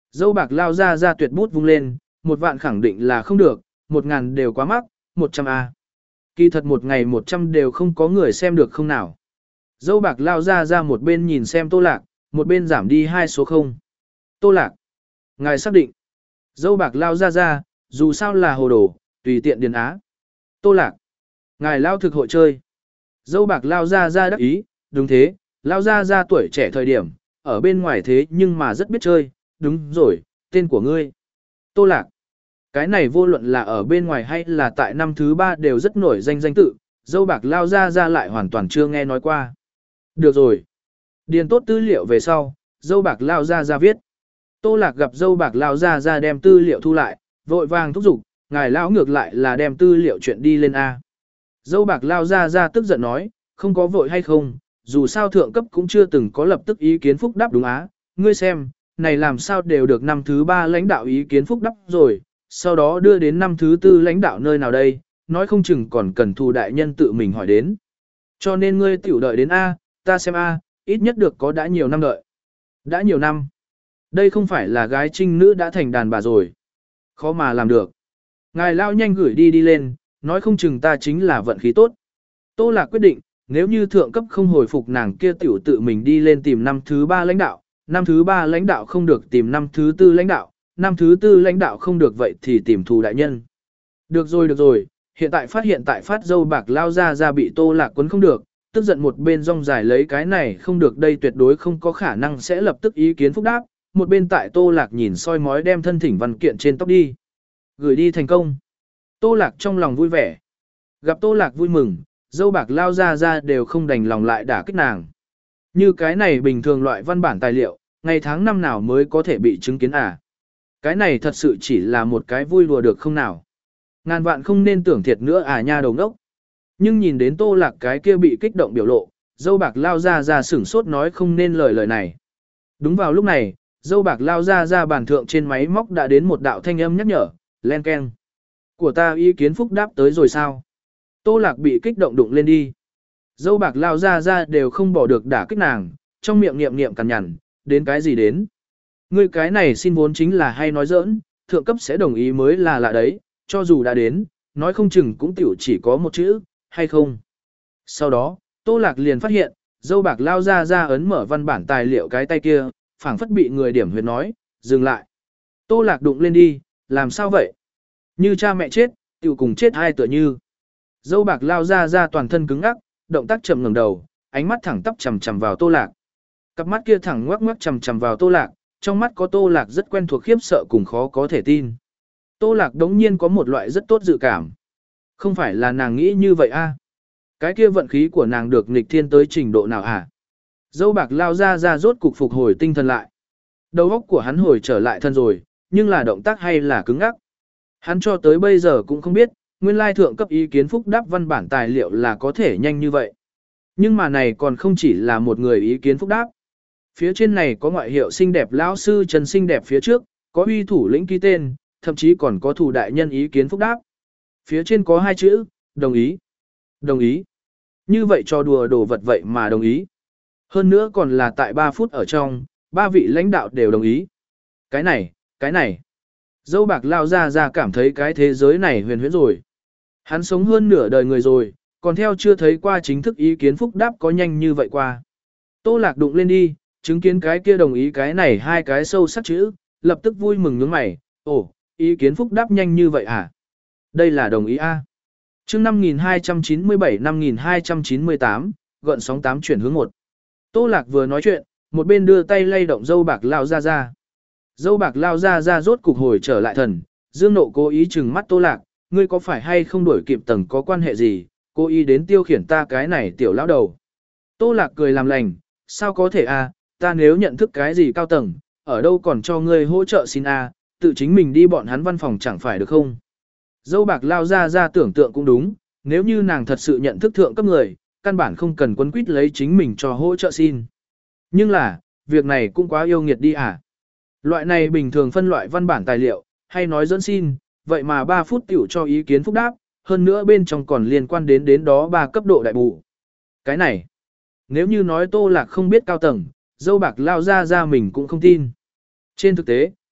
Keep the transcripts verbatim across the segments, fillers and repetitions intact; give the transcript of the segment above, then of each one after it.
Dâu bạc lao ra ra tuyệt bút vung lên, một vạn khẳng định là không được, một ngàn đều quá mắc, một trăm a. Kỳ thật một ngày một trăm đều không có người xem được không nào. Dâu bạc lao ra ra một bên nhìn xem Tô Lạc, một bên giảm đi hai số không. Tô Lạc, ngài xác định. Dâu bạc lao ra ra, dù sao là hồ đồ, tùy tiện điền á. Tô Lạc, ngài lao thực hội chơi. Dâu bạc lao ra ra đắc ý, đúng thế, lao ra ra tuổi trẻ thời điểm, ở bên ngoài thế nhưng mà rất biết chơi, đúng rồi, tên của ngươi. Tô Lạc, cái này vô luận là ở bên ngoài hay là tại năm thứ ba đều rất nổi danh danh tự, dâu bạc lao ra ra lại hoàn toàn chưa nghe nói qua. Được rồi. Điền tốt tư liệu về sau, dâu bạc lao ra ra viết. Tô Lạc gặp dâu bạc lao ra ra đem tư liệu thu lại, vội vàng thúc giục, ngài lão ngược lại là đem tư liệu chuyện đi lên A. Dâu bạc lao ra ra tức giận nói, không có vội hay không, dù sao thượng cấp cũng chưa từng có lập tức ý kiến phúc đáp đúng á, ngươi xem, này làm sao đều được năm thứ ba lãnh đạo ý kiến phúc đáp rồi, sau đó đưa đến năm thứ tư lãnh đạo nơi nào đây, nói không chừng còn cần thù đại nhân tự mình hỏi đến. Cho nên ngươi tiểu đợi đến A, ta xem A, ít nhất được có đã nhiều năm đợi. Đã nhiều năm. Đây không phải là gái trinh nữ đã thành đàn bà rồi. Khó mà làm được. Ngài lao nhanh gửi đi đi lên, nói không chừng ta chính là vận khí tốt. Tô Lạc quyết định, nếu như thượng cấp không hồi phục nàng kia tiểu tự mình đi lên tìm năm thứ ba lãnh đạo, năm thứ ba lãnh đạo không được tìm năm thứ tư lãnh đạo, năm thứ tư lãnh đạo không được vậy thì tìm thù đại nhân. Được rồi được rồi, hiện tại phát hiện tại phát dâu bạc lao ra ra bị Tô Lạc quấn không được, tức giận một bên rong dài lấy cái này không được đây tuyệt đối không có khả năng sẽ lập tức ý kiến phúc đáp, một bên tại Tô Lạc nhìn soi mói đem thân thỉnh văn kiện trên tóc đi. Gửi đi thành công. Tô Lạc trong lòng vui vẻ. Gặp Tô Lạc vui mừng, dâu bạc lao ra ra đều không đành lòng lại đả kích nàng. Như cái này bình thường loại văn bản tài liệu, ngày tháng năm nào mới có thể bị chứng kiến à? Cái này thật sự chỉ là một cái vui đùa được không nào? Ngàn vạn không nên tưởng thiệt nữa à nha đầu ngốc. Nhưng nhìn đến Tô Lạc cái kia bị kích động biểu lộ, dâu bạc lao ra ra sửng sốt nói không nên lời lời này. Đúng vào lúc này, dâu bạc lao ra ra bàn thượng trên máy móc đã đến một đạo thanh âm nhắc nhở, len keng. Của ta ý kiến phúc đáp tới rồi sao? Tô Lạc bị kích động đụng lên đi. Dâu bạc lao ra ra đều không bỏ được đả kích nàng, trong miệng niệm niệm cằn nhằn, đến cái gì đến? Ngươi cái này xin vốn chính là hay nói giỡn, thượng cấp sẽ đồng ý mới là lạ đấy, cho dù đã đến, nói không chừng cũng tiểu chỉ có một chữ, hay không. Sau đó, Tô Lạc liền phát hiện, dâu bạc lao ra ra ấn mở văn bản tài liệu cái tay kia, phảng phất bị người điểm huyệt nói, dừng lại. Tô Lạc đụng lên đi, làm sao vậy? Như cha mẹ chết, tiểu cùng chết hai tựa như. Dâu bạc lao ra ra toàn thân cứng ngắc, động tác chậm ngẩng đầu, ánh mắt thẳng tắp chằm chằm vào Tô Lạc. Cặp mắt kia thẳng ngoắc ngoắc chằm chằm vào Tô Lạc, trong mắt có Tô Lạc rất quen thuộc khiếp sợ cùng khó có thể tin. Tô Lạc đống nhiên có một loại rất tốt dự cảm. Không phải là nàng nghĩ như vậy a? Cái kia vận khí của nàng được nghịch thiên tới trình độ nào à? Dâu bạc lao ra ra rốt cục phục hồi tinh thần lại. Đầu óc của hắn hồi trở lại thân rồi, nhưng là động tác hay là cứng ngắc. Hắn cho tới bây giờ cũng không biết, nguyên lai thượng cấp ý kiến phúc đáp văn bản tài liệu là có thể nhanh như vậy. Nhưng mà này còn không chỉ là một người ý kiến phúc đáp. Phía trên này có ngoại hiệu xinh đẹp lão sư Trần xinh đẹp phía trước, có uy thủ lĩnh ký tên, thậm chí còn có thủ đại nhân ý kiến phúc đáp. Phía trên có hai chữ, đồng ý. Đồng ý. Như vậy cho đùa đồ vật vậy mà đồng ý. Hơn nữa còn là tại ba phút ở trong, ba vị lãnh đạo đều đồng ý. Cái này, cái này. Dâu bạc lao ra ra cảm thấy cái thế giới này huyền huyễn rồi. Hắn sống hơn nửa đời người rồi, còn theo chưa thấy qua chính thức ý kiến phúc đáp có nhanh như vậy qua. Tô Lạc đụng lên đi, chứng kiến cái kia đồng ý cái này hai cái sâu sắc chữ, lập tức vui mừng nhướng mày, ồ, ý kiến phúc đáp nhanh như vậy à? Đây là đồng ý A. chương năm nghìn hai trăm chín mươi bảy năm nghìn hai trăm chín mươi tám, gợn sóng tám chuyển hướng một. Tô Lạc vừa nói chuyện, một bên đưa tay lay động dâu bạc lao ra ra. Dâu bạc lao ra ra rốt cục hồi trở lại thần, dương nộ cố ý chừng mắt Tô Lạc, ngươi có phải hay không đuổi kịp tầng có quan hệ gì, cố ý đến tiêu khiển ta cái này tiểu lão đầu. Tô Lạc cười làm lành, sao có thể a, ta nếu nhận thức cái gì cao tầng, ở đâu còn cho ngươi hỗ trợ xin a, tự chính mình đi bọn hắn văn phòng chẳng phải được không. Dâu bạc lao ra ra tưởng tượng cũng đúng, nếu như nàng thật sự nhận thức thượng cấp người, căn bản không cần quấn quýt lấy chính mình cho hỗ trợ xin. Nhưng là, việc này cũng quá yêu nghiệt đi à. Loại này bình thường phân loại văn bản tài liệu, hay nói dẫn xin, vậy mà ba phút tiểu cho ý kiến phúc đáp, hơn nữa bên trong còn liên quan đến đến đó ba cấp độ đại bù. Cái này, nếu như nói Tô Lạc không biết cao tầng, dâu bạc lao ra ra mình cũng không tin. Trên thực tế,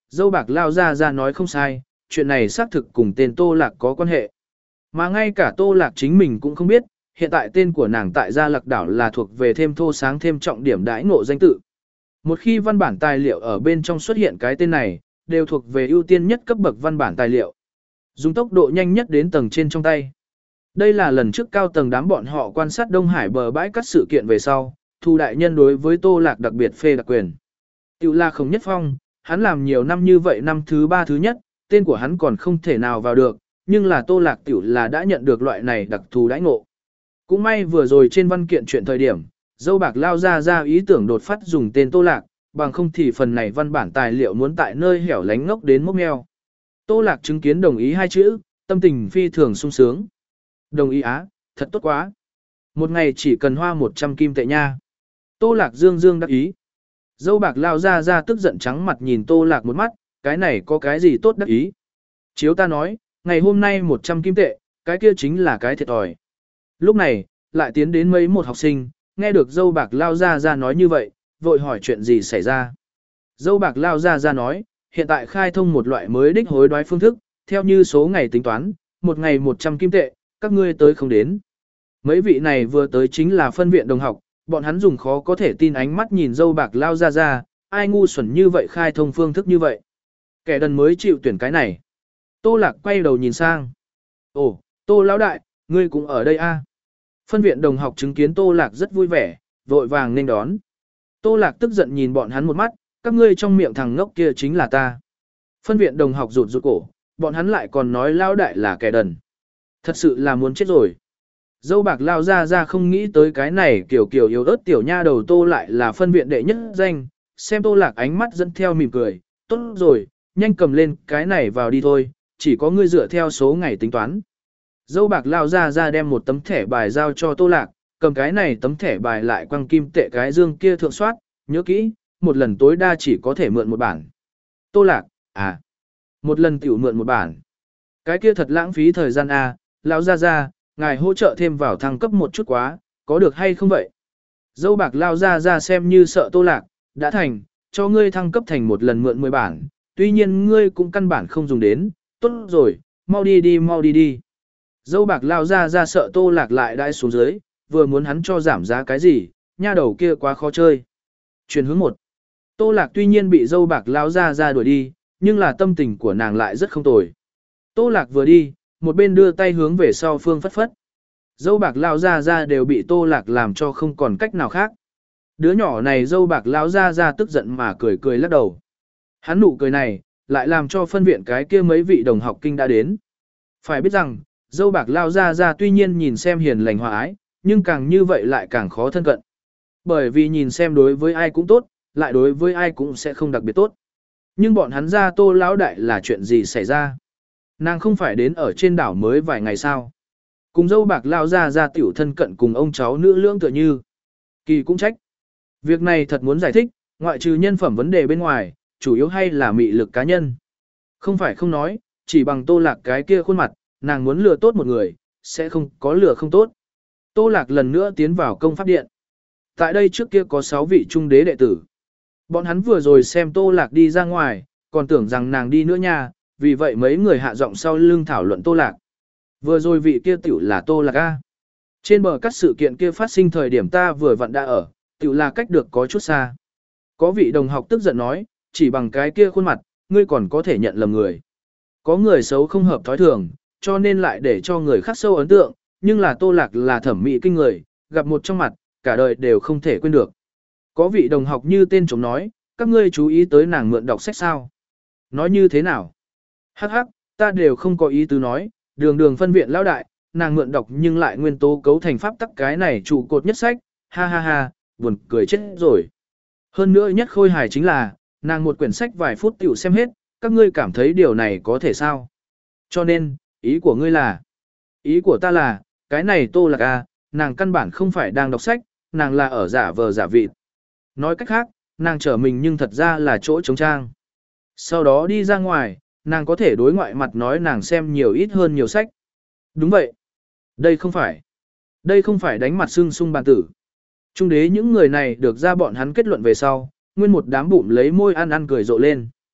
dâu bạc lao ra ra nói không sai, chuyện này xác thực cùng tên Tô Lạc có quan hệ. Mà ngay cả Tô Lạc chính mình cũng không biết, hiện tại tên của nàng tại Gia Lạc đảo là thuộc về thêm thô sáng thêm trọng điểm đãi ngộ danh tự. Một khi văn bản tài liệu ở bên trong xuất hiện cái tên này, đều thuộc về ưu tiên nhất cấp bậc văn bản tài liệu. Dùng tốc độ nhanh nhất đến tầng trên trong tay. Đây là lần trước cao tầng đám bọn họ quan sát Đông Hải bờ bãi cắt sự kiện về sau, Thu đại nhân đối với Tô Lạc đặc biệt phê đặc quyền. Tiểu là Khổng Nhất Phong, hắn làm nhiều năm như vậy, năm thứ ba thứ nhất, tên của hắn còn không thể nào vào được, nhưng là Tô Lạc tiểu là đã nhận được loại này đặc thù đãi ngộ. Cũng may vừa rồi trên văn kiện chuyện thời điểm, dâu bạc lao ra ra ý tưởng đột phát dùng tên Tô Lạc, bằng không thì phần này văn bản tài liệu muốn tại nơi hẻo lánh ngốc đến mốc meo. Tô Lạc chứng kiến đồng ý hai chữ, tâm tình phi thường sung sướng. Đồng ý á, thật tốt quá. Một ngày chỉ cần hoa một trăm kim tệ nha. Tô Lạc dương dương đắc ý. Dâu bạc lao ra ra tức giận trắng mặt nhìn Tô Lạc một mắt, cái này có cái gì tốt đắc ý. Chiếu ta nói, ngày hôm nay một trăm kim tệ, cái kia chính là cái thiệt thòi. Lúc này, lại tiến đến mấy một học sinh, nghe được dâu bạc lao ra ra nói như vậy, vội hỏi chuyện gì xảy ra. Dâu bạc lao ra ra nói, hiện tại khai thông một loại mới đích hối đoái phương thức, theo như số ngày tính toán, một ngày một trăm kim tệ, các ngươi tới không đến. Mấy vị này vừa tới chính là phân viện đồng học, bọn hắn dùng khó có thể tin ánh mắt nhìn dâu bạc lao ra ra, ai ngu xuẩn như vậy khai thông phương thức như vậy. Kẻ đần mới chịu tuyển cái này. Tô Lạc quay đầu nhìn sang. Ồ, Tô lão đại, ngươi cũng ở đây a? À? Phân viện đồng học chứng kiến Tô Lạc rất vui vẻ, vội vàng nên đón. Tô Lạc tức giận nhìn bọn hắn một mắt, các ngươi trong miệng thằng ngốc kia chính là ta. Phân viện đồng học rụt rụt cổ, bọn hắn lại còn nói lão đại là kẻ đần. Thật sự là muốn chết rồi. Dâu bạc lao ra ra không nghĩ tới cái này kiểu kiểu yếu ớt tiểu nha đầu Tô lại là phân viện đệ nhất danh, xem Tô Lạc ánh mắt dẫn theo mỉm cười, tốt rồi, nhanh cầm lên cái này vào đi thôi, chỉ có ngươi dựa theo số ngày tính toán. Dâu bạc lao ra ra đem một tấm thẻ bài giao cho Tô Lạc, cầm cái này tấm thẻ bài lại quăng kim tệ cái dương kia thượng soát, nhớ kỹ, một lần tối đa chỉ có thể mượn một bản. Tô Lạc, à, một lần tiểu mượn một bản. Cái kia thật lãng phí thời gian à, lão ra ra, ngài hỗ trợ thêm vào thăng cấp một chút quá, có được hay không vậy? Dâu bạc lao ra ra xem như sợ Tô Lạc, đã thành, cho ngươi thăng cấp thành một lần mượn mười bản, tuy nhiên ngươi cũng căn bản không dùng đến, tốt rồi, mau đi đi mau đi đi. Dâu bạc lao ra ra sợ Tô Lạc lại đãi xuống dưới, vừa muốn hắn cho giảm giá cái gì, nha đầu kia quá khó chơi. Chuyển hướng một. Tô Lạc tuy nhiên bị dâu bạc lao ra ra đuổi đi, nhưng là tâm tình của nàng lại rất không tồi. Tô Lạc vừa đi, một bên đưa tay hướng về sau phương phất phất. Dâu bạc lao ra ra đều bị Tô Lạc làm cho không còn cách nào khác. Đứa nhỏ này dâu bạc lao ra ra tức giận mà cười cười lắc đầu. Hắn nụ cười này, lại làm cho phân viện cái kia mấy vị đồng học kinh đã đến. Phải biết rằng, dâu bạc lao ra ra tuy nhiên nhìn xem hiền lành hòa ái, nhưng càng như vậy lại càng khó thân cận. Bởi vì nhìn xem đối với ai cũng tốt, lại đối với ai cũng sẽ không đặc biệt tốt. Nhưng bọn hắn ra Tô lão đại là chuyện gì xảy ra? Nàng không phải đến ở trên đảo mới vài ngày sao? Cùng dâu bạc lao ra ra tiểu thân cận cùng ông cháu nữ lưỡng tựa như. Kỳ cũng trách. Việc này thật muốn giải thích, ngoại trừ nhân phẩm vấn đề bên ngoài, chủ yếu hay là mị lực cá nhân. Không phải không nói, chỉ bằng Tô Lạc cái kia khuôn mặt, nàng muốn lừa tốt một người, sẽ không có lừa không tốt. Tô Lạc lần nữa tiến vào công pháp điện. Tại đây trước kia có sáu vị trung đế đệ tử. Bọn hắn vừa rồi xem Tô Lạc đi ra ngoài, còn tưởng rằng nàng đi nữa nha, vì vậy mấy người hạ giọng sau lưng thảo luận Tô Lạc. Vừa rồi vị kia tiểu là Tô Lạc A. Trên bờ các sự kiện kia phát sinh thời điểm ta vừa vặn đã ở, tiểu là cách được có chút xa. Có vị đồng học tức giận nói, chỉ bằng cái kia khuôn mặt, ngươi còn có thể nhận lầm người. Có người xấu không hợp thói thường, cho nên lại để cho người khác sâu ấn tượng, nhưng là Tô Lạc là thẩm mỹ kinh người, gặp một trong mặt, cả đời đều không thể quên được. Có vị đồng học như tên chống nói, các ngươi chú ý tới nàng mượn đọc sách sao? Nói như thế nào? Hắc hắc, ta đều không có ý tứ nói, đường đường phân viện lão đại, nàng mượn đọc nhưng lại nguyên tố cấu thành pháp tắc cái này trụ cột nhất sách, ha ha ha, buồn cười chết rồi. Hơn nữa nhất khôi hài chính là, nàng một quyển sách vài phút tiểu xem hết, các ngươi cảm thấy điều này có thể sao? Cho nên, ý của ngươi là, ý của ta là, cái này Tô Lạc A, nàng căn bản không phải đang đọc sách, nàng là ở giả vờ giả vịt. Nói cách khác, nàng trở mình nhưng thật ra là chỗ chống trang. Sau đó đi ra ngoài, nàng có thể đối ngoại mặt nói nàng xem nhiều ít hơn nhiều sách. Đúng vậy. Đây không phải. Đây không phải đánh mặt xương sung bàn tử. Trung đế những người này được ra bọn hắn kết luận về sau, nguyên một đám bụng lấy môi ăn ăn cười rộ lên.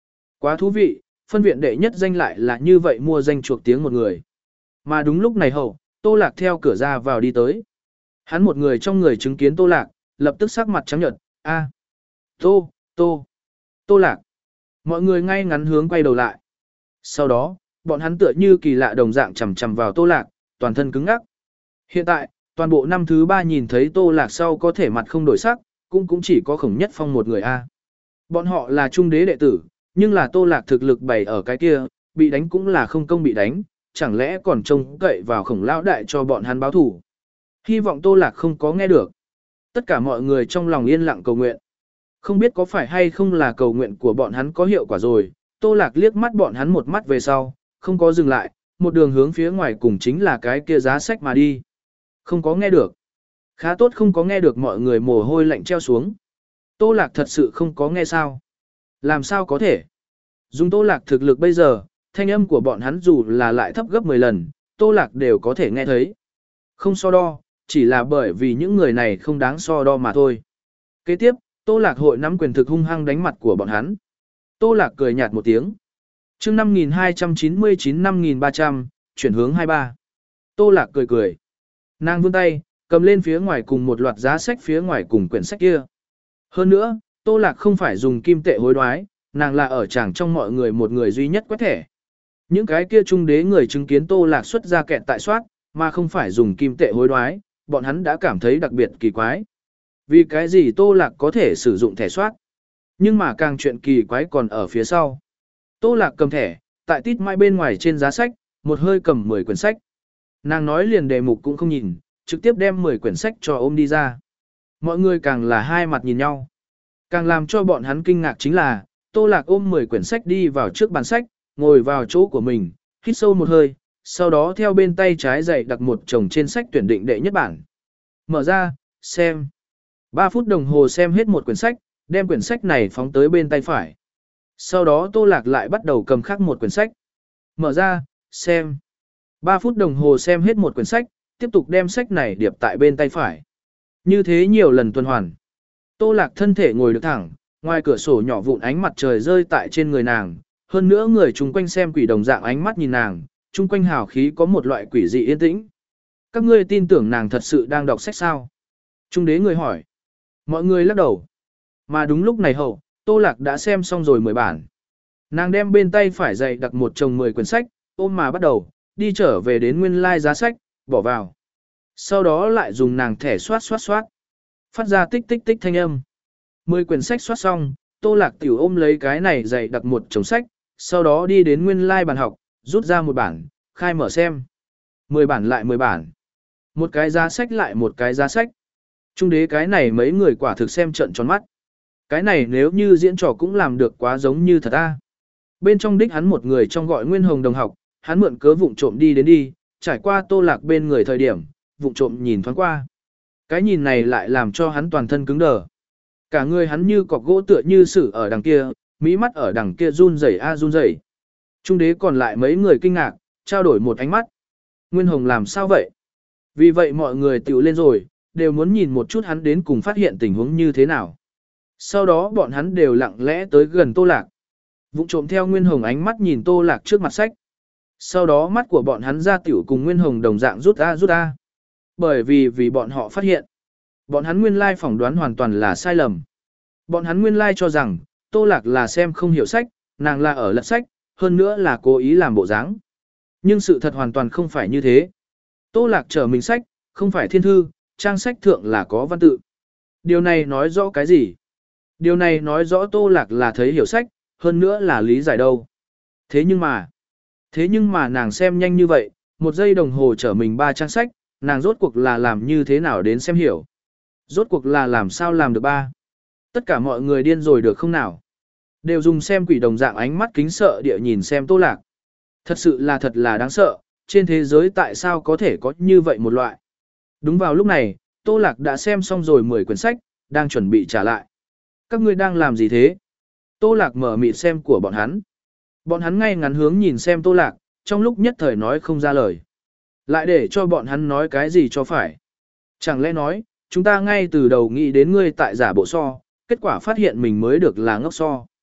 Quá thú vị, phân viện đệ nhất danh lại là như vậy mua danh chuộc tiếng một người. Mà đúng lúc này hậu, Tô Lạc theo cửa ra vào đi tới. Hắn một người trong người chứng kiến Tô Lạc, lập tức sắc mặt trắng nhợt, a, Tô, Tô, Tô Lạc. Mọi người ngay ngắn hướng quay đầu lại. Sau đó, bọn hắn tựa như kỳ lạ đồng dạng chầm chầm vào Tô Lạc, toàn thân cứng ngắc. Hiện tại, toàn bộ năm thứ ba nhìn thấy Tô Lạc sau có thể mặt không đổi sắc, cũng cũng chỉ có Khổng Nhất Phong một người a. Bọn họ là trung đế đệ tử, nhưng là Tô Lạc thực lực bày ở cái kia, bị đánh cũng là không công bị đánh, chẳng lẽ còn trông cậy vào Khổng lão đại cho bọn hắn báo thủ. Hy vọng Tô Lạc không có nghe được. Tất cả mọi người trong lòng yên lặng cầu nguyện. Không biết có phải hay không là cầu nguyện của bọn hắn có hiệu quả rồi, Tô Lạc liếc mắt bọn hắn một mắt về sau, không có dừng lại, một đường hướng phía ngoài cùng chính là cái kia giá sách mà đi. Không có nghe được. Khá tốt không có nghe được, mọi người mồ hôi lạnh treo xuống. Tô Lạc thật sự không có nghe sao? Làm sao có thể? Dùng Tô Lạc thực lực bây giờ, thanh âm của bọn hắn dù là lại thấp gấp mười lần, Tô Lạc đều có thể nghe thấy. Không so đo, chỉ là bởi vì những người này không đáng so đo mà thôi. Kế tiếp, Tô Lạc hội nắm quyền thực hung hăng đánh mặt của bọn hắn. Tô Lạc cười nhạt một tiếng. chương năm nghìn hai trăm chín mươi chín năm nghìn ba trăm, chuyển hướng hai mươi ba. Tô Lạc cười cười. Nàng vươn tay, cầm lên phía ngoài cùng một loạt giá sách phía ngoài cùng quyển sách kia. Hơn nữa, Tô Lạc không phải dùng kim tệ hối đoái, nàng là ở chẳng trong mọi người một người duy nhất quét thẻ. Những cái kia trung đế người chứng kiến Tô Lạc xuất ra kẹt tại soát, mà không phải dùng kim tệ hối đoái, bọn hắn đã cảm thấy đặc biệt kỳ quái. Vì cái gì Tô Lạc có thể sử dụng thẻ soát? Nhưng mà càng chuyện kỳ quái còn ở phía sau. Tô Lạc cầm thẻ, tại tít mai bên ngoài trên giá sách, một hơi cầm mười quyển sách. Nàng nói liền đề mục cũng không nhìn, trực tiếp đem mười quyển sách cho ôm đi ra. Mọi người càng là hai mặt nhìn nhau. Càng làm cho bọn hắn kinh ngạc chính là, Tô Lạc ôm mười quyển sách đi vào trước bàn sách, ngồi vào chỗ của mình, hít sâu một hơi, sau đó theo bên tay trái dậy đặt một chồng trên sách tuyển định đệ nhất bản. Mở ra, xem. ba phút đồng hồ xem hết một quyển sách, đem quyển sách này phóng tới bên tay phải. Sau đó Tô Lạc lại bắt đầu cầm khác một quyển sách. Mở ra, xem. ba phút đồng hồ xem hết một quyển sách, tiếp tục đem sách này điệp tại bên tay phải. Như thế nhiều lần tuần hoàn. Tô Lạc thân thể ngồi được thẳng, ngoài cửa sổ nhỏ vụn ánh mặt trời rơi tại trên người nàng, hơn nữa người chung quanh xem quỷ đồng dạng ánh mắt nhìn nàng, chung quanh hào khí có một loại quỷ dị yên tĩnh. Các ngươi tin tưởng nàng thật sự đang đọc sách sao? Trung đế người hỏi. Mọi người lắc đầu. Mà đúng lúc này hậu, Tô Lạc đã xem xong rồi mười bản. Nàng đem bên tay phải dày đặt một chồng mười quyển sách, ôm mà bắt đầu, đi trở về đến nguyên lai giá sách, bỏ vào. Sau đó lại dùng nàng thẻ xoát xoát xoát. Phát ra tích tích tích thanh âm. mười quyển sách xoát xong, Tô Lạc tiểu ôm lấy cái này dày đặt một chồng sách, sau đó đi đến nguyên lai bàn học, rút ra một bản, khai mở xem. mười bản lại mười bản. Một cái giá sách lại một cái giá sách. Trung đế cái này mấy người quả thực xem trận tròn mắt. Cái này nếu như diễn trò cũng làm được quá giống như thật a. Bên trong đích hắn một người trong gọi Nguyên Hồng đồng học, hắn mượn cớ vụng trộm đi đến đi, trải qua Tô Lạc bên người thời điểm, vụng trộm nhìn thoáng qua. Cái nhìn này lại làm cho hắn toàn thân cứng đờ. Cả người hắn như cọc gỗ tựa như sử ở đằng kia, mỹ mắt ở đằng kia run rẩy a run rẩy. Trung đế còn lại mấy người kinh ngạc, trao đổi một ánh mắt. Nguyên Hồng làm sao vậy? Vì vậy mọi người tiểu lên rồi, đều muốn nhìn một chút hắn đến cùng phát hiện tình huống như thế nào. Sau đó bọn hắn đều lặng lẽ tới gần Tô Lạc. Vụng trộm theo Nguyên Hồng ánh mắt nhìn Tô Lạc trước mặt sách. Sau đó mắt của bọn hắn ra tiểu cùng Nguyên Hồng đồng dạng rút ra rút ra. Bởi vì vì bọn họ phát hiện. Bọn hắn nguyên lai phỏng đoán hoàn toàn là sai lầm. Bọn hắn nguyên lai cho rằng, Tô Lạc là xem không hiểu sách, nàng là ở lật sách, hơn nữa là cố ý làm bộ dáng. Nhưng sự thật hoàn toàn không phải như thế. Tô Lạc trở mình sách, không phải thiên thư, trang sách thượng là có văn tự. Điều này nói rõ cái gì? Điều này nói rõ Tô Lạc là thấy hiểu sách, hơn nữa là lý giải đâu. Thế nhưng mà, thế nhưng mà nàng xem nhanh như vậy, một giây đồng hồ trở mình ba trang sách, nàng rốt cuộc là làm như thế nào đến xem hiểu. Rốt cuộc là làm sao làm được ba. Tất cả mọi người điên rồi được không nào? Đều dùng xem quỷ đồng dạng ánh mắt kính sợ địa nhìn xem Tô Lạc. Thật sự là thật là đáng sợ, trên thế giới tại sao có thể có như vậy một loại. Đúng vào lúc này, Tô Lạc đã xem xong rồi mười quyển sách, đang chuẩn bị trả lại. Các ngươi đang làm gì thế? Tô Lạc mở mịt xem của bọn hắn. Bọn hắn ngay ngắn hướng nhìn xem Tô Lạc, trong lúc nhất thời nói không ra lời. Lại để cho bọn hắn nói cái gì cho phải. Chẳng lẽ nói, chúng ta ngay từ đầu nghĩ đến ngươi tại giả bộ so, kết quả phát hiện mình mới được là ngốc so.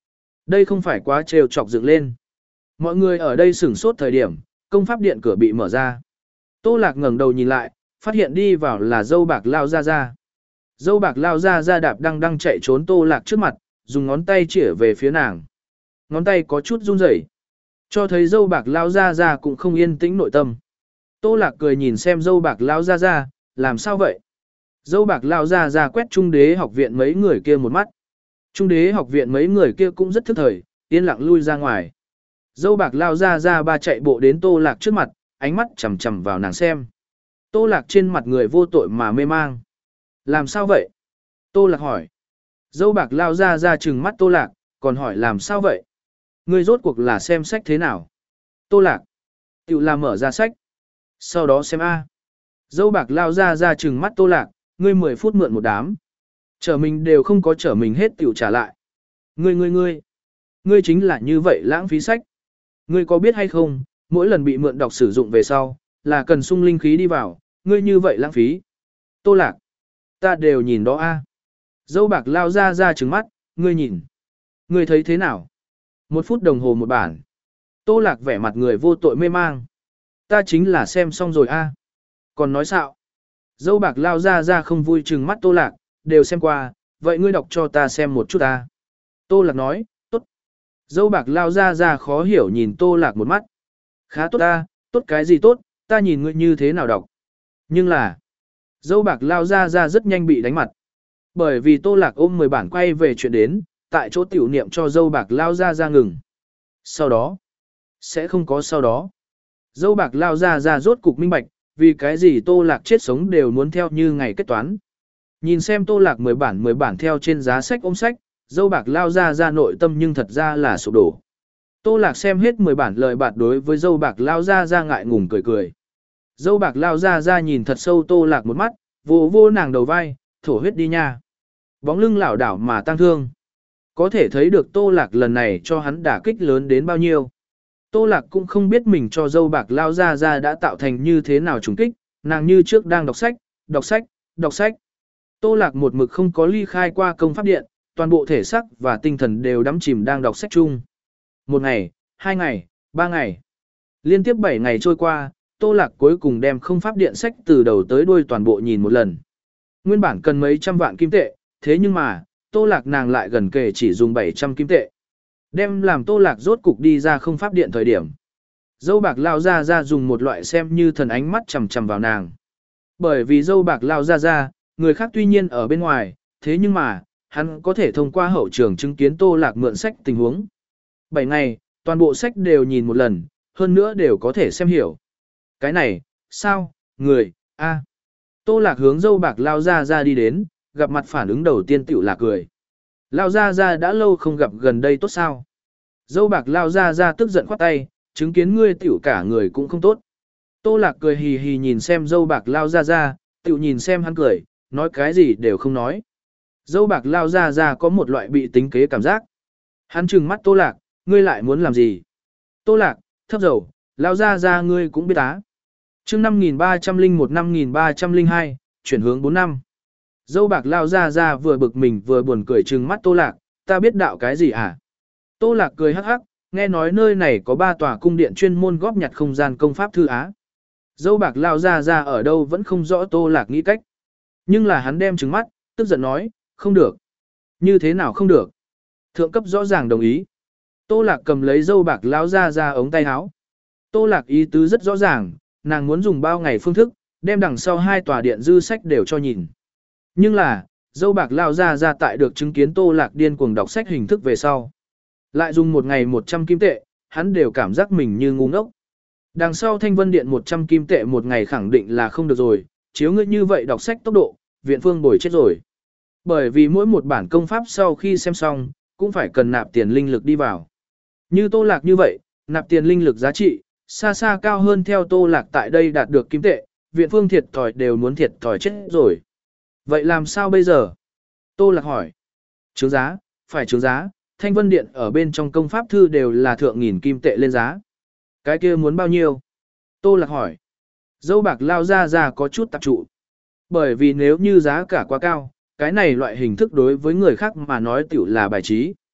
Đây không phải quá trêu chọc dựng lên. Mọi người ở đây sửng sốt thời điểm, công pháp điện cửa bị mở ra. Tô Lạc ngẩng đầu nhìn lại, phát hiện đi vào là dâu bạc lao ra ra. Dâu bạc lao ra ra đạp đang đang chạy trốn Tô Lạc trước mặt, dùng ngón tay chĩa về phía nàng. Ngón tay có chút run rẩy, cho thấy dâu bạc lao ra ra cũng không yên tĩnh nội tâm. Tô Lạc cười nhìn xem dâu bạc lao ra ra, làm sao vậy? Dâu bạc lao ra ra quét Trung Đế học viện mấy người kia một mắt. Trung Đế học viện mấy người kia cũng rất thức thời, yên lặng lui ra ngoài. Dâu bạc lao ra ra ba chạy bộ đến Tô Lạc trước mặt, ánh mắt chằm chằm vào nàng xem. Tô Lạc trên mặt người vô tội mà mê mang. Làm sao vậy? Tô Lạc hỏi. Dâu bạc lao ra ra trừng mắt Tô Lạc, còn hỏi làm sao vậy? Ngươi rốt cuộc là xem sách thế nào? Tô Lạc. Tiểu là mở ra sách. Sau đó xem A. Dâu bạc lao ra ra trừng mắt Tô Lạc, ngươi mười phút mượn một đám. Trở mình đều không có trở mình hết tiểu trả lại. Ngươi ngươi ngươi. Ngươi chính là như vậy lãng phí sách. Ngươi có biết hay không, mỗi lần bị mượn đọc sử dụng về sau, là cần sung linh khí đi vào, ngươi như vậy lãng phí. Tô Lạc. Ta đều nhìn đó A. Dâu bạc lao ra ra trừng mắt, ngươi nhìn. Ngươi thấy thế nào? Một phút đồng hồ một bản. Tô Lạc vẻ mặt người vô tội mê mang. Ta chính là xem xong rồi A. Còn nói sao? Dâu bạc lao ra ra không vui trừng mắt Tô Lạc, đều xem qua, vậy ngươi đọc cho ta xem một chút A. Tô Lạc nói, tốt. Dâu bạc lao ra ra khó hiểu nhìn Tô Lạc một mắt. Khá tốt ta, tốt cái gì tốt, ta nhìn ngươi như thế nào đọc. Nhưng là, dâu bạc lao ra ra rất nhanh bị đánh mặt. Bởi vì Tô Lạc ôm mười bản quay về chuyện đến, tại chỗ tiểu niệm cho dâu bạc lao ra ra ngừng. Sau đó, sẽ không có sau đó. Dâu bạc lao ra ra rốt cục minh bạch, vì cái gì Tô Lạc chết sống đều muốn theo như ngày kết toán. Nhìn xem Tô Lạc mười bản mười bản theo trên giá sách ôm sách, dâu bạc lao ra ra nội tâm nhưng thật ra là sụp đổ. Tô Lạc xem hết mười bản lời bạt đối với dâu bạc lao ra ra ngại ngùng cười cười. Dâu bạc lao ra ra nhìn thật sâu Tô Lạc một mắt, vô vô nàng đầu vai, thổ huyết đi nha. Bóng lưng lảo đảo mà tăng thương. Có thể thấy được Tô Lạc lần này cho hắn đả kích lớn đến bao nhiêu. Tô Lạc cũng không biết mình cho dâu bạc lao ra ra đã tạo thành như thế nào trùng kích, nàng như trước đang đọc sách, đọc sách, đọc sách. Tô Lạc một mực không có ly khai qua công pháp điện, toàn bộ thể xác và tinh thần đều đắm chìm đang đọc sách chung. Một ngày, hai ngày, ba ngày. Liên tiếp bảy ngày trôi qua, Tô Lạc cuối cùng đem không pháp điện sách từ đầu tới đuôi toàn bộ nhìn một lần. Nguyên bản cần mấy trăm vạn kim tệ, thế nhưng mà, Tô Lạc nàng lại gần kề chỉ dùng bảy trăm kim tệ. Đem làm Tô Lạc rốt cục đi ra không pháp điện thời điểm. Dâu bạc lao ra ra dùng một loại xem như thần ánh mắt chầm chầm vào nàng. Bởi vì dâu bạc lao ra ra, người khác tuy nhiên ở bên ngoài, thế nhưng mà, hắn có thể thông qua hậu trường chứng kiến Tô Lạc mượn sách tình huống. Bảy ngày, toàn bộ sách đều nhìn một lần, hơn nữa đều có thể xem hiểu. Cái này, sao, người, a. Tô Lạc hướng dâu bạc lao ra ra đi đến, gặp mặt phản ứng đầu tiên tiểu là cười. Lao ra ra đã lâu không gặp gần đây tốt sao. Dâu bạc lao ra ra tức giận khoát tay, chứng kiến ngươi tiểu cả người cũng không tốt. Tô Lạc cười hì hì nhìn xem dâu bạc lao ra ra, tiểu nhìn xem hắn cười, nói cái gì đều không nói. Dâu bạc lao ra ra có một loại bị tính kế cảm giác. Hắn trừng mắt Tô Lạc, ngươi lại muốn làm gì? Tô Lạc, thấp dầu, lao ra ra ngươi cũng biết á. chương năm nghìn ba trăm lẻ một năm nghìn ba trăm lẻ hai, chuyển hướng bốn năm. Dâu bạc lao ra ra vừa bực mình vừa buồn cười trừng mắt Tô Lạc, ta biết đạo cái gì à? Tô Lạc cười hắc hắc, nghe nói nơi này có ba tòa cung điện chuyên môn góp nhặt không gian công pháp thư á. Dâu bạc lao ra ra ở đâu vẫn không rõ Tô Lạc nghĩ cách. Nhưng là hắn đem trừng mắt, tức giận nói, không được. Như thế nào không được? Thượng cấp rõ ràng đồng ý. Tô Lạc cầm lấy dâu bạc lao ra ra ống tay áo. Tô Lạc ý tứ rất rõ ràng, nàng muốn dùng bao ngày phương thức, đem đằng sau hai tòa điện dư sách đều cho nhìn. Nhưng là, dâu bạc lao ra ra tại được chứng kiến Tô Lạc điên cuồng đọc sách hình thức về sau. Lại dùng một ngày một trăm kim tệ, hắn đều cảm giác mình như ngu ngốc. Đằng sau Thanh Vân Điện một trăm kim tệ một ngày khẳng định là không được rồi, chiếu ngươi như vậy đọc sách tốc độ, viện phương bồi chết rồi. Bởi vì mỗi một bản công pháp sau khi xem xong, cũng phải cần nạp tiền linh lực đi vào. Như Tô Lạc như vậy, nạp tiền linh lực giá trị, xa xa cao hơn theo Tô Lạc tại đây đạt được kim tệ, viện phương thiệt thòi đều muốn thiệt thòi chết rồi. Vậy làm sao bây giờ? Tô Lạc hỏi. Trướng giá, phải trướng giá, Thanh Vân Điện ở bên trong công pháp thư đều là thượng nghìn kim tệ lên giá. Cái kia muốn bao nhiêu? Tô Lạc hỏi. Dâu bạc lao ra ra có chút tạp trụ. Bởi vì nếu như giá cả quá cao, cái này loại hình thức đối với người khác mà nói tiểu là bài trí.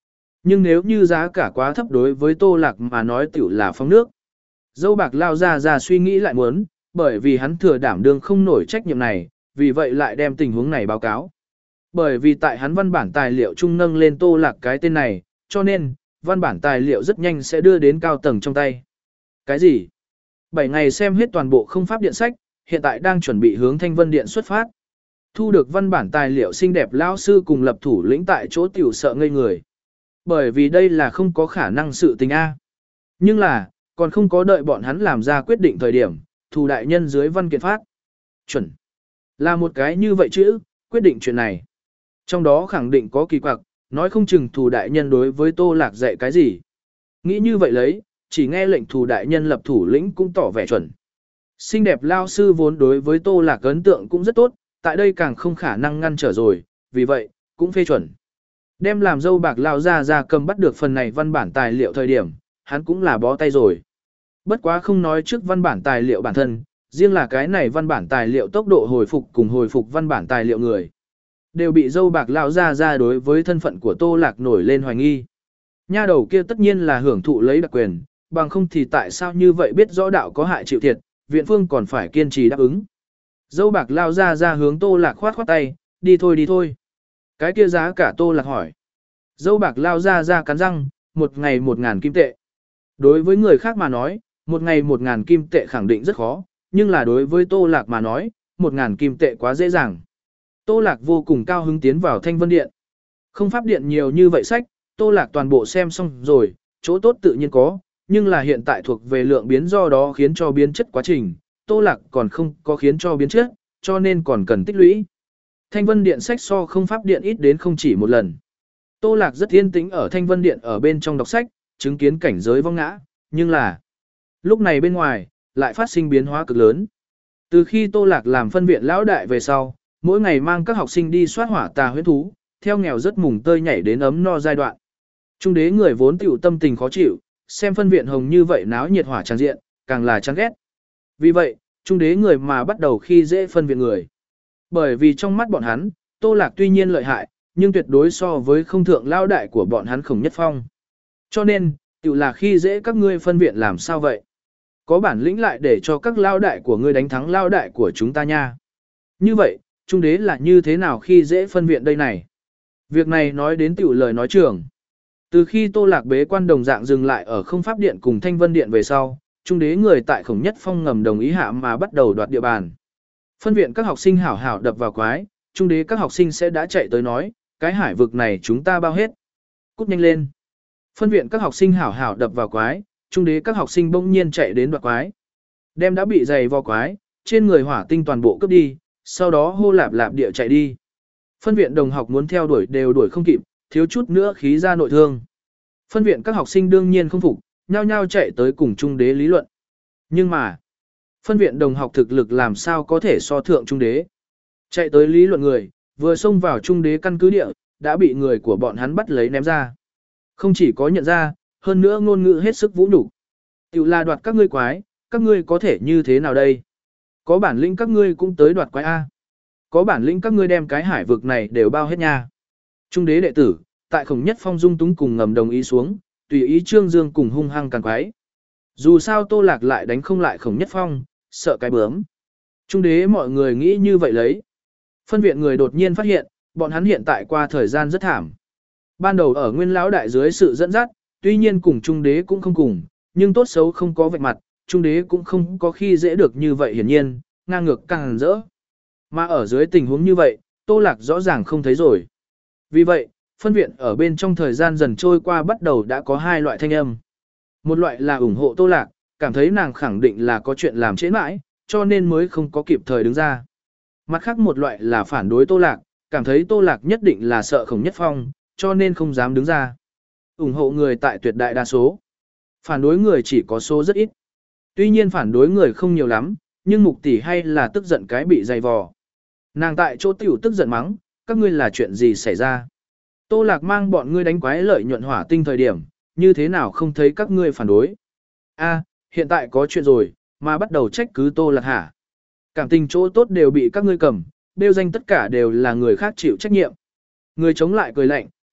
Nhưng nếu như giá cả quá thấp đối với Tô Lạc mà nói tiểu là phong nước. Dâu bạc lao ra ra suy nghĩ lại muốn, bởi vì hắn thừa đảm đương không nổi trách nhiệm này, vì vậy lại đem tình huống này báo cáo. Bởi vì tại hắn văn bản tài liệu trung nâng lên Tô Lạc cái tên này, cho nên, văn bản tài liệu rất nhanh sẽ đưa đến cao tầng trong tay. Cái gì? bảy ngày xem hết toàn bộ không pháp điện sách, hiện tại đang chuẩn bị hướng Thanh Vân Điện xuất phát. Thu được văn bản tài liệu xinh đẹp lao sư cùng lập thủ lĩnh tại chỗ tiểu sợ ngây người. Bởi vì đây là không có khả năng sự tình A. Nhưng là, còn không có đợi bọn hắn làm ra quyết định thời điểm, thủ đại nhân dưới văn kiện phát. Chuẩn. Là một cái như vậy chứ, quyết định chuyện này. Trong đó khẳng định có kỳ quặc, nói không chừng thủ đại nhân đối với Tô Lạc dạy cái gì. Nghĩ như vậy lấy, chỉ nghe lệnh thủ đại nhân lập thủ lĩnh cũng tỏ vẻ chuẩn. Xinh đẹp lao sư vốn đối với Tô Lạc ấn tượng cũng rất tốt, tại đây càng không khả năng ngăn trở rồi, vì vậy, cũng phê chuẩn. Đem làm dâu bạc lao ra ra cầm bắt được phần này văn bản tài liệu thời điểm, hắn cũng là bó tay rồi. Bất quá không nói trước văn bản tài liệu bản thân, riêng là cái này văn bản tài liệu tốc độ hồi phục cùng hồi phục văn bản tài liệu người. Đều bị dâu bạc lao ra ra đối với thân phận của Tô Lạc nổi lên hoài nghi. Nha đầu kia tất nhiên là hưởng thụ lấy đặc quyền, bằng không thì tại sao như vậy biết rõ đạo có hại chịu thiệt, viện phương còn phải kiên trì đáp ứng. Dâu bạc lao ra ra hướng Tô Lạc khoát khoát tay, đi thôi đi thôi. Cái kia giá cả Tô Lạc hỏi. Dâu bạc lao ra ra cắn răng, một ngày một ngàn kim tệ. Đối với người khác mà nói, một ngày một ngàn kim tệ khẳng định rất khó, nhưng là đối với Tô Lạc mà nói, một ngàn kim tệ quá dễ dàng. Tô Lạc vô cùng cao hứng tiến vào Thanh Vân Điện. Không pháp điện nhiều như vậy sách, Tô Lạc toàn bộ xem xong rồi, chỗ tốt tự nhiên có, nhưng là hiện tại thuộc về lượng biến do đó khiến cho biến chất quá trình, Tô Lạc còn không có khiến cho biến chất, cho nên còn cần tích lũy. Thanh Vân Điện sách so không pháp điện ít đến không chỉ một lần. Tô Lạc rất yên tĩnh ở Thanh Vân Điện ở bên trong đọc sách, chứng kiến cảnh giới vong ngã, nhưng là lúc này bên ngoài lại phát sinh biến hóa cực lớn. Từ khi Tô Lạc làm phân viện lão đại về sau, mỗi ngày mang các học sinh đi soát hỏa tà huyễn thú, theo nghèo rất mùng tơi nhảy đến ấm no giai đoạn. Trung đế người vốn tiểu tâm tình khó chịu, xem phân viện hồng như vậy náo nhiệt hỏa tràn diện, càng là chán ghét. Vì vậy, trung đế người mà bắt đầu khi dễ phân viện người. Bởi vì trong mắt bọn hắn, Tô Lạc tuy nhiên lợi hại, nhưng tuyệt đối so với không thượng lao đại của bọn hắn Khổng Nhất Phong. Cho nên, tiểu là khi dễ các ngươi phân viện làm sao vậy? Có bản lĩnh lại để cho các lao đại của ngươi đánh thắng lao đại của chúng ta nha. Như vậy, trung đế là như thế nào khi dễ phân viện đây này? Việc này nói đến tiểu lời nói trường. Từ khi Tô Lạc bế quan đồng dạng dừng lại ở không pháp điện cùng Thanh Vân Điện về sau, trung đế người tại Khổng Nhất Phong ngầm đồng ý hạ mà bắt đầu đoạt địa bàn. Phân viện các học sinh hảo hảo đập vào quái, trung đế các học sinh sẽ đã chạy tới nói, cái hải vực này chúng ta bao hết. Cút nhanh lên. Phân viện các học sinh hảo hảo đập vào quái, trung đế các học sinh bỗng nhiên chạy đến đoạt quái. Đem đã bị dày vào quái, trên người hỏa tinh toàn bộ cướp đi, sau đó hô lạp lạp địa chạy đi. Phân viện đồng học muốn theo đuổi đều đuổi không kịp, thiếu chút nữa khí ra nội thương. Phân viện các học sinh đương nhiên không phục, nhao nhao chạy tới cùng trung đế lý luận. Nhưng mà, phân viện đồng học thực lực làm sao có thể so thượng trung đế. Chạy tới lý luận người, vừa xông vào trung đế căn cứ địa, đã bị người của bọn hắn bắt lấy ném ra. Không chỉ có nhận ra, hơn nữa ngôn ngữ hết sức vũ nhục. Tiểu là đoạt các ngươi quái, các ngươi có thể như thế nào đây? Có bản lĩnh các ngươi cũng tới đoạt quái A. Có bản lĩnh các ngươi đem cái hải vực này đều bao hết nha. Trung đế đệ tử, tại Khổng Nhất Phong dung túng cùng ngầm đồng ý xuống, tùy ý Trương Dương cùng hung hăng càng quái. Dù sao Tô Lạc lại đánh không lại Khổng Nhất Phong, sợ cái bướm. Trung đế mọi người nghĩ như vậy lấy. Phân viện người đột nhiên phát hiện, bọn hắn hiện tại qua thời gian rất thảm. Ban đầu ở nguyên lão đại dưới sự dẫn dắt, tuy nhiên cùng trung đế cũng không cùng, nhưng tốt xấu không có vạch mặt, trung đế cũng không có khi dễ được như vậy hiển nhiên, ngang ngược càng rỡ. Mà ở dưới tình huống như vậy, Tô Lạc rõ ràng không thấy rồi. Vì vậy, phân viện ở bên trong thời gian dần trôi qua bắt đầu đã có hai loại thanh âm. Một loại là ủng hộ Tô Lạc, cảm thấy nàng khẳng định là có chuyện làm trễ mãi, cho nên mới không có kịp thời đứng ra. Mặt khác một loại là phản đối Tô Lạc, cảm thấy Tô Lạc nhất định là sợ Khổng Nhất Phong, cho nên không dám đứng ra. Ủng hộ người tại tuyệt đại đa số. Phản đối người chỉ có số rất ít. Tuy nhiên phản đối người không nhiều lắm, nhưng mục tỷ hay là tức giận cái bị dày vò. Nàng tại chỗ tiểu tức giận mắng, các ngươi là chuyện gì xảy ra? Tô Lạc mang bọn ngươi đánh quái lợi nhuận hỏa tinh thời điểm, như thế nào không thấy các ngươi phản đối? A, hiện tại có chuyện rồi, mà bắt đầu trách cứ Tô Lạc hả? Cảm tình chỗ tốt đều bị các ngươi cầm, đeo danh tất cả đều là người khác chịu trách nhiệm. Người chống lại cười lạnh,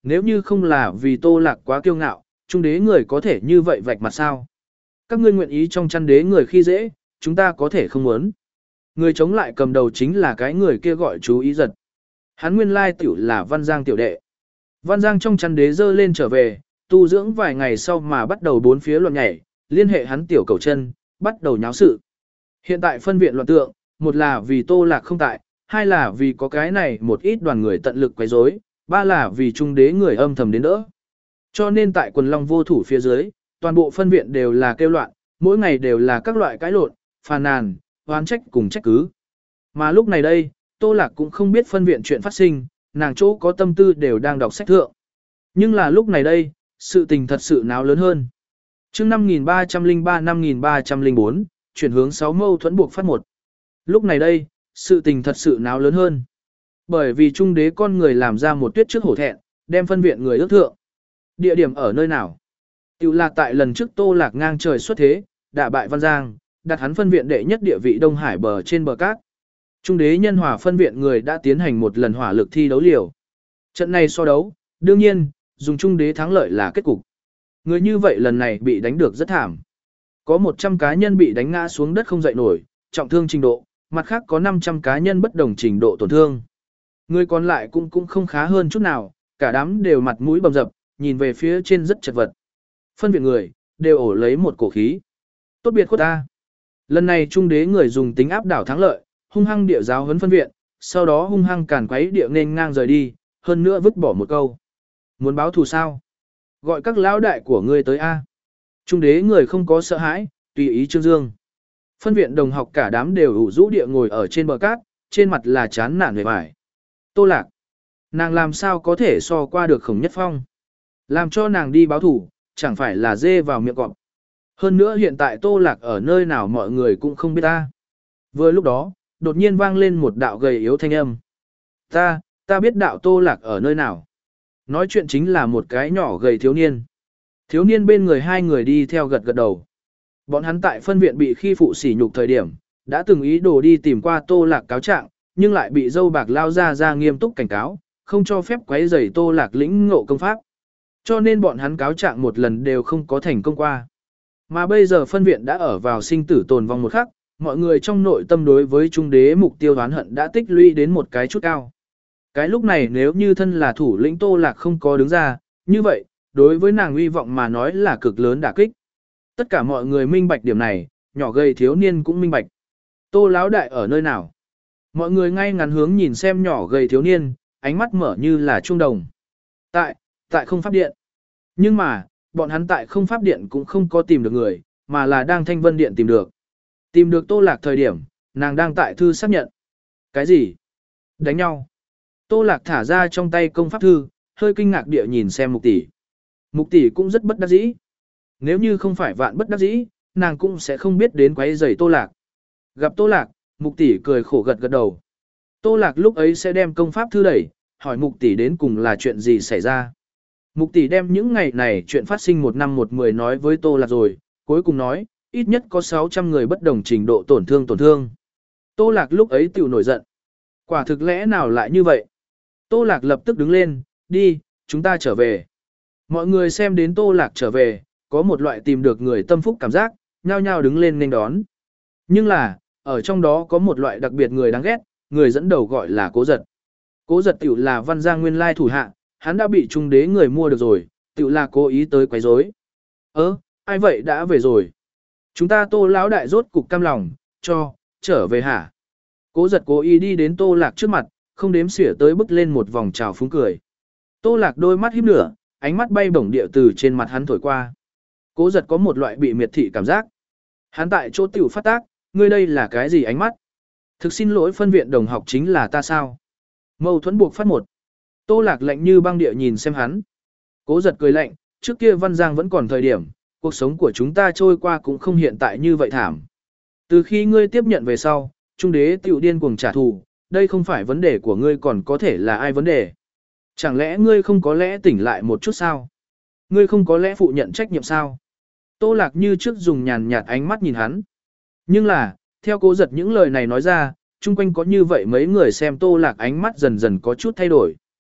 Nếu như không là vì Tô Lạc quá kiêu ngạo, trung đế người có thể như vậy vạch mặt sao? Các ngươi nguyện ý trong chăn đế người khi dễ, chúng ta có thể không muốn. Người chống lại cầm đầu chính là cái người kia gọi chú ý giật. Hắn nguyên lai tiểu là Văn Giang tiểu đệ. Văn Giang trong chăn đế dơ lên trở về, tu dưỡng vài ngày sau mà bắt đầu bốn phía loạn nhảy, liên hệ hắn tiểu cầu chân, bắt đầu nháo sự. Hiện tại phân viện loạn tượng, một là vì Tô Lạc không tại, hai là vì có cái này một ít đoàn người tận lực quấy rối, ba là vì trung đế người âm thầm đến đỡ. Cho nên tại quần long vô thủ phía dưới, toàn bộ phân viện đều là kêu loạn, mỗi ngày đều là các loại cãi lộn, phàn nàn, oán trách cùng trách cứ. Mà lúc này đây, Tô Lạc cũng không biết phân viện chuyện phát sinh, nàng chỗ có tâm tư đều đang đọc sách thượng. Nhưng là lúc này đây, sự tình thật sự náo lớn hơn. Chương năm nghìn ba trăm lẻ ba năm nghìn ba trăm lẻ bốn, chuyển hướng sáu mâu thuẫn buộc phát một. Lúc này đây, sự tình thật sự náo lớn hơn. Bởi vì trung đế con người làm ra một tuyết trước hổ thẹn, đem phân viện người ước thượng. Địa điểm ở nơi nào? Tiểu là tại lần trước Tô Lạc ngang trời xuất thế, đả bại Văn Giang, đặt hắn phân viện đệ nhất địa vị Đông Hải bờ trên bờ cát. Trung đế nhân hòa phân viện người đã tiến hành một lần hỏa lực thi đấu liều. Trận này so đấu, đương nhiên, dùng trung đế thắng lợi là kết cục. Người như vậy lần này bị đánh được rất thảm. Có một trăm cá nhân bị đánh ngã xuống đất không dậy nổi, trọng thương trình độ, mặt khác có năm trăm cá nhân bất đồng trình độ tổn thương. Người còn lại cũng cũng không khá hơn chút nào, cả đám đều mặt mũi bầm dập, nhìn về phía trên rất chật vật. Phân viện người, đều ổ lấy một cổ khí. Tốt biệt khuất ta. Lần này trung đế người dùng tính áp đảo thắng lợi, hung hăng địa giáo huấn phân viện, sau đó hung hăng càn quấy địa nên ngang rời đi, hơn nữa vứt bỏ một câu. Muốn báo thù sao? Gọi các lão đại của ngươi tới A. Trung đế người không có sợ hãi, tùy ý trương dương. Phân viện đồng học cả đám đều ủ rũ địa ngồi ở trên bờ cát, trên mặt là chán nản về vải. Tô Lạc. Nàng làm sao có thể so qua được Khổng Nhất Phong? Làm cho nàng đi báo thủ, chẳng phải là dê vào miệng cọp. Hơn nữa hiện tại Tô Lạc ở nơi nào mọi người cũng không biết ta. Vừa lúc đó, đột nhiên vang lên một đạo gầy yếu thanh âm. Ta, ta biết đạo Tô Lạc ở nơi nào. Nói chuyện chính là một cái nhỏ gầy thiếu niên. Thiếu niên bên người hai người đi theo gật gật đầu. Bọn hắn tại phân viện bị khi phụ sỉ nhục thời điểm, đã từng ý đồ đi tìm qua Tô Lạc cáo trạng, nhưng lại bị dâu bạc lao ra ra nghiêm túc cảnh cáo, không cho phép quấy rầy Tô Lạc lĩnh ngộ công pháp. Cho nên bọn hắn cáo trạng một lần đều không có thành công qua. Mà bây giờ phân viện đã ở vào sinh tử tồn vong một khắc, mọi người trong nội tâm đối với trung đế mục tiêu oán hận đã tích lũy đến một cái chút cao. Cái lúc này nếu như thân là thủ lĩnh Tô Lạc không có đứng ra, như vậy, đối với nàng uy vọng mà nói là cực lớn đả kích. Tất cả mọi người minh bạch điểm này, nhỏ gầy thiếu niên cũng minh bạch. Tô lão đại ở nơi nào? Mọi người ngay ngắn hướng nhìn xem nhỏ gầy thiếu niên, ánh mắt mở như là trung đồng. Tại, tại không pháp điện. Nhưng mà, bọn hắn tại không pháp điện cũng không có tìm được người, mà là đang thanh vân điện tìm được. Tìm được Tô Lạc thời điểm, nàng đang tại thư xác nhận. Cái gì? Đánh nhau. Tô Lạc thả ra trong tay công pháp thư, hơi kinh ngạc địa nhìn xem mục tỷ. Mục tỷ cũng rất bất đắc dĩ. Nếu như không phải vạn bất đắc dĩ, nàng cũng sẽ không biết đến quấy rầy Tô Lạc. Gặp Tô Lạc, mục tỷ cười khổ gật gật đầu. Tô Lạc lúc ấy sẽ đem công pháp thư đẩy, hỏi mục tỷ đến cùng là chuyện gì xảy ra. Mục tỷ đem những ngày này chuyện phát sinh một năm một mười nói với Tô Lạc rồi, cuối cùng nói, ít nhất có sáu trăm người bất đồng trình độ tổn thương tổn thương. Tô Lạc lúc ấy tiểu nổi giận. Quả thực lẽ nào lại như vậy? Tô Lạc lập tức đứng lên, đi, chúng ta trở về. Mọi người xem đến Tô Lạc trở về, có một loại tìm được người tâm phúc cảm giác, nhao nhao đứng lên nên đón. Nhưng là, ở trong đó có một loại đặc biệt người đáng ghét, người dẫn đầu gọi là Cố Giật. Cố Giật tiểu là Văn Giang nguyên lai thủ hạ, hắn đã bị trung đế người mua được rồi, tiểu là cố ý tới quấy rối. Ơ, ai vậy đã về rồi? Chúng ta Tô lão đại rốt cục cam lòng, cho, trở về hả? Cố Giật cố ý đi đến Tô Lạc trước mặt, không đếm xỉa tới bước lên một vòng trào phúng cười. Tô Lạc đôi mắt híp lửa, ánh mắt bay bổng địa từ trên mặt hắn thổi qua. Cố Giật có một loại bị miệt thị cảm giác. Hắn tại chỗ tiểu phát tác, ngươi đây là cái gì ánh mắt? Thực xin lỗi phân viện đồng học chính là ta sao? Mâu thuẫn buộc phát một. Tô Lạc lạnh như băng địa nhìn xem hắn. Cố Giật cười lạnh, trước kia Văn Giang vẫn còn thời điểm, cuộc sống của chúng ta trôi qua cũng không hiện tại như vậy thảm. Từ khi ngươi tiếp nhận về sau, trung đế tiểu điên cuồng trả thù, đây không phải vấn đề của ngươi còn có thể là ai vấn đề. Chẳng lẽ ngươi không có lẽ tỉnh lại một chút sao? Ngươi không có lẽ phụ nhận trách nhiệm sao? Tô Lạc như trước dùng nhàn nhạt ánh mắt nhìn hắn. Nhưng là, theo Cố Giật những lời này nói ra, chung quanh có như vậy mấy người xem Tô Lạc ánh mắt dần dần có chút thay đổi.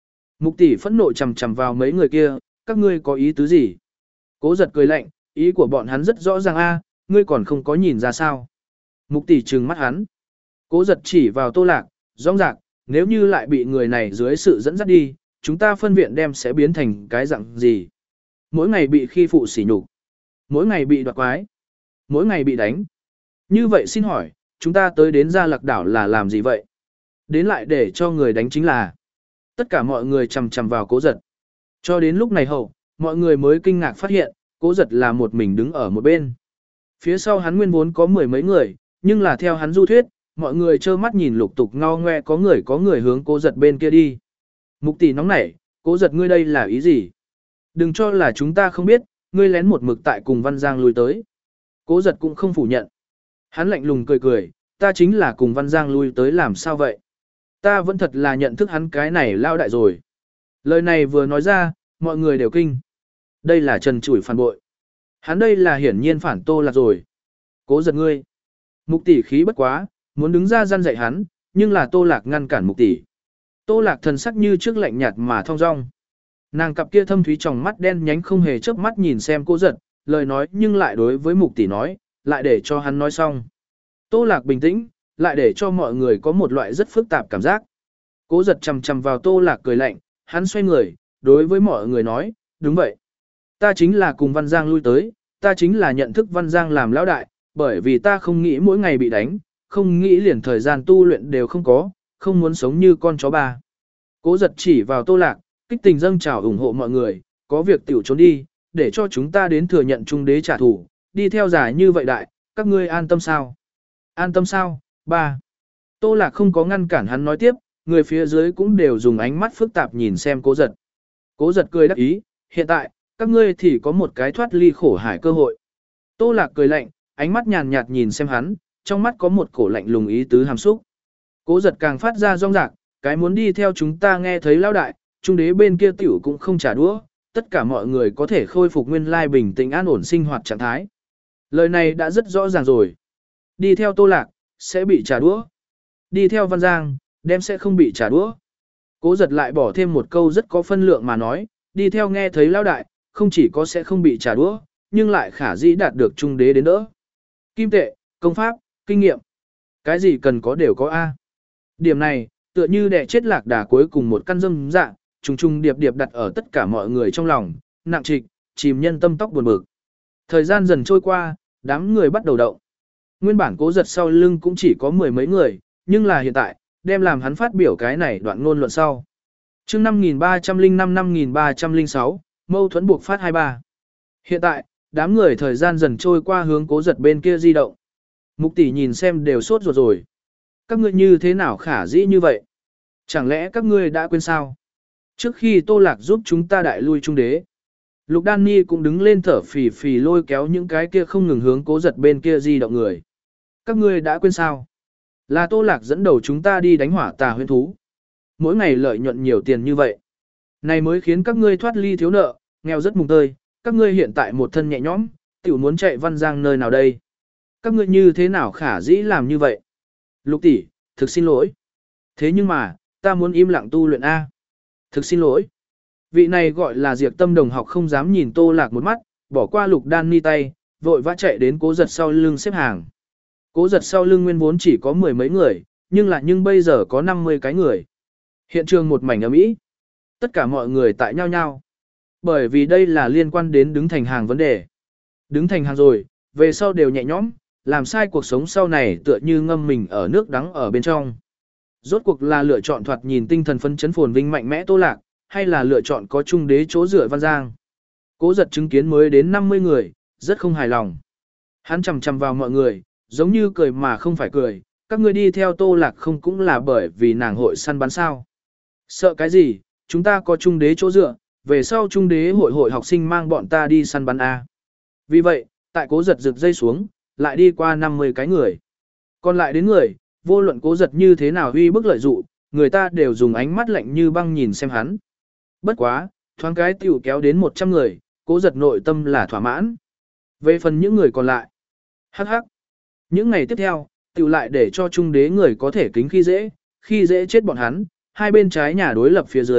Mục tỷ phẫn nộ chằm chằm vào mấy người kia, các ngươi có ý tứ gì? Cố giật cười lạnh, ý của bọn hắn rất rõ ràng a, ngươi còn không có nhìn ra sao. Mục tỷ trừng mắt hắn. Cố giật chỉ vào Tô Lạc, rõng rạc, nếu như lại bị người này dưới sự dẫn dắt đi, chúng ta phân viện đem sẽ biến thành cái dạng gì? Mỗi ngày bị khi phụ sỉ nhục, mỗi ngày bị đoạt quái, mỗi ngày bị đánh. Như vậy xin hỏi, chúng ta tới đến Gia Lạc đảo là làm gì vậy? Đến lại để cho người đánh chính là. Tất cả mọi người chằm chằm vào Cố giật. Cho đến lúc này hậu, mọi người mới kinh ngạc phát hiện, Cố giật là một mình đứng ở một bên. Phía sau hắn nguyên vốn có mười mấy người, nhưng là theo hắn du thuyết, mọi người trơ mắt nhìn lục tục ngao ngoe có người có người hướng Cố giật bên kia đi. Mục tỷ nóng nảy, Cố giật ngươi đây là ý gì? Đừng cho là chúng ta không biết, ngươi lén một mực tại cùng Văn Giang lui tới. Cố giật cũng không phủ nhận. Hắn lạnh lùng cười cười, ta chính là cùng Văn Giang lui tới làm sao vậy? Ta vẫn thật là nhận thức hắn cái này lao đại rồi. Lời này vừa nói ra, mọi người đều kinh. Đây là trần trụi phản bội. Hắn đây là hiển nhiên phản Tô Lạc rồi. Cố giật ngươi. Mục tỷ khí bất quá, muốn đứng ra gian dạy hắn, nhưng là Tô Lạc ngăn cản mục tỷ. Tô Lạc thần sắc như trước lạnh nhạt mà thong dong. Nàng cặp kia thâm thúy tròng mắt đen nhánh không hề chớp mắt nhìn xem Cố giật, lời nói nhưng lại đối với mục tỷ nói, lại để cho hắn nói xong. Tô Lạc bình tĩnh, lại để cho mọi người có một loại rất phức tạp cảm giác. Cố giật chằm chằm vào Tô Lạc cười lạnh, hắn xoay người, đối với mọi người nói, đúng vậy. Ta chính là cùng Văn Giang lui tới, ta chính là nhận thức Văn Giang làm lão đại, bởi vì ta không nghĩ mỗi ngày bị đánh, không nghĩ liền thời gian tu luyện đều không có, không muốn sống như con chó ba. Cố giật chỉ vào Tô Lạc, kích tình dâng trào ủng hộ mọi người, có việc tiểu trốn đi, để cho chúng ta đến thừa nhận trung đế trả thù, đi theo giải như vậy đại, các ngươi an tâm sao? An tâm sao? Ba. Tô Lạc không có ngăn cản hắn nói tiếp, người phía dưới cũng đều dùng ánh mắt phức tạp nhìn xem Cố giật. Cố giật cười đắc ý, hiện tại, các ngươi thì có một cái thoát ly khổ hải cơ hội. Tô Lạc cười lạnh, ánh mắt nhàn nhạt nhìn xem hắn, trong mắt có một cổ lạnh lùng ý tứ hàm xúc. Cố giật càng phát ra rong rạc, cái muốn đi theo chúng ta nghe thấy lão đại, trung đế bên kia tiểu cũng không trả đũa, tất cả mọi người có thể khôi phục nguyên lai bình tĩnh an ổn sinh hoạt trạng thái. Lời này đã rất rõ ràng rồi. Đi theo Tô Lạc, sẽ bị trả đũa. Đi theo Văn Giang, đem sẽ không bị trả đũa. Cố giật lại bỏ thêm một câu rất có phân lượng mà nói, đi theo nghe thấy lão đại, không chỉ có sẽ không bị trả đũa, nhưng lại khả dĩ đạt được trung đế đến đỡ. Kim tệ, công pháp, kinh nghiệm. Cái gì cần có đều có A. Điểm này, tựa như đẻ chết lạc đà cuối cùng một căn dâm dạ, trùng trùng điệp điệp đặt ở tất cả mọi người trong lòng, nặng trịch, chìm nhân tâm tóc buồn bực. Thời gian dần trôi qua, đám người bắt đầu động. Nguyên bản Cố giật sau lưng cũng chỉ có mười mấy người, nhưng là hiện tại, đem làm hắn phát biểu cái này đoạn ngôn luận sau. Chương năm nghìn ba trăm lẻ năm năm nghìn ba trăm lẻ sáu, mâu thuẫn buộc phát hai ba. Hiện tại, đám người thời gian dần trôi qua hướng Cố giật bên kia di động. Mục tỷ nhìn xem đều sốt ruột rồi. Các ngươi như thế nào khả dĩ như vậy? Chẳng lẽ các ngươi đã quên sao? Trước khi Tô Lạc giúp chúng ta đại lui trung đế, Lục Đan Ni cũng đứng lên thở phì phì lôi kéo những cái kia không ngừng hướng Cố giật bên kia di động người. Các ngươi đã quên sao? Là Tô Lạc dẫn đầu chúng ta đi đánh hỏa tà huyễn thú. Mỗi ngày lợi nhuận nhiều tiền như vậy. Này mới khiến các ngươi thoát ly thiếu nợ, nghèo rất mùng tơi. Các ngươi hiện tại một thân nhẹ nhõm, tiểu muốn chạy Văn Giang nơi nào đây? Các ngươi như thế nào khả dĩ làm như vậy? Lục tỷ, thực xin lỗi. Thế nhưng mà, ta muốn im lặng tu luyện A. Thực xin lỗi. Vị này gọi là Diệp Tâm đồng học không dám nhìn Tô Lạc một mắt, bỏ qua Lục Đan Ni tay, vội vã chạy đến Cố giật sau lưng xếp hàng. Cố giật sau lưng nguyên vốn chỉ có mười mấy người, nhưng là nhưng bây giờ có năm mươi cái người. Hiện trường một mảnh ầm ĩ. Tất cả mọi người tại nhau nhau. Bởi vì đây là liên quan đến đứng thành hàng vấn đề. Đứng thành hàng rồi, về sau đều nhẹ nhõm, làm sai cuộc sống sau này tựa như ngâm mình ở nước đắng ở bên trong. Rốt cuộc là lựa chọn thoạt nhìn tinh thần phấn chấn phồn vinh mạnh mẽ Tô Lạc, hay là lựa chọn có trung đế chỗ dựa Văn Giang. Cố giật chứng kiến mới đến năm mươi người, rất không hài lòng. Hắn chằm chằm vào mọi người, giống như cười mà không phải cười, các ngươi đi theo Tô Lạc không cũng là bởi vì nàng hội săn bắn sao. Sợ cái gì, chúng ta có trung đế chỗ dựa, về sau trung đế hội hội học sinh mang bọn ta đi săn bắn A. Vì vậy, tại Cố giật rực dây xuống, lại đi qua năm mươi cái người. Còn lại đến người, vô luận Cố giật như thế nào huy bức lợi dụ, người ta đều dùng ánh mắt lạnh như băng nhìn xem hắn. Bất quá, thoáng cái tiểu kéo đến một trăm người, Cố giật nội tâm là thỏa mãn. Về phần những người còn lại, hắc hắc. Những ngày tiếp theo, tiểu lại để cho trung đế người có thể kính khi dễ, khi dễ chết bọn hắn, hai bên trái nhà đối lập phía dưới,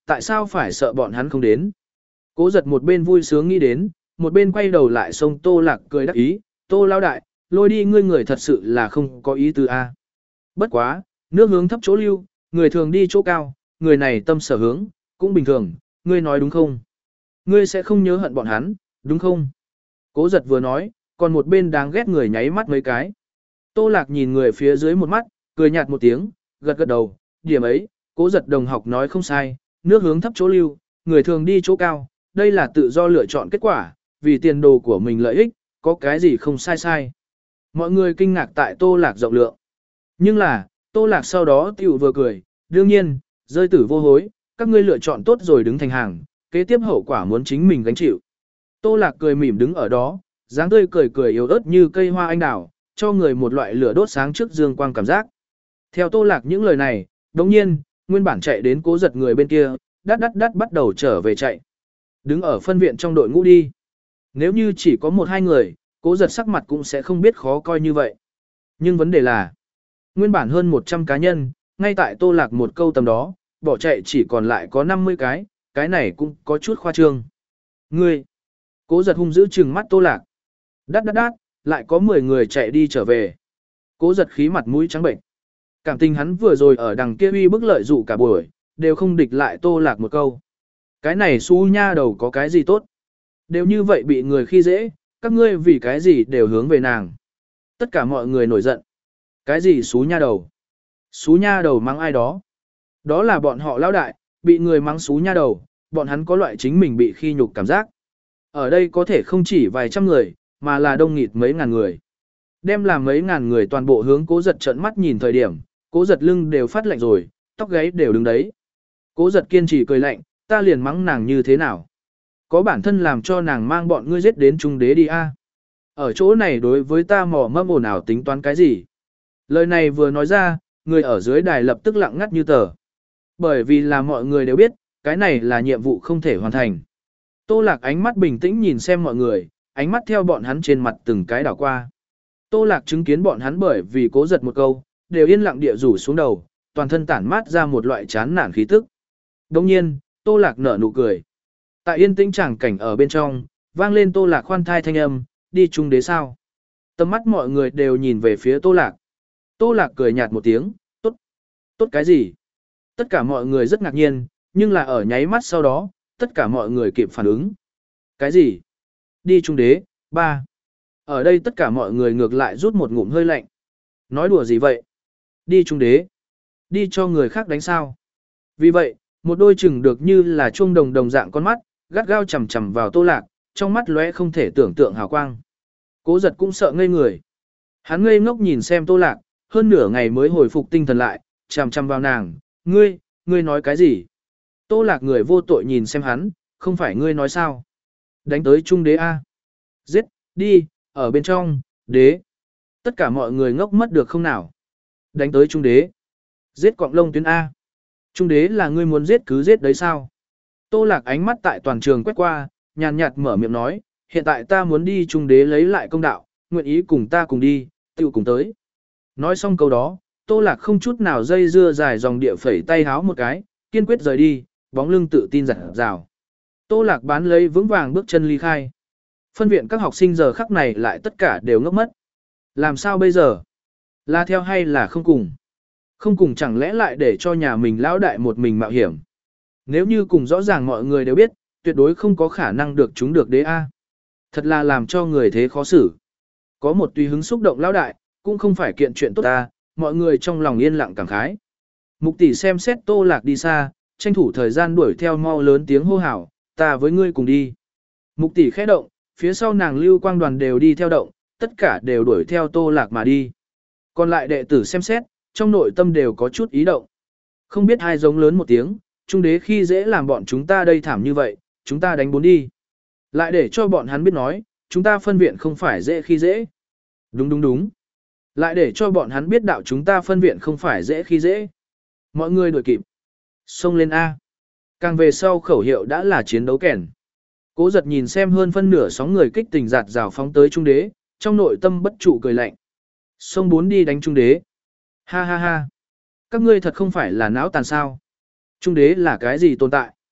tại sao phải sợ bọn hắn không đến. Cố giật một bên vui sướng nghĩ đến, một bên quay đầu lại xông Tô Lạc cười đắc ý, Tô lao đại, lôi đi ngươi người thật sự là không có ý tư a. Bất quá, nước hướng thấp chỗ lưu, người thường đi chỗ cao, người này tâm sở hướng, cũng bình thường, ngươi nói đúng không? Ngươi sẽ không nhớ hận bọn hắn, đúng không? Cố giật vừa nói, còn một bên đáng ghét người nháy mắt mấy cái. Tô Lạc nhìn người phía dưới một mắt, cười nhạt một tiếng, gật gật đầu, điểm ấy, cố giật đồng học nói không sai, nước hướng thấp chỗ lưu, người thường đi chỗ cao, đây là tự do lựa chọn kết quả, vì tiền đồ của mình lợi ích, có cái gì không sai sai. Mọi người kinh ngạc tại Tô Lạc rộng lượng. Nhưng là, Tô Lạc sau đó tiểu vừa cười, đương nhiên, rơi tử vô hối, các ngươi lựa chọn tốt rồi đứng thành hàng, kế tiếp hậu quả muốn chính mình gánh chịu. Tô Lạc cười mỉm đứng ở đó, dáng tươi cười cười yếu ớt như cây hoa anh đào, cho người một loại lửa đốt sáng trước dương quang cảm giác. Theo Tô Lạc những lời này, đồng nhiên, nguyên bản chạy đến cố giật người bên kia, đắt đắt đắt bắt đầu trở về chạy. Đứng ở phân viện trong đội ngũ đi. Nếu như chỉ có một hai người, cố giật sắc mặt cũng sẽ không biết khó coi như vậy. Nhưng vấn đề là, nguyên bản hơn một trăm cá nhân, ngay tại Tô Lạc một câu tầm đó, bỏ chạy chỉ còn lại có năm mươi cái, cái này cũng có chút khoa trương. Ngươi, cố giật hung dữ trừng mắt Tô Lạc. Đắt đắt đắt, lại có mười người chạy đi trở về. Cố giật khí mặt mũi trắng bệnh. Cảm tình hắn vừa rồi ở đằng kia uy bức lợi dụ cả buổi, đều không địch lại Tô Lạc một câu. Cái này xú nha đầu có cái gì tốt? Đều như vậy bị người khi dễ, các ngươi vì cái gì đều hướng về nàng. Tất cả mọi người nổi giận. Cái gì xú nha đầu? Xú nha đầu mắng ai đó? Đó là bọn họ lão đại, bị người mắng xú nha đầu, bọn hắn có loại chính mình bị khi nhục cảm giác. Ở đây có thể không chỉ vài trăm người, mà là đông nghịt mấy ngàn người. Đem làm mấy ngàn người toàn bộ hướng cố giật trợn mắt nhìn thời điểm, cố giật lưng đều phát lạnh rồi, tóc gáy đều đứng đấy. Cố giật kiên trì cười lạnh, ta liền mắng nàng như thế nào? Có bản thân làm cho nàng mang bọn ngươi giết đến trung đế đi a. Ở chỗ này đối với ta mò mâm ồn ào tính toán cái gì? Lời này vừa nói ra, người ở dưới đài lập tức lặng ngắt như tờ. Bởi vì là mọi người đều biết, cái này là nhiệm vụ không thể hoàn thành. Tô Lạc ánh mắt bình tĩnh nhìn xem mọi người, ánh mắt theo bọn hắn trên mặt từng cái đảo qua. Tô Lạc chứng kiến bọn hắn bởi vì cố giật một câu, đều yên lặng địa rủ xuống đầu, toàn thân tản mát ra một loại chán nản khí tức. Đồng nhiên, Tô Lạc nở nụ cười. Tại yên tĩnh chẳng cảnh ở bên trong, vang lên Tô Lạc khoan thai thanh âm, đi trung đế sao. Tầm mắt mọi người đều nhìn về phía Tô Lạc. Tô Lạc cười nhạt một tiếng, tốt. Tốt cái gì? Tất cả mọi người rất ngạc nhiên, nhưng là ở nháy mắt sau đó, tất cả mọi người kịp phản ứng. Cái gì? Đi trung đế, ba. Ở đây tất cả mọi người ngược lại rút một ngụm hơi lạnh. Nói đùa gì vậy? Đi trung đế. Đi cho người khác đánh sao? Vì vậy, một đôi chừng được như là chuông đồng đồng dạng con mắt, gắt gao chầm chầm vào Tô Lạc, trong mắt lóe không thể tưởng tượng hào quang. Cố giật cũng sợ ngây người. Hắn ngây ngốc nhìn xem Tô Lạc, hơn nửa ngày mới hồi phục tinh thần lại, chằm chằm vào nàng, ngươi, ngươi nói cái gì? Tô Lạc người vô tội nhìn xem hắn, không phải ngươi nói sao? Đánh tới trung đế A. Giết, đi, ở bên trong, đế. Tất cả mọi người ngốc mất được không nào? Đánh tới trung đế. Giết quạng lông tuyến A. Trung đế là ngươi muốn giết cứ giết đấy sao? Tô Lạc ánh mắt tại toàn trường quét qua, nhàn nhạt mở miệng nói, hiện tại ta muốn đi trung đế lấy lại công đạo, nguyện ý cùng ta cùng đi, tự cùng tới. Nói xong câu đó, Tô Lạc không chút nào dây dưa dài dòng địa phẩy tay háo một cái, kiên quyết rời đi, bóng lưng tự tin rạng rào. Tô Lạc bán lấy vững vàng bước chân ly khai. Phân viện các học sinh giờ khắc này lại tất cả đều ngốc mất. Làm sao bây giờ? Là theo hay là không cùng? Không cùng chẳng lẽ lại để cho nhà mình lão đại một mình mạo hiểm? Nếu như cùng rõ ràng mọi người đều biết, tuyệt đối không có khả năng được chúng được đế A. Thật là làm cho người thế khó xử. Có một tùy hứng xúc động lão đại, cũng không phải kiện chuyện tốt ta, mọi người trong lòng yên lặng cảm khái. Mục tỷ xem xét Tô Lạc đi xa, tranh thủ thời gian đuổi theo mau lớn tiếng hô hào, ta với ngươi cùng đi. Mục tỷ khẽ động, phía sau nàng lưu quang đoàn đều đi theo động, tất cả đều đuổi theo Tô Lạc mà đi. Còn lại đệ tử xem xét, trong nội tâm đều có chút ý động. Không biết hai giống lớn một tiếng, trung đế khi dễ làm bọn chúng ta đây thảm như vậy, chúng ta đánh bốn đi. Lại để cho bọn hắn biết nói, chúng ta phân viện không phải dễ khi dễ. Đúng đúng đúng. Lại để cho bọn hắn biết đạo chúng ta phân viện không phải dễ khi dễ. Mọi người đuổi kịp. Xông lên A. Càng về sau khẩu hiệu đã là chiến đấu kèn. Cố giật nhìn xem hơn phân nửa sóng người kích tình giạt rào phóng tới trung đế, trong nội tâm bất trụ cười lạnh. Xông bốn đi đánh trung đế. Ha ha ha. Các ngươi thật không phải là não tàn sao. Trung đế là cái gì tồn tại?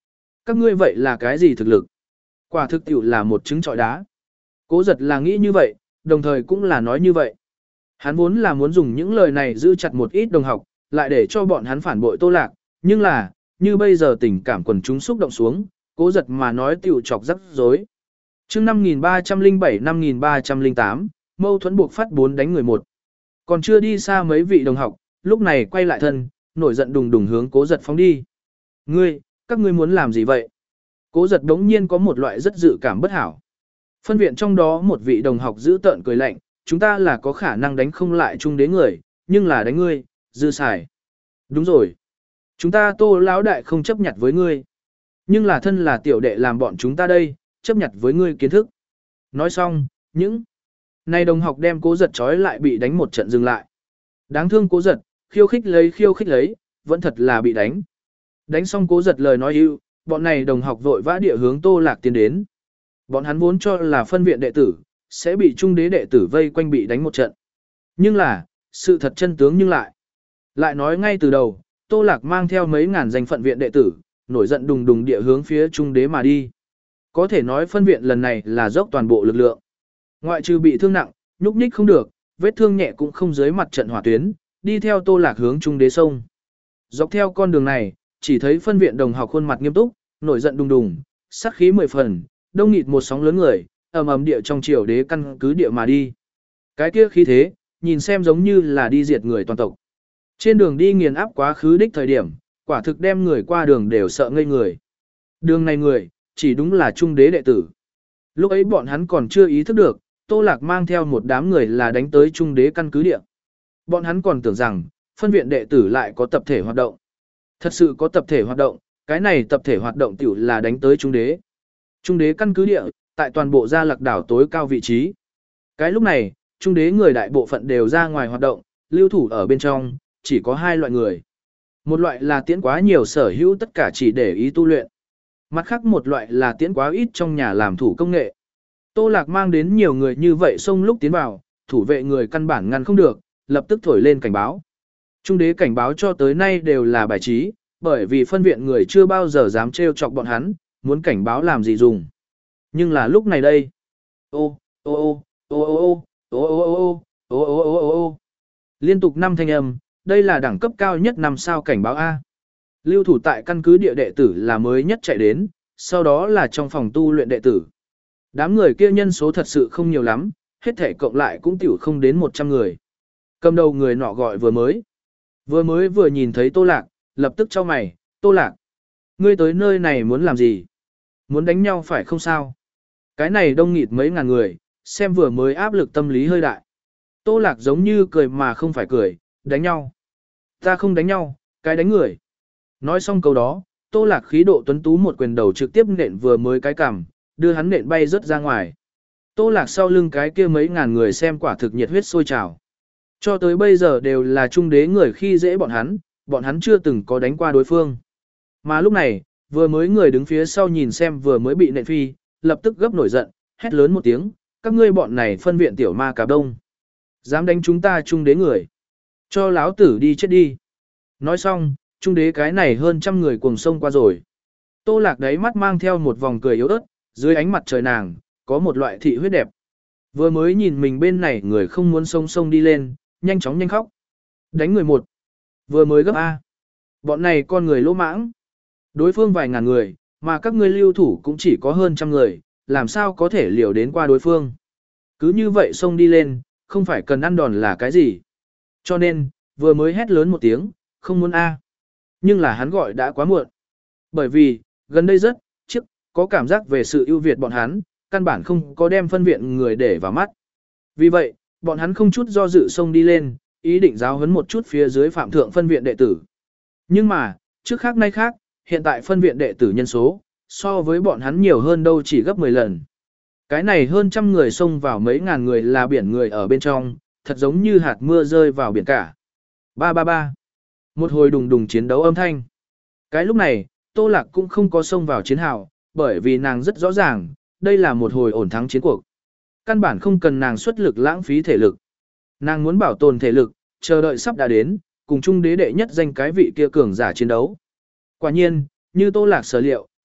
Các ngươi vậy là cái gì thực lực? Quả thực tiểu là một trứng trọi đá. Cố giật là nghĩ như vậy, đồng thời cũng là nói như vậy. Hắn vốn là muốn dùng những lời này giữ chặt một ít đồng học, lại để cho bọn hắn phản bội Tô Lạc, nhưng là, như bây giờ tình cảm quần chúng xúc động xuống, cố giật mà nói tiểu chọc rắc rối. chương năm nghìn ba trăm lẻ bảy năm nghìn ba trăm lẻ tám, mâu thuẫn buộc phát bốn đánh người một. Còn chưa đi xa mấy vị đồng học, lúc này quay lại thân, nổi giận đùng đùng hướng cố giật phóng đi. Ngươi, các ngươi muốn làm gì vậy? Cố giật đống nhiên có một loại rất dự cảm bất hảo. Phân viện trong đó một vị đồng học giữ tợn cười lạnh, chúng ta là có khả năng đánh không lại chung đế người, nhưng là đánh ngươi, dư xài. Đúng rồi. Chúng ta Tô lão đại không chấp nhặt với ngươi. Nhưng là thân là tiểu đệ làm bọn chúng ta đây, chấp nhặt với ngươi kiến thức. Nói xong, những này đồng học đem cố giật trói lại bị đánh một trận dừng lại. Đáng thương cố giật, khiêu khích lấy khiêu khích lấy, vẫn thật là bị đánh. Đánh xong cố giật lời nói ưu, bọn này đồng học vội vã địa hướng Tô Lạc tiến đến. Bọn hắn vốn cho là phân viện đệ tử, sẽ bị trung đế đệ tử vây quanh bị đánh một trận. Nhưng là, sự thật chân tướng nhưng lại. Lại nói ngay từ đầu, Tô Lạc mang theo mấy ngàn danh phận viện đệ tử, nổi giận đùng đùng địa hướng phía trung đế mà đi. Có thể nói phân viện lần này là dốc toàn bộ lực lượng. Ngoại trừ bị thương nặng, nhúc nhích không được, vết thương nhẹ cũng không dưới mặt trận hỏa tuyến, đi theo Tô Lạc hướng trung đế sông. Dọc theo con đường này, chỉ thấy phân viện đồng học khuôn mặt nghiêm túc, nổi giận đùng đùng, sát khí mười phần, đông nghịt một sóng lớn người, ầm ầm địa trong triều đế căn cứ địa mà đi. Cái kia khí thế, nhìn xem giống như là đi diệt người toàn tộc. Trên đường đi nghiền áp quá khứ đích thời điểm, quả thực đem người qua đường đều sợ ngây người. Đường này người, chỉ đúng là trung đế đệ tử. Lúc ấy bọn hắn còn chưa ý thức được, Tô Lạc mang theo một đám người là đánh tới trung đế căn cứ địa. Bọn hắn còn tưởng rằng, phân viện đệ tử lại có tập thể hoạt động. Thật sự có tập thể hoạt động, cái này tập thể hoạt động tiểu là đánh tới trung đế. Trung đế căn cứ địa, tại toàn bộ Gia Lạc đảo tối cao vị trí. Cái lúc này, trung đế người đại bộ phận đều ra ngoài hoạt động, lưu thủ ở bên trong, chỉ có hai loại người. Một loại là tiễn quá nhiều sở hữu tất cả chỉ để ý tu luyện. Mặt khác một loại là tiễn quá ít trong nhà làm thủ công nghệ. Tô Lạc mang đến nhiều người như vậy xông lúc tiến vào, thủ vệ người căn bản ngăn không được, lập tức thổi lên cảnh báo. Trung đế cảnh báo cho tới nay đều là bài trí, bởi vì phân viện người chưa bao giờ dám trêu chọc bọn hắn, muốn cảnh báo làm gì dùng. Nhưng là lúc này đây. Ô, ô ô, ô ô ô, ô ô ô, ô ô ô ô ô. Liên tục năm thanh âm, đây là đẳng cấp cao nhất năm sao cảnh báo A. Lưu thủ tại căn cứ địa đệ tử là mới nhất chạy đến, sau đó là trong phòng tu luyện đệ tử. Đám người kia nhân số thật sự không nhiều lắm, hết thể cộng lại cũng tiểu không đến một trăm người. Cầm đầu người nọ gọi vừa mới. Vừa mới vừa nhìn thấy Tô Lạc, lập tức chau mày, Tô Lạc. Ngươi tới nơi này muốn làm gì? Muốn đánh nhau phải không sao? Cái này đông nghịt mấy ngàn người, xem vừa mới áp lực tâm lý hơi đại. Tô Lạc giống như cười mà không phải cười, đánh nhau. Ta không đánh nhau, cái đánh người. Nói xong câu đó, Tô Lạc khí độ tuấn tú một quyền đầu trực tiếp nện vừa mới cái cằm, đưa hắn nện bay rớt ra ngoài. Tô Lạc sau lưng cái kia mấy ngàn người xem quả thực nhiệt huyết sôi trào. Cho tới bây giờ đều là trung đế người khi dễ bọn hắn, bọn hắn chưa từng có đánh qua đối phương. Mà lúc này, vừa mới người đứng phía sau nhìn xem vừa mới bị nện phi, lập tức gấp nổi giận, hét lớn một tiếng, các ngươi bọn này phân viện tiểu ma cà đông. Dám đánh chúng ta trung đế người. Cho láo tử đi chết đi. Nói xong, trung đế cái này hơn trăm người cuồng sông qua rồi. Tô Lạc đáy mắt mang theo một vòng cười yếu ớt, dưới ánh mặt trời nàng, có một loại thị huyết đẹp. Vừa mới nhìn mình bên này người không muốn sông sông đi lên, nhanh chóng nhanh khóc. Đánh người một. Vừa mới gấp A. Bọn này con người lỗ mãng. Đối phương vài ngàn người, mà các ngươi lưu thủ cũng chỉ có hơn trăm người, làm sao có thể liều đến qua đối phương. Cứ như vậy xông đi lên, không phải cần ăn đòn là cái gì. Cho nên, vừa mới hét lớn một tiếng, không muốn A. Nhưng là hắn gọi đã quá muộn. Bởi vì, gần đây rất, chiếc, có cảm giác về sự ưu việt bọn hắn, căn bản không có đem phân viện người để vào mắt. Vì vậy, bọn hắn không chút do dự xông đi lên, ý định giáo huấn một chút phía dưới phạm thượng phân viện đệ tử. Nhưng mà, trước khác nay khác, hiện tại phân viện đệ tử nhân số, so với bọn hắn nhiều hơn đâu chỉ gấp mười lần. Cái này hơn trăm người xông vào mấy ngàn người là biển người ở bên trong, thật giống như hạt mưa rơi vào biển cả. Ba ba ba. Một hồi đùng đùng chiến đấu âm thanh. Cái lúc này, Tô Lạc cũng không có xông vào chiến hào, bởi vì nàng rất rõ ràng, đây là một hồi ổn thắng chiến cuộc. Căn bản không cần nàng xuất lực lãng phí thể lực. Nàng muốn bảo tồn thể lực, chờ đợi sắp đã đến, cùng chung đế đệ nhất danh cái vị kia cường giả chiến đấu. Quả nhiên, như Tô Lạc sở liệu,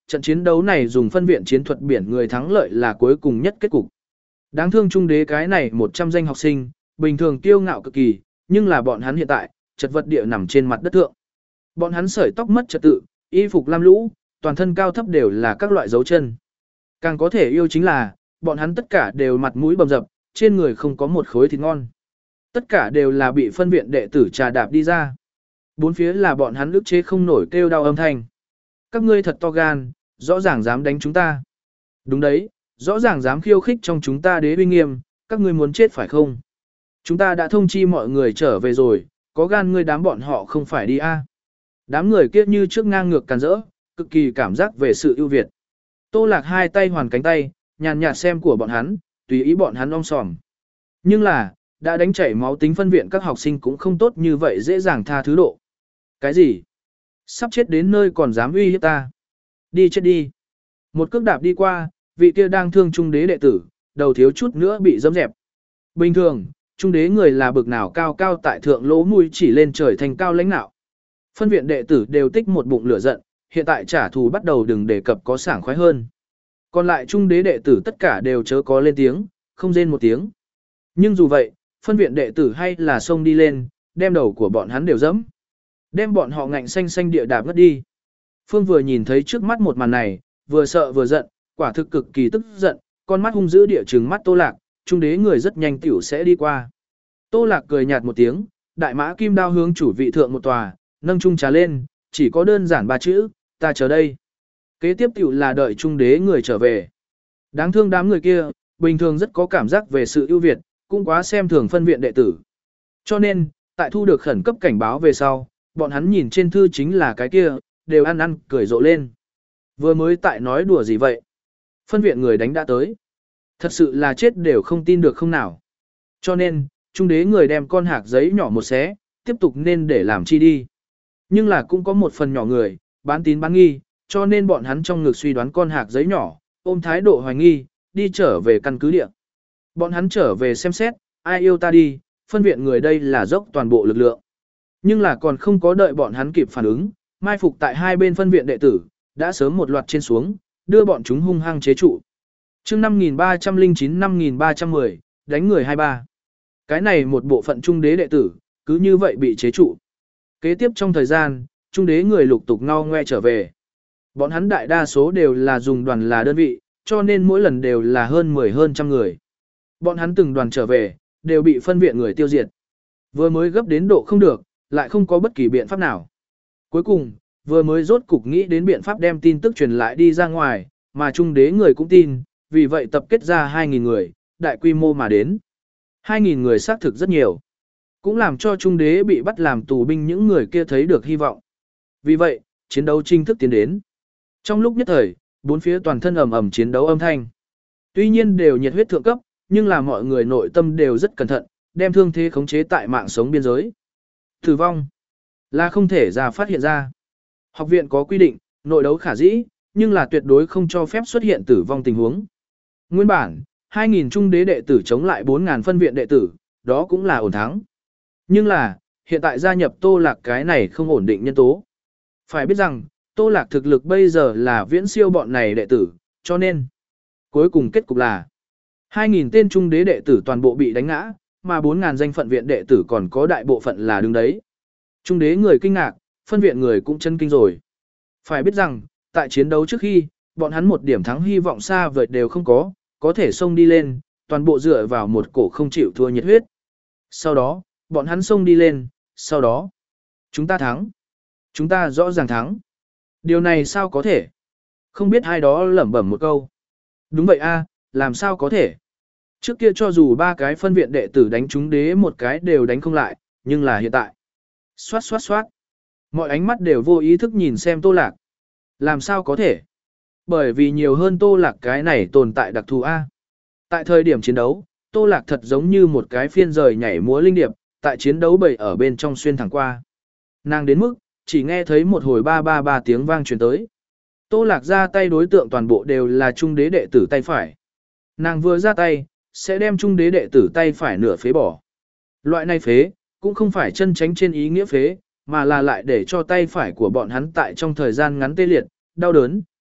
Trận chiến đấu này dùng phân viện chiến thuật biển người thắng lợi là cuối cùng nhất kết cục. Đáng thương trung đế cái này một trăm danh học sinh, bình thường kiêu ngạo cực kỳ, nhưng là bọn hắn hiện tại, chật vật địa nằm trên mặt đất thượng. Bọn hắn sợi tóc mất trật tự, y phục lam lũ, toàn thân cao thấp đều là các loại dấu chân. Càng có thể yêu chính là, bọn hắn tất cả đều mặt mũi bầm dập, trên người không có một khối thịt ngon. Tất cả đều là bị phân viện đệ tử trà đạp đi ra. Bốn phía là bọn hắn ức chế không nổi kêu đau âm thanh. Các ngươi thật to gan, rõ ràng dám đánh chúng ta. Đúng đấy, rõ ràng dám khiêu khích trong chúng ta đế uy nghiêm, các ngươi muốn chết phải không? Chúng ta đã thông chi mọi người trở về rồi, có gan ngươi đám bọn họ không phải đi a? À? Đám người kia như trước ngang ngược càn rỡ, cực kỳ cảm giác về sự ưu việt. Tô Lạc hai tay hoàn cánh tay, nhàn nhạt xem của bọn hắn, tùy ý bọn hắn om sòm. Nhưng là, đã đánh chảy máu tính phân viện các học sinh cũng không tốt như vậy dễ dàng tha thứ độ. Cái gì? Sắp chết đến nơi còn dám uy hiếp ta. Đi chết đi. Một cước đạp đi qua, vị kia đang thương trung đế đệ tử, đầu thiếu chút nữa bị dẫm dẹp. Bình thường, trung đế người là bực nào cao cao tại thượng lỗ mũi chỉ lên trời thành cao lãnh nạo. Phân viện đệ tử đều tích một bụng lửa giận, hiện tại trả thù bắt đầu đừng đề cập có sảng khoái hơn. Còn lại trung đế đệ tử tất cả đều chớ có lên tiếng, không rên một tiếng. Nhưng dù vậy, phân viện đệ tử hay là xông đi lên, đem đầu của bọn hắn đều dẫm. Đem bọn họ ngạnh xanh xanh địa đạp ngất đi. Phương vừa nhìn thấy trước mắt một màn này, vừa sợ vừa giận, quả thực cực kỳ tức giận, con mắt hung dữ địa trừng mắt Tô Lạc, trung đế người rất nhanh tiểu sẽ đi qua. Tô Lạc cười nhạt một tiếng, đại mã kim đao hướng chủ vị thượng một tòa, nâng chung trà lên, chỉ có đơn giản ba chữ, ta chờ đây. Kế tiếp tiểu là đợi trung đế người trở về. Đáng thương đám người kia, bình thường rất có cảm giác về sự ưu việt, cũng quá xem thường phân viện đệ tử. Cho nên, tại thu được khẩn cấp cảnh báo về sau, bọn hắn nhìn trên thư chính là cái kia, đều ăn ăn, cười rộ lên. Vừa mới tại nói đùa gì vậy? Phân viện người đánh đã tới. Thật sự là chết đều không tin được không nào. Cho nên, trung đế người đem con hạc giấy nhỏ một xé, tiếp tục nên để làm chi đi. Nhưng là cũng có một phần nhỏ người, bán tín bán nghi, cho nên bọn hắn trong ngực suy đoán con hạc giấy nhỏ, ôm thái độ hoài nghi, đi trở về căn cứ địa. Bọn hắn trở về xem xét, ai yêu ta đi, phân viện người đây là dốc toàn bộ lực lượng. Nhưng là còn không có đợi bọn hắn kịp phản ứng, mai phục tại hai bên phân viện đệ tử, đã sớm một loạt trên xuống, đưa bọn chúng hung hăng chế trụ. chương năm nghìn ba trăm lẻ chín năm nghìn ba trăm mười, đánh người hai ba. Cái này một bộ phận trung đế đệ tử, cứ như vậy bị chế trụ. Kế tiếp trong thời gian, trung đế người lục tục ngao ngoe trở về. Bọn hắn đại đa số đều là dùng đoàn là đơn vị, cho nên mỗi lần đều là hơn mười hơn trăm người. Bọn hắn từng đoàn trở về, đều bị phân viện người tiêu diệt. Vừa mới gấp đến độ không được, lại không có bất kỳ biện pháp nào. Cuối cùng, vừa mới rốt cục nghĩ đến biện pháp đem tin tức truyền lại đi ra ngoài, mà trung đế người cũng tin, vì vậy tập kết ra hai nghìn người, đại quy mô mà đến. hai nghìn người xác thực rất nhiều. Cũng làm cho trung đế bị bắt làm tù binh những người kia thấy được hy vọng. Vì vậy, chiến đấu chính thức tiến đến. Trong lúc nhất thời, bốn phía toàn thân ầm ầm chiến đấu âm thanh. Tuy nhiên đều nhiệt huyết thượng cấp, nhưng là mọi người nội tâm đều rất cẩn thận, đem thương thế khống chế tại mạng sống biên giới. Tử vong là không thể ra phát hiện ra. Học viện có quy định, nội đấu khả dĩ, nhưng là tuyệt đối không cho phép xuất hiện tử vong tình huống. Nguyên bản, hai nghìn trung đế đệ tử chống lại bốn nghìn phân viện đệ tử, đó cũng là ổn thắng. Nhưng là, hiện tại gia nhập Tô Lạc cái này không ổn định nhân tố. Phải biết rằng, Tô Lạc thực lực bây giờ là viễn siêu bọn này đệ tử, cho nên, cuối cùng kết cục là hai nghìn tên trung đế đệ tử toàn bộ bị đánh ngã, mà bốn nghìn danh phận viện đệ tử còn có đại bộ phận là đứng đấy. Trung đế người kinh ngạc, phân viện người cũng chân kinh rồi. Phải biết rằng, tại chiến đấu trước khi, bọn hắn một điểm thắng hy vọng xa vời đều không có, có thể xông đi lên, toàn bộ dựa vào một cổ không chịu thua nhiệt huyết. Sau đó, bọn hắn xông đi lên, sau đó, chúng ta thắng. Chúng ta rõ ràng thắng. Điều này sao có thể? Không biết ai đó lẩm bẩm một câu. Đúng vậy a, làm sao có thể? Trước kia cho dù ba cái phân viện đệ tử đánh chúng đế một cái đều đánh không lại, nhưng là hiện tại. Xoát xoát xoát. Mọi ánh mắt đều vô ý thức nhìn xem Tô Lạc. Làm sao có thể? Bởi vì nhiều hơn Tô Lạc cái này tồn tại đặc thù A. Tại thời điểm chiến đấu, Tô Lạc thật giống như một cái phiên rời nhảy múa linh điệp, tại chiến đấu bầy ở bên trong xuyên thẳng qua. Nàng đến mức, chỉ nghe thấy một hồi ba ba ba tiếng vang truyền tới. Tô Lạc ra tay đối tượng toàn bộ đều là trung đế đệ tử tay phải. Nàng vừa ra tay, sẽ đem trung đế đệ tử tay phải nửa phế bỏ. Loại này phế, cũng không phải chân tránh trên ý nghĩa phế, mà là lại để cho tay phải của bọn hắn tại trong thời gian ngắn tê liệt, đau đớn,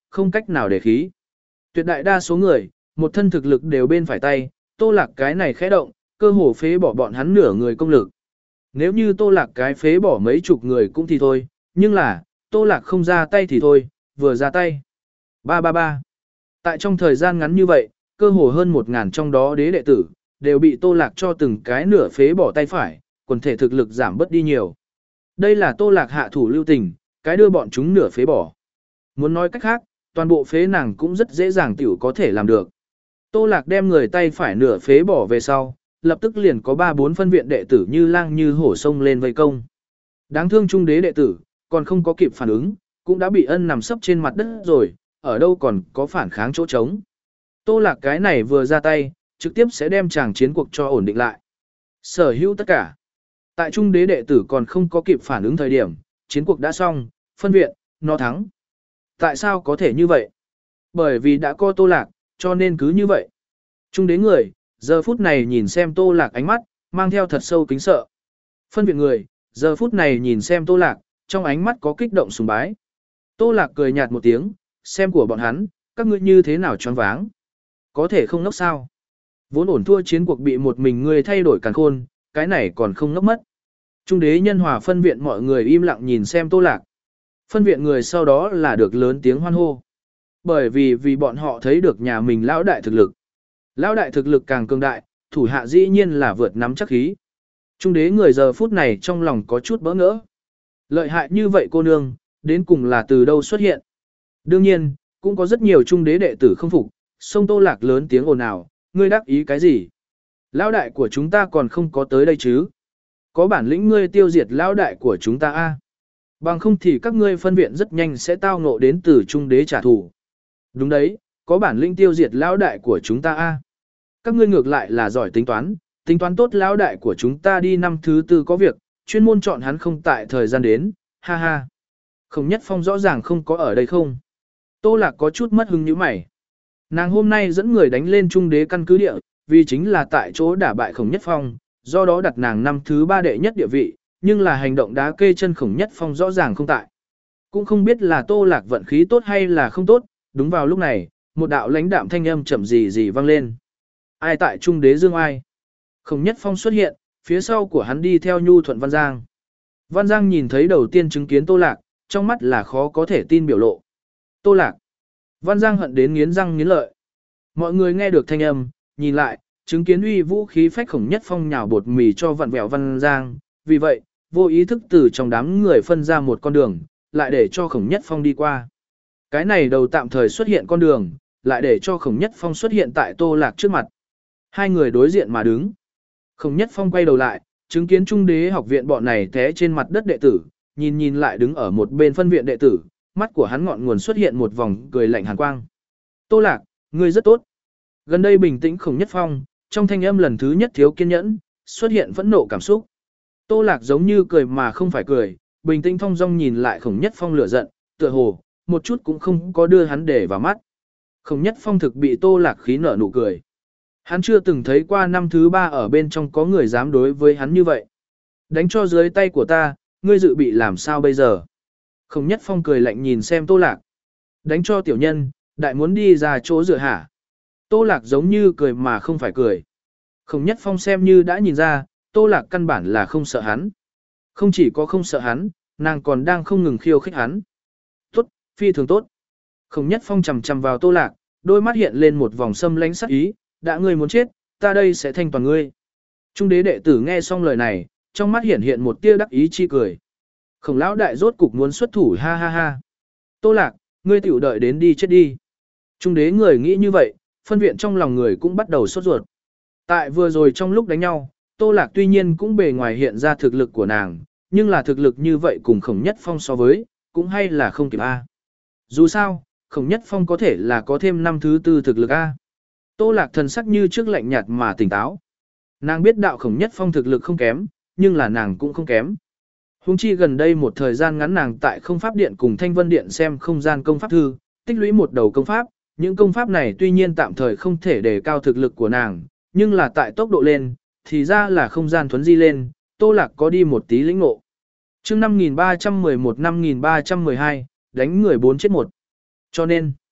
không cách nào để khí. Tuyệt đại đa số người, một thân thực lực đều bên phải tay, Tô Lạc cái này khẽ động, cơ hồ phế bỏ bọn hắn nửa người công lực. Nếu như Tô Lạc cái phế bỏ mấy chục người cũng thì thôi, nhưng là, Tô Lạc không ra tay thì thôi, vừa ra tay. Ba ba ba. Tại trong thời gian ngắn như vậy, cơ hồ hơn một ngàn trong đó đế đệ tử, đều bị Tô Lạc cho từng cái nửa phế bỏ tay phải, quần thể thực lực giảm bớt đi nhiều. Đây là Tô Lạc hạ thủ lưu tình, cái đưa bọn chúng nửa phế bỏ. Muốn nói cách khác, toàn bộ phế nàng cũng rất dễ dàng tiểu có thể làm được. Tô Lạc đem người tay phải nửa phế bỏ về sau, lập tức liền có ba bốn phân viện đệ tử như lang như hổ sông lên vây công. Đáng thương trung đế đệ tử, còn không có kịp phản ứng, cũng đã bị ân nằm sấp trên mặt đất rồi, ở đâu còn có phản kháng chỗ trống. Tô Lạc cái này vừa ra tay, trực tiếp sẽ đem chàng chiến cuộc cho ổn định lại. Sở hữu tất cả. Tại trung đế đệ tử còn không có kịp phản ứng thời điểm, chiến cuộc đã xong, phân viện, nó thắng. Tại sao có thể như vậy? Bởi vì đã có Tô Lạc, cho nên cứ như vậy. Trung đế người, giờ phút này nhìn xem Tô Lạc ánh mắt, mang theo thật sâu kính sợ. Phân viện người, giờ phút này nhìn xem Tô Lạc, trong ánh mắt có kích động sùng bái. Tô Lạc cười nhạt một tiếng, xem của bọn hắn, các ngươi như thế nào choáng váng. Có thể không ngốc sao. Vốn ổn thua chiến cuộc bị một mình ngươi thay đổi càn khôn, cái này còn không ngốc mất. Trung đế nhân hòa phân viện mọi người im lặng nhìn xem Tô Lạc. Phân viện người sau đó là được lớn tiếng hoan hô. Bởi vì vì bọn họ thấy được nhà mình lão đại thực lực. Lão đại thực lực càng cường đại, thủ hạ dĩ nhiên là vượt nắm chắc khí. Trung đế người giờ phút này trong lòng có chút bỡ ngỡ. Lợi hại như vậy cô nương, đến cùng là từ đâu xuất hiện. Đương nhiên, cũng có rất nhiều trung đế đệ tử không phục, sông Tô Lạc lớn tiếng ồn ào, ngươi đắc ý cái gì? Lão đại của chúng ta còn không có tới đây chứ? Có bản lĩnh ngươi tiêu diệt lão đại của chúng ta a? Bằng không thì các ngươi phân viện rất nhanh sẽ tao ngộ đến từ trung đế trả thù. Đúng đấy, có bản lĩnh tiêu diệt lão đại của chúng ta a. Các ngươi ngược lại là giỏi tính toán, tính toán tốt lão đại của chúng ta đi năm thứ tư có việc, chuyên môn chọn hắn không tại thời gian đến, ha ha. Khổng Nhất Phong rõ ràng không có ở đây không? Tô Lạc có chút mất hứng như mày. Nàng hôm nay dẫn người đánh lên trung đế căn cứ địa, vì chính là tại chỗ đả bại Khổng Nhất Phong, do đó đặt nàng năm thứ ba đệ nhất địa vị, nhưng là hành động đá kê chân Khổng Nhất Phong rõ ràng không tại. Cũng không biết là Tô Lạc vận khí tốt hay là không tốt, đúng vào lúc này, một đạo lãnh đạm thanh âm chậm gì gì vang lên. Ai tại trung đế dương ai? Khổng Nhất Phong xuất hiện, phía sau của hắn đi theo Nhu Thuận Văn Giang. Văn Giang nhìn thấy đầu tiên chứng kiến Tô Lạc, trong mắt là khó có thể tin biểu lộ. Tô Lạc. Văn Giang hận đến nghiến răng nghiến lợi. Mọi người nghe được thanh âm, nhìn lại, chứng kiến uy vũ khí phách Khổng Nhất Phong nhào bột mì cho vặn vẹo Văn Giang, vì vậy, vô ý thức từ trong đám người phân ra một con đường, lại để cho Khổng Nhất Phong đi qua. Cái này đầu tạm thời xuất hiện con đường, lại để cho Khổng Nhất Phong xuất hiện tại Tô Lạc trước mặt. Hai người đối diện mà đứng. Khổng Nhất Phong quay đầu lại, chứng kiến trung đế học viện bọn này té trên mặt đất đệ tử, nhìn nhìn lại đứng ở một bên phân viện đệ tử, mắt của hắn ngọn nguồn xuất hiện một vòng cười lạnh hàn quang. Tô Lạc, ngươi rất tốt. Gần đây bình tĩnh Khổng Nhất Phong, trong thanh âm lần thứ nhất thiếu kiên nhẫn, xuất hiện phẫn nộ cảm xúc. Tô Lạc giống như cười mà không phải cười, bình tĩnh thong dong nhìn lại Khổng Nhất Phong lửa giận, tựa hồ, một chút cũng không có đưa hắn để vào mắt. Khổng Nhất Phong thực bị Tô Lạc khí nở nụ cười. Hắn chưa từng thấy qua năm thứ ba ở bên trong có người dám đối với hắn như vậy. Đánh cho dưới tay của ta, ngươi dự bị làm sao bây giờ? Khổng Nhất Phong cười lạnh nhìn xem Tô Lạc. Đánh cho tiểu nhân, đại muốn đi ra chỗ rửa hả? Tô Lạc giống như cười mà không phải cười. Khổng Nhất Phong xem như đã nhìn ra, Tô Lạc căn bản là không sợ hắn. Không chỉ có không sợ hắn, nàng còn đang không ngừng khiêu khích hắn. Tốt, phi thường tốt. Khổng Nhất Phong chầm chầm vào Tô Lạc, đôi mắt hiện lên một vòng xâm lánh sắc ý, đã ngươi muốn chết, ta đây sẽ thanh toàn ngươi. Trung đế đệ tử nghe xong lời này, trong mắt hiện hiện một tia đắc ý chi cười. Khổng lão đại rốt cục muốn xuất thủ ha ha ha. Tô Lạc, ngươi tiểu đợi đến đi chết đi. Trung đế người nghĩ như vậy, phân viện trong lòng người cũng bắt đầu sốt ruột. Tại vừa rồi trong lúc đánh nhau, Tô Lạc tuy nhiên cũng bề ngoài hiện ra thực lực của nàng, nhưng là thực lực như vậy cùng Khổng Nhất Phong so với, cũng hay là không kịp A. Dù sao, Khổng Nhất Phong có thể là có thêm năm thứ tư thực lực A. Tô Lạc thần sắc như trước lạnh nhạt mà tỉnh táo. Nàng biết đạo Khổng Nhất Phong thực lực không kém, nhưng là nàng cũng không kém. Huống chi gần đây một thời gian ngắn nàng tại Không Pháp Điện cùng Thanh Vân Điện xem không gian công pháp thư, tích lũy một đầu công pháp, những công pháp này tuy nhiên tạm thời không thể đề cao thực lực của nàng, nhưng là tại tốc độ lên, thì ra là không gian thuấn di lên, Tô Lạc có đi một tí lĩnh ngộ. Chương năm nghìn ba trăm mười một năm nghìn ba trăm mười hai, đánh người bốn chết một. Cho nên,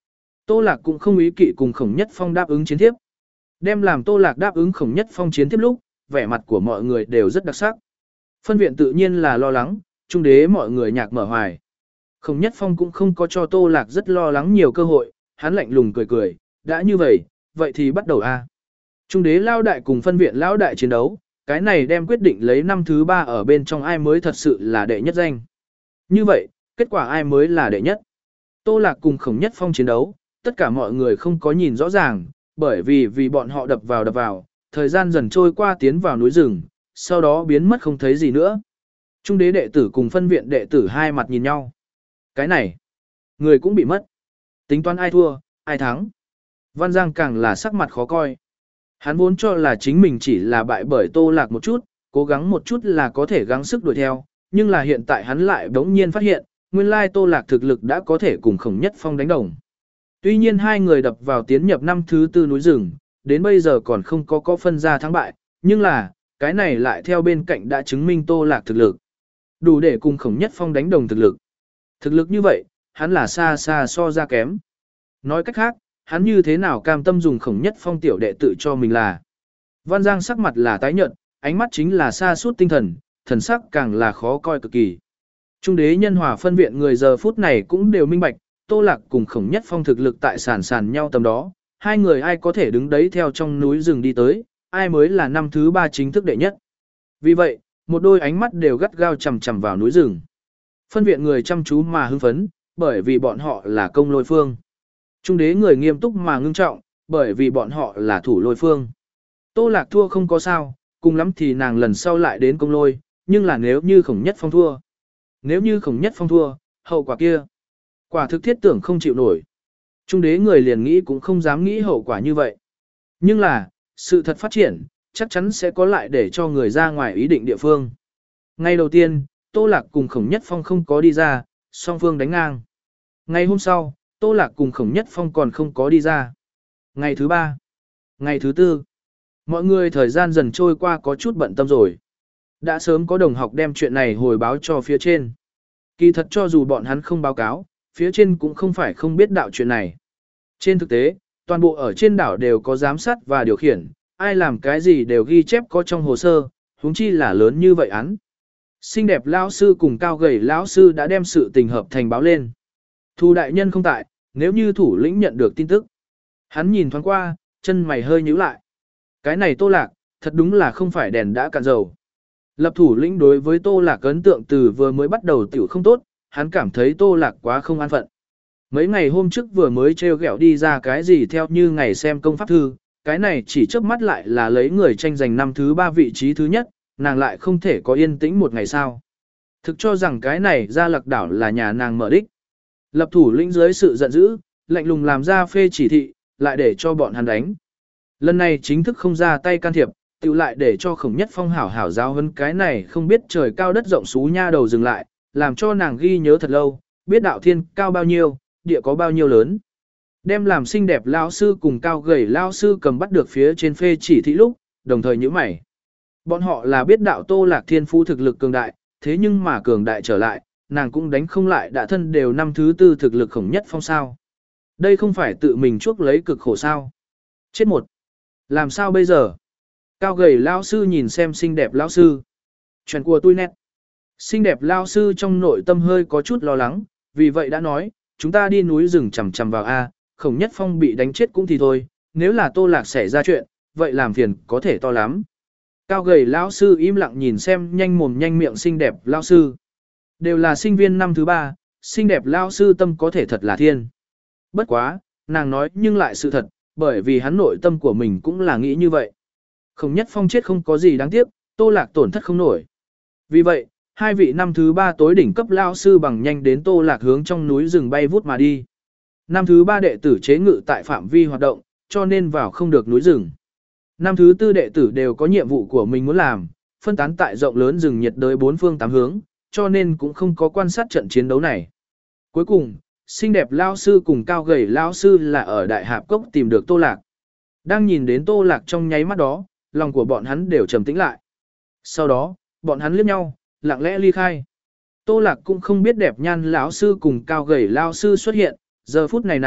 Tô Lạc cũng không ý kỵ cùng Khổng Nhất Phong đáp ứng chiến thiếp. Đem làm Tô Lạc đáp ứng Khổng Nhất Phong chiến thiếp lúc, vẻ mặt của mọi người đều rất đặc sắc. Phân viện tự nhiên là lo lắng, trung đế mọi người nhạc mở hoài. Khổng Nhất Phong cũng không có cho Tô Lạc rất lo lắng nhiều cơ hội, hắn lạnh lùng cười cười, đã như vậy, vậy thì bắt đầu a. Trung đế lao đại cùng phân viện lao đại chiến đấu, cái này đem quyết định lấy năm thứ ba ở bên trong ai mới thật sự là đệ nhất danh. Như vậy, kết quả ai mới là đệ nhất? Tô Lạc cùng Khổng Nhất Phong chiến đấu, tất cả mọi người không có nhìn rõ ràng, bởi vì vì bọn họ đập vào đập vào, thời gian dần trôi qua tiến vào núi rừng, sau đó biến mất không thấy gì nữa. Trung đế đệ tử cùng phân viện đệ tử hai mặt nhìn nhau. Cái này, người cũng bị mất. Tính toán ai thua, ai thắng. Văn Giang càng là sắc mặt khó coi. Hắn vốn cho là chính mình chỉ là bại bởi Tô Lạc một chút, cố gắng một chút là có thể gắng sức đuổi theo, nhưng là hiện tại hắn lại đống nhiên phát hiện, nguyên lai Tô Lạc thực lực đã có thể cùng Khổng Nhất Phong đánh đồng. Tuy nhiên hai người đập vào tiến nhập năm thứ tư núi rừng, đến bây giờ còn không có có phân ra thắng bại, nhưng là, cái này lại theo bên cạnh đã chứng minh Tô Lạc thực lực. Đủ để cùng Khổng Nhất Phong đánh đồng thực lực. Thực lực như vậy, hắn là xa xa so ra kém. Nói cách khác, hắn như thế nào cam tâm dùng Khổng Nhất Phong tiểu đệ tự cho mình là. Văn Giang sắc mặt là tái nhợt, ánh mắt chính là xa suốt tinh thần, thần sắc càng là khó coi cực kỳ. Trung đế nhân hòa phân viện người giờ phút này cũng đều minh bạch, Tô Lạc cùng Khổng Nhất Phong thực lực tại sàn sàn nhau tầm đó, hai người ai có thể đứng đấy theo trong núi rừng đi tới, ai mới là năm thứ ba chính thức đệ nhất. Vì vậy, một đôi ánh mắt đều gắt gao chằm chằm vào núi rừng. Phân viện người chăm chú mà hưng phấn, bởi vì bọn họ là công lôi phương. Trung đế người nghiêm túc mà ngưng trọng, bởi vì bọn họ là thủ lôi phương. Tô Lạc thua không có sao, cùng lắm thì nàng lần sau lại đến công lôi, nhưng là nếu như Khổng Nhất Phong thua. Nếu như Khổng Nhất Phong thua, hậu quả kia. Quả thực thiết tưởng không chịu nổi. Trung đế người liền nghĩ cũng không dám nghĩ hậu quả như vậy. Nhưng là, sự thật phát triển, chắc chắn sẽ có lại để cho người ra ngoài ý định địa phương. Ngày đầu tiên, Tô Lạc cùng Khổng Nhất Phong không có đi ra, song phương đánh ngang. Ngày hôm sau, Tô Lạc cùng Khổng Nhất Phong còn không có đi ra. Ngày thứ ba, ngày thứ tư, mọi người thời gian dần trôi qua có chút bận tâm rồi. Đã sớm có đồng học đem chuyện này hồi báo cho phía trên. Kỳ thật cho dù bọn hắn không báo cáo, phía trên cũng không phải không biết đạo chuyện này. Trên thực tế, toàn bộ ở trên đảo đều có giám sát và điều khiển, ai làm cái gì đều ghi chép có trong hồ sơ, huống chi là lớn như vậy án. Xinh đẹp lão sư cùng cao gầy lão sư đã đem sự tình hợp thành báo lên. Thu đại nhân không tại, nếu như thủ lĩnh nhận được tin tức. Hắn nhìn thoáng qua, chân mày hơi nhíu lại. Cái này Tô Lạc, thật đúng là không phải đèn đã cạn dầu. Lập thủ lĩnh đối với Tô Lạc ấn tượng từ vừa mới bắt đầu tiểu không tốt, hắn cảm thấy Tô Lạc quá không an phận. Mấy ngày hôm trước vừa mới treo gẹo đi ra cái gì theo như ngày xem công pháp thư, cái này chỉ chớp mắt lại là lấy người tranh giành năm thứ ba vị trí thứ nhất, nàng lại không thể có yên tĩnh một ngày sao. Thực cho rằng cái này Gia Lạc đảo là nhà nàng mở đích. Lập thủ lĩnh dưới sự giận dữ, lạnh lùng làm ra phê chỉ thị, lại để cho bọn hắn đánh. Lần này chính thức không ra tay can thiệp, tự lại để cho Khổng Nhất Phong hảo hảo giáo hơn cái này không biết trời cao đất rộng xú nha đầu dừng lại, làm cho nàng ghi nhớ thật lâu, biết đạo thiên cao bao nhiêu, địa có bao nhiêu lớn. Đem làm xinh đẹp lao sư cùng cao gầy lao sư cầm bắt được phía trên phê chỉ thị lúc, đồng thời nhíu mày. Bọn họ là biết đạo Tô Lạc thiên phú thực lực cường đại, thế nhưng mà cường đại trở lại, nàng cũng đánh không lại đã thân đều năm thứ tư thực lực Khổng Nhất Phong sao. Đây không phải tự mình chuốc lấy cực khổ sao. Chết một. Làm sao bây giờ? Cao gầy lao sư nhìn xem xinh đẹp lao sư. Chuyện của tôi nét. Xinh đẹp lao sư trong nội tâm hơi có chút lo lắng, vì vậy đã nói, chúng ta đi núi rừng chằm chằm vào A, Khổng Nhất Phong bị đánh chết cũng thì thôi, nếu là Tô Lạc xảy ra chuyện, vậy làm phiền có thể to lắm. Cao gầy lao sư im lặng nhìn xem nhanh mồm nhanh miệng xinh đẹp lao sư. Đều là sinh viên năm thứ ba, xinh đẹp lao sư tâm có thể thật là thiên. Bất quá, nàng nói nhưng lại sự thật, bởi vì hắn nội tâm của mình cũng là nghĩ như vậy. Khổng Nhất Phong chết không có gì đáng tiếc, Tô Lạc tổn thất không nổi. Vì vậy, hai vị năm thứ ba tối đỉnh cấp lao sư bằng nhanh đến Tô Lạc hướng trong núi rừng bay vút mà đi. Năm thứ ba đệ tử chế ngự tại phạm vi hoạt động, cho nên vào không được núi rừng. Năm thứ tư đệ tử đều có nhiệm vụ của mình muốn làm, phân tán tại rộng lớn rừng nhiệt đới bốn phương tám hướng, cho nên cũng không có quan sát trận chiến đấu này. Cuối cùng, xinh đẹp lao sư cùng cao gầy lao sư là ở Đại Hạp Cốc tìm được Tô Lạc. Đang nhìn đến Tô Lạc trong nháy mắt đó, lòng của bọn hắn đều trầm tĩnh lại. Sau đó, bọn hắn liếc nhau, lặng lẽ ly khai. Tô Lạc cũng không biết đẹp nhan lão sư cùng cao gầy lao sư xuất hiện, giờ phút này nàng,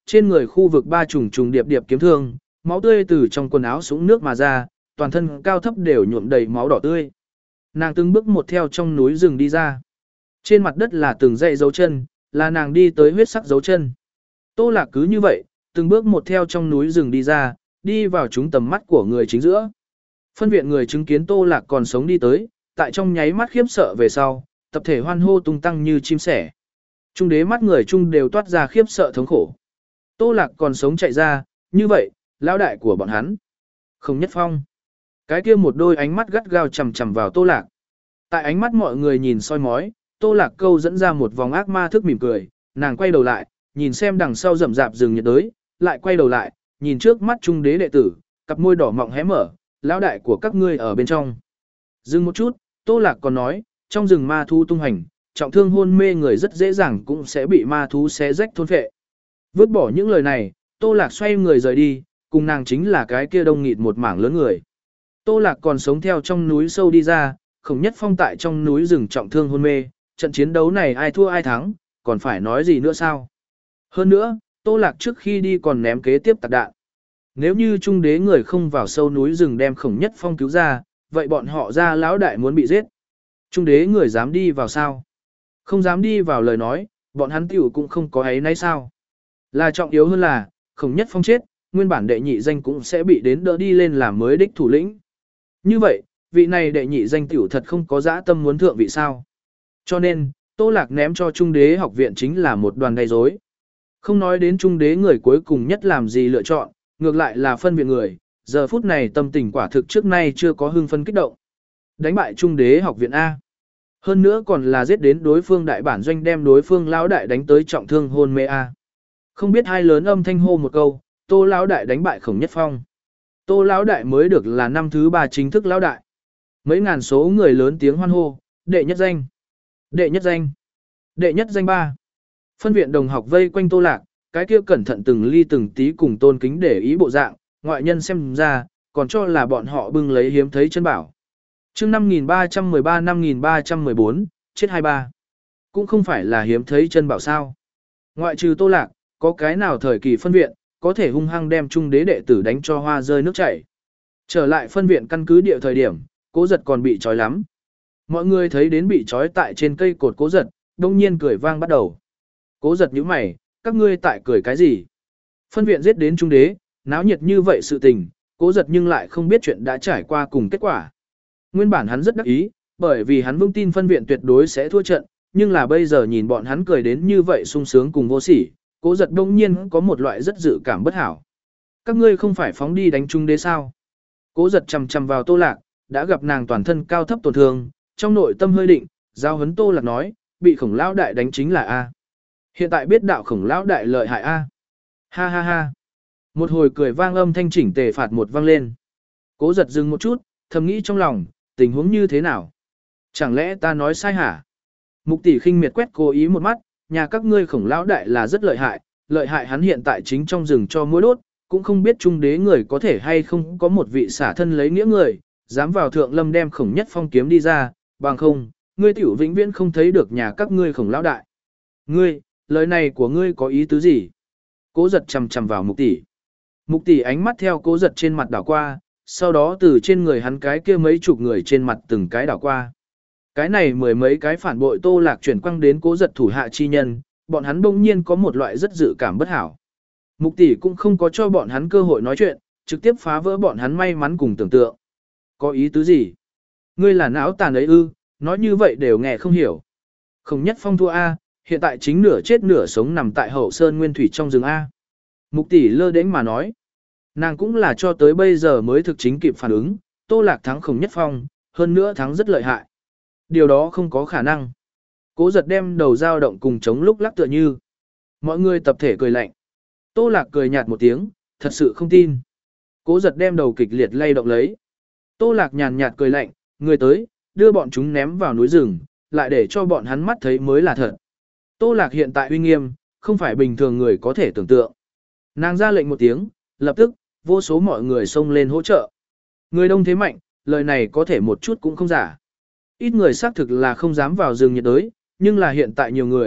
trên người khu vực ba trùng trùng điệp điệp kiếm thương, máu tươi từ trong quần áo sũng nước mà ra, toàn thân cao thấp đều nhuộm đầy máu đỏ tươi. Nàng từng bước một theo trong núi rừng đi ra. Trên mặt đất là từng dãy dấu chân, là nàng đi tới huyết sắc dấu chân. Tô Lạc cứ như vậy, từng bước một theo trong núi rừng đi ra, đi vào trúng tầm mắt của người chính giữa. Phân viện người chứng kiến Tô Lạc còn sống đi tới, tại trong nháy mắt khiếp sợ về sau, tập thể hoan hô tung tăng như chim sẻ. Trung đế mắt người trung đều toát ra khiếp sợ thống khổ. Tô Lạc còn sống chạy ra, như vậy, lão đại của bọn hắn. Không Nhất Phong. Cái kia một đôi ánh mắt gắt gao chằm chằm vào Tô Lạc. Tại ánh mắt mọi người nhìn soi mói, Tô Lạc câu dẫn ra một vòng ác ma thức mỉm cười, nàng quay đầu lại, nhìn xem đằng sau rậm rạp rừng nhiệt đới, lại quay đầu lại, nhìn trước mắt trung đế đệ tử, cặp môi đỏ mọng hé mở, lão đại của các ngươi ở bên trong. Dừng một chút, Tô Lạc còn nói, trong rừng ma thú tung hành, trọng thương hôn mê người rất dễ dàng cũng sẽ bị ma thú xé rách thôn phệ. Vứt bỏ những lời này, Tô Lạc xoay người rời đi, cùng nàng chính là cái kia đông nghịt một mảng lớn người. Tô Lạc còn sống theo trong núi sâu đi ra, Khổng Nhất Phong tại trong núi rừng trọng thương hôn mê, trận chiến đấu này ai thua ai thắng, còn phải nói gì nữa sao? Hơn nữa, Tô Lạc trước khi đi còn ném kế tiếp tạc đạn. Nếu như trung đế người không vào sâu núi rừng đem Khổng Nhất Phong cứu ra, vậy bọn họ ra lão đại muốn bị giết. Trung đế người dám đi vào sao? Không dám đi vào lời nói, bọn hắn tiểu cũng không có ấy nấy sao? Là trọng yếu hơn là, Khổng Nhất Phong chết, nguyên bản đệ nhị danh cũng sẽ bị đến đỡ đi lên làm mới đích thủ lĩnh. Như vậy, vị này đệ nhị danh tiểu thật không có dã tâm muốn thượng vị sao? Cho nên, Tô Lạc ném cho Trung đế học viện chính là một đoàn gây rối. Không nói đến Trung đế người cuối cùng nhất làm gì lựa chọn, ngược lại là phân viện người, giờ phút này tâm tình quả thực trước nay chưa có hưng phấn kích động. Đánh bại Trung đế học viện A. Hơn nữa còn là giết đến đối phương đại bản doanh đem đối phương lão đại đánh tới trọng thương hôn mê A. Không biết hai lớn âm thanh hô một câu, Tô lão đại đánh bại Khổng Nhất Phong. Tô lão đại mới được là năm thứ ba chính thức lão đại. Mấy ngàn số người lớn tiếng hoan hô, đệ nhất danh, đệ nhất danh, đệ nhất danh ba. Phân viện đồng học vây quanh Tô Lạc, cái kia cẩn thận từng ly từng tí cùng tôn kính để ý bộ dạng, ngoại nhân xem ra, còn cho là bọn họ bưng lấy hiếm thấy chân bảo. Chương năm nghìn ba trăm mười ba năm nghìn ba trăm mười bốn, chết hai ba. Cũng không phải là hiếm thấy chân bảo sao. Ngoại trừ Tô Lạc, có cái nào thời kỳ phân viện, có thể hung hăng đem trung đế đệ tử đánh cho hoa rơi nước chảy. Trở lại phân viện căn cứ địa thời điểm, Cố Giật còn bị trói lắm. Mọi người thấy đến bị trói tại trên cây cột Cố Giật, đông nhiên cười vang bắt đầu. Cố Giật nhíu mày, các ngươi tại cười cái gì? Phân viện giết đến trung đế, náo nhiệt như vậy sự tình, Cố Giật nhưng lại không biết chuyện đã trải qua cùng kết quả. Nguyên bản hắn rất đắc ý, bởi vì hắn vững tin phân viện tuyệt đối sẽ thua trận, nhưng là bây giờ nhìn bọn hắn cười đến như vậy sung sướng cùng vô sỉ, Cố Giật đông nhiên có một loại rất dự cảm bất hảo. Các ngươi không phải phóng đi đánh trung đế sao? Cố Giật chằm chằm vào Tô Lạc, đã gặp nàng toàn thân cao thấp tổn thương, trong nội tâm hơi định, giao huấn Tô Lạc nói, bị Khổng lão đại đánh chính là A. Hiện tại biết đạo Khổng lão đại lợi hại A. Ha ha ha. Một hồi cười vang âm thanh chỉnh tề phạt một vang lên. Cố Giật dừng một chút, thầm nghĩ trong lòng, tình huống như thế nào? Chẳng lẽ ta nói sai hả? Mục tỷ khinh miệt quét cố ý một mắt, nhà các ngươi Khổng lão đại là rất lợi hại, lợi hại hắn hiện tại chính trong rừng cho muối đốt, cũng không biết trung đế người có thể hay không có một vị xả thân lấy nghĩa người, dám vào thượng lâm đem Khổng Nhất Phong kiếm đi ra, bằng không, ngươi tiểu vĩnh viễn không thấy được nhà các ngươi Khổng lão đại. Ngươi, lời này của ngươi có ý tứ gì? Cố Giật chằm chằm vào Mục tỷ. Mục tỷ ánh mắt theo Cố Giật trên mặt đảo qua, sau đó từ trên người hắn cái kia mấy chục người trên mặt từng cái đảo qua. Cái này mười mấy cái phản bội Tô Lạc chuyển quăng đến Cố Giật thủ hạ chi nhân, bọn hắn bỗng nhiên có một loại rất dự cảm bất hảo. Mục tỷ cũng không có cho bọn hắn cơ hội nói chuyện, trực tiếp phá vỡ bọn hắn may mắn cùng tưởng tượng. Có ý tứ gì? Ngươi là não tàn ấy ư, nói như vậy đều nghe không hiểu. Khổng Nhất Phong thua A, hiện tại chính nửa chết nửa sống nằm tại hậu sơn nguyên thủy trong rừng A. Mục tỷ lơ đễnh mà nói. Nàng cũng là cho tới bây giờ mới thực chính kịp phản ứng, Tô Lạc thắng Khổng Nhất Phong, hơn nữa thắng rất lợi hại. Điều đó không có khả năng. Cố Giật đem đầu dao động cùng chống lúc lắc tựa như. Mọi người tập thể cười lạnh. Tô Lạc cười nhạt một tiếng, thật sự không tin. Cố Giật đem đầu kịch liệt lay động lấy. Tô Lạc nhàn nhạt cười lạnh, người tới, đưa bọn chúng ném vào núi rừng, lại để cho bọn hắn mắt thấy mới là thật. Tô Lạc hiện tại uy nghiêm, không phải bình thường người có thể tưởng tượng. Nàng ra lệnh một tiếng, lập tức, vô số mọi người xông lên hỗ trợ. Người đông thế mạnh, lời này có thể một chút cũng không giả. Ít người xác thực là không dám vào rừng nhiệt đới, nhưng là hiện tại nhiều người,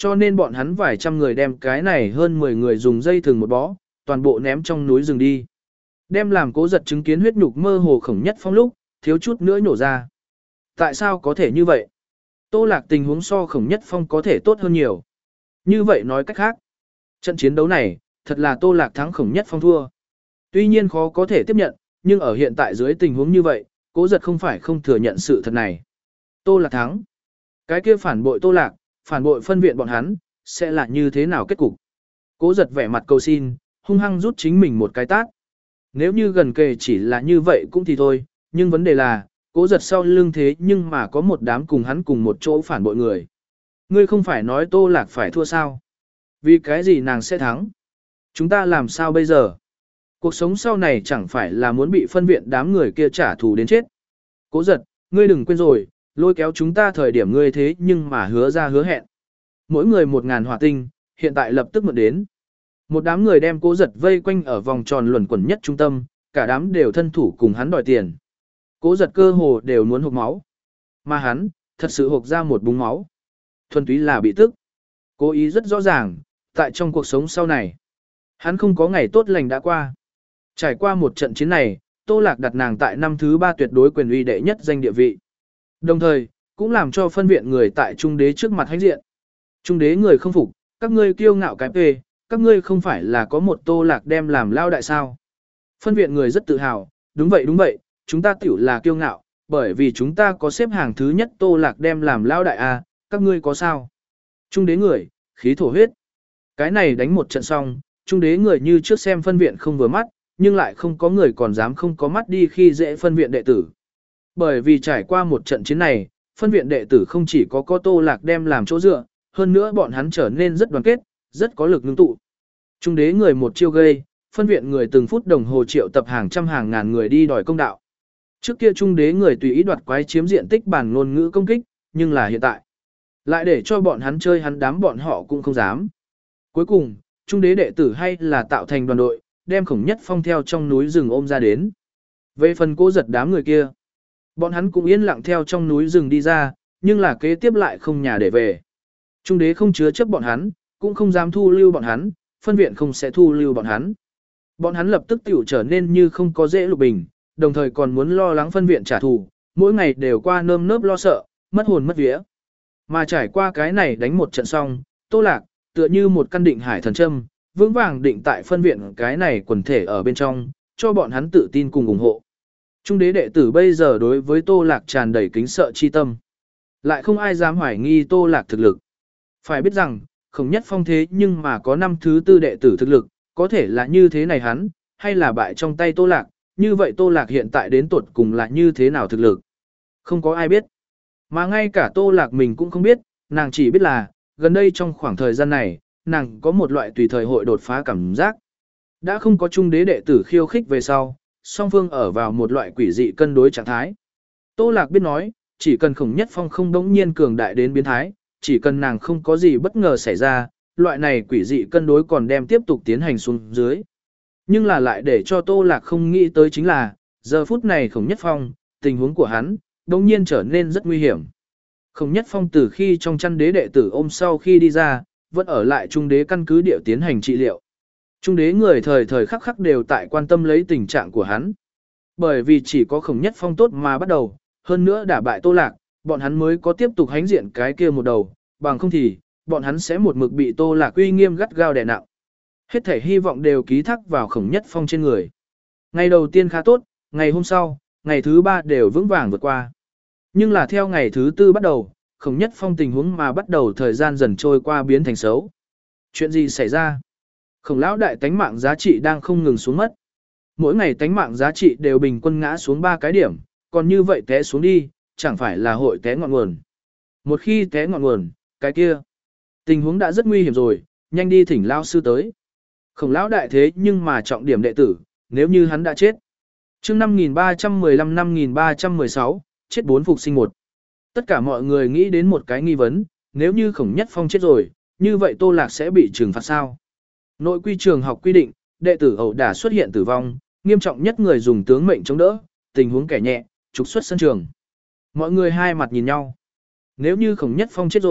cho nên bọn hắn vài trăm người đem cái này hơn mười người dùng dây thừng một bó, toàn bộ ném trong núi rừng đi. Đem làm Cố Giật chứng kiến huyết nhục mơ hồ Khổng Nhất Phong lúc, thiếu chút nữa nhổ ra. Tại sao có thể như vậy? Tô Lạc tình huống so Khổng Nhất Phong có thể tốt hơn nhiều. Như vậy nói cách khác, trận chiến đấu này, thật là Tô Lạc thắng Khổng Nhất Phong thua. Tuy nhiên khó có thể tiếp nhận, nhưng ở hiện tại dưới tình huống như vậy, Cố Giật không phải không thừa nhận sự thật này. Tô Lạc thắng. Cái kia phản bội Tô Lạc, phản bội phân viện bọn hắn, sẽ là như thế nào kết cục? Cố Giật vẻ mặt cầu xin, hung hăng rút chính mình một cái tát. Nếu như gần kề chỉ là như vậy cũng thì thôi, nhưng vấn đề là, Cố Giật sau lưng thế nhưng mà có một đám cùng hắn cùng một chỗ phản bội người. Ngươi không phải nói Tô Lạc phải thua sao? Vì cái gì nàng sẽ thắng? Chúng ta làm sao bây giờ? Cuộc sống sau này chẳng phải là muốn bị phân viện đám người kia trả thù đến chết. Cố Giật, ngươi đừng quên rồi, lôi kéo chúng ta thời điểm ngươi thế nhưng mà hứa ra hứa hẹn. Mỗi người một ngàn hỏa tinh, hiện tại lập tức mượn đến. Một đám người đem Cố Giật vây quanh ở vòng tròn luẩn quẩn nhất trung tâm, cả đám đều thân thủ cùng hắn đòi tiền. Cố Giật cơ hồ đều muốn hộc máu. Mà hắn, thật sự hộc ra một búng máu. Thuần túy là bị tức. Cố ý rất rõ ràng, tại trong cuộc sống sau này, hắn không có ngày tốt lành đã qua. Trải qua một trận chiến này, Tô Lạc đặt nàng tại năm thứ ba tuyệt đối quyền uy đệ nhất danh địa vị. Đồng thời, cũng làm cho phân viện người tại Trung Đế trước mặt hãnh diện. Trung Đế người không phục, các ngươi kiêu ngạo cái phê, các ngươi không phải là có một Tô Lạc đem làm lao đại sao. Phân viện người rất tự hào, đúng vậy đúng vậy, chúng ta tiểu là kiêu ngạo, bởi vì chúng ta có xếp hàng thứ nhất Tô Lạc đem làm lao đại à, các ngươi có sao? Trung Đế người, khí thổ huyết. Cái này đánh một trận xong, Trung Đế người như trước xem phân viện không vừa mắt, nhưng lại không có người còn dám không có mắt đi khi dễ phân viện đệ tử. Bởi vì trải qua một trận chiến này, phân viện đệ tử không chỉ có có Tô Lạc đem làm chỗ dựa, hơn nữa bọn hắn trở nên rất đoàn kết, rất có lực ngưng tụ. Trung Đế người một chiêu gây, phân viện người từng phút đồng hồ triệu tập hàng trăm hàng ngàn người đi đòi công đạo. Trước kia Trung Đế người tùy ý đoạt quái chiếm diện tích bản ngôn ngữ công kích, nhưng là hiện tại, lại để cho bọn hắn chơi hắn đám bọn họ cũng không dám. Cuối cùng, Trung Đế đệ tử hay là tạo thành đoàn đội, đem Khổng Nhất Phong theo trong núi rừng ôm ra đến. Về phần Cố Giật đám người kia, bọn hắn cũng yên lặng theo trong núi rừng đi ra, nhưng là kế tiếp lại không nhà để về. Trung Đế không chứa chấp bọn hắn, cũng không dám thu lưu bọn hắn, phân viện không sẽ thu lưu bọn hắn. Bọn hắn lập tức tiểu trở nên như không có dễ lục bình, đồng thời còn muốn lo lắng phân viện trả thù, mỗi ngày đều qua nơm nớp lo sợ, mất hồn mất vía. Mà trải qua cái này đánh một trận xong, Tô Lạc, tựa như một căn định hải thần châm, vững vàng định tại phân viện cái này quần thể ở bên trong, cho bọn hắn tự tin cùng ủng hộ. Trung Đế đệ tử bây giờ đối với Tô Lạc tràn đầy kính sợ chi tâm. Lại không ai dám hoài nghi Tô Lạc thực lực. Phải biết rằng, Khổng Nhất Phong thế nhưng mà có năm thứ tư đệ tử thực lực, có thể là như thế này hắn, hay là bại trong tay Tô Lạc, như vậy Tô Lạc hiện tại đến tuột cùng là như thế nào thực lực. Không có ai biết. Mà ngay cả Tô Lạc mình cũng không biết, nàng chỉ biết là, gần đây trong khoảng thời gian này, nàng có một loại tùy thời hội đột phá cảm giác. Đã không có Trung Đế đệ tử khiêu khích về sau, song phương ở vào một loại quỷ dị cân đối trạng thái. Tô Lạc biết nói, chỉ cần Khổng Nhất Phong không đống nhiên cường đại đến biến thái, chỉ cần nàng không có gì bất ngờ xảy ra, loại này quỷ dị cân đối còn đem tiếp tục tiến hành xuống dưới. Nhưng là lại để cho Tô Lạc không nghĩ tới chính là, giờ phút này Khổng Nhất Phong, tình huống của hắn, đống nhiên trở nên rất nguy hiểm. Khổng Nhất Phong từ khi trong chăn đế đệ tử ôm sau khi đi ra, vẫn ở lại Trung Đế căn cứ địa tiến hành trị liệu. Trung Đế người thời thời khắc khắc đều tại quan tâm lấy tình trạng của hắn. Bởi vì chỉ có Khổng Nhất Phong tốt mà bắt đầu, hơn nữa đả bại Tô Lạc, bọn hắn mới có tiếp tục hánh diện cái kia một đầu, bằng không thì, bọn hắn sẽ một mực bị Tô Lạc uy nghiêm gắt gao đè nặng. Hết thể hy vọng đều ký thác vào Khổng Nhất Phong trên người. Ngày đầu tiên khá tốt, ngày hôm sau, ngày thứ ba đều vững vàng vượt qua. Nhưng là theo ngày thứ tư bắt đầu, Khổng Nhất Phong tình huống mà bắt đầu thời gian dần trôi qua biến thành xấu. Chuyện gì xảy ra? Khổng lão đại tánh mạng giá trị đang không ngừng xuống mất. Mỗi ngày tánh mạng giá trị đều bình quân ngã xuống ba cái điểm, còn như vậy té xuống đi, chẳng phải là hội té ngọn nguồn. Một khi té ngọn nguồn, cái kia, tình huống đã rất nguy hiểm rồi, nhanh đi thỉnh lao sư tới. Khổng lão đại thế nhưng mà trọng điểm đệ tử, nếu như hắn đã chết. Chương năm nghìn ba trăm mười lăm năm nghìn ba trăm mười sáu, chết bốn phục sinh một. Tất cả mọi người nghĩ đến một cái nghi vấn, nếu như Khổng Nhất Phong chết rồi, như vậy Tô Lạc sẽ bị trừng phạt sao? Nội quy trường học quy định, đệ tử ẩu đả xuất hiện tử vong, nghiêm trọng nhất người dùng tướng mệnh chống đỡ, tình huống kẻ nhẹ, trục xuất sân trường. Mọi người hai mặt nhìn nhau. Nếu như Khổng Nhất Phong chết rồi,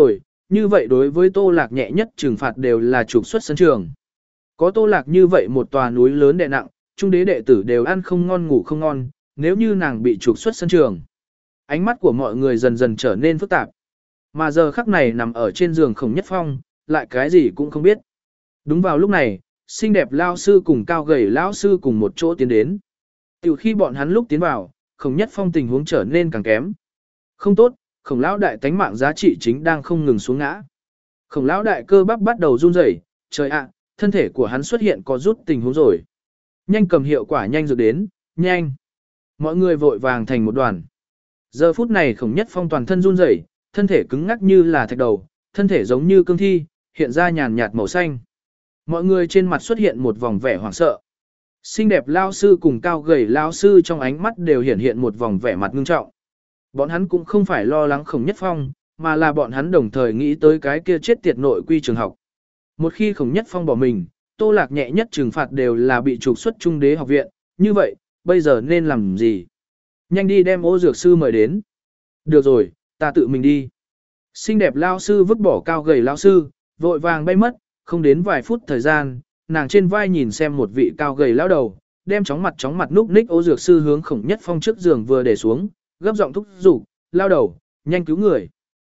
như vậy đối với Tô Lạc nhẹ nhất trừng phạt đều là trục xuất sân trường. Có Tô Lạc như vậy một tòa núi lớn đè nặng, trung đế đệ tử đều ăn không ngon ngủ không ngon, nếu như nàng bị trục xuất sân trường. Ánh mắt của mọi người dần dần trở nên phức tạp. Mà giờ khắc này nằm ở trên giường Khổng Nhất Phong, lại cái gì cũng không biết. Đúng vào lúc này, xinh đẹp lao sư cùng cao gầy lão sư cùng một chỗ tiến đến. Từ khi bọn hắn lúc tiến vào, Khổng Nhất Phong tình huống trở nên càng kém. Không tốt, Khổng lão đại tánh mạng giá trị chính đang không ngừng xuống ngã. Khổng lão đại cơ bắp bắt đầu run rẩy, trời ạ, thân thể của hắn xuất hiện có rút tình huống rồi. Nhanh cầm hiệu quả nhanh dược đến, nhanh. Mọi người vội vàng thành một đoàn. Giờ phút này Khổng Nhất Phong toàn thân run rẩy, thân thể cứng ngắc như là thạch đầu, thân thể giống như cương thi, hiện ra nhàn nhạt màu xanh. Mọi người trên mặt xuất hiện một vòng vẻ hoảng sợ. Xinh đẹp lao sư cùng cao gầy lao sư trong ánh mắt đều hiện hiện một vòng vẻ mặt ngưng trọng. Bọn hắn cũng không phải lo lắng Khổng Nhất Phong, mà là bọn hắn đồng thời nghĩ tới cái kia chết tiệt nội quy trường học. Một khi Khổng Nhất Phong bỏ mình, Tô Lạc nhẹ nhất trừng phạt đều là bị trục xuất trung đế học viện, như vậy, bây giờ nên làm gì? Nhanh đi đem Ô Dược sư mời đến. Được rồi, ta tự mình đi. Xinh đẹp lao sư vứt bỏ cao gầy lao sư, vội vàng bay mất, không đến vài phút thời gian, nàng trên vai nhìn xem một vị cao gầy lão đầu, đem chóng mặt chóng mặt núp ních Ô Dược sư hướng Khổng Nhất Phong trước giường vừa để xuống, gấp giọng thúc giục, lao đầu, nhanh cứu người.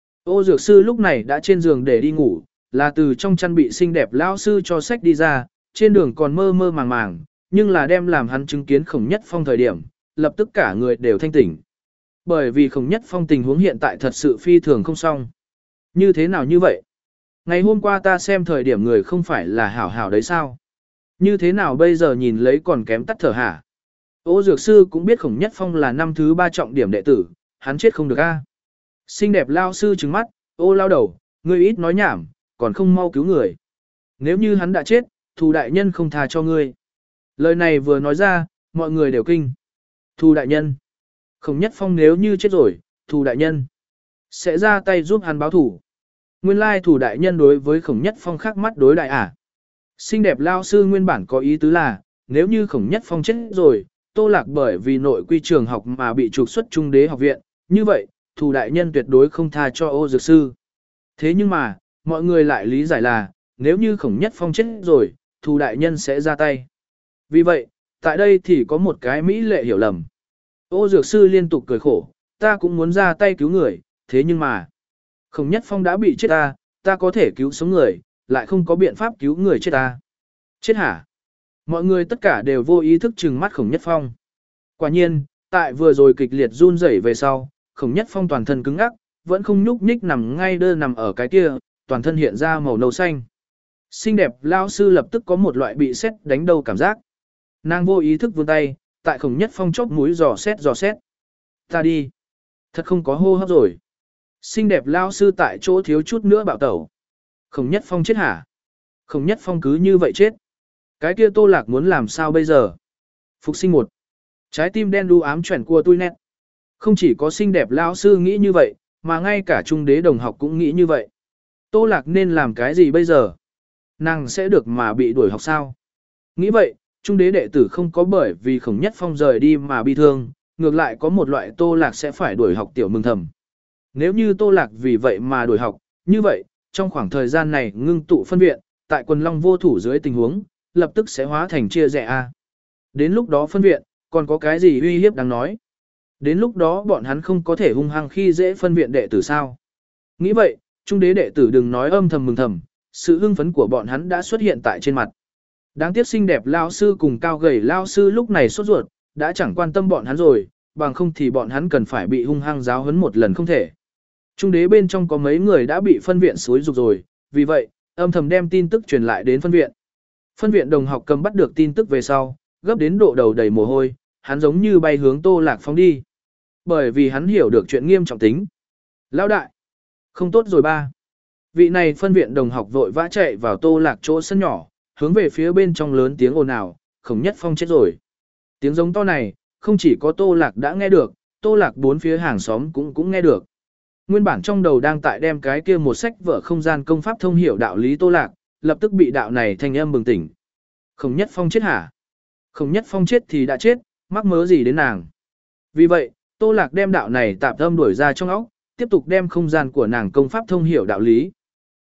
Ô Dược sư lúc này đã trên giường để đi ngủ, là từ trong chăn bị xinh đẹp lão sư cho sách đi ra, trên đường còn mơ mơ màng màng, nhưng là đem làm hắn chứng kiến Khổng Nhất Phong thời điểm, lập tức cả người đều thanh tỉnh. Bởi vì Khổng Nhất Phong tình huống hiện tại thật sự phi thường không xong. Như thế nào như vậy? Ngày hôm qua ta xem thời điểm người không phải là hảo hảo đấy sao? Như thế nào bây giờ nhìn lấy còn kém tắt thở hả? Ô Dược sư cũng biết Khổng Nhất Phong là năm thứ ba trọng điểm đệ tử, hắn chết không được a. Xinh đẹp lao sư trừng mắt, ô lao đầu, ngươi ít nói nhảm, còn không mau cứu người. Nếu như hắn đã chết, Thù đại nhân không tha cho ngươi. Lời này vừa nói ra, mọi người đều kinh. Thù đại nhân. Khổng Nhất Phong nếu như chết rồi, Thù đại nhân sẽ ra tay giúp hắn báo thủ. Nguyên lai Thù đại nhân đối với Khổng Nhất Phong khác mắt đối đại à. Xinh đẹp lao sư nguyên bản có ý tứ là, nếu như Khổng Nhất Phong chết rồi, Tô Lạc bởi vì nội quy trường học mà bị trục xuất trung đế học viện, như vậy, Thù đại nhân tuyệt đối không tha cho Ô Dược sư. Thế nhưng mà, mọi người lại lý giải là, nếu như Khổng Nhất Phong chết rồi, Thù đại nhân sẽ ra tay. Vì vậy, tại đây thì có một cái mỹ lệ hiểu lầm. Ô Dược sư liên tục cười khổ, ta cũng muốn ra tay cứu người, thế nhưng mà, Khổng Nhất Phong đã bị chết ta, ta có thể cứu sống người, lại không có biện pháp cứu người chết ta. Chết hả? Mọi người tất cả đều vô ý thức trừng mắt Khổng Nhất Phong. Quả nhiên, tại vừa rồi kịch liệt run rẩy về sau, Khổng Nhất Phong toàn thân cứng ngắc, vẫn không nhúc nhích nằm ngay đơ nằm ở cái kia, toàn thân hiện ra màu nâu xanh. Xinh đẹp lao sư lập tức có một loại bị sét đánh đầu cảm giác. Nàng vô ý thức vươn tay, tại Khổng Nhất Phong chóp mũi dò xét dò xét. Ta đi. Thật không có hô hấp rồi. Xinh đẹp lao sư tại chỗ thiếu chút nữa bạo tẩu. Khổng Nhất Phong chết hả? Khổng Nhất Phong cứ như vậy chết. Cái kia Tô Lạc muốn làm sao bây giờ? Phục sinh một. Trái tim đen đu ám chuyển của tôi nét. Không chỉ có xinh đẹp lao sư nghĩ như vậy, mà ngay cả trung đế đồng học cũng nghĩ như vậy. Tô Lạc nên làm cái gì bây giờ? Nàng sẽ được mà bị đuổi học sao? Nghĩ vậy, trung đế đệ tử không có bởi vì Khổng Nhất Phong rời đi mà bi thương, ngược lại có một loại Tô Lạc sẽ phải đuổi học tiểu mừng thầm. Nếu như Tô Lạc vì vậy mà đuổi học, như vậy, trong khoảng thời gian này ngưng tụ phân viện, tại quần long vô thủ dưới tình huống, lập tức sẽ hóa thành chia rẽ a. Đến lúc đó phân viện, còn có cái gì uy hiếp đáng nói? Đến lúc đó bọn hắn không có thể hung hăng khi dễ phân viện đệ tử sao? Nghĩ vậy, trung đế đệ tử đừng nói âm thầm mừng thầm, sự hưng phấn của bọn hắn đã xuất hiện tại trên mặt. Đáng tiếc xinh đẹp lao sư cùng cao gầy lao sư lúc này sốt ruột, đã chẳng quan tâm bọn hắn rồi, bằng không thì bọn hắn cần phải bị hung hăng giáo huấn một lần không thể. Trung đế bên trong có mấy người đã bị phân viện xúi dục rồi, vì vậy, âm thầm đem tin tức truyền lại đến phân viện. Phân viện đồng học cầm bắt được tin tức về sau, gấp đến độ đầu đầy mồ hôi, hắn giống như bay hướng Tô Lạc phóng đi. Bởi vì hắn hiểu được chuyện nghiêm trọng tính. Lão đại, không tốt rồi ba. Vị này phân viện đồng học vội vã chạy vào Tô Lạc chỗ sân nhỏ, hướng về phía bên trong lớn tiếng ồn ào, Khổng Nhất Phong chết rồi. Tiếng giống to này, không chỉ có Tô Lạc đã nghe được, Tô Lạc bốn phía hàng xóm cũng cũng nghe được. Nguyên bản trong đầu đang tại đem cái kia một sách vở không gian công pháp thông hiểu đạo lý Tô Lạc, lập tức bị đạo này thanh âm bừng tỉnh. Khổng Nhất Phong chết hả? Khổng Nhất Phong chết thì đã chết, mắc mớ gì đến nàng. Vì vậy, Tô Lạc đem đạo này tạp âm đuổi ra trong óc, tiếp tục đem không gian của nàng công pháp thông hiểu đạo lý.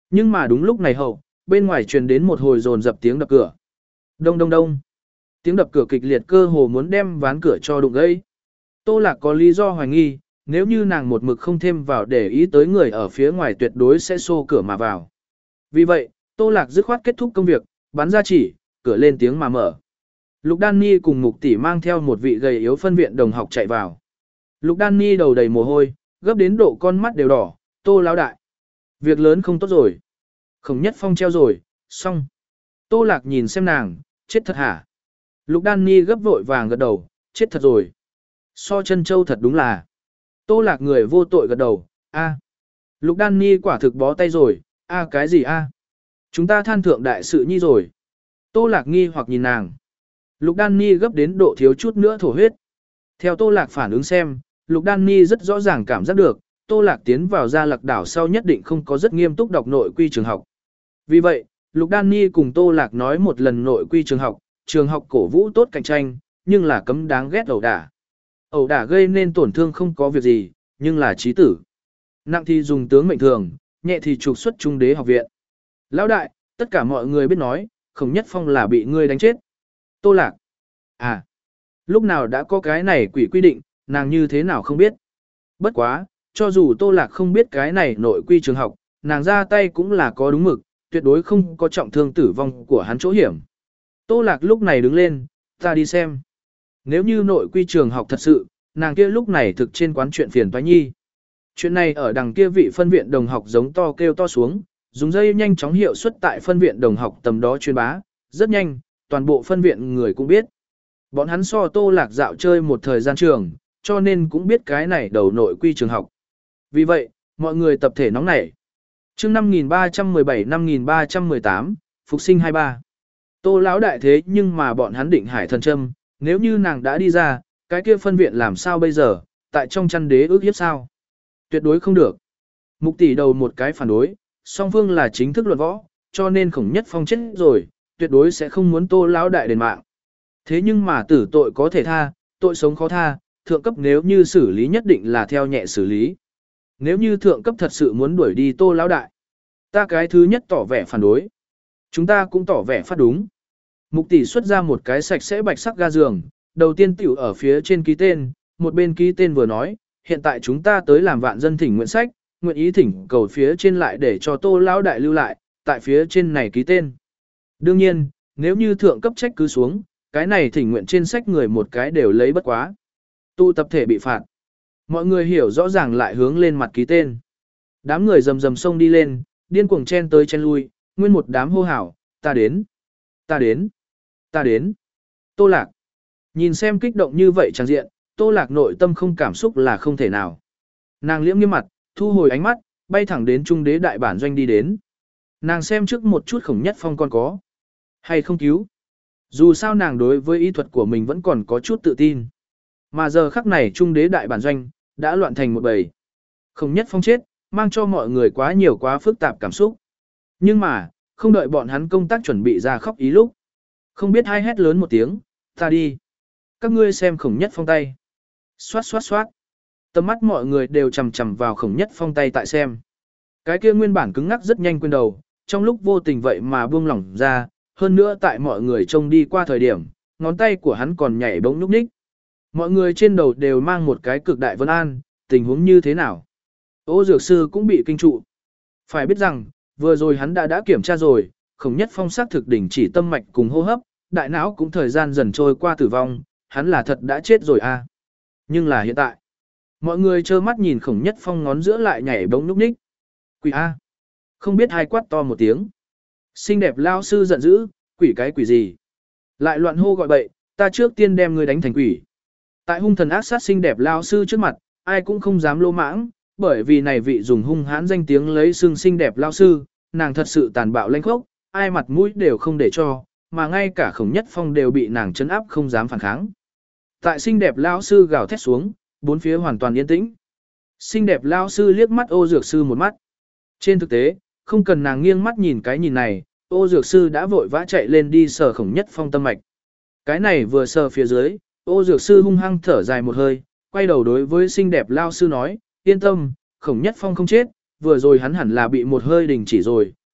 Nhưng mà đúng lúc này hậu, bên ngoài truyền đến một hồi dồn dập tiếng đập cửa. Đông đông đông. Tiếng đập cửa kịch liệt cơ hồ muốn đem ván cửa cho đụng gãy. Tô Lạc có lý do hoài nghi, nếu như nàng một mực không thêm vào để ý tới người ở phía ngoài tuyệt đối sẽ xô cửa mà vào. Vì vậy, Tô Lạc dứt khoát kết thúc công việc, bắn ra chỉ, cửa lên tiếng mà mở. Lục Đan Ni cùng Mục Tỷ mang theo một vị gầy yếu phân viện đồng học chạy vào. Lục Đan Ni đầu đầy mồ hôi, gấp đến độ con mắt đều đỏ, Tô lão đại. Việc lớn không tốt rồi. Khổng Nhất Phong treo rồi, xong. Tô Lạc nhìn xem nàng, chết thật hả? Lục Đan Ni gấp vội vàng gật đầu, chết thật rồi. So chân châu thật đúng là. Tô Lạc người vô tội gật đầu, a. Lục Đan Ni quả thực bó tay rồi, a cái gì a? Chúng ta than thượng đại sự nhi rồi. Tô Lạc nghi hoặc nhìn nàng. Lục Đan Ni gấp đến độ thiếu chút nữa thổ huyết. Theo Tô Lạc phản ứng xem, Lục Đan Ni rất rõ ràng cảm giác được, Tô Lạc tiến vào Gia Lạc đảo sau nhất định không có rất nghiêm túc đọc nội quy trường học. Vì vậy, Lục Đan Ni cùng Tô Lạc nói một lần nội quy trường học, trường học cổ vũ tốt cạnh tranh, nhưng là cấm đáng ghét ẩu đả. Ẩu đả gây nên tổn thương không có việc gì, nhưng là chí tử. Nặng thì dùng tướng mệnh thường, nhẹ thì trục xuất trung đế học viện. Lão đại, tất cả mọi người biết nói, Khổng Nhất Phong là bị ngươi đánh chết. Tô Lạc. À, lúc nào đã có cái này quỷ quy định, nàng như thế nào không biết. Bất quá, cho dù Tô Lạc không biết cái này nội quy trường học, nàng ra tay cũng là có đúng mực, tuyệt đối không có trọng thương tử vong của hắn chỗ hiểm. Tô Lạc lúc này đứng lên, ta đi xem. Nếu như nội quy trường học thật sự, nàng kia lúc này thực trên quán chuyện phiền toái nhi. Chuyện này ở đằng kia vị phân viện đồng học giống to kêu to xuống, dùng dây nhanh chóng hiệu suất tại phân viện đồng học tầm đó truyền bá, rất nhanh, toàn bộ phân viện người cũng biết. Bọn hắn so Tô Lạc dạo chơi một thời gian trường, cho nên cũng biết cái này đầu nội quy trường học. Vì vậy, mọi người tập thể nóng nảy. Chương năm nghìn ba trăm mười bảy năm nghìn ba trăm mười tám, Phục sinh hai mươi ba. Tô lão đại thế nhưng mà bọn hắn định hải thần châm, nếu như nàng đã đi ra, cái kia phân viện làm sao bây giờ, tại trong chăn đế ước hiếp sao? Tuyệt đối không được. Mục Tỷ đầu một cái phản đối, song phương là chính thức luận võ, cho nên Khổng Nhất Phong chết rồi, tuyệt đối sẽ không muốn Tô lão đại đền mạng. Thế nhưng mà tử tội có thể tha, tội sống khó tha, thượng cấp nếu như xử lý nhất định là theo nhẹ xử lý. Nếu như thượng cấp thật sự muốn đuổi đi Tô lão đại, ta cái thứ nhất tỏ vẻ phản đối. Chúng ta cũng tỏ vẻ phát đúng. Mục Tỷ xuất ra một cái sạch sẽ bạch sắc ga giường, đầu tiên tiểu ở phía trên ký tên, một bên ký tên vừa nói, hiện tại chúng ta tới làm vạn dân thỉnh nguyện sách, nguyện ý thỉnh cầu phía trên lại để cho Tô lão đại lưu lại, tại phía trên này ký tên. Đương nhiên, nếu như thượng cấp trách cứ xuống, cái này thỉnh nguyện trên sách người một cái đều lấy bất quá. Tụ tập thể bị phạt. Mọi người hiểu rõ ràng lại hướng lên mặt ký tên. Đám người rầm rầm xông đi lên, điên cuồng chen tới chen lui, nguyên một đám hô hào, ta đến, ta đến, ta đến. Tô Lạc. Nhìn xem kích động như vậy trang diện, Tô Lạc nội tâm không cảm xúc là không thể nào. Nàng liễm nghiêm mặt, thu hồi ánh mắt, bay thẳng đến trung đế đại bản doanh đi đến. Nàng xem trước một chút Khổng Nhất Phong còn có hay không cứu. Dù sao nàng đối với ý thuật của mình vẫn còn có chút tự tin. Mà giờ khắc này trung đế đại bản doanh đã loạn thành một bầy. Khổng Nhất Phong chết, mang cho mọi người quá nhiều quá phức tạp cảm xúc. Nhưng mà, không đợi bọn hắn công tác chuẩn bị ra khóc ý lúc. Không biết ai hét lớn một tiếng, ta đi. Các ngươi xem Khổng Nhất Phong tay. Xoát xoát xoát. Tầm mắt mọi người đều chầm chầm vào Khổng Nhất Phong tay tại xem. Cái kia nguyên bản cứng ngắc rất nhanh quên đầu, trong lúc vô tình vậy mà buông lỏng ra, hơn nữa tại mọi người trông đi qua thời điểm, ngón tay của hắn còn nhảy bỗng nhúc nhích. Mọi người trên đầu đều mang một cái cực đại vấn an, tình huống như thế nào? Ô dược sư cũng bị kinh trụ. Phải biết rằng, vừa rồi hắn đã đã kiểm tra rồi, Khổng Nhất Phong xác thực đỉnh chỉ tâm mạch cùng hô hấp, đại não cũng thời gian dần trôi qua tử vong, hắn là thật đã chết rồi à. Nhưng là hiện tại, mọi người trơ mắt nhìn Khổng Nhất Phong ngón giữa lại nhảy bỗng nhúc nhích. Quỷ A. Không biết hai quát to một tiếng. Xinh đẹp lao sư giận dữ, quỷ cái quỷ gì? Lại loạn hô gọi bậy, ta trước tiên đem ngươi đánh thành quỷ. Tại hung thần ác sát xinh đẹp lao sư trước mặt, ai cũng không dám lô mãng, bởi vì này vị dùng hung hãn danh tiếng lấy xương xinh đẹp lao sư, nàng thật sự tàn bạo lanh khốc, ai mặt mũi đều không để cho, mà ngay cả Khổng Nhất Phong đều bị nàng trấn áp không dám phản kháng. Tại xinh đẹp lao sư gào thét xuống, bốn phía hoàn toàn yên tĩnh. Xinh đẹp lao sư liếc mắt Ô dược sư một mắt. Trên thực tế, không cần nàng nghiêng mắt nhìn cái nhìn này, Ô dược sư đã vội vã chạy lên đi sờ Khổng Nhất Phong tâm mạch. Cái này vừa sờ phía dưới, Ô dược sư hung hăng thở dài một hơi, quay đầu đối với xinh đẹp lao sư nói, yên tâm, Khổng Nhất Phong không chết, vừa rồi hắn hẳn là bị một hơi đình chỉ rồi,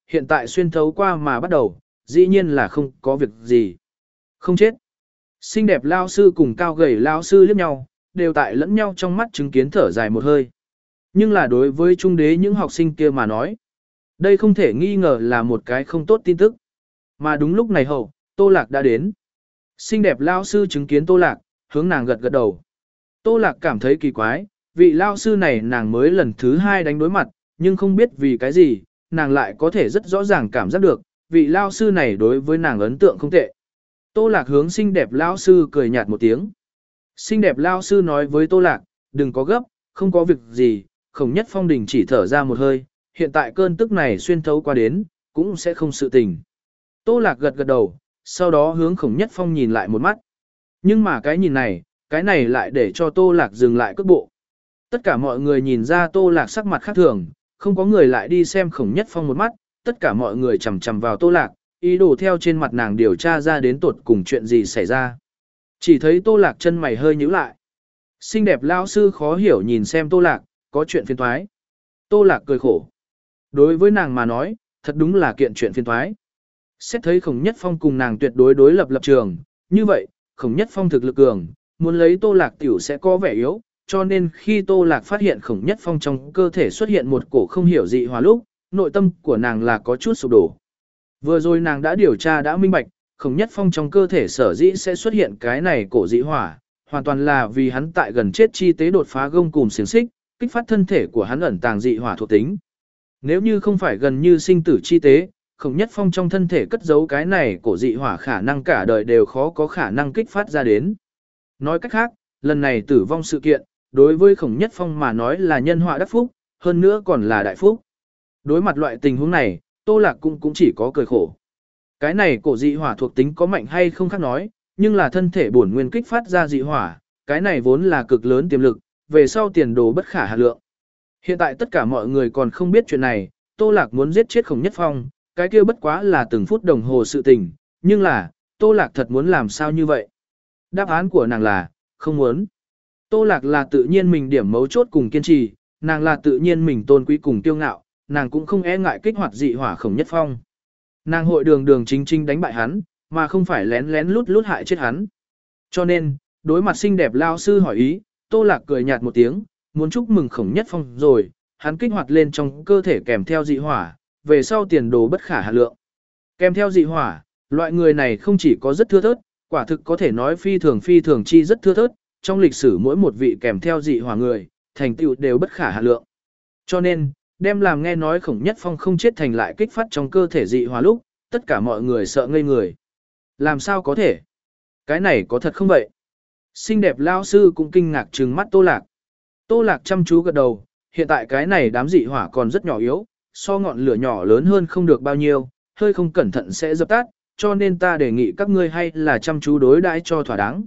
hiện tại xuyên thấu qua mà bắt đầu, dĩ nhiên là không có việc gì. Không chết. Xinh đẹp lao sư cùng cao gầy lao sư liếc nhau, đều tại lẫn nhau trong mắt chứng kiến thở dài một hơi. Nhưng là đối với trung đế những học sinh kia mà nói, đây không thể nghi ngờ là một cái không tốt tin tức. Mà đúng lúc này hậu, Tô Lạc đã đến. Xinh đẹp lao sư chứng kiến Tô Lạc, hướng nàng gật gật đầu. Tô Lạc cảm thấy kỳ quái, vị lao sư này nàng mới lần thứ hai đánh đối mặt, nhưng không biết vì cái gì, nàng lại có thể rất rõ ràng cảm giác được, vị lao sư này đối với nàng ấn tượng không tệ. Tô Lạc hướng xinh đẹp lao sư cười nhạt một tiếng. Xinh đẹp lao sư nói với Tô Lạc, đừng có gấp, không có việc gì, Khổng Nhất Phong đình chỉ thở ra một hơi, hiện tại cơn tức này xuyên thấu qua đến, cũng sẽ không sự tình. Tô Lạc gật gật đầu, sau đó hướng Khổng Nhất Phong nhìn lại một mắt. Nhưng mà cái nhìn này, cái này lại để cho Tô Lạc dừng lại cước bộ. Tất cả mọi người nhìn ra Tô Lạc sắc mặt khác thường, không có người lại đi xem Khổng Nhất Phong một mắt, tất cả mọi người chằm chằm vào Tô Lạc, ý đồ theo trên mặt nàng điều tra ra đến tột cùng chuyện gì xảy ra. Chỉ thấy Tô Lạc chân mày hơi nhíu lại. Xinh đẹp lao sư khó hiểu nhìn xem Tô Lạc, có chuyện phiền toái. Tô Lạc cười khổ. Đối với nàng mà nói, thật đúng là kiện chuyện phiền toái. Xét thấy Khổng Nhất Phong cùng nàng tuyệt đối đối lập lập trường, như vậy, Khổng Nhất Phong thực lực cường, muốn lấy Tô Lạc tiểu sẽ có vẻ yếu, cho nên khi Tô Lạc phát hiện Khổng Nhất Phong trong cơ thể xuất hiện một cổ không hiểu dị hỏa lúc, nội tâm của nàng là có chút sụp đổ. Vừa rồi nàng đã điều tra đã minh bạch, Khổng Nhất Phong trong cơ thể sở dĩ sẽ xuất hiện cái này cổ dị hỏa, hoàn toàn là vì hắn tại gần chết chi tế đột phá gông cùm xiềng xích, kích phát thân thể của hắn ẩn tàng dị hỏa thuộc tính. Nếu như không phải gần như sinh tử chi tế, Khổng Nhất Phong trong thân thể cất giấu cái này cổ dị hỏa khả năng cả đời đều khó có khả năng kích phát ra đến. Nói cách khác, lần này tử vong sự kiện, đối với Khổng Nhất Phong mà nói là nhân họa đắc phúc, hơn nữa còn là đại phúc. Đối mặt loại tình huống này, Tô Lạc cũng cũng chỉ có cười khổ. Cái này cổ dị hỏa thuộc tính có mạnh hay không khác nói, nhưng là thân thể bổn nguyên kích phát ra dị hỏa, cái này vốn là cực lớn tiềm lực, về sau tiền đồ bất khả hà lượng. Hiện tại tất cả mọi người còn không biết chuyện này, Tô Lạc muốn giết chết Khổng Nhất Phong, cái kia bất quá là từng phút đồng hồ sự tình, nhưng là, Tô Lạc thật muốn làm sao như vậy? Đáp án của nàng là, không muốn. Tô Lạc là tự nhiên mình điểm mấu chốt cùng kiên trì, nàng là tự nhiên mình tôn quý cùng kiêu ngạo, nàng cũng không e ngại kích hoạt dị hỏa Khổng Nhất Phong. Nàng hội đường đường chính chính đánh bại hắn, mà không phải lén lén lút lút hại chết hắn. Cho nên, đối mặt xinh đẹp lao sư hỏi ý, Tô Lạc cười nhạt một tiếng, muốn chúc mừng Khổng Nhất Phong rồi, hắn kích hoạt lên trong cơ thể kèm theo dị hỏa, về sau tiền đồ bất khả hà lượng. Kèm theo dị hỏa, loại người này không chỉ có rất thưa thớt, quả thực có thể nói phi thường phi thường chi rất thưa thớt, trong lịch sử mỗi một vị kèm theo dị hỏa người, thành tựu đều bất khả hà lượng. Cho nên, đem làm nghe nói Khổng Nhất Phong không chết thành lại kích phát trong cơ thể dị hỏa lúc, tất cả mọi người sợ ngây người. Làm sao có thể? Cái này có thật không vậy? Xinh đẹp lao sư cũng kinh ngạc trừng mắt Tô Lạc. Tô Lạc chăm chú gật đầu, hiện tại cái này đám dị hỏa còn rất nhỏ yếu, so ngọn lửa nhỏ lớn hơn không được bao nhiêu, hơi không cẩn thận sẽ dập tắt, cho nên ta đề nghị các ngươi hay là chăm chú đối đãi cho thỏa đáng.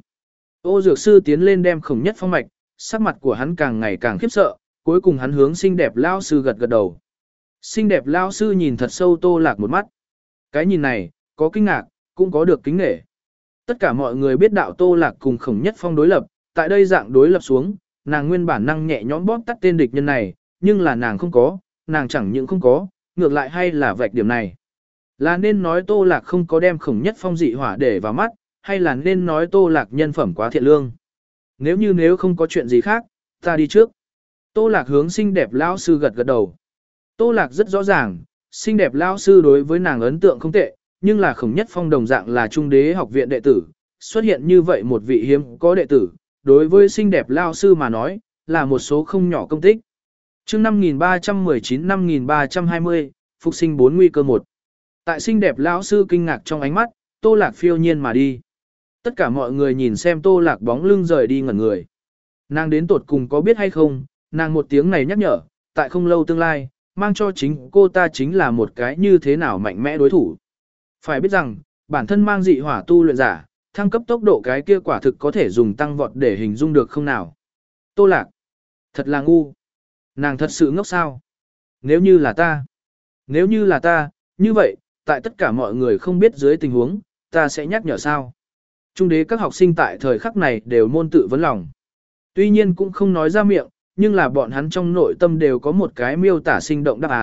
Ô Dược sư tiến lên đem Khổng Nhất Phong mạch, sắc mặt của hắn càng ngày càng khiếp sợ, cuối cùng hắn hướng xinh đẹp lao sư gật gật đầu. Xinh đẹp lao sư nhìn thật sâu Tô Lạc một mắt. Cái nhìn này, có kinh ngạc, cũng có được kính nể. Tất cả mọi người biết đạo Tô Lạc cùng Khổng Nhất Phong đối lập, tại đây dạng đối lập xuống, nàng nguyên bản năng nhẹ nhõm bóp tắt tên địch nhân này, nhưng là nàng không có, nàng chẳng những không có, ngược lại hay là vạch điểm này. Là nên nói Tô Lạc không có đem Khổng Nhất Phong dị hỏa để vào mắt, hay là nên nói Tô Lạc nhân phẩm quá thiện lương. Nếu như nếu không có chuyện gì khác, ta đi trước. Tô Lạc hướng xinh đẹp lão sư gật gật đầu. Tô Lạc rất rõ ràng, xinh đẹp lão sư đối với nàng ấn tượng không tệ, nhưng là Khổng Nhất Phong đồng dạng là trung đế học viện đệ tử, xuất hiện như vậy một vị hiếm có đệ tử, đối với xinh đẹp lão sư mà nói, là một số không nhỏ công tích. Chương năm nghìn ba trăm mười chín năm nghìn ba trăm hai mươi, phục sinh bốn nguy cơ một. Tại xinh đẹp lão sư kinh ngạc trong ánh mắt, Tô Lạc phiêu nhiên mà đi. Tất cả mọi người nhìn xem Tô Lạc bóng lưng rời đi ngẩn người. Nàng đến tột cùng có biết hay không, nàng một tiếng này nhắc nhở, tại không lâu tương lai, mang cho chính cô ta chính là một cái như thế nào mạnh mẽ đối thủ. Phải biết rằng, bản thân mang dị hỏa tu luyện giả, thăng cấp tốc độ cái kia quả thực có thể dùng tăng vọt để hình dung được không nào. Tô Lạc, thật là ngu. Nàng thật sự ngốc sao? Nếu như là ta, nếu như là ta, như vậy, tại tất cả mọi người không biết dưới tình huống, ta sẽ nhắc nhở sao? Trung đế các học sinh tại thời khắc này đều môn tự vấn lòng. Tuy nhiên cũng không nói ra miệng, nhưng là bọn hắn trong nội tâm đều có một cái miêu tả sinh động đáp án,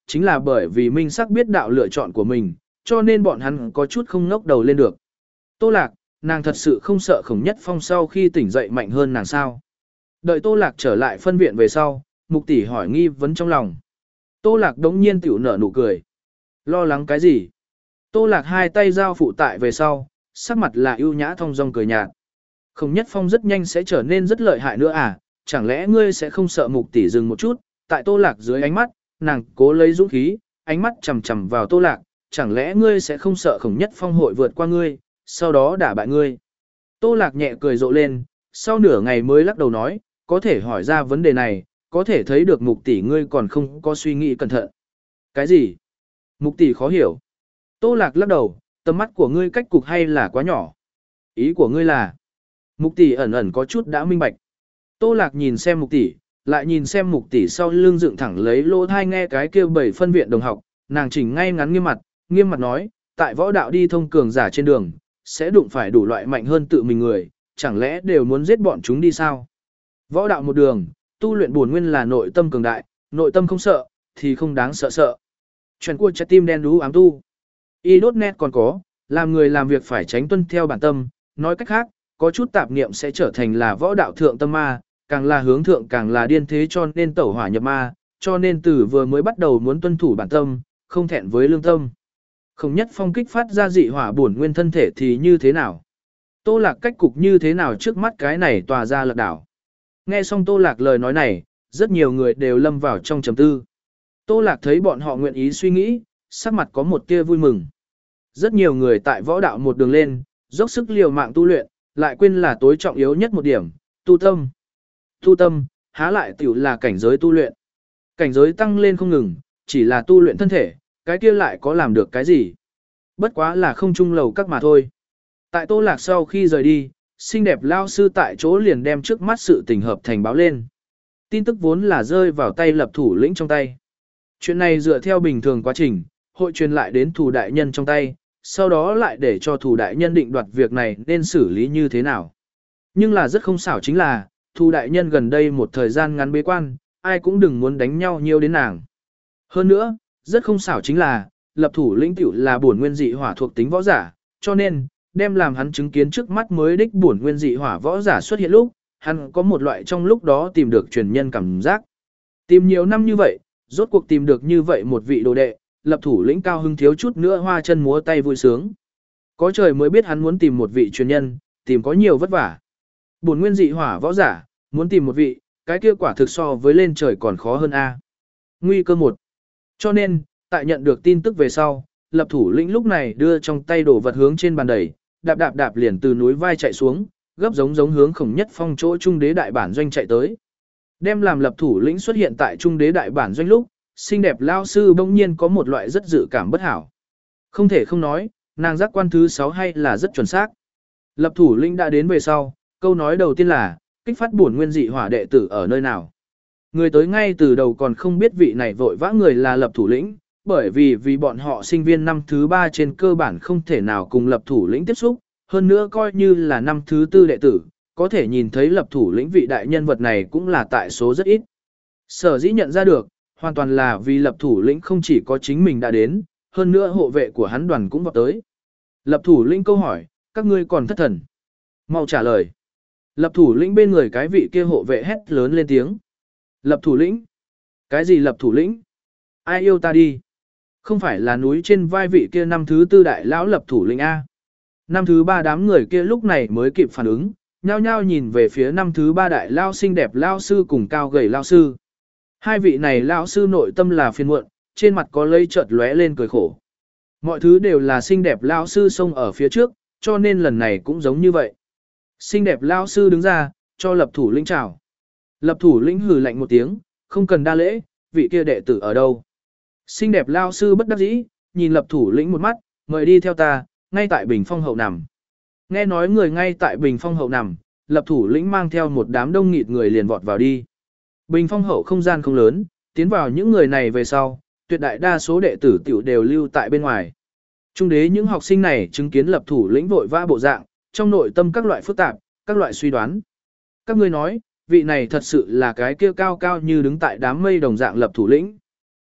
chính là bởi vì minh sắc biết đạo lựa chọn của mình, cho nên bọn hắn có chút không ngóc đầu lên được. Tô Lạc, nàng thật sự không sợ Khổng Nhất Phong sau khi tỉnh dậy mạnh hơn nàng sao? Đợi Tô Lạc trở lại phân viện về sau, Mục tỷ hỏi nghi vấn trong lòng. Tô Lạc đống nhiên tiểu nở nụ cười. Lo lắng cái gì? Tô Lạc hai tay giao phụ tại về sau, sắc mặt là ưu nhã thong dong cười nhạt. Khổng Nhất Phong rất nhanh sẽ trở nên rất lợi hại nữa à? Chẳng lẽ ngươi sẽ không sợ Mục tỷ dừng một chút? Tại Tô Lạc dưới ánh mắt, nàng cố lấy dũng khí, ánh mắt chằm chằm vào Tô Lạc, chẳng lẽ ngươi sẽ không sợ Khổng Nhất Phong hội vượt qua ngươi, sau đó đả bại ngươi? Tô Lạc nhẹ cười rộ lên, sau nửa ngày mới lắc đầu nói, có thể hỏi ra vấn đề này, có thể thấy được Mục tỷ ngươi còn không có suy nghĩ cẩn thận. Cái gì? Mục tỷ khó hiểu. Tô Lạc lắc đầu, tầm mắt của ngươi cách cục hay là quá nhỏ. Ý của ngươi là? Mục tỷ ẩn ẩn có chút đã minh bạch. Tô Lạc nhìn xem Mục tỷ, lại nhìn xem Mục tỷ sau lưng dựng thẳng lấy lỗ thai nghe cái kêu bảy phân viện đồng học, nàng chỉnh ngay ngắn nghiêm mặt, nghiêm mặt nói, tại võ đạo đi thông cường giả trên đường, sẽ đụng phải đủ loại mạnh hơn tự mình người, chẳng lẽ đều muốn giết bọn chúng đi sao? Võ đạo một đường, tu luyện bổn nguyên là nội tâm cường đại, nội tâm không sợ, thì không đáng sợ sợ. Chuyện của trái tim đen đú ám tu. Y đốt net còn có, làm người làm việc phải tránh tuân theo bản tâm, nói cách khác, có chút tạp niệm sẽ trở thành là võ đạo thượng tâm ma, càng là hướng thượng càng là điên thế cho nên tẩu hỏa nhập ma, cho nên từ vừa mới bắt đầu muốn tuân thủ bản tâm, không thẹn với lương tâm. Khổng Nhất Phong kích phát ra dị hỏa bổn nguyên thân thể thì như thế nào? Tô Lạc cách cục như thế nào trước mắt cái này tòa ra lật đảo? Nghe xong Tô Lạc lời nói này, rất nhiều người đều lâm vào trong trầm tư. Tô Lạc thấy bọn họ nguyện ý suy nghĩ, sắc mặt có một tia vui mừng. Rất nhiều người tại võ đạo một đường lên, dốc sức liều mạng tu luyện, lại quên là tối trọng yếu nhất một điểm, tu tâm. Tu tâm, há lại tiểu là cảnh giới tu luyện. Cảnh giới tăng lên không ngừng, chỉ là tu luyện thân thể, cái kia lại có làm được cái gì? Bất quá là không chung lầu các mà thôi. Tại Tô Lạc sau khi rời đi, xinh đẹp lao sư tại chỗ liền đem trước mắt sự tình hợp thành báo lên. Tin tức vốn là rơi vào tay lập thủ lĩnh trong tay. Chuyện này dựa theo bình thường quá trình, hội truyền lại đến thủ đại nhân trong tay, sau đó lại để cho thủ đại nhân định đoạt việc này nên xử lý như thế nào. Nhưng là rất không xảo chính là, thủ đại nhân gần đây một thời gian ngắn bế quan, ai cũng đừng muốn đánh nhau nhiều đến nàng. Hơn nữa, rất không xảo chính là, lập thủ lĩnh tiểu là bổn nguyên dị hỏa thuộc tính võ giả, cho nên, đem làm hắn chứng kiến trước mắt mới đích bổn nguyên dị hỏa võ giả xuất hiện lúc, hắn có một loại trong lúc đó tìm được truyền nhân cảm giác. Tìm nhiều năm như vậy, rốt cuộc tìm được như vậy một vị đồ đệ, lập thủ lĩnh cao hưng thiếu chút nữa hoa chân múa tay vui sướng. Có trời mới biết hắn muốn tìm một vị truyền nhân, tìm có nhiều vất vả. Bổn nguyên dị hỏa võ giả, muốn tìm một vị, cái kia quả thực so với lên trời còn khó hơn a. Nguy cơ một. Cho nên, tại nhận được tin tức về sau, lập thủ lĩnh lúc này đưa trong tay đồ vật hướng trên bàn đẩy, đạp đạp đạp liền từ núi vai chạy xuống, gấp giống giống hướng Khổng Nhất Phong chỗ trung đế đại bản doanh chạy tới. Đem làm lập thủ lĩnh xuất hiện tại trung đế đại bản doanh lúc, xinh đẹp lao sư bỗng nhiên có một loại rất dự cảm bất hảo. Không thể không nói, nàng giác quan thứ sáu hay là rất chuẩn xác. Lập thủ lĩnh đã đến về sau, câu nói đầu tiên là, kích phát bổn nguyên dị hỏa đệ tử ở nơi nào. Người tới ngay từ đầu còn không biết vị này vội vã người là lập thủ lĩnh, bởi vì vì bọn họ sinh viên năm thứ ba trên cơ bản không thể nào cùng lập thủ lĩnh tiếp xúc, hơn nữa coi như là năm thứ tư đệ tử, có thể nhìn thấy lập thủ lĩnh vị đại nhân vật này cũng là tại số rất ít. Sở dĩ nhận ra được, hoàn toàn là vì lập thủ lĩnh không chỉ có chính mình đã đến, hơn nữa hộ vệ của hắn đoàn cũng vào tới. Lập thủ lĩnh câu hỏi, các ngươi còn thất thần. Mau trả lời. Lập thủ lĩnh bên người cái vị kia hộ vệ hét lớn lên tiếng. Lập thủ lĩnh? Cái gì lập thủ lĩnh? Ai yêu ta đi? Không phải là núi trên vai vị kia năm thứ tư đại lão lập thủ lĩnh A. Năm thứ ba đám người kia lúc này mới kịp phản ứng, nhao nhao nhìn về phía năm thứ ba đại lao xinh đẹp lao sư cùng cao gầy lao sư. Hai vị này lao sư nội tâm là phiền muộn, trên mặt có lây chợt lóe lên cười khổ. Mọi thứ đều là xinh đẹp lao sư xông ở phía trước, cho nên lần này cũng giống như vậy. Xinh đẹp lao sư đứng ra, cho lập thủ lĩnh chào. Lập thủ lĩnh hừ lạnh một tiếng, không cần đa lễ, vị kia đệ tử ở đâu. Xinh đẹp lao sư bất đắc dĩ, nhìn lập thủ lĩnh một mắt, mời đi theo ta, ngay tại bình phong hậu nằm. Nghe nói người ngay tại bình phong hậu nằm, lập thủ lĩnh mang theo một đám đông nghịt người liền vọt vào đi. Bình phong hậu không gian không lớn, tiến vào những người này về sau, tuyệt đại đa số đệ tử tiểu đều lưu tại bên ngoài. Trung đế những học sinh này chứng kiến lập thủ lĩnh vội vã bộ dạng, trong nội tâm các loại phức tạp, các loại suy đoán. Các ngươi nói, vị này thật sự là cái kia cao cao như đứng tại đám mây đồng dạng lập thủ lĩnh.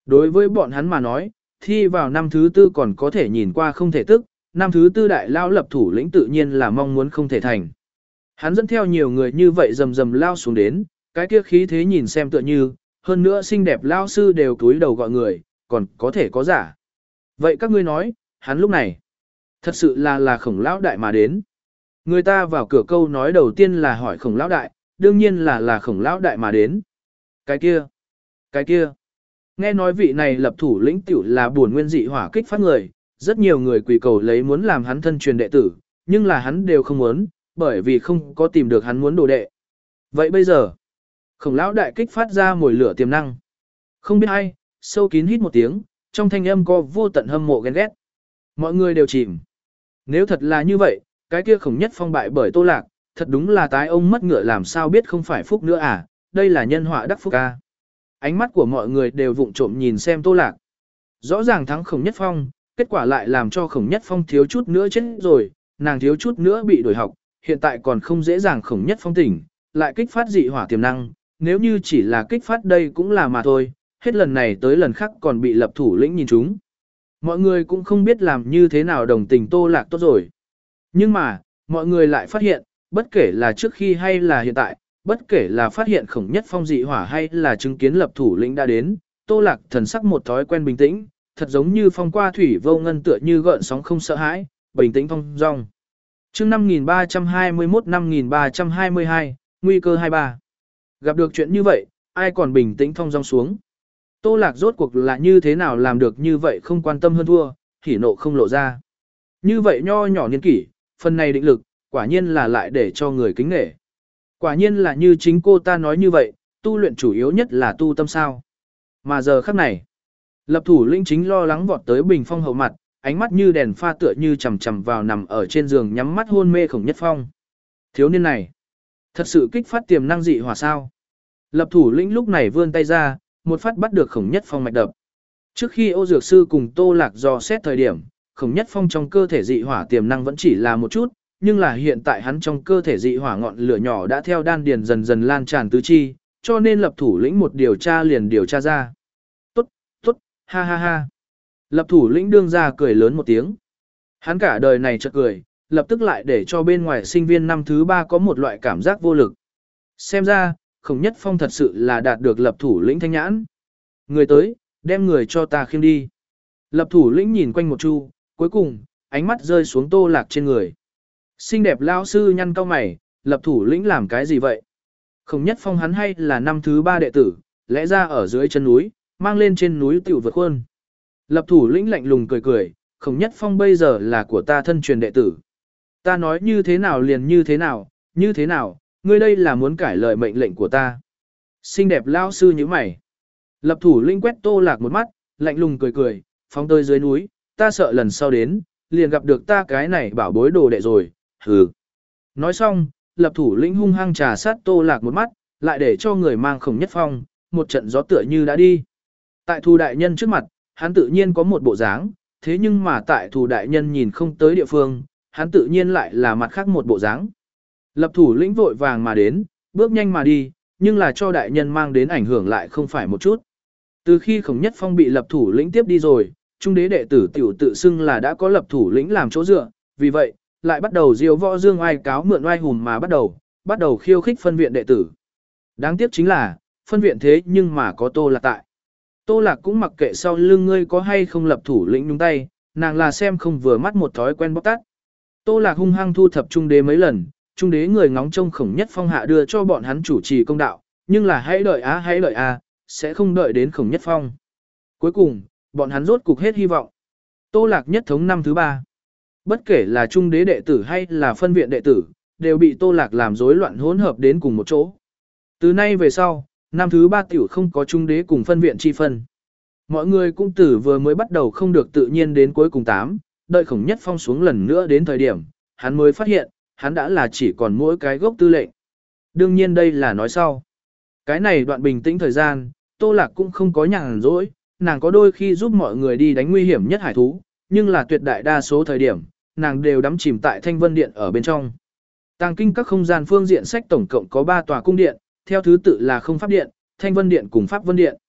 Đối với bọn hắn mà nói, thi vào năm thứ tư còn có thể nhìn qua không thể tức, năm thứ tư đại lao lập thủ lĩnh tự nhiên là mong muốn không thể thành. Hắn dẫn theo nhiều người như vậy rầm rầm lao xuống đến, cái kia khí thế nhìn xem tựa như, hơn nữa xinh đẹp lao sư đều cúi đầu gọi người, còn có thể có giả. Vậy các ngươi nói, hắn lúc này, thật sự là là khổng lão đại mà đến. Người ta vào cửa câu nói đầu tiên là hỏi khổng lão đại, đương nhiên là là khổng lão đại mà đến. Cái kia, cái kia. Nghe nói vị này lập thủ lĩnh tiểu là buồn nguyên dị hỏa kích phát người, rất nhiều người quỳ cầu lấy muốn làm hắn thân truyền đệ tử, nhưng là hắn đều không muốn, bởi vì không có tìm được hắn muốn đồ đệ. Vậy bây giờ, khổng lão đại kích phát ra mồi lửa tiềm năng. Không biết ai, sâu kín hít một tiếng, trong thanh âm có vô tận hâm mộ ghen ghét. Mọi người đều chìm. Nếu thật là như vậy, cái kia khổng nhất phong bại bởi Tô Lạc, thật đúng là tái ông mất ngựa làm sao biết không phải phúc nữa à, đây là nhân họa đắc phúc ca. Ánh mắt của mọi người đều vụng trộm nhìn xem Tô Lạc. Rõ ràng thắng khổng nhất phong, kết quả lại làm cho khổng nhất phong thiếu chút nữa chết rồi, nàng thiếu chút nữa bị đổi học, hiện tại còn không dễ dàng khổng nhất phong tỉnh, lại kích phát dị hỏa tiềm năng, nếu như chỉ là kích phát đây cũng là mà thôi, hết lần này tới lần khác còn bị lập thủ lĩnh nhìn chúng. Mọi người cũng không biết làm như thế nào đồng tình Tô Lạc tốt rồi. Nhưng mà, mọi người lại phát hiện, bất kể là trước khi hay là hiện tại, bất kể là phát hiện khổng nhất phong dị hỏa hay là chứng kiến lập thủ lĩnh đã đến, Tô Lạc thần sắc một thói quen bình tĩnh, thật giống như phong qua thủy vô ngân tựa như gợn sóng không sợ hãi, bình tĩnh phong dong. Chương năm nghìn ba trăm hai mươi mốt năm nghìn ba trăm hai mươi hai, nguy cơ hai mươi ba. Gặp được chuyện như vậy, ai còn bình tĩnh phong dong xuống. Tô Lạc rốt cuộc là như thế nào làm được như vậy không quan tâm hơn thua, hỉ nộ không lộ ra. Như vậy nho nhỏ niên kỷ, phần này định lực, quả nhiên là lại để cho người kính nể. Quả nhiên là như chính cô ta nói như vậy, tu luyện chủ yếu nhất là tu tâm sao. Mà giờ khắc này, lập thủ lĩnh chính lo lắng vọt tới bình phong hậu mặt, ánh mắt như đèn pha tựa như chằm chằm vào nằm ở trên giường nhắm mắt hôn mê khổng nhất phong. Thiếu niên này, thật sự kích phát tiềm năng dị hỏa sao. Lập thủ lĩnh lúc này vươn tay ra, một phát bắt được khổng nhất phong mạch đập. Trước khi Ô Dược Sư cùng Tô Lạc dò xét thời điểm, khổng nhất phong trong cơ thể dị hỏa tiềm năng vẫn chỉ là một chút, nhưng là hiện tại hắn trong cơ thể dị hỏa ngọn lửa nhỏ đã theo đan điền dần dần lan tràn tứ chi, cho nên lập thủ lĩnh một điều tra liền điều tra ra. Tốt, tốt, ha ha ha. Lập thủ lĩnh đương ra cười lớn một tiếng. Hắn cả đời này chợt cười, lập tức lại để cho bên ngoài sinh viên năm thứ ba có một loại cảm giác vô lực. Xem ra, khổng nhất phong thật sự là đạt được lập thủ lĩnh thanh nhãn. Người tới, đem người cho ta khiêng đi. Lập thủ lĩnh nhìn quanh một chu, cuối cùng, ánh mắt rơi xuống Tô Lạc trên người. Xinh đẹp lao sư nhăn cau mày, lập thủ lĩnh làm cái gì vậy? Khổng nhất phong hắn hay là năm thứ ba đệ tử, lẽ ra ở dưới chân núi, mang lên trên núi tiểu vượt khuôn. Lập thủ lĩnh lạnh lùng cười cười, khổng nhất phong bây giờ là của ta thân truyền đệ tử. Ta nói như thế nào liền như thế nào, như thế nào, ngươi đây là muốn cải lời mệnh lệnh của ta. Xinh đẹp lao sư như mày. Lập thủ lĩnh quét Tô Lạc một mắt, lạnh lùng cười cười, phóng tới dưới núi, ta sợ lần sau đến, liền gặp được ta cái này bảo bối đồ đệ rồi, hừ. Nói xong, lập thủ lĩnh hung hăng trà sát Tô Lạc một mắt, lại để cho người mang khổng nhất phong, một trận gió tựa như đã đi. Tại thù đại nhân trước mặt, hắn tự nhiên có một bộ dáng, thế nhưng mà tại thù đại nhân nhìn không tới địa phương, hắn tự nhiên lại là mặt khác một bộ dáng. Lập thủ lĩnh vội vàng mà đến, bước nhanh mà đi, nhưng là cho đại nhân mang đến ảnh hưởng lại không phải một chút. Từ khi khổng nhất phong bị lập thủ lĩnh tiếp đi rồi, trung đế đệ tử tiểu tự xưng là đã có lập thủ lĩnh làm chỗ dựa, vì vậy, lại bắt đầu diêu võ dương oai cáo mượn oai hùng mà bắt đầu, bắt đầu khiêu khích phân viện đệ tử. Đáng tiếc chính là, phân viện thế nhưng mà có Tô Lạc tại. Tô Lạc cũng mặc kệ sau lưng ngươi có hay không lập thủ lĩnh nhúng tay, nàng là xem không vừa mắt một thói quen bóc tát. Tô Lạc hung hăng thu thập trung đế mấy lần, trung đế người ngóng trông khổng nhất phong hạ đưa cho bọn hắn chủ trì công đạo, nhưng là hãy đợi á hãy đợi a, sẽ không đợi đến khổng nhất phong. Cuối cùng, bọn hắn rốt cục hết hy vọng. Tô Lạc nhất thống năm thứ ba. Bất kể là trung đế đệ tử hay là phân viện đệ tử, đều bị Tô Lạc làm rối loạn hỗn hợp đến cùng một chỗ. Từ nay về sau, năm thứ ba tiểu không có trung đế cùng phân viện chi phân. Mọi người cũng từ vừa mới bắt đầu không được tự nhiên đến cuối cùng tám, đợi khổng nhất phong xuống lần nữa đến thời điểm, hắn mới phát hiện, hắn đã là chỉ còn mỗi cái gốc tư lệnh. Đương nhiên đây là nói sau. Cái này đoạn bình tĩnh thời gian, Tô Lạc cũng không có nhàn rỗi, nàng có đôi khi giúp mọi người đi đánh nguy hiểm nhất hải thú, nhưng là tuyệt đại đa số thời điểm, nàng đều đắm chìm tại Thanh Vân Điện ở bên trong. Tàng kinh các không gian phương diện sách tổng cộng có ba tòa cung điện, theo thứ tự là Không Pháp Điện, Thanh Vân Điện cùng Pháp Vân Điện.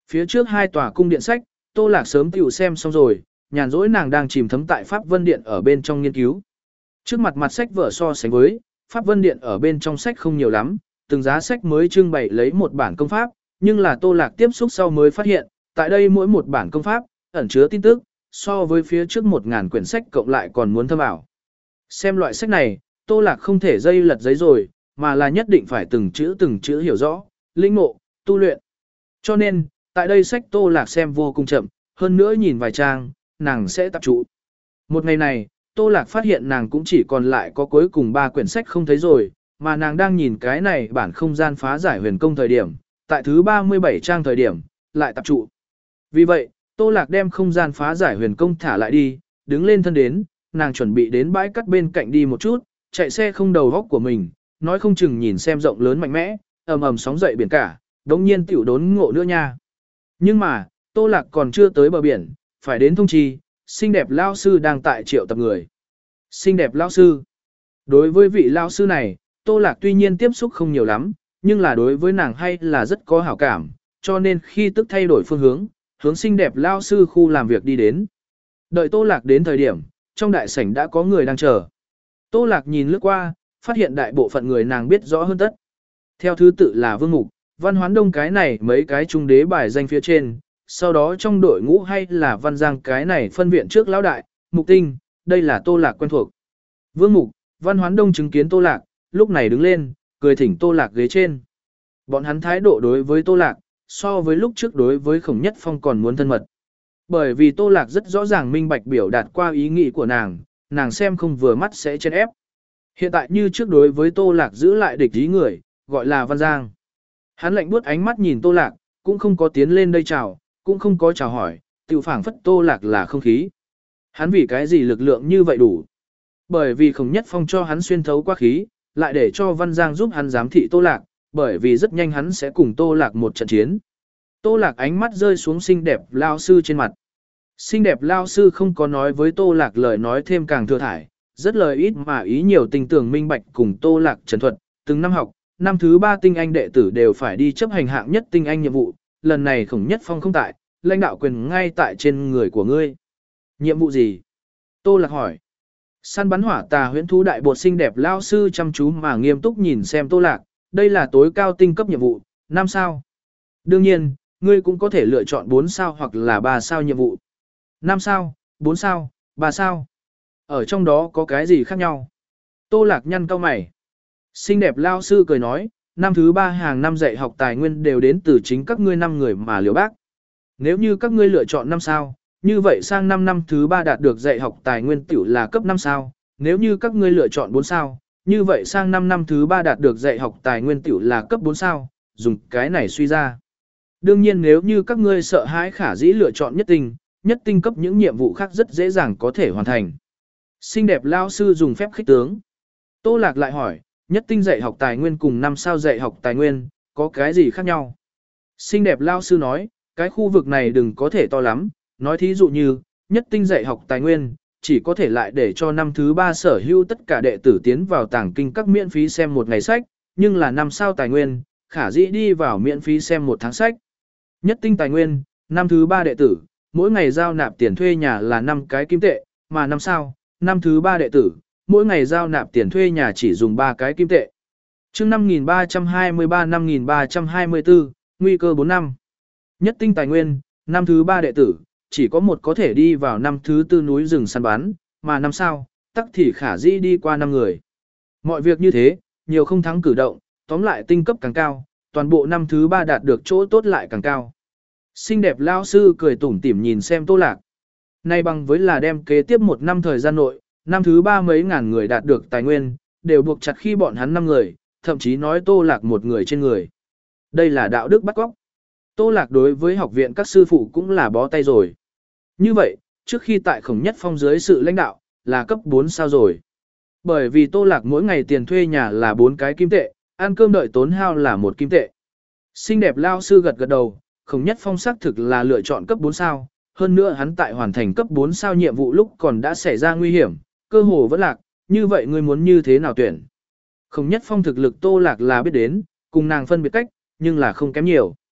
Phía trước hai tòa cung điện sách, Tô Lạc sớm tiểu xem xong rồi, nhàn rỗi nàng đang chìm thấm tại Pháp Vân Điện ở bên trong nghiên cứu. Trước mặt mặt sách vở so sánh với, Pháp Vân Điện ở bên trong sách không nhiều lắm, từng giá sách mới trưng bày lấy một bản công pháp, nhưng là Tô Lạc tiếp xúc sau mới phát hiện, tại đây mỗi một bản công pháp, ẩn chứa tin tức, so với phía trước một ngàn quyển sách cộng lại còn muốn thâm ảo. Xem loại sách này, Tô Lạc không thể dây lật giấy rồi, mà là nhất định phải từng chữ từng chữ hiểu rõ, linh ngộ, tu luyện. Cho nên, tại đây sách Tô Lạc xem vô cùng chậm, hơn nữa nhìn vài trang, nàng sẽ tập trụ. Một ngày này, Tô Lạc phát hiện nàng cũng chỉ còn lại có cuối cùng ba quyển sách không thấy rồi, mà nàng đang nhìn cái này bản không gian phá giải huyền công thời điểm, tại thứ ba mươi bảy trang thời điểm, lại tập trụ. Vì vậy, Tô Lạc đem không gian phá giải huyền công thả lại đi, đứng lên thân đến, nàng chuẩn bị đến bãi cắt bên cạnh đi một chút, chạy xe không đầu góc của mình, nói không chừng nhìn xem rộng lớn mạnh mẽ, ầm ầm sóng dậy biển cả, đống nhiên tiểu đốn ngộ nữa nha. Nhưng mà, Tô Lạc còn chưa tới bờ biển, phải đến thông chi, xinh đẹp lao sư đang tại triệu tập người. Xinh đẹp lao sư. Đối với vị lao sư này, Tô Lạc tuy nhiên tiếp xúc không nhiều lắm, nhưng là đối với nàng hay là rất có hảo cảm, cho nên khi tức thay đổi phương hướng, hướng xinh đẹp lao sư khu làm việc đi đến. Đợi Tô Lạc đến thời điểm, trong đại sảnh đã có người đang chờ. Tô Lạc nhìn lướt qua, phát hiện đại bộ phận người nàng biết rõ hơn tất. Theo thứ tự là Vương Mục, Văn Hoán Đông cái này mấy cái trung đế bài danh phía trên, sau đó trong đội ngũ hay là Văn Giang cái này phân viện trước lão đại, Mục Tinh, đây là Tô Lạc quen thuộc. Vương Mục, Văn Hoán Đông chứng kiến Tô Lạc, lúc này đứng lên, cười thỉnh Tô Lạc ghế trên. Bọn hắn thái độ đối với Tô Lạc, so với lúc trước đối với Khổng Nhất Phong còn muốn thân mật. Bởi vì Tô Lạc rất rõ ràng minh bạch biểu đạt qua ý nghĩ của nàng, nàng xem không vừa mắt sẽ chen ép. Hiện tại như trước đối với Tô Lạc giữ lại địch ý người, gọi là Văn Giang. Hắn lạnh buốt ánh mắt nhìn Tô Lạc, cũng không có tiến lên đây chào, cũng không có chào hỏi, tiểu phảng phất Tô Lạc là không khí. Hắn vì cái gì lực lượng như vậy đủ? Bởi vì Khổng Nhất Phong cho hắn xuyên thấu qua khí, lại để cho Văn Giang giúp hắn giám thị Tô Lạc, bởi vì rất nhanh hắn sẽ cùng Tô Lạc một trận chiến. Tô Lạc ánh mắt rơi xuống xinh đẹp lao sư trên mặt. Xinh đẹp lao sư không có nói với Tô Lạc lời nói thêm càng thừa thải, rất lời ít mà ý nhiều tình tưởng minh bạch cùng Tô Lạc trần thuật, từng năm học, năm thứ ba tinh anh đệ tử đều phải đi chấp hành hạng nhất tinh anh nhiệm vụ, lần này Khổng Nhất Phong không tại, lãnh đạo quyền ngay tại trên người của ngươi. Nhiệm vụ gì? Tô Lạc hỏi. Săn bắn hỏa tà huyễn thú đại bột xinh đẹp lao sư chăm chú mà nghiêm túc nhìn xem Tô Lạc, đây là tối cao tinh cấp nhiệm vụ, năm sao. Đương nhiên, ngươi cũng có thể lựa chọn bốn sao hoặc là ba sao nhiệm vụ. năm sao, bốn sao, ba sao. Ở trong đó có cái gì khác nhau? Tô Lạc nhăn cau mày. Xinh đẹp lao sư cười nói, năm thứ ba hàng năm dạy học tài nguyên đều đến từ chính các ngươi năm người mà liều bác. Nếu như các ngươi lựa chọn năm sao, như vậy sang năm năm thứ ba đạt được dạy học tài nguyên tiểu là cấp năm sao, nếu như các ngươi lựa chọn bốn sao, như vậy sang năm năm thứ ba đạt được dạy học tài nguyên tiểu là cấp bốn sao, dùng cái này suy ra. Đương nhiên nếu như các ngươi sợ hãi khả dĩ lựa chọn nhất tinh, nhất tinh cấp những nhiệm vụ khác rất dễ dàng có thể hoàn thành. Xinh đẹp lao sư dùng phép khích tướng. Tô Lạc lại hỏi, nhất tinh dạy học tài nguyên cùng năm sao dạy học tài nguyên, có cái gì khác nhau? Xinh đẹp lao sư nói, cái khu vực này đừng có thể to lắm, nói thí dụ như, nhất tinh dạy học tài nguyên, chỉ có thể lại để cho năm thứ ba sở hữu tất cả đệ tử tiến vào tàng kinh các miễn phí xem một ngày sách, nhưng là năm sao tài nguyên, khả dĩ đi vào miễn phí xem một tháng sách. Nhất tinh tài nguyên, năm thứ ba đệ tử, mỗi ngày giao nạp tiền thuê nhà là năm cái kim tệ, mà năm sao, năm thứ ba đệ tử, mỗi ngày giao nạp tiền thuê nhà chỉ dùng ba cái kim tệ. Chương năm nghìn ba trăm hai mươi ba năm nghìn ba trăm hai mươi tư, nguy cơ bốn năm. Nhất tinh tài nguyên, năm thứ ba đệ tử, chỉ có một có thể đi vào năm thứ tư núi rừng săn bắn, mà năm sao, tắc thì khả dĩ đi qua năm người. Mọi việc như thế, nhiều không thắng cử động, tóm lại tinh cấp càng cao, toàn bộ năm thứ ba đạt được chỗ tốt lại càng cao. Xinh đẹp lao sư cười tủm tỉm nhìn xem Tô Lạc. Nay bằng với là đem kế tiếp một năm thời gian nội, năm thứ ba mấy ngàn người đạt được tài nguyên, đều buộc chặt khi bọn hắn năm người, thậm chí nói Tô Lạc một người trên người. Đây là đạo đức bắt cóc. Tô Lạc đối với học viện các sư phụ cũng là bó tay rồi. Như vậy, trước khi tại Khổng Nhất Phong dưới sự lãnh đạo, là cấp bốn sao rồi. Bởi vì Tô Lạc mỗi ngày tiền thuê nhà là bốn cái kim tệ, ăn cơm đợi tốn hao là một kim tệ. Xinh đẹp lao sư gật gật đầu, Khổng Nhất Phong xác thực là lựa chọn cấp bốn sao, hơn nữa hắn tại hoàn thành cấp bốn sao nhiệm vụ lúc còn đã xảy ra nguy hiểm, cơ hồ vẫn lạc, như vậy ngươi muốn như thế nào tuyển? Khổng Nhất Phong thực lực Tô Lạc là biết đến, cùng nàng phân biệt cách, nhưng là không kém nhiều.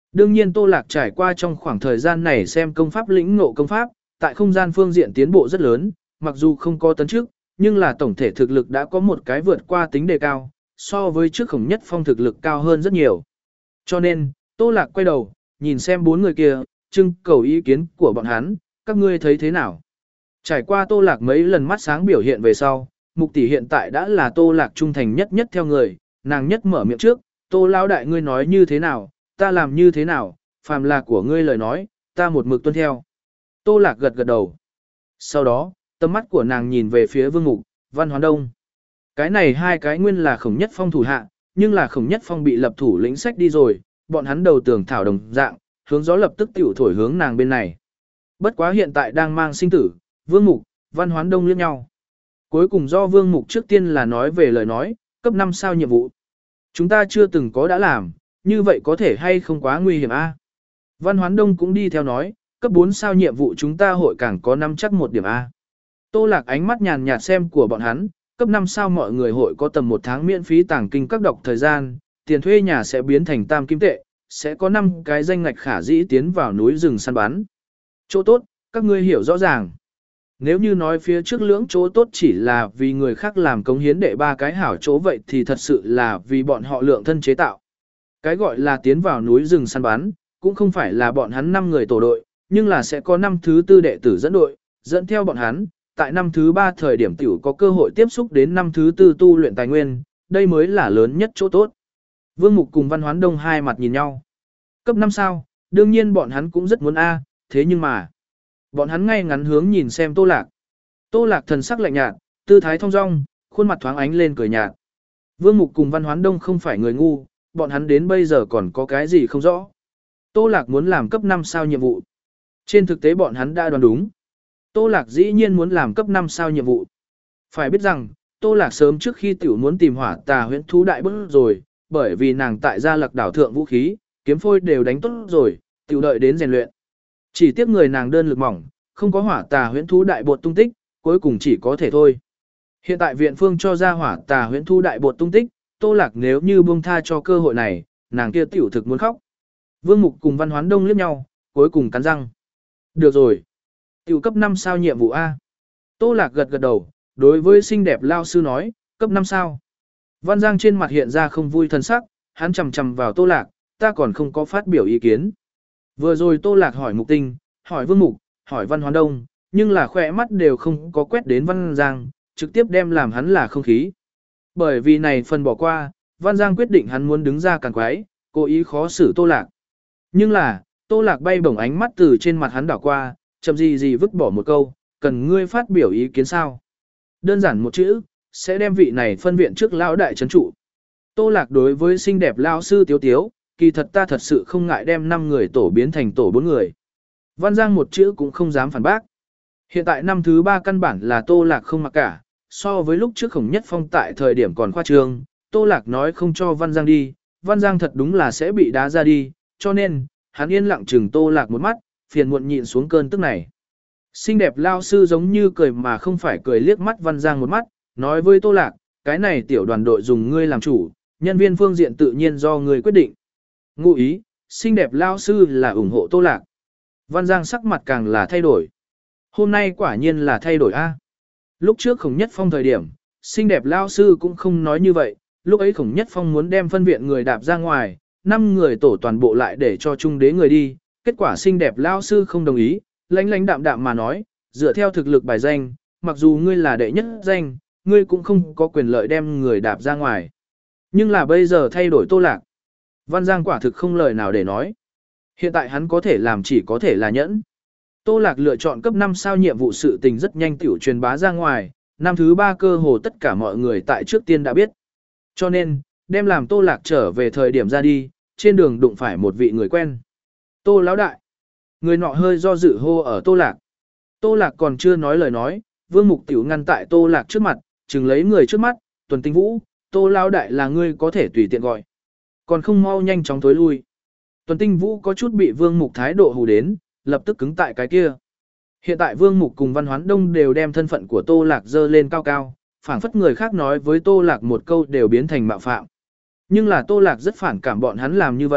Đương nhiên Tô Lạc trải qua trong khoảng thời gian này xem công pháp lĩnh ngộ công pháp, tại không gian phương diện tiến bộ rất lớn, mặc dù không có tấn chức, nhưng là tổng thể thực lực đã có một cái vượt qua tính đề cao, so với trước Khổng Nhất Phong thực lực cao hơn rất nhiều. Cho nên, Tô Lạc quay đầu, nhìn xem bốn người kia, trưng cầu ý kiến của bọn hắn, các ngươi thấy thế nào? Trải qua Tô Lạc mấy lần mắt sáng biểu hiện về sau, Mục tỷ hiện tại đã là Tô Lạc trung thành nhất nhất theo người, nàng nhất mở miệng trước, Tô lão đại ngươi nói như thế nào, ta làm như thế nào, phàm là của ngươi lời nói, ta một mực tuân theo. Tô Lạc gật gật đầu. Sau đó, tầm mắt của nàng nhìn về phía Vương Mục, Văn Hoán Đông. Cái này hai cái nguyên là Khổng Nhất Phong thủ hạ, nhưng là Khổng Nhất Phong bị lập thủ lĩnh sách đi rồi, bọn hắn đầu tưởng thảo đồng dạng, hướng gió lập tức tiểu thổi hướng nàng bên này. Bất quá hiện tại đang mang sinh tử, Vương Mục, Văn Hoán Đông liếc nhau. Cuối cùng do Vương Mục trước tiên là nói về lời nói, cấp năm sao nhiệm vụ. Chúng ta chưa từng có đã làm, như vậy có thể hay không quá nguy hiểm a? Văn Hoán Đông cũng đi theo nói, cấp bốn sao nhiệm vụ chúng ta hội càng có năm chắc một điểm A. Tô Lạc ánh mắt nhàn nhạt xem của bọn hắn, cấp năm sao mọi người hội có tầm một tháng miễn phí tàng kinh các độc thời gian, tiền thuê nhà sẽ biến thành tam kim tệ, sẽ có năm cái danh ngạch khả dĩ tiến vào núi rừng săn bắn. Chỗ tốt, các ngươi hiểu rõ ràng. Nếu như nói phía trước lưỡng chỗ tốt chỉ là vì người khác làm cống hiến để ba cái hảo chỗ vậy thì thật sự là vì bọn họ lượng thân chế tạo. Cái gọi là tiến vào núi rừng săn bắn, cũng không phải là bọn hắn năm người tổ đội, nhưng là sẽ có năm thứ tư đệ tử dẫn đội, dẫn theo bọn hắn, tại năm thứ ba thời điểm tiểu có cơ hội tiếp xúc đến năm thứ tư tu luyện tài nguyên, đây mới là lớn nhất chỗ tốt. Vương Mục cùng Văn Hoán Đông hai mặt nhìn nhau. Cấp năm sao, đương nhiên bọn hắn cũng rất muốn A, thế nhưng mà, bọn hắn ngay ngắn hướng nhìn xem Tô Lạc. Tô Lạc thần sắc lạnh nhạt, tư thái thong dong, khuôn mặt thoáng ánh lên cười nhạt. Vương Mục cùng Văn Hoán Đông không phải người ngu, bọn hắn đến bây giờ còn có cái gì không rõ. Tô Lạc muốn làm cấp năm sao nhiệm vụ. Trên thực tế bọn hắn đã đoán đúng. Tô Lạc dĩ nhiên muốn làm cấp năm sao nhiệm vụ. Phải biết rằng, Tô Lạc sớm trước khi tiểu muốn tìm hỏa tà huyễn thú đại bức rồi, bởi vì nàng tại gia Lạc đảo thượng vũ khí, kiếm phôi đều đánh tốt rồi, tiểu đợi đến rèn luyện. Chỉ tiếc người nàng đơn lực mỏng, không có hỏa tà huyễn thú đại bột tung tích, cuối cùng chỉ có thể thôi. Hiện tại viện phương cho ra hỏa tà huyễn thú đại bột tung tích, Tô Lạc nếu như buông tha cho cơ hội này, nàng kia tiểu thực muốn khóc. Vương Mục cùng Văn Hoán Đông liếc nhau, cuối cùng cắn răng. Được rồi. Tiểu cấp năm sao nhiệm vụ A. Tô Lạc gật gật đầu, đối với xinh đẹp lao sư nói, cấp năm sao. Văn Giang trên mặt hiện ra không vui thân sắc, hắn chầm chầm vào Tô Lạc, ta còn không có phát biểu ý kiến. Vừa rồi Tô Lạc hỏi Mục Tinh, hỏi Vương Mục, hỏi Văn Hoán Đông, nhưng là khỏe mắt đều không có quét đến Văn Giang, trực tiếp đem làm hắn là không khí. Bởi vì này phần bỏ qua, Văn Giang quyết định hắn muốn đứng ra càn quái, cố ý khó xử Tô Lạc. Nhưng là, Tô Lạc bay bổng ánh mắt từ trên mặt hắn đảo qua, chậm gì gì vứt bỏ một câu, cần ngươi phát biểu ý kiến sao. Đơn giản một chữ, sẽ đem vị này phân viện trước lão đại trấn trụ. Tô Lạc đối với xinh đẹp lao sư tiếu tiếu, kỳ thật ta thật sự không ngại đem năm người tổ biến thành tổ bốn người. Văn Giang một chữ cũng không dám phản bác. Hiện tại năm thứ ba căn bản là Tô Lạc không mặc cả, so với lúc trước Khổng Nhất Phong tại thời điểm còn khoa trương, Tô Lạc nói không cho Văn Giang đi, Văn Giang thật đúng là sẽ bị đá ra đi, cho nên, hắn yên lặng chừng Tô Lạc một mắt, phiền muộn nhịn xuống cơn tức này. Xinh đẹp lao sư giống như cười mà không phải cười liếc mắt Văn Giang một mắt, nói với Tô Lạc, cái này tiểu đoàn đội dùng ngươi làm chủ, nhân viên phương diện tự nhiên do ngươi quyết định. Ngụ ý, xinh đẹp lao sư là ủng hộ Tô Lạc. Văn Giang sắc mặt càng là thay đổi. Hôm nay quả nhiên là thay đổi a. Lúc trước Khổng Nhất Phong thời điểm, xinh đẹp lao sư cũng không nói như vậy, lúc ấy Khổng Nhất Phong muốn đem phân viện người đạp ra ngoài, năm người tổ toàn bộ lại để cho trung đế người đi, kết quả xinh đẹp lao sư không đồng ý, lãnh lãnh đạm đạm mà nói, dựa theo thực lực bài danh, mặc dù ngươi là đệ nhất danh, ngươi cũng không có quyền lợi đem người đạp ra ngoài. Nhưng là bây giờ thay đổi Tô Lạc. Văn Giang quả thực không lời nào để nói. Hiện tại hắn có thể làm chỉ có thể là nhẫn. Tô Lạc lựa chọn cấp năm sao nhiệm vụ sự tình rất nhanh tiểu truyền bá ra ngoài, năm thứ ba cơ hồ tất cả mọi người tại trước tiên đã biết. Cho nên, đem làm Tô Lạc trở về thời điểm ra đi, trên đường đụng phải một vị người quen. Tô lão đại. Người nọ hơi do dự hô ở Tô Lạc. Tô Lạc còn chưa nói lời nói, Vương Mục tiểu ngăn tại Tô Lạc trước mặt, chừng lấy người trước mắt, Tuần Tinh Vũ, Tô lão đại là ngươi có thể tùy tiện gọi. Còn không mau nhanh chóng thối lui. Tuần Tinh Vũ có chút bị Vương Mục thái độ hù đến, lập tức cứng tại cái kia. Hiện tại Vương Mục cùng Văn Hoán Đông đều đem thân phận của Tô Lạc dơ lên cao cao, phảng phất người khác nói với Tô Lạc một câu đều biến thành mạo phạm. Nhưng là Tô Lạc rất phản cảm bọn hắn làm như vậy,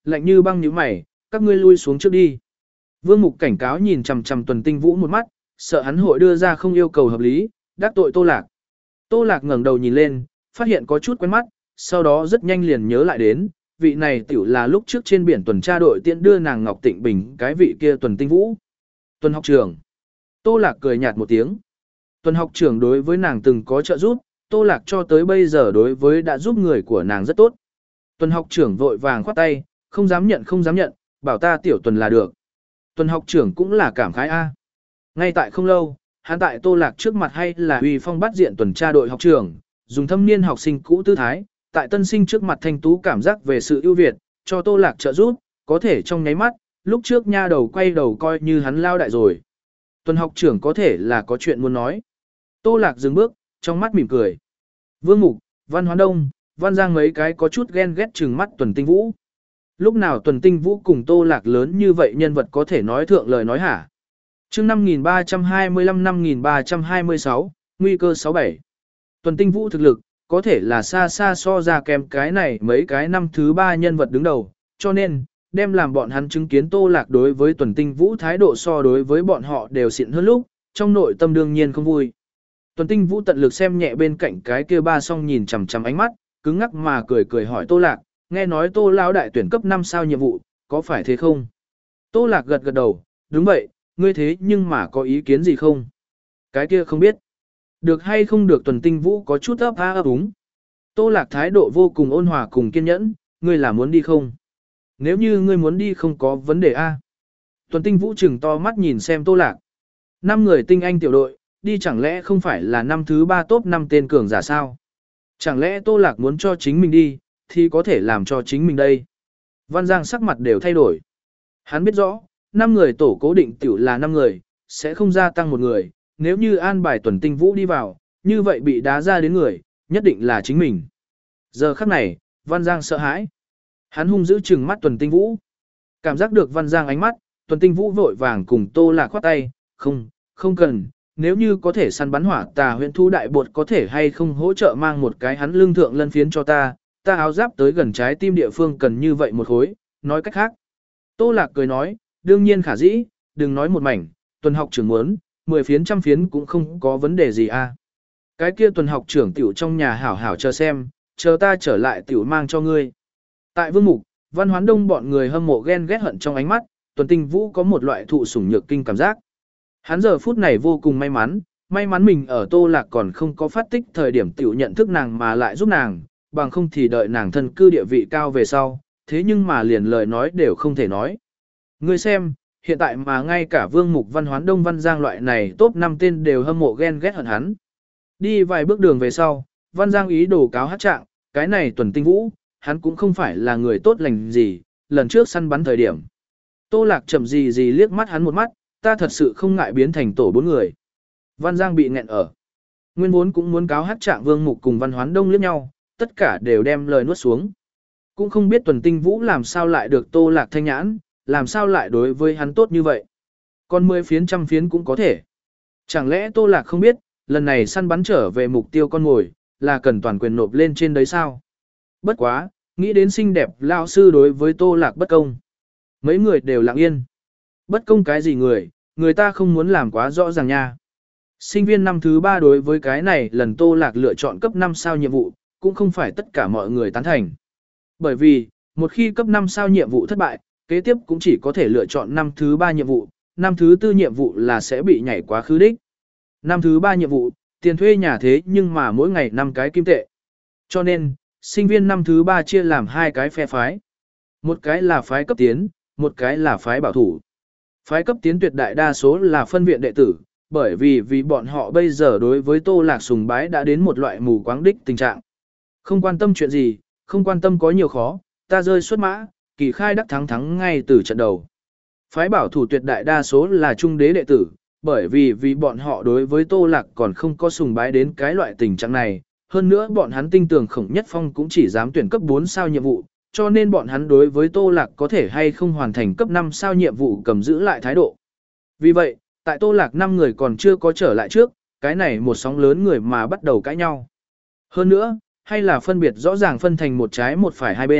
lạnh như băng nhíu mày, các ngươi lui xuống trước đi. Vương Mục cảnh cáo nhìn chằm chằm Tuần Tinh Vũ một mắt, sợ hắn hội đưa ra không yêu cầu hợp lý, đắc tội Tô Lạc. Tô Lạc ngẩng đầu nhìn lên, phát hiện có chút quen mắt, sau đó rất nhanh liền nhớ lại đến, vị này tiểu là lúc trước trên biển tuần tra đội tiện đưa nàng Ngọc Tịnh Bình cái vị kia Tuần Tinh Vũ. Tuần học trưởng. Tô Lạc cười nhạt một tiếng. Tuần học trưởng đối với nàng từng có trợ giúp, Tô Lạc cho tới bây giờ đối với đã giúp người của nàng rất tốt. Tuần học trưởng vội vàng khoát tay, không dám nhận không dám nhận, bảo ta tiểu Tuần là được. Tuần học trưởng cũng là cảm khái a. Ngay tại không lâu, hắn tại Tô Lạc trước mặt hay là uy phong bắt diện tuần tra đội học trưởng, dùng thâm niên học sinh cũ tư thái, tại tân sinh trước mặt thanh tú cảm giác về sự ưu việt, cho Tô Lạc trợ giúp, có thể trong nháy mắt, lúc trước nha đầu quay đầu coi như hắn lao đại rồi. Tuần học trưởng có thể là có chuyện muốn nói. Tô Lạc dừng bước, trong mắt mỉm cười. Vương Mục, Văn Hoán Đông, Văn Giang mấy cái có chút ghen ghét trừng mắt Tuần Tinh Vũ. Lúc nào Tuần Tinh Vũ cùng Tô Lạc lớn như vậy nhân vật có thể nói thượng lời nói hả? Chương năm nghìn ba trăm hai mươi lăm năm nghìn ba trăm hai mươi sáu, nguy cơ sáu bảy. Tuần Tinh Vũ thực lực, có thể là xa xa so ra kèm cái này mấy cái năm thứ ba nhân vật đứng đầu, cho nên, đem làm bọn hắn chứng kiến Tô Lạc đối với Tuần Tinh Vũ thái độ so đối với bọn họ đều xịn hơn lúc, trong nội tâm đương nhiên không vui. Tuần Tinh Vũ tận lực xem nhẹ bên cạnh cái kia ba song nhìn chằm chằm ánh mắt, cứng ngắc mà cười cười hỏi Tô Lạc, nghe nói Tô lão đại tuyển cấp năm sao nhiệm vụ, có phải thế không? Tô Lạc gật gật đầu, đúng vậy, ngươi thế nhưng mà có ý kiến gì không? Cái kia không biết. Được hay không được Tuần Tinh Vũ có chút ấp a ấp úng. Tô Lạc thái độ vô cùng ôn hòa cùng kiên nhẫn, ngươi là muốn đi không? Nếu như ngươi muốn đi không có vấn đề a. Tuần Tinh Vũ trừng to mắt nhìn xem Tô Lạc. Năm người tinh anh tiểu đội, đi chẳng lẽ không phải là năm thứ ba top năm tên cường giả sao? Chẳng lẽ Tô Lạc muốn cho chính mình đi, thì có thể làm cho chính mình đây. Văn Giang sắc mặt đều thay đổi. Hắn biết rõ, năm người tổ cố định tiểu là năm người, sẽ không gia tăng một người, nếu như an bài Tuần Tinh Vũ đi vào, như vậy bị đá ra đến người, nhất định là chính mình. Giờ khắc này, Văn Giang sợ hãi. Hắn hung dữ trừng mắt Tuần Tinh Vũ. Cảm giác được Văn Giang ánh mắt, Tuần Tinh Vũ vội vàng cùng Tô Lạc khoát tay, không, không cần, nếu như có thể săn bắn hỏa tà huyện thu đại bột có thể hay không hỗ trợ mang một cái hắn lương thượng lân phiến cho ta, ta áo giáp tới gần trái tim địa phương cần như vậy một khối, nói cách khác. Tô Lạc cười nói, đương nhiên khả dĩ, đừng nói một mảnh, Tuần học trưởng muốn, mười phiến trăm phiến cũng không có vấn đề gì a. Cái kia Tuần học trưởng tiểu trong nhà hảo hảo chờ xem, chờ ta trở lại tiểu mang cho ngươi. Tại Vương Mục, Văn Hoán Đông bọn người hâm mộ ghen ghét hận trong ánh mắt, Tuần Tinh Vũ có một loại thụ sủng nhược kinh cảm giác. Hắn giờ phút này vô cùng may mắn, may mắn mình ở Tô Lạc còn không có phát tích thời điểm tiểu nhận thức nàng mà lại giúp nàng, bằng không thì đợi nàng thân cư địa vị cao về sau, thế nhưng mà liền lời nói đều không thể nói. Ngươi xem, hiện tại mà ngay cả Vương Mục, Văn Hoán Đông, Văn Giang loại này top năm tên đều hâm mộ ghen ghét hận hắn. Đi vài bước đường về sau, Văn Giang ý đồ cáo hát trạng, cái này Tuần Tinh Vũ, hắn cũng không phải là người tốt lành gì, lần trước săn bắn thời điểm. Tô Lạc chậm gì gì liếc mắt hắn một mắt, ta thật sự không ngại biến thành tổ bốn người. Văn Giang bị nghẹn ở. Nguyên vốn cũng muốn cáo hát trạng Vương Mục cùng Văn Hoán Đông liếc nhau, tất cả đều đem lời nuốt xuống. Cũng không biết Tuần Tinh Vũ làm sao lại được Tô Lạc thanh nhãn, làm sao lại đối với hắn tốt như vậy. Còn mười phiến trăm phiến cũng có thể. Chẳng lẽ Tô Lạc không biết, lần này săn bắn trở về mục tiêu con ngồi, là cần toàn quyền nộp lên trên đấy sao? Bất quá, nghĩ đến xinh đẹp lao sư đối với Tô Lạc bất công. Mấy người đều lặng yên. Bất công cái gì người, người ta không muốn làm quá rõ ràng nha. Sinh viên năm thứ ba đối với cái này lần Tô Lạc lựa chọn cấp năm sao nhiệm vụ, cũng không phải tất cả mọi người tán thành. Bởi vì, một khi cấp năm sao nhiệm vụ thất bại, kế tiếp cũng chỉ có thể lựa chọn năm thứ ba nhiệm vụ, năm thứ tư nhiệm vụ là sẽ bị nhảy quá khứ đích. Năm thứ ba nhiệm vụ, tiền thuê nhà thế nhưng mà mỗi ngày năm cái kim tệ. Cho nên, sinh viên năm thứ ba chia làm hai cái phe phái. Một cái là phái cấp tiến, một cái là phái bảo thủ. Phái cấp tiến tuyệt đại đa số là phân viện đệ tử, bởi vì vì bọn họ bây giờ đối với Tô Lạc sùng bái đã đến một loại mù quáng đích tình trạng. Không quan tâm chuyện gì, không quan tâm có nhiều khó, ta rơi xuất mã, kỳ khai đắc thắng thắng ngay từ trận đầu. Phái bảo thủ tuyệt đại đa số là trung đế đệ tử, bởi vì vì bọn họ đối với Tô Lạc còn không có sùng bái đến cái loại tình trạng này, hơn nữa bọn hắn tin tưởng Khổng Nhất Phong cũng chỉ dám tuyển cấp bốn sao nhiệm vụ, cho nên bọn hắn đối với Tô Lạc có thể hay không hoàn thành cấp năm sao nhiệm vụ cầm giữ lại thái độ. Vì vậy, tại Tô Lạc năm người còn chưa có trở lại trước, cái này một sóng lớn người mà bắt đầu cãi nhau. Hơn nữa, hay là phân biệt rõ ràng phân thành một trái một phải hai bên,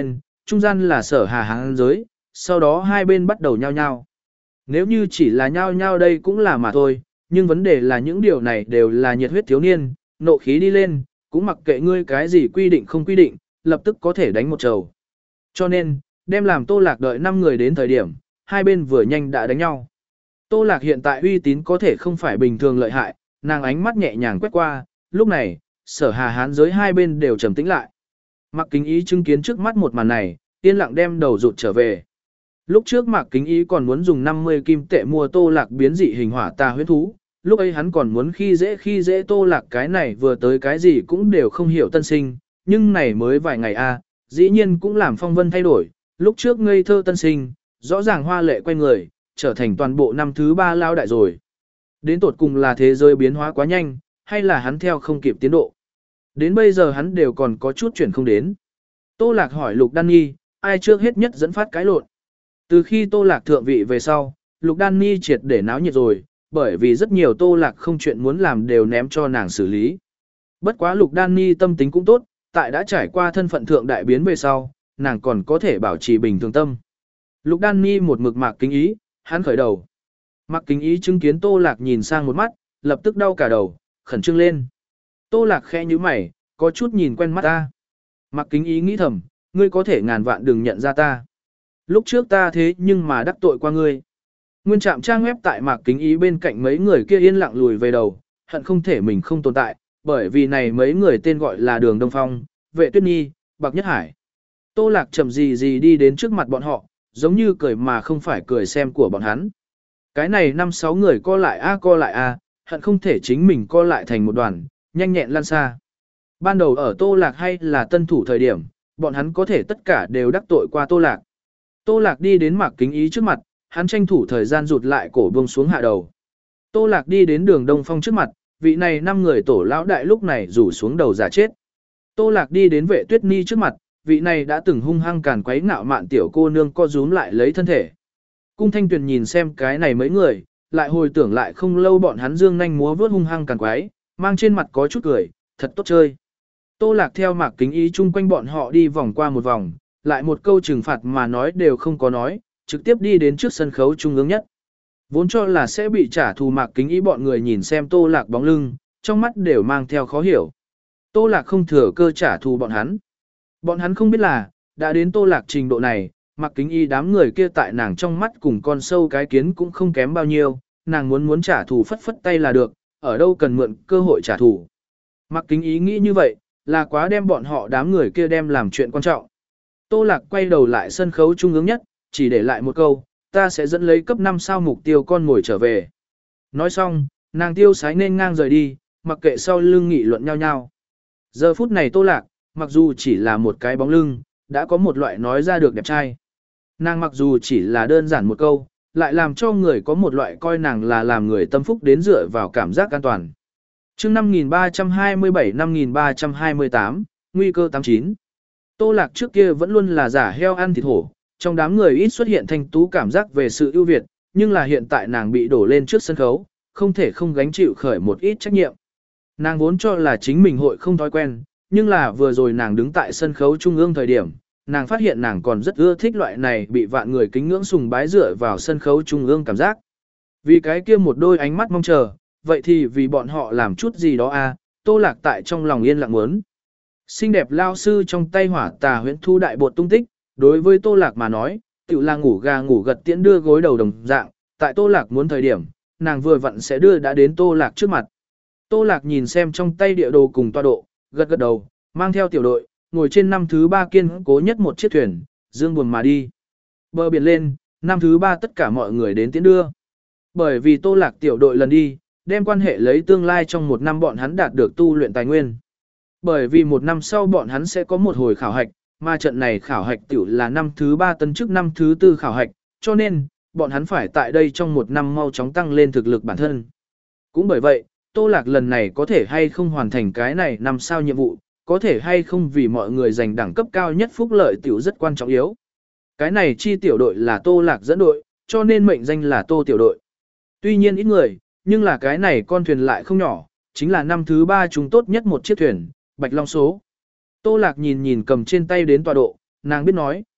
trung gian là sở hà hán giới, sau đó hai bên bắt đầu nhao nhao. Nếu như chỉ là nhao nhao đây cũng là mà thôi, nhưng vấn đề là những điều này đều là nhiệt huyết thiếu niên, nộ khí đi lên, cũng mặc kệ ngươi cái gì quy định không quy định, lập tức có thể đánh một trầu. Cho nên, đem làm Tô Lạc đợi năm người đến thời điểm, hai bên vừa nhanh đã đánh nhau. Tô Lạc hiện tại uy tín có thể không phải bình thường lợi hại, nàng ánh mắt nhẹ nhàng quét qua, lúc này, sở hà hán giới hai bên đều trầm tĩnh lại. Mạc Kính Ý chứng kiến trước mắt một màn này, yên lặng đem đầu rụt trở về. Lúc trước Mạc Kính Ý còn muốn dùng năm mươi kim tệ mua Tô Lạc biến dị hình hỏa tà huyết thú, lúc ấy hắn còn muốn khi dễ khi dễ Tô Lạc cái này vừa tới cái gì cũng đều không hiểu tân sinh, nhưng này mới vài ngày a, dĩ nhiên cũng làm phong vân thay đổi, lúc trước ngây thơ tân sinh, rõ ràng hoa lệ quay người, trở thành toàn bộ năm thứ ba lao đại rồi. Đến tột cùng là thế giới biến hóa quá nhanh, hay là hắn theo không kịp tiến độ. Đến bây giờ hắn đều còn có chút chuyển không đến. Tô Lạc hỏi Lục Đan Nhi, ai trước hết nhất dẫn phát cái lộn. Từ khi Tô Lạc thượng vị về sau, Lục Đan Nhi triệt để náo nhiệt rồi, bởi vì rất nhiều Tô Lạc không chuyện muốn làm đều ném cho nàng xử lý. Bất quá Lục Đan Nhi tâm tính cũng tốt, tại đã trải qua thân phận thượng đại biến về sau, nàng còn có thể bảo trì bình thường tâm. Lục Đan Nhi một mực Mạc Kính Ý, hắn khởi đầu. Mạc Kính Ý chứng kiến Tô Lạc nhìn sang một mắt, lập tức đau cả đầu, khẩn trương lên. Tô Lạc khẽ nhíu mày, có chút nhìn quen mắt ta. Mạc Kính Ý nghĩ thầm, ngươi có thể ngàn vạn đừng nhận ra ta. Lúc trước ta thế nhưng mà đắc tội qua ngươi. Nguyên trạm trang web tại Mạc Kính Ý bên cạnh mấy người kia yên lặng lùi về đầu, hận không thể mình không tồn tại, bởi vì này mấy người tên gọi là Đường Đông Phong, Vệ Tuyết Nhi, Bạc Nhất Hải. Tô Lạc chậm gì gì đi đến trước mặt bọn họ, giống như cười mà không phải cười xem của bọn hắn. Cái này năm sáu người co lại a co lại a, hận không thể chính mình co lại thành một đoàn, nhanh nhẹn lan xa. Ban đầu ở Tô Lạc hay là tân thủ thời điểm, bọn hắn có thể tất cả đều đắc tội qua Tô Lạc. Tô Lạc đi đến Mạc Kính Ý trước mặt, hắn tranh thủ thời gian rụt lại cổ buông xuống hạ đầu. Tô Lạc đi đến Đường Đông Phong trước mặt, vị này năm người tổ lão đại lúc này rủ xuống đầu giả chết. Tô Lạc đi đến Vệ Tuyết Nhi trước mặt, vị này đã từng hung hăng càn quấy ngạo mạn tiểu cô nương co rúm lại lấy thân thể. Cung Thanh Tuyền nhìn xem cái này mấy người, lại hồi tưởng lại không lâu bọn hắn dương nhanh múa vớt hung hăng càn quấy, mang trên mặt có chút cười, thật tốt chơi. Tô Lạc theo Mạc Kính Ý chung quanh bọn họ đi vòng qua một vòng, lại một câu trừng phạt mà nói đều không có nói, trực tiếp đi đến trước sân khấu trung ương nhất. Vốn cho là sẽ bị trả thù Mạc Kính Ý bọn người nhìn xem Tô Lạc bóng lưng, trong mắt đều mang theo khó hiểu. Tô Lạc không thừa cơ trả thù bọn hắn. Bọn hắn không biết là, đã đến Tô Lạc trình độ này, Mạc Kính Y đám người kia tại nàng trong mắt cùng con sâu cái kiến cũng không kém bao nhiêu, nàng muốn muốn trả thù phất phất tay là được, ở đâu cần mượn cơ hội trả thù. Mạc Kính Y nghĩ như vậy, là quá đem bọn họ đám người kia đem làm chuyện quan trọng. Tô Lạc quay đầu lại sân khấu trung ương nhất, chỉ để lại một câu, ta sẽ dẫn lấy cấp năm sao mục tiêu con ngồi trở về. Nói xong, nàng tiêu sái nên ngang rời đi, mặc kệ sau lưng nghị luận nhau nhau. Giờ phút này Tô Lạc, mặc dù chỉ là một cái bóng lưng, đã có một loại nói ra được đẹp trai. Nàng mặc dù chỉ là đơn giản một câu, lại làm cho người có một loại coi nàng là làm người tâm phúc đến dựa vào cảm giác an toàn. Chương năm nghìn ba trăm hai mươi bảy năm nghìn ba trăm hai mươi tám, nguy cơ tám chín. Tô Lạc trước kia vẫn luôn là giả heo ăn thịt hổ, trong đám người ít xuất hiện thanh tú cảm giác về sự ưu việt, nhưng là hiện tại nàng bị đổ lên trước sân khấu, không thể không gánh chịu khởi một ít trách nhiệm. Nàng vốn cho là chính mình hội không thói quen, nhưng là vừa rồi nàng đứng tại sân khấu trung ương thời điểm, nàng phát hiện nàng còn rất ưa thích loại này bị vạn người kính ngưỡng sùng bái dựa vào sân khấu trung ương cảm giác. Vì cái kia một đôi ánh mắt mong chờ, vậy thì vì bọn họ làm chút gì đó à, Tô Lạc tại trong lòng yên lặng muốn. Xinh đẹp lao sư trong tay hỏa tà huyễn thu đại bột tung tích, đối với Tô Lạc mà nói, tự là ngủ gà ngủ gật tiễn đưa gối đầu đồng dạng, tại Tô Lạc muốn thời điểm, nàng vừa vặn sẽ đưa đã đến Tô Lạc trước mặt. Tô Lạc nhìn xem trong tay địa đồ cùng toa độ, gật gật đầu, mang theo tiểu đội, ngồi trên năm thứ ba kiên cố nhất một chiếc thuyền, dương buồm mà đi. Bờ biển lên, năm thứ ba tất cả mọi người đến tiễn đưa. Bởi vì Tô Lạc tiểu đội lần đi, đem quan hệ lấy tương lai trong một năm bọn hắn đạt được tu luyện tài nguyên. Bởi vì một năm sau bọn hắn sẽ có một hồi khảo hạch, mà trận này khảo hạch tiểu là năm thứ ba tân chức năm thứ tư khảo hạch, cho nên, bọn hắn phải tại đây trong một năm mau chóng tăng lên thực lực bản thân. Cũng bởi vậy, Tô Lạc lần này có thể hay không hoàn thành cái này năm sao nhiệm vụ, có thể hay không vì mọi người giành đẳng cấp cao nhất phúc lợi tiểu rất quan trọng yếu. Cái này chi tiểu đội là Tô Lạc dẫn đội, cho nên mệnh danh là Tô tiểu đội. Tuy nhiên ít người, nhưng là cái này con thuyền lại không nhỏ, chính là năm thứ ba chúng tốt nhất một chiếc thuyền, Bạch Long số. Tô Lạc nhìn nhìn cầm trên tay đến tọa độ, nàng biết nói,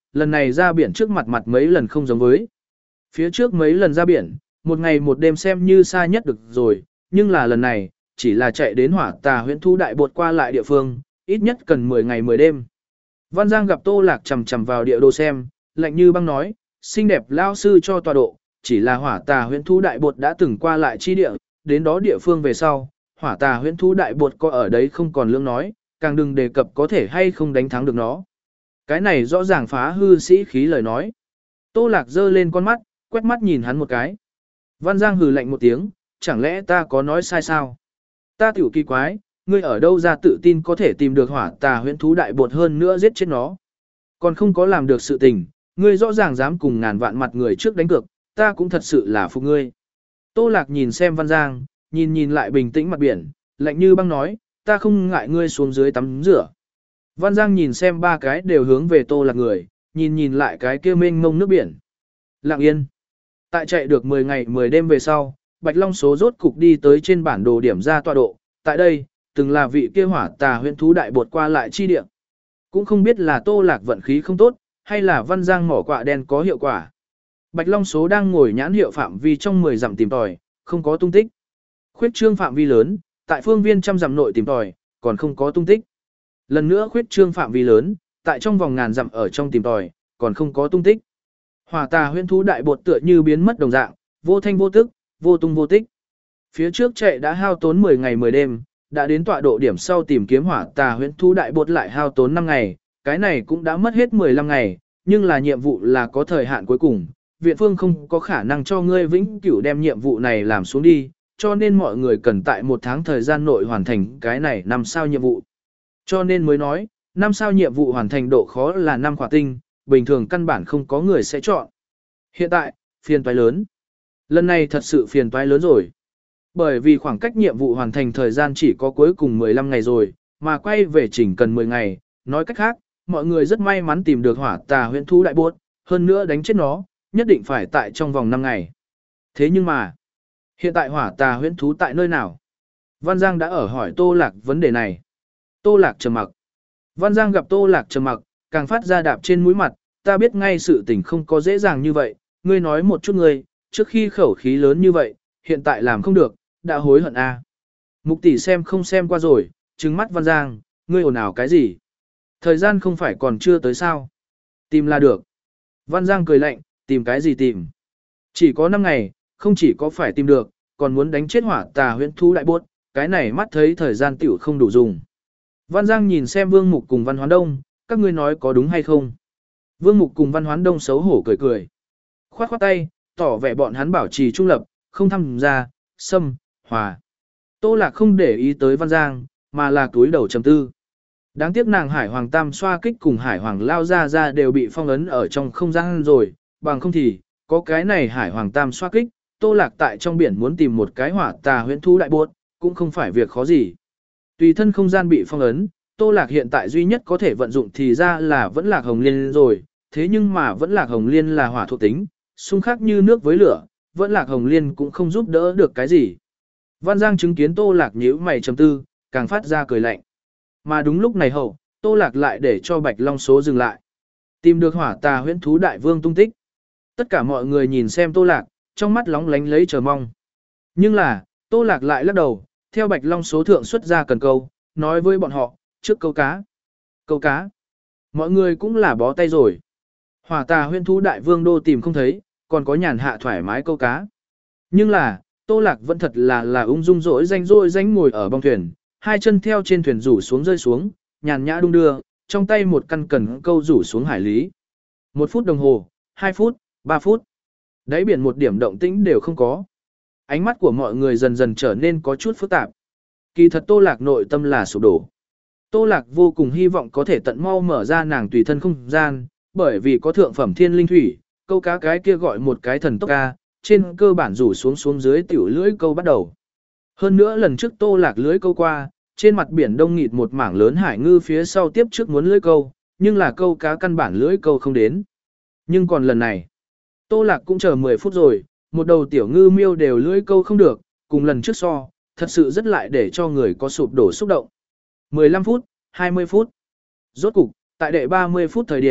lần này ra biển trước mặt mặt mấy lần không giống với. Phía trước mấy lần ra biển, một ngày một đêm xem như xa nhất được rồi, nhưng là lần này, chỉ là chạy đến hỏa tà huyễn thú đại bột qua lại địa phương, ít nhất cần mười ngày mười đêm. Văn Giang gặp Tô Lạc chầm chầm vào địa đồ xem, lạnh như băng nói, xinh đẹp lao sư cho tọa độ, chỉ là hỏa tà huyễn thú đại bột đã từng qua lại chi địa, đến đó địa phương về sau, hỏa tà huyễn thú đại bột có ở đấy không còn lương nói, càng đừng đề cập có thể hay không đánh thắng được nó. Cái này rõ ràng phá hư sĩ khí lời nói. Tô Lạc giơ lên con mắt, quét mắt nhìn hắn một cái. Văn Giang hừ lạnh một tiếng, chẳng lẽ ta có nói sai sao? Ta tiểu kỳ quái, ngươi ở đâu ra tự tin có thể tìm được hỏa tà huyễn thú đại bột hơn nữa giết chết nó. Còn không có làm được sự tình, ngươi rõ ràng dám cùng ngàn vạn mặt người trước đánh cược, ta cũng thật sự là phục ngươi. Tô Lạc nhìn xem Văn Giang, nhìn nhìn lại bình tĩnh mặt biển, lạnh như băng nói, ta không ngại ngươi xuống dưới tắm rửa. Văn Giang nhìn xem ba cái đều hướng về Tô Lạc người, nhìn nhìn lại cái kia mênh mông nước biển. Lặng yên. Tại chạy được mười ngày mười đêm về sau, Bạch Long số rốt cục đi tới trên bản đồ điểm ra tọa độ, tại đây, từng là vị kia hỏa tà huyễn thú đại bột qua lại chi địa. Cũng không biết là Tô Lạc vận khí không tốt, hay là Văn Giang mỏ quạ đen có hiệu quả. Bạch Long số đang ngồi nhãn hiệu phạm vi trong mười dặm tìm tòi, không có tung tích. Khuyết trương phạm vi lớn, tại phương viên trăm dặm nội tìm tòi, còn không có tung tích. Lần nữa khuyết trương phạm vi lớn, tại trong vòng ngàn dặm ở trong tìm tòi, còn không có tung tích. Hỏa tà huyễn thú đại bột tựa như biến mất đồng dạng, vô thanh vô tức, vô tung vô tích. Phía trước chạy đã hao tốn mười ngày mười đêm, đã đến tọa độ điểm sau tìm kiếm hỏa tà huyễn thú đại bột lại hao tốn năm ngày, cái này cũng đã mất hết mười lăm ngày, nhưng là nhiệm vụ là có thời hạn cuối cùng, viện phương không có khả năng cho ngươi vĩnh cửu đem nhiệm vụ này làm xuống đi, cho nên mọi người cần tại một tháng thời gian nội hoàn thành cái này năm sao nhiệm vụ. Cho nên mới nói, năm sao nhiệm vụ hoàn thành độ khó là năm khỏa tinh, bình thường căn bản không có người sẽ chọn. Hiện tại, phiền toái lớn. Lần này thật sự phiền toái lớn rồi. Bởi vì khoảng cách nhiệm vụ hoàn thành thời gian chỉ có cuối cùng mười lăm ngày rồi, mà quay về chỉnh cần mười ngày, nói cách khác, mọi người rất may mắn tìm được hỏa tà huyễn thú đại bột, hơn nữa đánh chết nó, nhất định phải tại trong vòng năm ngày. Thế nhưng mà, hiện tại hỏa tà huyễn thú tại nơi nào? Văn Giang đã ở hỏi Tô Lạc vấn đề này. Tô Lạc trầm mặc. Văn Giang gặp Tô Lạc trầm mặc, càng phát ra đạp trên mũi mặt, ta biết ngay sự tình không có dễ dàng như vậy, ngươi nói một chút ngươi, trước khi khẩu khí lớn như vậy, hiện tại làm không được, đã hối hận a. À. Mục tỷ xem không xem qua rồi, trừng mắt Văn Giang, ngươi ồn ào cái gì? Thời gian không phải còn chưa tới sao? Tìm là được. Văn Giang cười lạnh, tìm cái gì tìm? Chỉ có năm ngày, không chỉ có phải tìm được, còn muốn đánh chết hỏa tà huyễn thú đại bốt, cái này mắt thấy thời gian tiểu không đủ dùng. Văn Giang nhìn xem Vương Mục cùng Văn Hoán Đông, các ngươi nói có đúng hay không? Vương Mục cùng Văn Hoán Đông xấu hổ cười cười. Khoát khoát tay, tỏ vẻ bọn hắn bảo trì trung lập, không tham gia, xâm, hòa. Tô Lạc không để ý tới Văn Giang, mà là túi đầu trầm tư. Đáng tiếc nàng Hải Hoàng Tam xoa kích cùng Hải Hoàng lao ra ra đều bị phong ấn ở trong không gian rồi, bằng không thì, có cái này Hải Hoàng Tam xoa kích, Tô Lạc tại trong biển muốn tìm một cái hỏa tà huyễn thú đại bột, cũng không phải việc khó gì. Tùy thân không gian bị phong ấn, Tô Lạc hiện tại duy nhất có thể vận dụng thì ra là vẫn Lạc Hồng Liên rồi, thế nhưng mà vẫn Lạc Hồng Liên là hỏa thuộc tính, xung khắc như nước với lửa, vẫn Lạc Hồng Liên cũng không giúp đỡ được cái gì. Văn Giang chứng kiến Tô Lạc nhíu mày trầm tư, càng phát ra cười lạnh. Mà đúng lúc này hậu, Tô Lạc lại để cho Bạch Long số dừng lại. Tìm được hỏa tà huyễn thú đại vương tung tích. Tất cả mọi người nhìn xem Tô Lạc, trong mắt lóng lánh lấy chờ mong. Nhưng là, Tô Lạc lại lắc đầu, theo Bạch Long số thượng xuất ra cần câu, nói với bọn họ, trước câu cá. Câu cá. Mọi người cũng là bó tay rồi. Hỏa tà huyễn thú đại vương đô tìm không thấy, còn có nhàn hạ thoải mái câu cá. Nhưng là, Tô Lạc vẫn thật là là ung dung rỗi danh rỗi danh ngồi ở bong thuyền, hai chân theo trên thuyền rủ xuống rơi xuống, nhàn nhã đung đưa, trong tay một căn cần câu rủ xuống hải lý. Một phút đồng hồ, hai phút, ba phút. Đáy biển một điểm động tĩnh đều không có. Ánh mắt của mọi người dần dần trở nên có chút phức tạp. Kỳ thật Tô Lạc nội tâm là sụp đổ. Tô Lạc vô cùng hy vọng có thể tận mau mở ra nàng tùy thân không gian, bởi vì có thượng phẩm thiên linh thủy, câu cá cái kia gọi một cái thần tốc ca, trên cơ bản rủ xuống xuống dưới tiểu lưỡi câu bắt đầu. Hơn nữa lần trước Tô Lạc lưỡi câu qua, trên mặt biển đông nghịt một mảng lớn hải ngư phía sau tiếp trước muốn lưỡi câu, nhưng là câu cá căn bản lưỡi câu không đến. Nhưng còn lần này, Tô Lạc cũng chờ mười phút rồi, một đầu tiểu ngư miêu đều lưỡi câu không được, cùng lần trước so, thật sự rất lại để cho người có sụp đổ xúc động. mười lăm phút, hai mươi phút. Rốt cục, tại đệ ba mươi phút thời điểm,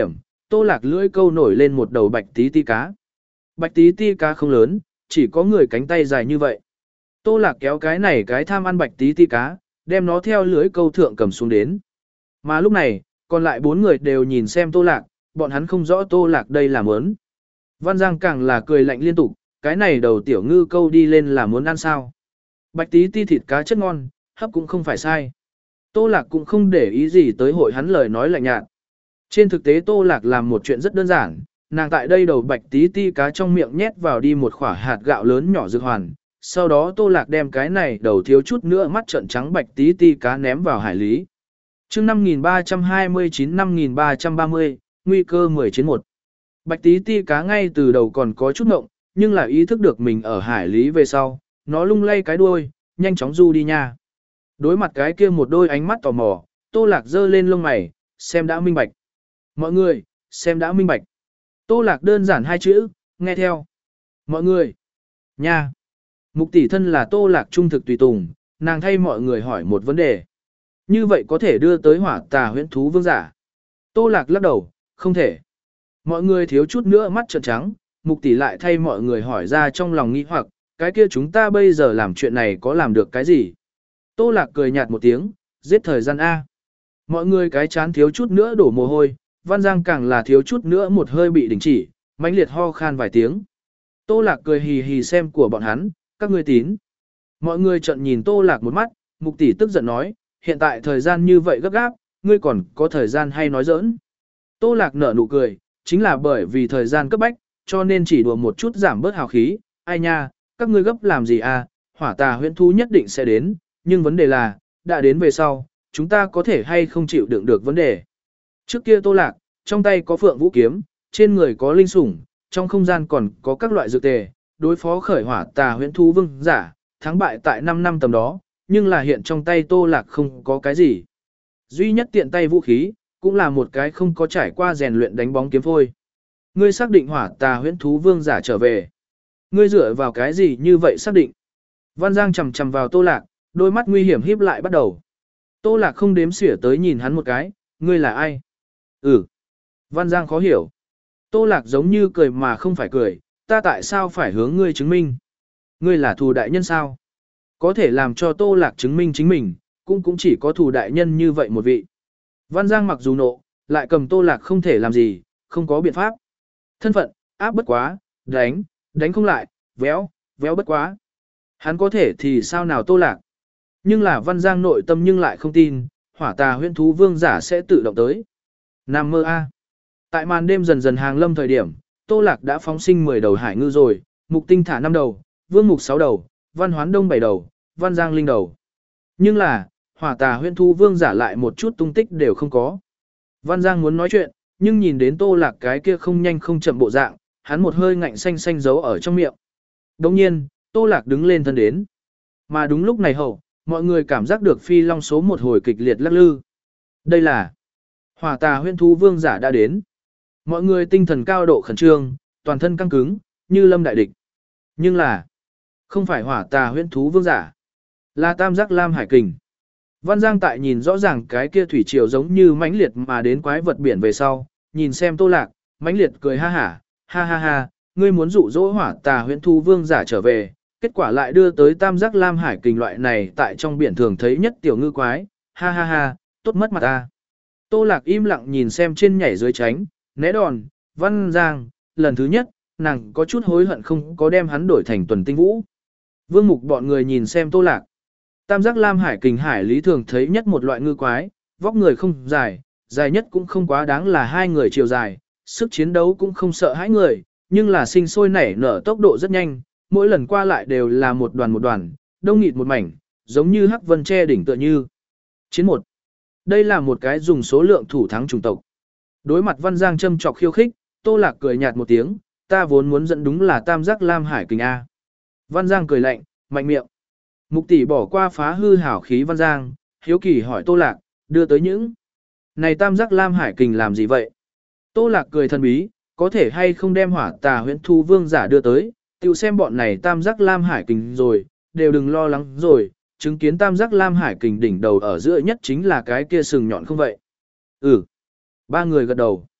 Tô Lạc lưỡi câu nổi lên một đầu bạch tí ti cá. Bạch tí ti cá không lớn, chỉ có người cánh tay dài như vậy. Tô Lạc kéo cái này cái tham ăn bạch tí ti cá, đem nó theo lưới câu thượng cầm xuống đến. Mà lúc này, còn lại bốn người đều nhìn xem Tô Lạc, bọn hắn không rõ Tô Lạc đây là muốn. Văn Giang càng là cười lạnh liên tục, cái này đầu tiểu ngư câu đi lên là muốn ăn sao. Bạch tí ti thịt cá chất ngon, hấp cũng không phải sai. Tô Lạc cũng không để ý gì tới hội hắn lời nói lạnh nhạt. Trên thực tế Tô Lạc làm một chuyện rất đơn giản, nàng tại đây đầu bạch tí ti cá trong miệng nhét vào đi một quả hạt gạo lớn nhỏ dược hoàn. Sau đó Tô Lạc đem cái này đầu thiếu chút nữa mắt trợn trắng bạch tí ti cá ném vào hải lý. chương năm nghìn ba trăm hai mươi chín năm nghìn ba trăm ba mươi, nguy cơ mười chiến một. Bạch tí ti cá ngay từ đầu còn có chút ngộng, nhưng là ý thức được mình ở hải lý về sau, nó lung lay cái đuôi, nhanh chóng du đi nha. Đối mặt cái kia một đôi ánh mắt tò mò, Tô Lạc giơ lên lông mày, xem đã minh bạch. Mọi người, xem đã minh bạch. Tô Lạc đơn giản hai chữ, nghe theo. Mọi người, nha. Mục tỷ thân là Tô Lạc trung thực tùy tùng, nàng thay mọi người hỏi một vấn đề. Như vậy có thể đưa tới hỏa tà huyễn thú vương giả. Tô Lạc lắc đầu, không thể. Mọi người thiếu chút nữa mắt trợn trắng, mục tỷ lại thay mọi người hỏi ra trong lòng nghi hoặc, cái kia chúng ta bây giờ làm chuyện này có làm được cái gì? Tô Lạc cười nhạt một tiếng, giết thời gian A. Mọi người cái chán thiếu chút nữa đổ mồ hôi, Văn Giang càng là thiếu chút nữa một hơi bị đình chỉ, mãnh liệt ho khan vài tiếng. Tô Lạc cười hì hì xem của bọn hắn, các ngươi tín. Mọi người trợn nhìn Tô Lạc một mắt, mục tỷ tức giận nói, hiện tại thời gian như vậy gấp gáp, ngươi còn có thời gian hay nói giỡn. Tô Lạc nở nụ cười, chính là bởi vì thời gian cấp bách, cho nên chỉ đùa một chút giảm bớt hào khí, ai nha, các ngươi gấp làm gì à, hỏa tà huyễn thú nhất định sẽ đến, nhưng vấn đề là, đã đến về sau, chúng ta có thể hay không chịu đựng được vấn đề. Trước kia Tô Lạc, trong tay có phượng vũ kiếm, trên người có linh sủng, trong không gian còn có các loại dược tề, đối phó khởi hỏa tà huyễn thú vương giả, thắng bại tại năm năm tầm đó, nhưng là hiện trong tay Tô Lạc không có cái gì. Duy nhất tiện tay vũ khí, cũng là một cái không có trải qua rèn luyện đánh bóng kiếm phôi. Ngươi xác định hỏa tà huyễn thú vương giả trở về. Ngươi dựa vào cái gì như vậy xác định? Văn Giang chầm chầm vào Tô Lạc, đôi mắt nguy hiểm híp lại bắt đầu. Tô Lạc không đếm xỉa tới nhìn hắn một cái, ngươi là ai? Ừ. Văn Giang khó hiểu. Tô Lạc giống như cười mà không phải cười, ta tại sao phải hướng ngươi chứng minh? Ngươi là thù đại nhân sao? Có thể làm cho Tô Lạc chứng minh chính mình, cũng cũng chỉ có thù đại nhân như vậy một vị. Văn Giang mặc dù nộ, lại cầm Tô Lạc không thể làm gì, không có biện pháp. Thân phận, áp bất quá, đánh, đánh không lại, véo, véo bất quá. Hắn có thể thì sao nào Tô Lạc. Nhưng là Văn Giang nội tâm nhưng lại không tin, hỏa tà huyễn thú vương giả sẽ tự động tới. Nam mơ A. Tại màn đêm dần dần hàng lâm thời điểm, Tô Lạc đã phóng sinh mười đầu hải ngư rồi, mục tinh thả năm đầu, vương mục sáu đầu, văn hoán đông bảy đầu, văn giang linh đầu. Nhưng là, hỏa tà huyễn thú vương giả lại một chút tung tích đều không có. Văn Giang muốn nói chuyện, nhưng nhìn đến Tô Lạc cái kia không nhanh không chậm bộ dạng, hắn một hơi ngạnh xanh xanh giấu ở trong miệng. Đồng nhiên, Tô Lạc đứng lên thân đến. Mà đúng lúc này hậu, mọi người cảm giác được phi long số một hồi kịch liệt lắc lư. Đây là hỏa tà huyễn thú vương giả đã đến. Mọi người tinh thần cao độ khẩn trương, toàn thân căng cứng, như lâm đại địch. Nhưng là, không phải hỏa tà huyễn thú vương giả, là tam giác lam hải kình. Văn Giang tại nhìn rõ ràng cái kia thủy triều giống như mãnh liệt mà đến quái vật biển về sau, nhìn xem Tô Lạc, mãnh liệt cười ha hả, ha ha ha, ngươi muốn dụ dỗ hỏa tà huyễn thú vương giả trở về, kết quả lại đưa tới tam giác lam hải kình loại này tại trong biển thường thấy nhất tiểu ngư quái, ha ha ha, tốt mất mặt ta. Tô Lạc im lặng nhìn xem trên nhảy dưới tránh, né đòn, Văn Giang, lần thứ nhất, nàng có chút hối hận không có đem hắn đổi thành tuần tinh vũ. Vương mục bọn người nhìn xem Tô Lạc. Tam giác lam hải kình hải lý thường thấy nhất một loại ngư quái, vóc người không dài, dài nhất cũng không quá đáng là hai người chiều dài, sức chiến đấu cũng không sợ hãi người, nhưng là sinh sôi nảy nở tốc độ rất nhanh, mỗi lần qua lại đều là một đoàn một đoàn, đông nghịt một mảnh, giống như hắc vân che đỉnh tựa như. Chiến một. Đây là một cái dùng số lượng thủ thắng chủng tộc. Đối mặt Văn Giang châm chọc khiêu khích, Tô Lạc cười nhạt một tiếng, ta vốn muốn dẫn đúng là tam giác lam hải kình A. Văn Giang cười lạnh, mạnh miệng. Mục tỷ bỏ qua phá hư hảo khí Văn Giang, hiếu kỳ hỏi Tô Lạc, đưa tới những. Này tam giác lam hải kình làm gì vậy? Tô Lạc cười thần bí, có thể hay không đem hỏa tà huyễn thú vương giả đưa tới, tiêu xem bọn này tam giác lam hải kình rồi, đều đừng lo lắng rồi, chứng kiến tam giác lam hải kình đỉnh đầu ở giữa nhất chính là cái kia sừng nhọn không vậy? Ừ. Ba người gật đầu.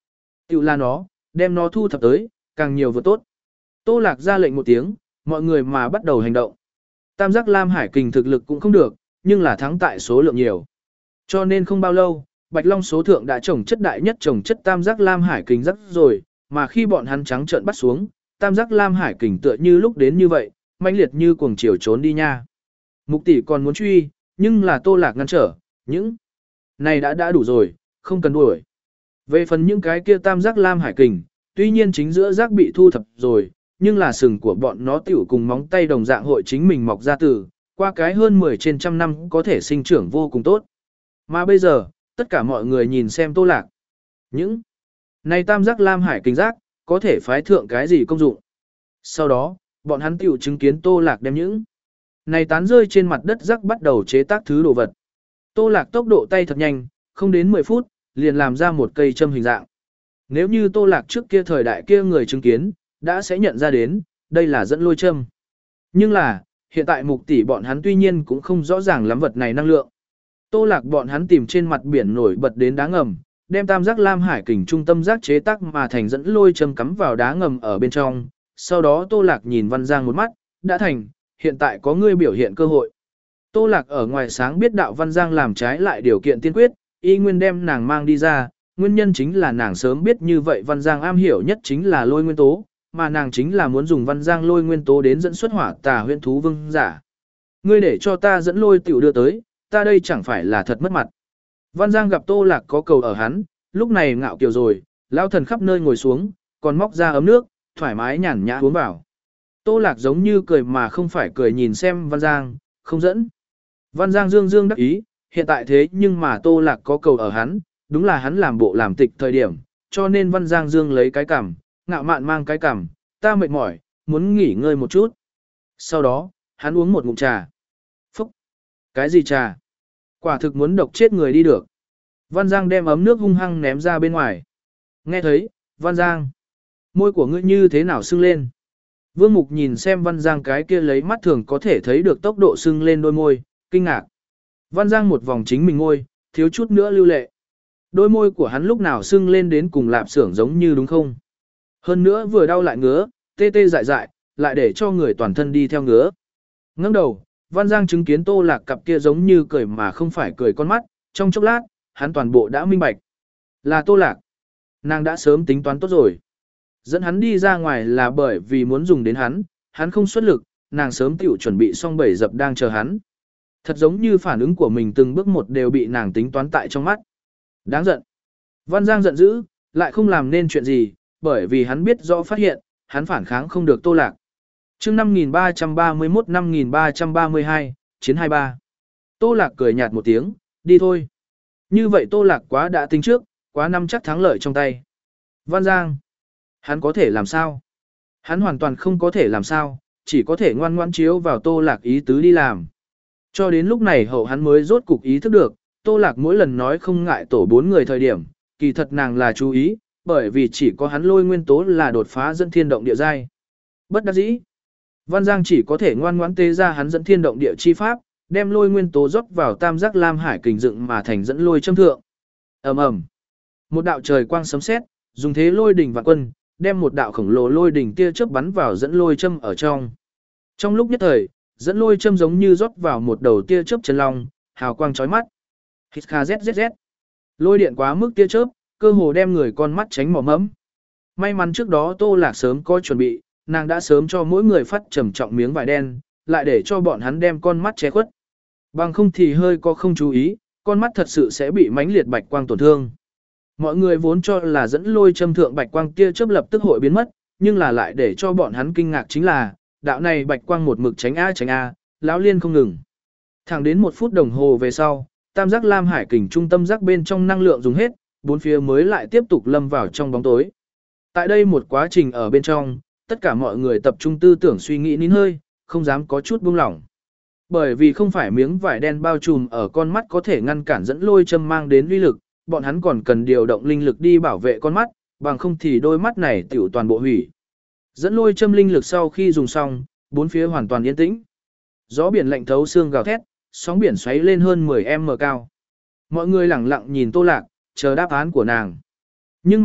Tiểu là nó, đem nó thu thập tới, càng nhiều vừa tốt. Tô Lạc ra lệnh một tiếng, mọi người mà bắt đầu hành động. Tam giác Lam Hải kình thực lực cũng không được, nhưng là thắng tại số lượng nhiều. Cho nên không bao lâu, Bạch Long số thượng đã trồng chất đại nhất trồng chất tam giác Lam Hải kình rắc rồi, mà khi bọn hắn trắng trợn bắt xuống, tam giác Lam Hải kình tựa như lúc đến như vậy, mãnh liệt như cuồng chiều trốn đi nha. Mục tỷ còn muốn truy, nhưng là Tô Lạc ngăn trở, những này đã đã đủ rồi, không cần đuổi. Về phần những cái kia tam giác Lam Hải kình, tuy nhiên chính giữa giác bị thu thập rồi, nhưng là sừng của bọn nó tiểu cùng móng tay đồng dạng hội chính mình mọc ra từ, qua cái hơn mười trên trăm năm có thể sinh trưởng vô cùng tốt. Mà bây giờ, tất cả mọi người nhìn xem Tô Lạc. Những này tam giác Lam Hải kình giác, có thể phái thượng cái gì công dụng. Sau đó, bọn hắn tiểu chứng kiến Tô Lạc đem những này tán rơi trên mặt đất rắc bắt đầu chế tác thứ đồ vật. Tô Lạc tốc độ tay thật nhanh, không đến mười phút, liền làm ra một cây châm hình dạng. Nếu như Tô Lạc trước kia thời đại kia người chứng kiến, đã sẽ nhận ra đến, đây là dẫn lôi châm. Nhưng là, hiện tại mục tỷ bọn hắn tuy nhiên cũng không rõ ràng lắm vật này năng lượng. Tô Lạc bọn hắn tìm trên mặt biển nổi bật đến đá ngầm, đem tam giác Lam Hải kình trung tâm giác chế tác mà thành dẫn lôi châm cắm vào đá ngầm ở bên trong. Sau đó Tô Lạc nhìn Văn Giang một mắt, đã thành, hiện tại có ngươi biểu hiện cơ hội. Tô Lạc ở ngoài sáng biết đạo Văn Giang làm trái lại điều kiện tiên quyết, y nguyên đem nàng mang đi ra, nguyên nhân chính là nàng sớm biết như vậy Văn Giang am hiểu nhất chính là lôi nguyên tố, mà nàng chính là muốn dùng Văn Giang lôi nguyên tố đến dẫn xuất hỏa tà huyễn thú vương giả. Ngươi để cho ta dẫn lôi tiểu đưa tới, ta đây chẳng phải là thật mất mặt. Văn Giang gặp Tô Lạc có cầu ở hắn, lúc này ngạo kiều rồi, lão thần khắp nơi ngồi xuống, còn móc ra ấm nước, thoải mái nhàn nhã uống vào. Tô Lạc giống như cười mà không phải cười nhìn xem Văn Giang, không dẫn. Văn Giang dương dương đắc ý, hiện tại thế nhưng mà Tô Lạc có cầu ở hắn, đúng là hắn làm bộ làm tịch thời điểm, cho nên Văn Giang dương lấy cái cằm, ngạo mạn mang cái cằm, ta mệt mỏi, muốn nghỉ ngơi một chút. Sau đó, hắn uống một ngụm trà. Phúc! Cái gì trà? Quả thực muốn độc chết người đi được. Văn Giang đem ấm nước hung hăng ném ra bên ngoài. Nghe thấy, Văn Giang, môi của ngươi như thế nào sưng lên? Vương Mục nhìn xem Văn Giang cái kia lấy mắt thường có thể thấy được tốc độ sưng lên đôi môi, kinh ngạc. Văn Giang một vòng chính mình môi, thiếu chút nữa lưu lệ. Đôi môi của hắn lúc nào sưng lên đến cùng lạp xưởng giống như đúng không? Hơn nữa vừa đau lại ngứa, tê tê dại dại, lại để cho người toàn thân đi theo ngứa. Ngẩng đầu, Văn Giang chứng kiến Tô Lạc cặp kia giống như cười mà không phải cười con mắt, trong chốc lát, hắn toàn bộ đã minh bạch. Là Tô Lạc. Nàng đã sớm tính toán tốt rồi. Dẫn hắn đi ra ngoài là bởi vì muốn dùng đến hắn, hắn không xuất lực, nàng sớm tiểu chuẩn bị xong bbảy dập đang chờ hắn. Thật giống như phản ứng của mình từng bước một đều bị nàng tính toán tại trong mắt. Đáng giận. Văn Giang giận dữ, lại không làm nên chuyện gì, bởi vì hắn biết rõ phát hiện, hắn phản kháng không được Tô Lạc. Chương năm nghìn ba trăm ba mươi mốt năm nghìn ba trăm ba mươi hai, chiến hai ba. Tô Lạc cười nhạt một tiếng, đi thôi. Như vậy Tô Lạc quá đã tính trước, quá năm chắc thắng lợi trong tay. Văn Giang, hắn có thể làm sao? Hắn hoàn toàn không có thể làm sao, chỉ có thể ngoan ngoãn chiếu vào Tô Lạc ý tứ đi làm. Cho đến lúc này hậu hắn mới rốt cục ý thức được, Tô Lạc mỗi lần nói không ngại tổ bốn người thời điểm, kỳ thật nàng là chú ý, bởi vì chỉ có hắn lôi nguyên tố là đột phá dẫn thiên động địa giai. Bất đắc dĩ, Văn Giang chỉ có thể ngoan ngoãn tế ra hắn dẫn thiên động địa chi pháp, đem lôi nguyên tố rót vào tam giác Lam Hải kình dựng mà thành dẫn lôi châm thượng. Ầm ầm, một đạo trời quang sấm sét, dùng thế lôi đỉnh vạn quân, đem một đạo khổng lồ lôi đỉnh tia chớp bắn vào dẫn lôi châm ở trong. Trong lúc nhất thời, dẫn lôi châm giống như rót vào một đầu tia chớp chân long, hào quang chói mắt. Hít kha zzz. Lôi điện quá mức tia chớp, cơ hồ đem người con mắt tránh mỏ mẫm. May mắn trước đó Tô Lạc sớm có chuẩn bị, nàng đã sớm cho mỗi người phát trầm trọng miếng vải đen, lại để cho bọn hắn đem con mắt che khuất. Bằng không thì hơi có không chú ý, con mắt thật sự sẽ bị mãnh liệt bạch quang tổn thương. Mọi người vốn cho là dẫn lôi châm thượng bạch quang kia chớp lập tức hội biến mất, nhưng là lại để cho bọn hắn kinh ngạc chính là, đạo này bạch quang một mực tránh a tránh a, lão liên không ngừng. Thẳng đến một phút đồng hồ về sau, tam giác Lam Hải kình trung tâm giác bên trong năng lượng dùng hết, bốn phía mới lại tiếp tục lâm vào trong bóng tối. Tại đây một quá trình ở bên trong, tất cả mọi người tập trung tư tưởng suy nghĩ nín hơi, không dám có chút buông lỏng. Bởi vì không phải miếng vải đen bao trùm ở con mắt có thể ngăn cản dẫn lôi châm mang đến uy lực, bọn hắn còn cần điều động linh lực đi bảo vệ con mắt, bằng không thì đôi mắt này tiểu toàn bộ hủy. Dẫn lôi châm linh lực sau khi dùng xong, bốn phía hoàn toàn yên tĩnh. Gió biển lạnh thấu xương gào thét, sóng biển xoáy lên hơn mười mét cao. Mọi người lẳng lặng nhìn Tô Lạc, chờ đáp án của nàng. Nhưng mà,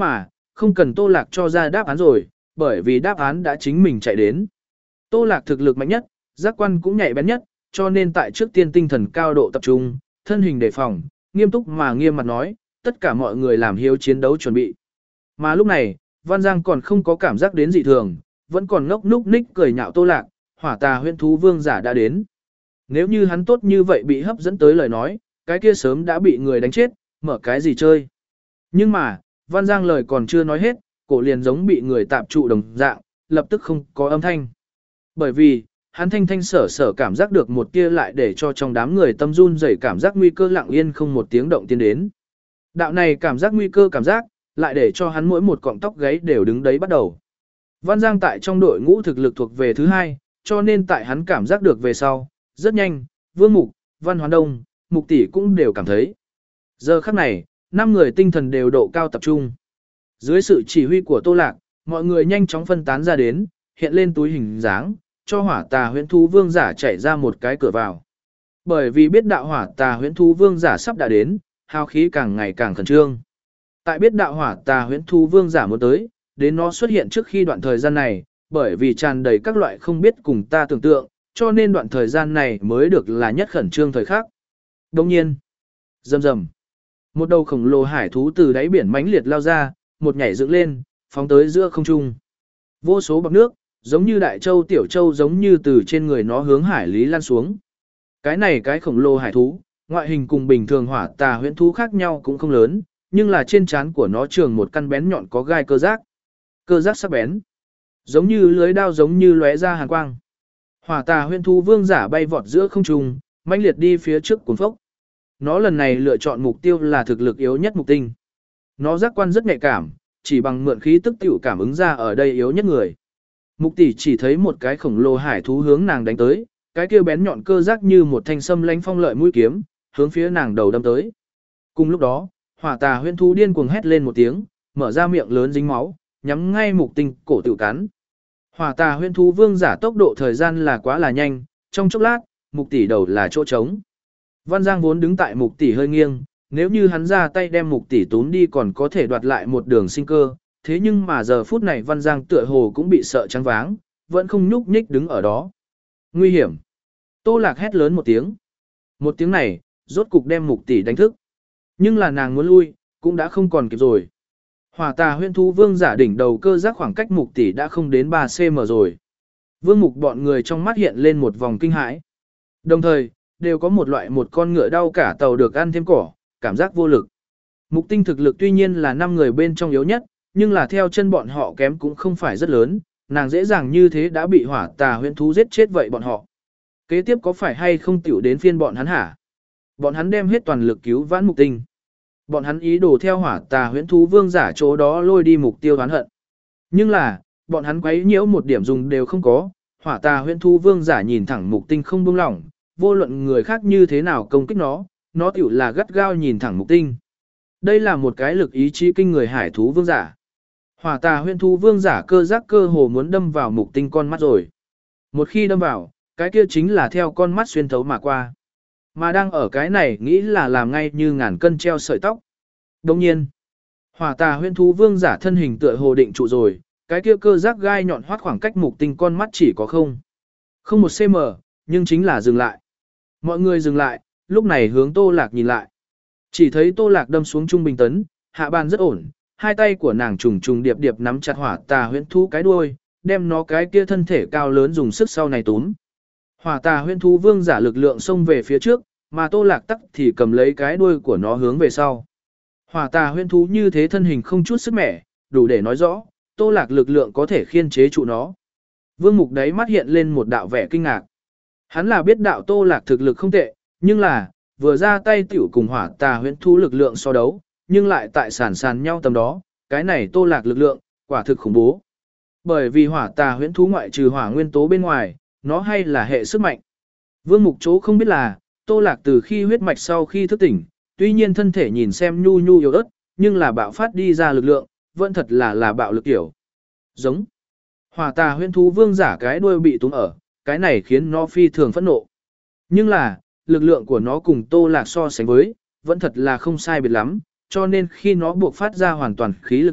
không cần Tô Lạc cho ra đáp án rồi, bởi vì đáp án đã chính mình chạy đến. Tô Lạc thực lực mạnh nhất, giác quan cũng nhạy bén nhất, cho nên tại trước tiên tinh thần cao độ tập trung, thân hình đề phòng, nghiêm túc mà nghiêm mặt nói, tất cả mọi người làm hiếu chiến đấu chuẩn bị. Mà lúc này, Văn Giang còn không có cảm giác đến dị thường, vẫn còn ngốc núc ních cười nhạo Tô Lạc, hỏa tà huyễn thú vương giả đã đến. Nếu như hắn tốt như vậy bị hấp dẫn tới lời nói, cái kia sớm đã bị người đánh chết, mở cái gì chơi. Nhưng mà, Văn Giang lời còn chưa nói hết, cổ liền giống bị người tạm trụ đồng dạng, lập tức không có âm thanh. Bởi vì, hắn thanh thanh sở sở cảm giác được một tia lại để cho trong đám người tâm run rẩy cảm giác nguy cơ lặng yên không một tiếng động tiến đến. Đạo này cảm giác nguy cơ cảm giác, lại để cho hắn mỗi một cọng tóc gáy đều đứng đấy bắt đầu. Văn Giang tại trong đội ngũ thực lực thuộc về thứ hai, cho nên tại hắn cảm giác được về sau, rất nhanh, Vương Mục, Văn Hoán Đông, Mục Tỷ cũng đều cảm thấy. Giờ khắc này, năm người tinh thần đều độ cao tập trung. Dưới sự chỉ huy của Tô Lạc, mọi người nhanh chóng phân tán ra đến, hiện lên túi hình dáng, cho hỏa tà huyễn thú vương giả chạy ra một cái cửa vào. Bởi vì biết đạo hỏa tà huyễn thú vương giả sắp đã đến, hào khí càng ngày càng khẩn trương. Tại biết đạo hỏa tà huyễn thú vương giả muốn tới, đến nó xuất hiện trước khi đoạn thời gian này, bởi vì tràn đầy các loại không biết cùng ta tưởng tượng, cho nên đoạn thời gian này mới được là nhất khẩn trương thời khắc. Đồng nhiên, rầm rầm, một đầu khổng lồ hải thú từ đáy biển mãnh liệt lao ra, một nhảy dựng lên, phóng tới giữa không trung. Vô số bọt nước, giống như đại châu tiểu châu giống như từ trên người nó hướng hải lý lan xuống. Cái này cái khổng lồ hải thú, ngoại hình cùng bình thường hỏa tà huyễn thú khác nhau cũng không lớn, nhưng là trên trán của nó trường một căn bén nhọn có gai cơ giác. Cơ giác sắc bén, giống như lưới đao giống như lóe ra hàn quang. Hỏa tà huyễn thú vương giả bay vọt giữa không trung, mãnh liệt đi phía trước cuốn phốc. Nó lần này lựa chọn mục tiêu là thực lực yếu nhất mục tinh. Nó giác quan rất nhạy cảm, chỉ bằng mượn khí tức tiểu cảm ứng ra ở đây yếu nhất người. Mục tỷ chỉ thấy một cái khổng lồ hải thú hướng nàng đánh tới, cái kia bén nhọn cơ giác như một thanh sâm lánh phong lợi mũi kiếm, hướng phía nàng đầu đâm tới. Cùng lúc đó, hỏa tà huyễn thú điên cuồng hét lên một tiếng, mở ra miệng lớn dính máu, nhắm ngay mục tinh cổ tự cắn. Hỏa tà huyễn thú vương giả tốc độ thời gian là quá là nhanh, trong chốc lát, mục tỷ đầu là chỗ trống. Văn Giang vốn đứng tại mục tỷ hơi nghiêng, nếu như hắn ra tay đem mục tỷ tốn đi còn có thể đoạt lại một đường sinh cơ, thế nhưng mà giờ phút này Văn Giang tựa hồ cũng bị sợ trắng váng, vẫn không nhúc nhích đứng ở đó. Nguy hiểm! Tô Lạc hét lớn một tiếng. Một tiếng này, rốt cục đem mục tỷ đánh thức. Nhưng là nàng muốn lui, cũng đã không còn kịp rồi. Hỏa tà huyễn thú vương giả đỉnh đầu cơ giác khoảng cách mục tỷ đã không đến ba xăng ti mét rồi. Vương Mục bọn người trong mắt hiện lên một vòng kinh hãi. Đồng thời, đều có một loại một con ngựa đau cả tàu được ăn thêm cỏ, cảm giác vô lực. Mục tinh thực lực tuy nhiên là năm người bên trong yếu nhất, nhưng là theo chân bọn họ kém cũng không phải rất lớn, nàng dễ dàng như thế đã bị hỏa tà huyễn thú giết chết vậy bọn họ. Kế tiếp có phải hay không tiểu đến phiên bọn hắn hả? Bọn hắn đem hết toàn lực cứu vãn mục tinh. Bọn hắn ý đồ theo hỏa tà huyễn thú vương giả chỗ đó lôi đi mục tiêu oán hận. Nhưng là, bọn hắn quấy nhiễu một điểm dùng đều không có, hỏa tà huyễn thú vương giả nhìn thẳng mục tinh không buông lỏng, vô luận người khác như thế nào công kích nó, nó tiểu là gắt gao nhìn thẳng mục tinh. Đây là một cái lực ý chí kinh người hải thú vương giả. Hỏa tà huyễn thú vương giả cơ giác cơ hồ muốn đâm vào mục tinh con mắt rồi. Một khi đâm vào, cái kia chính là theo con mắt xuyên thấu mà qua. Mà đang ở cái này nghĩ là làm ngay như ngàn cân treo sợi tóc. Đồng nhiên, hỏa tà huyễn thú vương giả thân hình tựa hồ định trụ rồi, cái kia cơ giác gai nhọn hoắt khoảng cách mục tinh con mắt chỉ có không. Không một cm, nhưng chính là dừng lại. Mọi người dừng lại, lúc này hướng Tô Lạc nhìn lại. Chỉ thấy Tô Lạc đâm xuống trung bình tấn, hạ bàn rất ổn, hai tay của nàng trùng trùng điệp điệp nắm chặt hỏa tà huyễn thú cái đuôi, đem nó cái kia thân thể cao lớn dùng sức sau này túm. Hỏa tà huyễn thú vương giả lực lượng xông về phía trước, mà Tô Lạc tắc thì cầm lấy cái đuôi của nó hướng về sau. Hỏa tà huyễn thú như thế thân hình không chút sức mẻ, đủ để nói rõ, Tô Lạc lực lượng có thể khiên chế trụ nó. Vương Mục đấy mắt hiện lên một đạo vẻ kinh ngạc. Hắn là biết đạo Tô Lạc thực lực không tệ, nhưng là, vừa ra tay tiểu cùng hỏa tà huyễn thú lực lượng so đấu, nhưng lại tại sàn sàn nhau tầm đó, cái này Tô Lạc lực lượng, quả thực khủng bố. Bởi vì hỏa tà huyễn thú ngoại trừ hỏa nguyên tố bên ngoài, nó hay là hệ sức mạnh. Vương Mục chỗ không biết là, Tô Lạc từ khi huyết mạch sau khi thức tỉnh, tuy nhiên thân thể nhìn xem nhu nhu yếu ớt, nhưng là bạo phát đi ra lực lượng, vẫn thật là là bạo lực tiểu. Giống. Hỏa tà huyễn thú vương giả cái đuôi bị túm ở, cái này khiến nó phi thường phẫn nộ. Nhưng là, lực lượng của nó cùng Tô Lạc so sánh với, vẫn thật là không sai biệt lắm, cho nên khi nó buộc phát ra hoàn toàn khí lực lúc,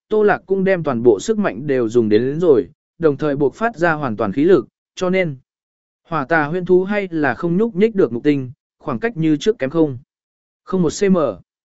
Tô Lạc cũng đem toàn bộ sức mạnh đều dùng đến, đến rồi, đồng thời buộc phát ra hoàn toàn khí lực, cho nên hỏa tà huyễn thú hay là không nhúc nhích được mục tinh, khoảng cách như trước kém không. Không một cm.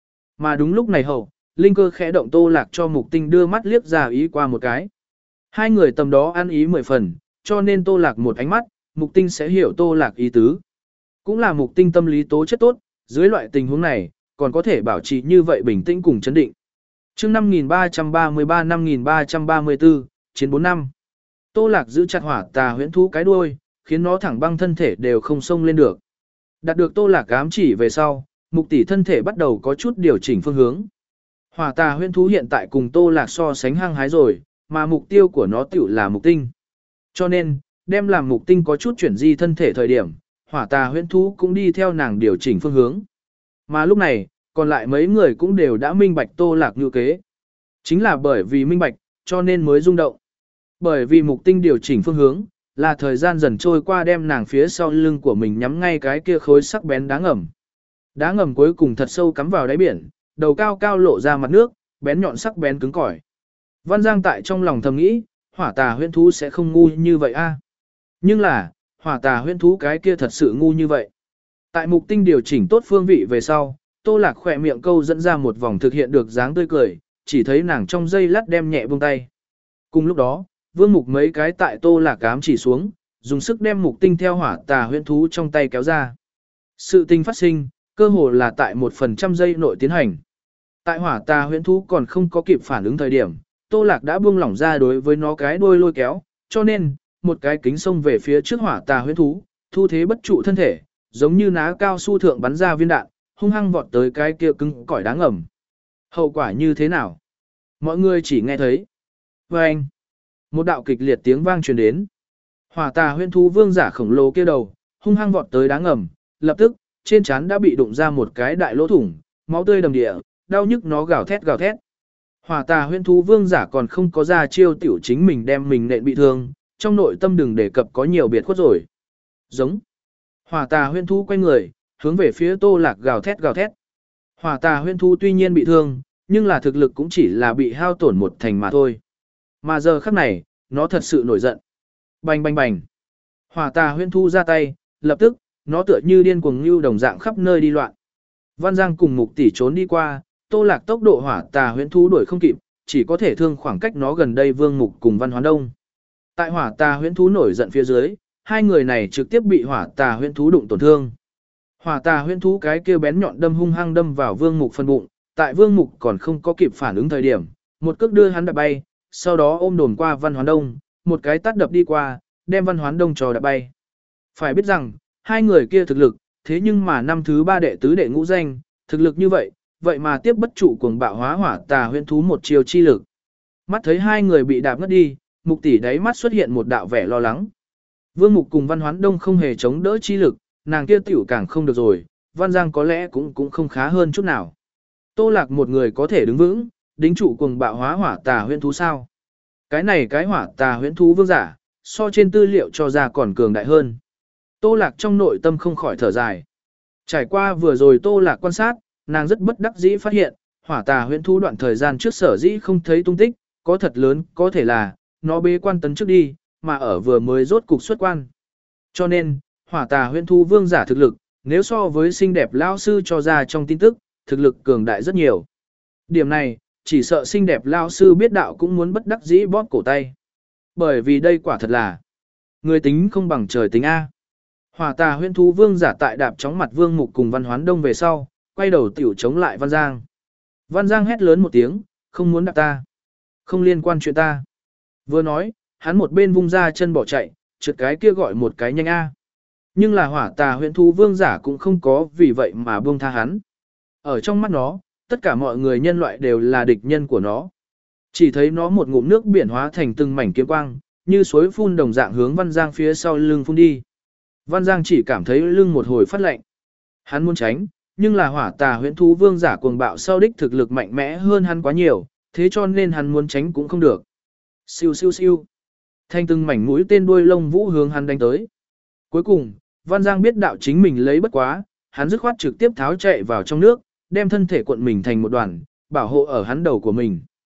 Mà đúng lúc này hậu, linh cơ khẽ động Tô Lạc cho mục tinh đưa mắt liếc ra ý qua một cái. Hai người tầm đó ăn ý mười phần, cho nên Tô Lạc một ánh mắt, mục tinh sẽ hiểu Tô Lạc ý tứ. Cũng là mục tinh tâm lý tố chất tốt, dưới loại tình huống này, còn có thể bảo trì như vậy bình tĩnh cùng chấn định. Chương năm nghìn ba trăm ba mươi ba năm nghìn ba trăm ba mươi tư, chiến bốn năm. Tô Lạc giữ chặt hỏa tà huyễn thú cái đuôi, khiến nó thẳng băng thân thể đều không xông lên được. Đạt được Tô Lạc ám chỉ về sau, mục tỷ thân thể bắt đầu có chút điều chỉnh phương hướng. Hỏa tà huyễn thú hiện tại cùng Tô Lạc so sánh hăng hái rồi, mà mục tiêu của nó tiểu là mục tinh. Cho nên, đem làm mục tinh có chút chuyển di thân thể thời điểm, hỏa tà huyễn thú cũng đi theo nàng điều chỉnh phương hướng. Mà lúc này, còn lại mấy người cũng đều đã minh bạch Tô Lạc như kế. Chính là bởi vì minh bạch, cho nên mới rung động. Bởi vì mục tinh điều chỉnh phương hướng, là thời gian dần trôi qua đem nàng phía sau lưng của mình nhắm ngay cái kia khối sắc bén đá ngầm. Đá ngầm cuối cùng thật sâu cắm vào đáy biển, đầu cao cao lộ ra mặt nước, bén nhọn sắc bén cứng cỏi. Văn Giang tại trong lòng thầm nghĩ, hỏa tà huyễn thú sẽ không ngu như vậy a. Nhưng là, hỏa tà huyễn thú cái kia thật sự ngu như vậy. Tại mục tinh điều chỉnh tốt phương vị về sau, Tô Lạc khỏe miệng câu dẫn ra một vòng thực hiện được dáng tươi cười, chỉ thấy nàng trong giây lát đem nhẹ buông tay. Cùng lúc đó, Vương Mục mấy cái tại Tô Lạc ám chỉ xuống, dùng sức đem mục tinh theo hỏa tà huyễn thú trong tay kéo ra. Sự tình phát sinh, cơ hồ là tại một phần trăm giây nội tiến hành. Tại hỏa tà huyễn thú còn không có kịp phản ứng thời điểm, Tô Lạc đã buông lỏng ra đối với nó cái đuôi lôi kéo, cho nên, một cái kính xông về phía trước hỏa tà huyễn thú, thu thế bất trụ thân thể, giống như ná cao su thượng bắn ra viên đạn, hung hăng vọt tới cái kia cứng cỏi đáng ngầm. Hậu quả như thế nào? Mọi người chỉ nghe thấy. Vâng! Một đạo kịch liệt tiếng vang truyền đến. Hỏa tà huyễn thú vương giả khổng lồ kia đầu, hung hăng vọt tới đá ngầm, lập tức, trên trán đã bị đụng ra một cái đại lỗ thủng, máu tươi đầm địa, đau nhức nó gào thét gào thét. Hỏa tà huyễn thú vương giả còn không có ra chiêu tiểu chính mình đem mình nện bị thương, trong nội tâm đừng đề cập có nhiều biệt khuất rồi. Giống. Hỏa tà huyễn thú quay người, hướng về phía Tô Lạc gào thét gào thét. Hỏa tà huyễn thú tuy nhiên bị thương, nhưng là thực lực cũng chỉ là bị hao tổn một thành mà thôi. Mà giờ khắc này, nó thật sự nổi giận. Bành bành bành. Hỏa tà huyễn thú ra tay, lập tức, nó tựa như điên cuồng như đồng dạng khắp nơi đi loạn. Văn Giang cùng mục tỷ trốn đi qua, Tô Lạc tốc độ hỏa tà huyễn thú đuổi không kịp, chỉ có thể thương khoảng cách nó gần đây Vương Mục cùng Văn Hoán Đông. Tại hỏa tà huyễn thú nổi giận phía dưới, hai người này trực tiếp bị hỏa tà huyễn thú đụng tổn thương. Hỏa tà huyễn thú cái kia bén nhọn đâm hung hăng đâm vào Vương Mục phân bụng, tại Vương Mục còn không có kịp phản ứng thời điểm, một cước đưa hắn đạp bay, sau đó ôm đồn qua Văn Hoán Đông, một cái tát đập đi qua, đem Văn Hoán Đông cho đạp bay. Phải biết rằng, hai người kia thực lực, thế nhưng mà năm thứ ba đệ tứ đệ ngũ danh, thực lực như vậy, vậy mà tiếp bất trụ cuồng bạo hóa hỏa tà huyễn thú một chiều chi lực. Mắt thấy hai người bị đạp ngất đi, Mục tỷ đáy mắt xuất hiện một đạo vẻ lo lắng. Vương Mục cùng Văn Hoán Đông không hề chống đỡ chi lực, nàng kia tiểu càng không được rồi, Văn Giang có lẽ cũng cũng không khá hơn chút nào. Tô Lạc một người có thể đứng vững, đính trụ cuồng bạo hóa hỏa tà huyễn thú sao? Cái này cái hỏa tà huyễn thú vương giả, so trên tư liệu cho ra còn cường đại hơn. Tô Lạc trong nội tâm không khỏi thở dài. Trải qua vừa rồi Tô Lạc quan sát, nàng rất bất đắc dĩ phát hiện, hỏa tà huyễn thú đoạn thời gian trước sở dĩ không thấy tung tích, có thật lớn, có thể là, nó bế quan tấn trước đi, mà ở vừa mới rốt cục xuất quan. Cho nên, hỏa tà huyễn thú vương giả thực lực, nếu so với xinh đẹp lao sư cho ra trong tin tức, thực lực cường đại rất nhiều. Điểm này, chỉ sợ xinh đẹp lao sư biết đạo cũng muốn bất đắc dĩ bóp cổ tay. Bởi vì đây quả thật là người tính không bằng trời tính A. Hỏa tà huyễn thú vương giả tại đạp chóng mặt Vương Mục cùng Văn Hoán Đông về sau, quay đầu tiểu chống lại Văn Giang. Văn Giang hét lớn một tiếng, không muốn đạp ta. Không liên quan chuyện ta. Vừa nói, hắn một bên vung ra chân bỏ chạy, trượt cái kia gọi một cái nhanh A. Nhưng là hỏa tà huyễn thú vương giả cũng không có vì vậy mà buông tha hắn. Ở trong mắt nó, tất cả mọi người nhân loại đều là địch nhân của nó. Chỉ thấy nó một ngụm nước biển hóa thành từng mảnh kiếm quang, như suối phun đồng dạng hướng Văn Giang phía sau lưng phun đi. Văn Giang chỉ cảm thấy lưng một hồi phát lạnh. Hắn muốn tránh, nhưng là hỏa tà huyễn thú vương giả cuồng bạo sau đích thực lực mạnh mẽ hơn hắn quá nhiều, thế cho nên hắn muốn tránh cũng không được. Siêu siêu siêu. Thanh từng mảnh mũi tên đuôi lông vũ hướng hắn đánh tới. Cuối cùng, Văn Giang biết đạo chính mình lấy bất quá, hắn dứt khoát trực tiếp tháo chạy vào trong nước, đem thân thể cuộn mình thành một đoàn, bảo hộ ở hắn đầu của mình.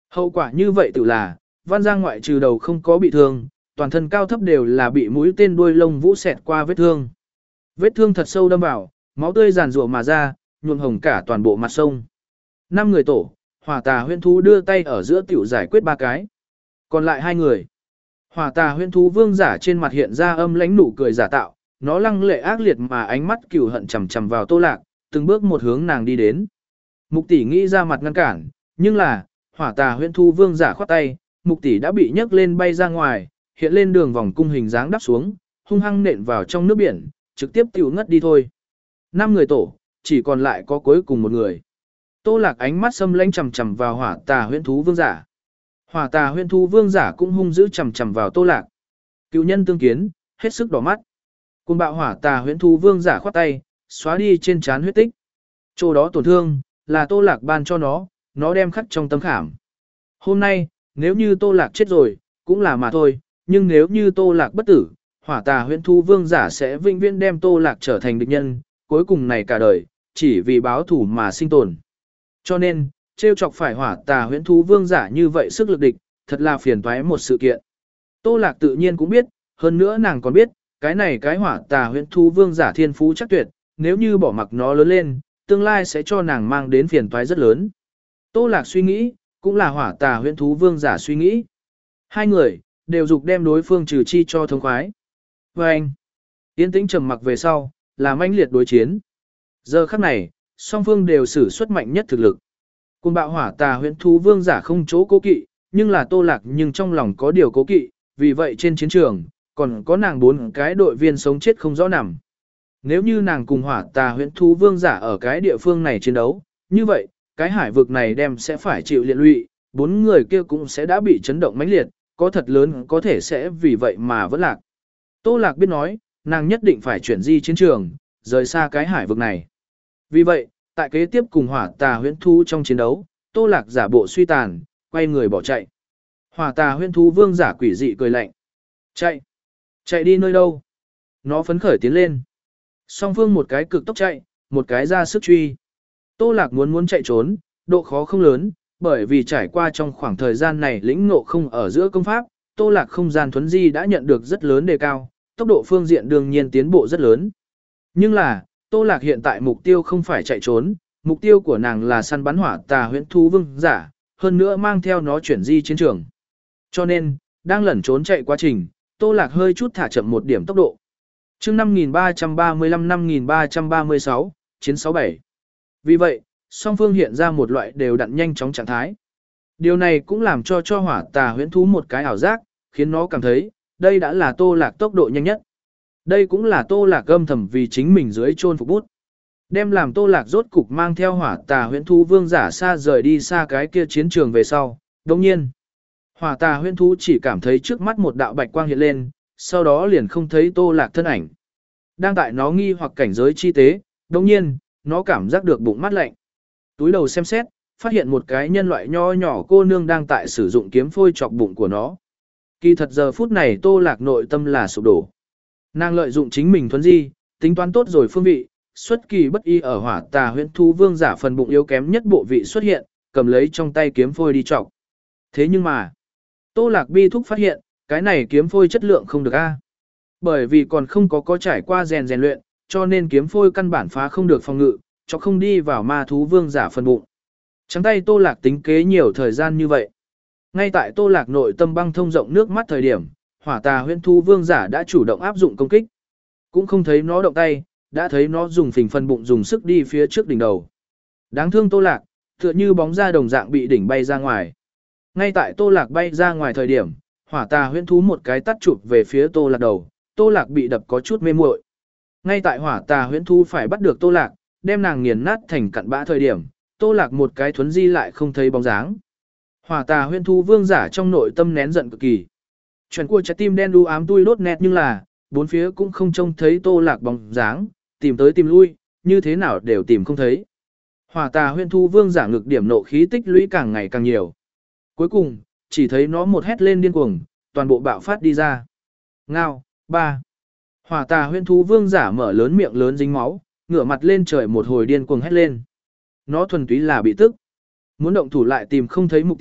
Hậu quả như vậy tự là, Văn Giang ngoại trừ đầu không có bị thương, toàn thân cao thấp đều là bị mũi tên đuôi lông vũ xẹt qua vết thương. Vết thương thật sâu đâm vào, máu tươi giàn rủa mà ra, nhuộm hồng cả toàn bộ mặt sông. Năm người tổ, Hỏa Tà Huyễn Thú đưa tay ở giữa tiểu giải quyết ba cái. Còn lại hai người. Hỏa Tà Huyễn Thú vương giả trên mặt hiện ra âm lãnh nụ cười giả tạo, nó lăng lệ ác liệt mà ánh mắt cừu hận chằm chằm vào Tô Lạc, từng bước một hướng nàng đi đến. Mục tỷ nghĩ ra mặt ngăn cản, nhưng là, Hỏa Tà Huyễn Thú vương giả khoát tay, Mục tỷ đã bị nhấc lên bay ra ngoài, hiện lên đường vòng cung hình dáng đắp xuống, hung hăng nện vào trong nước biển, trực tiếp tiểu ngất đi thôi. Năm người tổ, chỉ còn lại có cuối cùng một người. Tô Lạc ánh mắt xâm lãnh chằm chằm vào Hỏa Tà Huyễn Thú vương giả. Hỏa Tà Huyễn Thú vương giả cũng hung dữ chằm chằm vào Tô Lạc. Cựu nhân tương kiến, hết sức đỏ mắt. Cùng bạo Hỏa Tà Huyễn Thú vương giả khoát tay, xóa đi trên trán huyết tích. Chỗ đó tổn thương, là Tô Lạc ban cho nó, nó đem khắc trong tâm khảm. Hôm nay, nếu như Tô Lạc chết rồi, cũng là mà thôi, nhưng nếu như Tô Lạc bất tử, Hỏa Tà Huyễn Thú vương giả sẽ vĩnh viễn đem Tô Lạc trở thành địch nhân, cuối cùng này cả đời, chỉ vì báo thủ mà sinh tồn. Cho nên, trêu chọc phải Hỏa Tà Huyễn Thú vương giả như vậy sức lực địch, thật là phiền toái một sự kiện. Tô Lạc tự nhiên cũng biết, hơn nữa nàng còn biết, cái này cái Hỏa Tà Huyễn Thú vương giả thiên phú chắc tuyệt, nếu như bỏ mặc nó lớn lên, tương lai sẽ cho nàng mang đến phiền toái rất lớn. Tô Lạc suy nghĩ, cũng là Hỏa Tà Huyễn Thú vương giả suy nghĩ. Hai người, đều dục đem đối phương trừ chi cho thống khoái. Và anh, yên tĩnh trầm mặc về sau, là mãnh liệt đối chiến. Giờ khắc này, song phương đều sử xuất mạnh nhất thực lực. Cùng bạo Hỏa Tà Huyễn Thú vương giả không chỗ cố kỵ, nhưng là Tô Lạc nhưng trong lòng có điều cố kỵ, vì vậy trên chiến trường, còn có nàng bốn cái đội viên sống chết không rõ nằm. Nếu như nàng cùng Hỏa Tà Huyễn Thú vương giả ở cái địa phương này chiến đấu, như vậy, cái hải vực này đem sẽ phải chịu liệt lụy, bốn người kia cũng sẽ đã bị chấn động mãnh liệt, có thật lớn có thể sẽ vì vậy mà vẫn lạc. Tô Lạc biết nói, nàng nhất định phải chuyển di chiến trường, rời xa cái hải vực này. Vì vậy, tại kế tiếp cùng Hỏa Tà Huyễn Thú trong chiến đấu, Tô Lạc giả bộ suy tàn, quay người bỏ chạy. Hỏa Tà Huyễn Thú vương giả quỷ dị cười lạnh. Chạy? Chạy đi nơi đâu? Nó phấn khởi tiến lên. Song phương một cái cực tốc chạy, một cái ra sức truy. Tô Lạc muốn muốn chạy trốn, độ khó không lớn, bởi vì trải qua trong khoảng thời gian này lĩnh ngộ không ở giữa công pháp, Tô Lạc không gian thuấn di đã nhận được rất lớn đề cao, tốc độ phương diện đương nhiên tiến bộ rất lớn. Nhưng là, Tô Lạc hiện tại mục tiêu không phải chạy trốn, mục tiêu của nàng là săn bắn Hỏa Tà Huyễn Thú vương giả, hơn nữa mang theo nó chuyển di chiến trường. Cho nên, đang lẩn trốn chạy quá trình, Tô Lạc hơi chút thả chậm một điểm tốc độ. Chương năm nghìn ba trăm ba mươi lăm năm nghìn ba trăm ba mươi sáu, chiến sáu bảy. Vì vậy, song phương hiện ra một loại đều đặn nhanh chóng trạng thái. Điều này cũng làm cho cho Hỏa Tà Huyễn Thú một cái ảo giác, khiến nó cảm thấy, đây đã là Tô Lạc tốc độ nhanh nhất. Đây cũng là Tô Lạc âm thầm vì chính mình dưới chôn phục bút. Đem làm Tô Lạc rốt cục mang theo Hỏa Tà Huyễn Thú vương giả xa rời đi xa cái kia chiến trường về sau. Đồng nhiên, Hỏa Tà Huyễn Thú chỉ cảm thấy trước mắt một đạo bạch quang hiện lên, sau đó liền không thấy Tô Lạc thân ảnh. Đang tại nó nghi hoặc cảnh giới chi tế, đồng nhiên, nó cảm giác được bụng mát lạnh. Túi đầu xem xét, phát hiện một cái nhân loại nho nhỏ cô nương đang tại sử dụng kiếm phôi chọc bụng của nó. Kỳ thật giờ phút này Tô Lạc nội tâm là sụp đổ. Nàng lợi dụng chính mình thuấn di, tính toán tốt rồi phương vị, xuất kỳ bất y ở Hỏa Tà Huyễn Thú vương giả phần bụng yếu kém nhất bộ vị xuất hiện, cầm lấy trong tay kiếm phôi đi chọc. Thế nhưng mà, Tô Lạc bi thúc phát hiện, cái này kiếm phôi chất lượng không được a. Bởi vì còn không có có trải qua rèn rèn luyện, cho nên kiếm phôi căn bản phá không được phòng ngự, cho không đi vào ma thú vương giả phần bụng. Trắng tay Tô Lạc tính kế nhiều thời gian như vậy. Ngay tại Tô Lạc nội tâm băng thông rộng nước mắt thời điểm, Hỏa Tà Huyễn Thú vương giả đã chủ động áp dụng công kích. Cũng không thấy nó động tay, đã thấy nó dùng phình phần bụng dùng sức đi phía trước đỉnh đầu. Đáng thương Tô Lạc, tựa như bóng ra đồng dạng bị đỉnh bay ra ngoài. Ngay tại Tô Lạc bay ra ngoài thời điểm, Hỏa Tà Huyễn Thú một cái tát chụp về phía Tô Lạc đầu, Tô Lạc bị đập có chút mê muội. Ngay tại Hỏa Tà Huyễn Thú phải bắt được Tô Lạc, đem nàng nghiền nát thành cặn bã thời điểm, Tô Lạc một cái thuấn di lại không thấy bóng dáng. Hỏa Tà Huyễn Thú vương giả trong nội tâm nén giận cực kỳ. Chuẩn của trái tim đen đu ám tui đốt nét nhưng là, bốn phía cũng không trông thấy Tô Lạc bóng dáng, tìm tới tìm lui, như thế nào đều tìm không thấy. Hỏa Tà Huyễn Thú vương giả ngực điểm nộ khí tích lũy càng ngày càng nhiều. Cuối cùng, chỉ thấy nó một hét lên điên cuồng, toàn bộ bạo phát đi ra. Ngao, ba. Hỏa Tà Huyễn Thú vương giả mở lớn miệng lớn dính máu, ngửa mặt lên trời một hồi điên cuồng hét lên. Nó thuần túy là bị tức. Muốn động thủ lại tìm không thấy mục tiêu,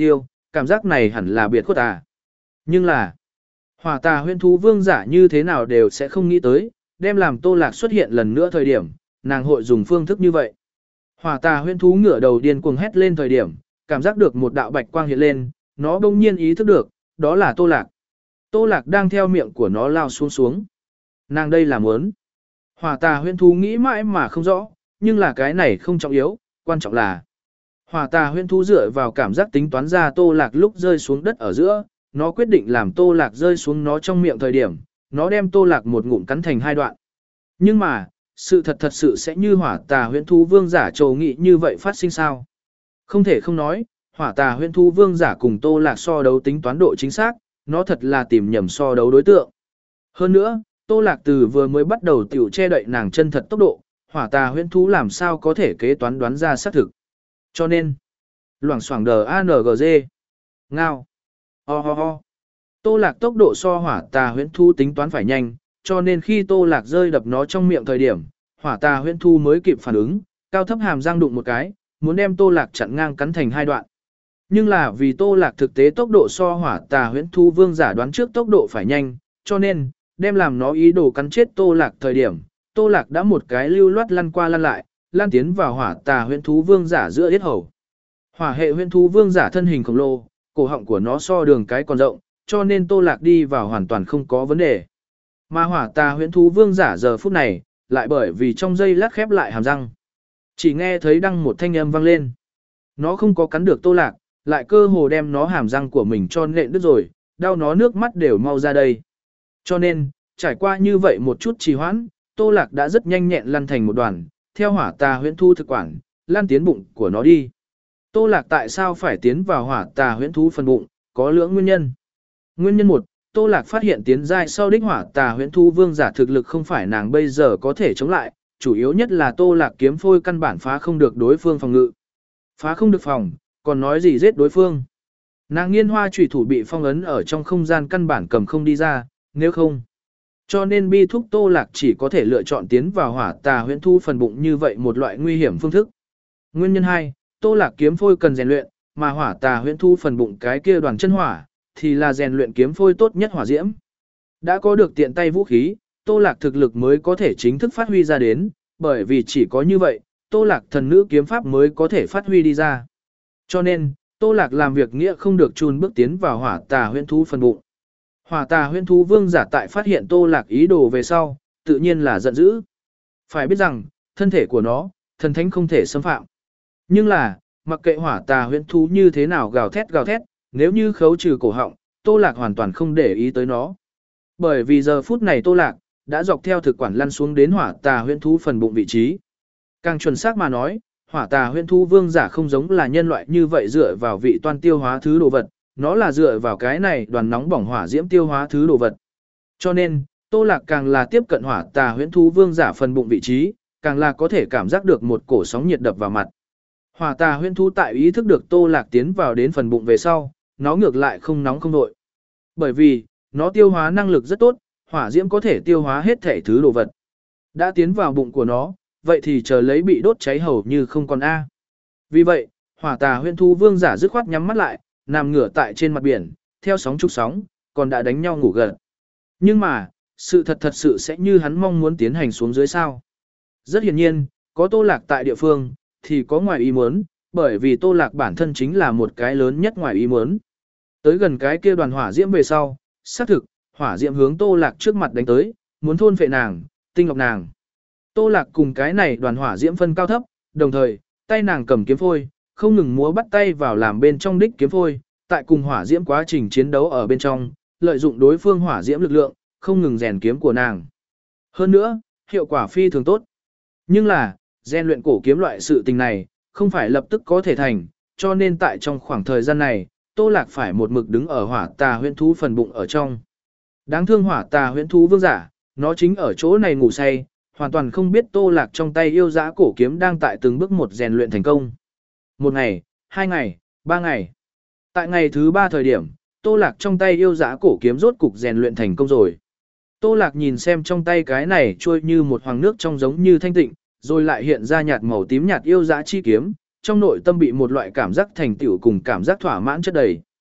cảm giác này hẳn là biệt khuất à. Nhưng là, hỏa tà huyễn thú vương giả như thế nào đều sẽ không nghĩ tới, đem làm Tô Lạc xuất hiện lần nữa thời điểm, nàng hội dùng phương thức như vậy. Hỏa tà huyễn thú ngửa đầu điên cuồng hét lên thời điểm, cảm giác được một đạo bạch quang hiện lên, nó bỗng nhiên ý thức được, đó là Tô Lạc. Tô Lạc đang theo miệng của nó lao xuống xuống. Nàng đây là muốn. Hỏa tà huyễn thú nghĩ mãi mà không rõ, nhưng là cái này không trọng yếu, quan trọng là hỏa tà huyễn thú dựa vào cảm giác tính toán ra Tô Lạc lúc rơi xuống đất ở giữa, nó quyết định làm Tô Lạc rơi xuống nó trong miệng thời điểm, nó đem Tô Lạc một ngụm cắn thành hai đoạn. Nhưng mà, sự thật thật sự sẽ như hỏa tà huyễn thú vương giả trồ nghị như vậy phát sinh sao? Không thể không nói, hỏa tà huyễn thú vương giả cùng Tô Lạc so đấu tính toán độ chính xác, nó thật là tìm nhầm so đấu đối tượng. Hơn nữa, Tô Lạc từ vừa mới bắt đầu tiểu che đậy nàng chân thật tốc độ, hỏa tà huyễn thú làm sao có thể kế toán đoán ra xác thực. Cho nên, loảng xoảng đờ a en giê, ngao, ho ho ho. Tô Lạc tốc độ so hỏa tà huyễn thú tính toán phải nhanh, cho nên khi Tô Lạc rơi đập nó trong miệng thời điểm, hỏa tà huyễn thú mới kịp phản ứng, cao thấp hàm răng đụng một cái, muốn đem Tô Lạc chặn ngang cắn thành hai đoạn. Nhưng là vì Tô Lạc thực tế tốc độ so hỏa tà huyễn thú vương giả đoán trước tốc độ phải nhanh, cho nên, đem làm nó ý đồ cắn chết Tô Lạc thời điểm, Tô Lạc đã một cái lưu loát lăn qua lăn lại, lan tiến vào hỏa tà huyễn thú vương giả giữa yết hầu. Hỏa hệ huyễn thú vương giả thân hình khổng lồ, cổ họng của nó so đường cái còn rộng, cho nên Tô Lạc đi vào hoàn toàn không có vấn đề. Mà hỏa tà huyễn thú vương giả giờ phút này, lại bởi vì trong dây lát khép lại hàm răng. Chỉ nghe thấy đăng một thanh âm vang lên. Nó không có cắn được Tô Lạc, lại cơ hồ đem nó hàm răng của mình cho nện đứt rồi, đau nó nước mắt đều mau ra đây. Cho nên, trải qua như vậy một chút trì hoãn, Tô Lạc đã rất nhanh nhẹn lăn thành một đoàn, theo hỏa tà huyễn thú thực quản, lan tiến bụng của nó đi. Tô Lạc tại sao phải tiến vào hỏa tà huyễn thú phần bụng, có lưỡng nguyên nhân. Nguyên nhân một, Tô Lạc phát hiện tiến giai sau đích hỏa tà huyễn thú vương giả thực lực không phải nàng bây giờ có thể chống lại, chủ yếu nhất là Tô Lạc kiếm phôi căn bản phá không được đối phương phòng ngự. Phá không được phòng, còn nói gì giết đối phương. Nàng nghiên hoa chủy thủ bị phong ấn ở trong không gian căn bản cầm không đi ra, nếu không. Cho nên bi thúc Tô Lạc chỉ có thể lựa chọn tiến vào hỏa tà huyễn thú phần bụng như vậy một loại nguy hiểm phương thức. Nguyên nhân hai, Tô Lạc kiếm phôi cần rèn luyện, mà hỏa tà huyễn thú phần bụng cái kia đoàn chân hỏa, thì là rèn luyện kiếm phôi tốt nhất hỏa diễm. Đã có được tiện tay vũ khí, Tô Lạc thực lực mới có thể chính thức phát huy ra đến, bởi vì chỉ có như vậy, Tô Lạc thần nữ kiếm pháp mới có thể phát huy đi ra. Cho nên, Tô Lạc làm việc nghĩa không được chùn bước tiến vào hỏa tà huyễn thú phần bụng. Hỏa tà huyễn thú vương giả tại phát hiện Tô Lạc ý đồ về sau, tự nhiên là giận dữ. Phải biết rằng, thân thể của nó, thần thánh không thể xâm phạm. Nhưng là, mặc kệ hỏa tà huyễn thú như thế nào gào thét gào thét, nếu như khấu trừ cổ họng, Tô Lạc hoàn toàn không để ý tới nó. Bởi vì giờ phút này Tô Lạc đã dọc theo thực quản lăn xuống đến hỏa tà huyễn thú phần bụng vị trí. Càng chuẩn xác mà nói, hỏa tà huyễn thú vương giả không giống là nhân loại như vậy dựa vào vị toan tiêu hóa thứ đồ vật, nó là dựa vào cái này đoàn nóng bỏng hỏa diễm tiêu hóa thứ đồ vật. Cho nên, Tô Lạc càng là tiếp cận hỏa tà huyễn thú vương giả phần bụng vị trí, càng là có thể cảm giác được một cổ sóng nhiệt đập vào mặt. Hỏa tà huyễn thú tại ý thức được Tô Lạc tiến vào đến phần bụng về sau, nó ngược lại không nóng không nội. Bởi vì, nó tiêu hóa năng lực rất tốt, hỏa diễm có thể tiêu hóa hết thể thứ đồ vật. Đã tiến vào bụng của nó, vậy thì chờ lấy bị đốt cháy hầu như không còn A. Vì vậy, hỏa tà huyễn thú vương giả dứt khoát nhắm mắt lại, nằm ngửa tại trên mặt biển, theo sóng trúc sóng, còn đã đánh nhau ngủ gần. Nhưng mà, sự thật thật sự sẽ như hắn mong muốn tiến hành xuống dưới sao. Rất hiển nhiên, có Tô Lạc tại địa phương, thì có ngoài ý muốn, bởi vì Tô Lạc bản thân chính là một cái lớn nhất ngoài ý muốn. Tới gần cái kia đoàn hỏa diễm về sau, xác thực, hỏa diễm hướng Tô Lạc trước mặt đánh tới, muốn thôn phệ nàng, tinh lọc nàng. Tô Lạc cùng cái này đoàn hỏa diễm phân cao thấp, đồng thời, tay nàng cầm kiếm phôi, không ngừng múa bắt tay vào làm bên trong đích kiếm phôi, tại cùng hỏa diễm quá trình chiến đấu ở bên trong, lợi dụng đối phương hỏa diễm lực lượng, không ngừng rèn kiếm của nàng. Hơn nữa, hiệu quả phi thường tốt. Nhưng là, rèn luyện cổ kiếm loại sự tình này, không phải lập tức có thể thành, cho nên tại trong khoảng thời gian này, Tô Lạc phải một mực đứng ở hỏa tà huyễn thú phần bụng ở trong. Đáng thương hỏa tà huyễn thú vương giả, nó chính ở chỗ này ngủ say, hoàn toàn không biết Tô Lạc trong tay yêu dã cổ kiếm đang tại từng bước một rèn luyện thành công. Một ngày, hai ngày, ba ngày. Tại ngày thứ ba thời điểm, Tô Lạc trong tay yêu dã cổ kiếm rốt cục rèn luyện thành công rồi. Tô Lạc nhìn xem trong tay cái này trôi như một hoàng nước trong giống như thanh tịnh, rồi lại hiện ra nhạt màu tím nhạt yêu dã chi kiếm, trong nội tâm bị một loại cảm giác thành tựu cùng cảm giác thỏa mãn chất đầy.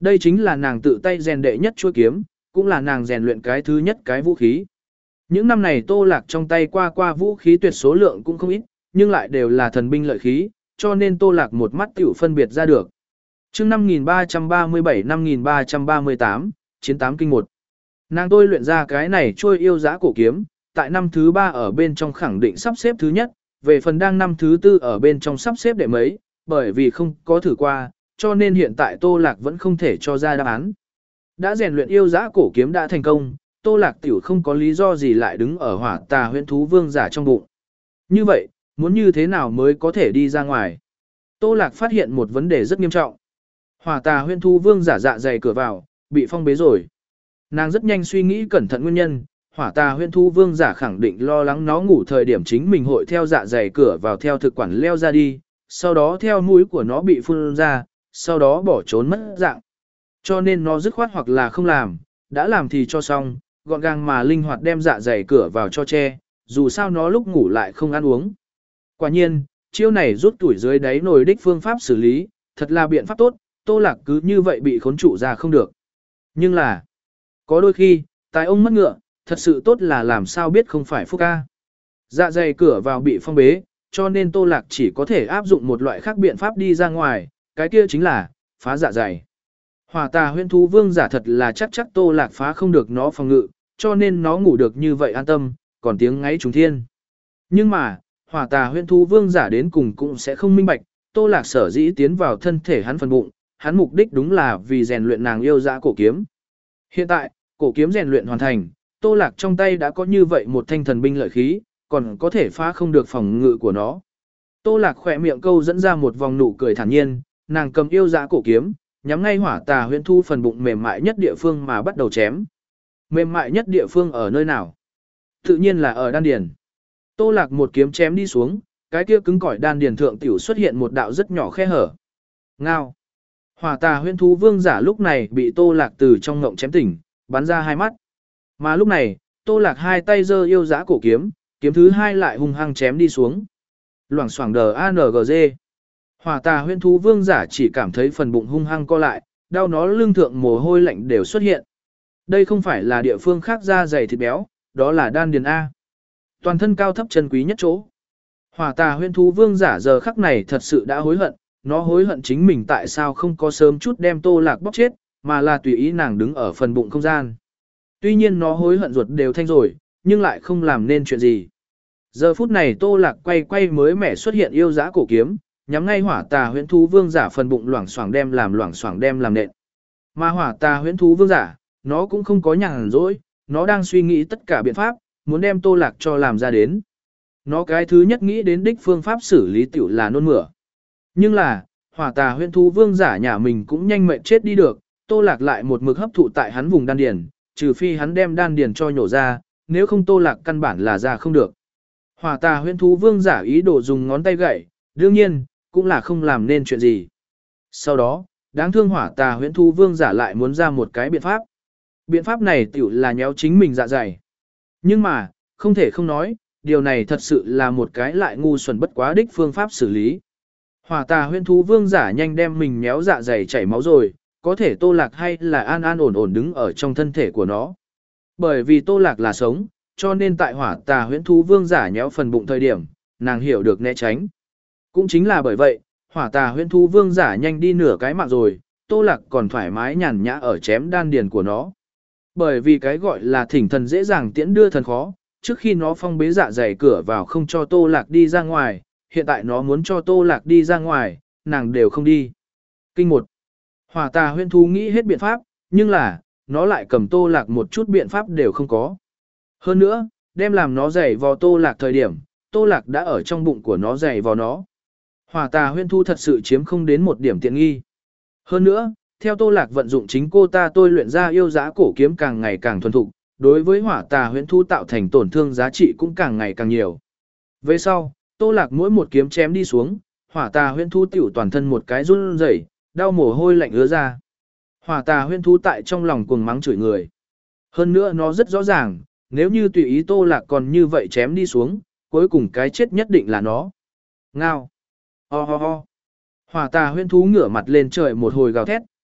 Đây chính là nàng tự tay rèn đệ nhất chuôi kiếm, cũng là nàng rèn luyện cái thứ nhất cái vũ khí. Những năm này Tô Lạc trong tay qua qua vũ khí tuyệt số lượng cũng không ít, nhưng lại đều là thần binh lợi khí, cho nên Tô Lạc một mắt tiểu phân biệt ra được. Chương năm nghìn ba trăm ba mươi bảy năm nghìn ba trăm ba mươi tám, chiến tám kinh một. Nàng tôi luyện ra cái này trôi yêu dã cổ kiếm, tại năm thứ ba ở bên trong khẳng định sắp xếp thứ nhất, về phần đang năm thứ tư ở bên trong sắp xếp đệ mấy, bởi vì không có thử qua, cho nên hiện tại Tô Lạc vẫn không thể cho ra đáp án. Đã rèn luyện yêu dã cổ kiếm đã thành công, Tô Lạc tiểu không có lý do gì lại đứng ở hỏa tà huyễn thú vương giả trong bụng. Như vậy, muốn như thế nào mới có thể đi ra ngoài? Tô Lạc phát hiện một vấn đề rất nghiêm trọng. Hỏa tà huyễn thú vương giả dạ dày cửa vào, bị phong bế rồi. Nàng rất nhanh suy nghĩ cẩn thận nguyên nhân, hỏa tà huyễn thú vương giả khẳng định lo lắng nó ngủ thời điểm chính mình hội theo dạ dày cửa vào theo thực quản leo ra đi, sau đó theo mũi của nó bị phun ra, sau đó bỏ trốn mất dạng. Cho nên nó dứt khoát hoặc là không làm, đã làm thì cho xong, gọn gàng mà linh hoạt đem dạ dày cửa vào cho che, dù sao nó lúc ngủ lại không ăn uống. Quả nhiên, chiêu này rút tuổi dưới đáy nồi đích phương pháp xử lý, thật là biện pháp tốt, Tô Lạc cứ như vậy bị khốn trụ ra không được. Nhưng là, có đôi khi, tài ông mất ngựa, thật sự tốt là làm sao biết không phải phúc ca. Dạ dày cửa vào bị phong bế, cho nên Tô Lạc chỉ có thể áp dụng một loại khác biện pháp đi ra ngoài, cái kia chính là phá dạ dày. Hỏa tà huyễn thú vương giả thật là chắc chắc Tô Lạc phá không được nó phòng ngự, cho nên nó ngủ được như vậy an tâm, còn tiếng ngáy trùng thiên. Nhưng mà, hỏa tà huyễn thú vương giả đến cùng cũng sẽ không minh bạch, Tô Lạc sở dĩ tiến vào thân thể hắn phần bụng, hắn mục đích đúng là vì rèn luyện nàng yêu dã cổ kiếm. Hiện tại, cổ kiếm rèn luyện hoàn thành, Tô Lạc trong tay đã có như vậy một thanh thần binh lợi khí, còn có thể phá không được phòng ngự của nó. Tô Lạc khỏe miệng câu dẫn ra một vòng nụ cười thản nhiên, nàng cầm yêu dã cổ kiếm, nhắm ngay hỏa tà huyễn thu phần bụng mềm mại nhất địa phương mà bắt đầu chém. Mềm mại nhất địa phương ở nơi nào? Tự nhiên là ở đan điền. Tô Lạc một kiếm chém đi xuống, cái kia cứng cỏi đan điền thượng tiểu xuất hiện một đạo rất nhỏ khe hở. Ngao. Hỏa tà huyễn thú vương giả lúc này bị Tô Lạc từ trong ngộng chém tỉnh, bắn ra hai mắt. Mà lúc này, Tô Lạc hai tay giơ yêu dã cổ kiếm, kiếm thứ hai lại hung hăng chém đi xuống. Loảng xoảng đờ a en giê. Hỏa tà huyễn thú vương giả chỉ cảm thấy phần bụng hung hăng co lại, đau nó lưng thượng mồ hôi lạnh đều xuất hiện. Đây không phải là địa phương khác da dày thịt béo, đó là đan điền A. Toàn thân cao thấp chân quý nhất chỗ. Hỏa tà huyễn thú vương giả giờ khắc này thật sự đã hối hận, nó hối hận chính mình tại sao không có sớm chút đem Tô Lạc bóp chết, mà là tùy ý nàng đứng ở phần bụng không gian. Tuy nhiên nó hối hận ruột đều thanh rồi, nhưng lại không làm nên chuyện gì. Giờ phút này Tô Lạc quay quay mới mẻ xuất hiện yêu dã cổ kiếm, nhắm ngay hỏa tà huyễn thú vương giả phần bụng loảng xoảng đem làm loảng xoảng đem làm nện. Mà hỏa tà huyễn thú vương giả, nó cũng không có nhàn rỗi, nó đang suy nghĩ tất cả biện pháp, muốn đem Tô Lạc cho làm ra đến. Nó cái thứ nhất nghĩ đến đích phương pháp xử lý tiểu là nôn mửa. Nhưng là, hỏa tà huyễn thú vương giả nhà mình cũng nhanh mệnh chết đi được, Tô Lạc lại một mực hấp thụ tại hắn vùng đan điền, trừ phi hắn đem đan điền cho nhổ ra, nếu không Tô Lạc căn bản là ra không được. Hỏa tà huyễn thú vương giả ý đồ dùng ngón tay gậy, đương nhiên, cũng là không làm nên chuyện gì. Sau đó, đáng thương hỏa tà huyễn thú vương giả lại muốn ra một cái biện pháp. Biện pháp này tiểu là nhéo chính mình dạ dày. Nhưng mà, không thể không nói, điều này thật sự là một cái lại ngu xuẩn bất quá đích phương pháp xử lý. Hỏa tà huyễn thú vương giả nhanh đem mình méo dạ dày chảy máu rồi, có thể Tô Lạc hay là an an ổn ổn đứng ở trong thân thể của nó. Bởi vì Tô Lạc là sống, cho nên tại hỏa tà huyễn thú vương giả nhéo phần bụng thời điểm, nàng hiểu được né tránh. Cũng chính là bởi vậy, hỏa tà huyễn thú vương giả nhanh đi nửa cái mạng rồi, Tô Lạc còn thoải mái nhàn nhã ở chém đan điền của nó. Bởi vì cái gọi là thỉnh thần dễ dàng tiễn đưa thần khó, trước khi nó phong bế dạ dày cửa vào không cho Tô Lạc đi ra ngoài, hiện tại nó muốn cho Tô Lạc đi ra ngoài, nàng đều không đi. Kinh một. Hỏa tà huyễn thú nghĩ hết biện pháp, nhưng là, nó lại cầm Tô Lạc một chút biện pháp đều không có. Hơn nữa, đem làm nó dày vò Tô Lạc thời điểm, Tô Lạc đã ở trong bụng của nó dày vò nó. Hỏa tà huyễn thú thật sự chiếm không đến một điểm tiện nghi. Hơn nữa, theo Tô Lạc vận dụng chính cô ta tôi luyện ra yêu dã cổ kiếm càng ngày càng thuần thục, đối với hỏa tà huyễn thú tạo thành tổn thương giá trị cũng càng ngày càng nhiều. Về sau, Tô Lạc mỗi một kiếm chém đi xuống, hỏa tà huyễn thú tiểu toàn thân một cái run rẩy, đau mồ hôi lạnh ứa ra. Hỏa tà huyễn thú tại trong lòng cuồng mắng chửi người. Hơn nữa nó rất rõ ràng, nếu như tùy ý Tô Lạc còn như vậy chém đi xuống, cuối cùng cái chết nhất định là nó. Ngao. Ho ho ho. Hỏa tà huyễn thú ngửa mặt lên trời một hồi gào thét,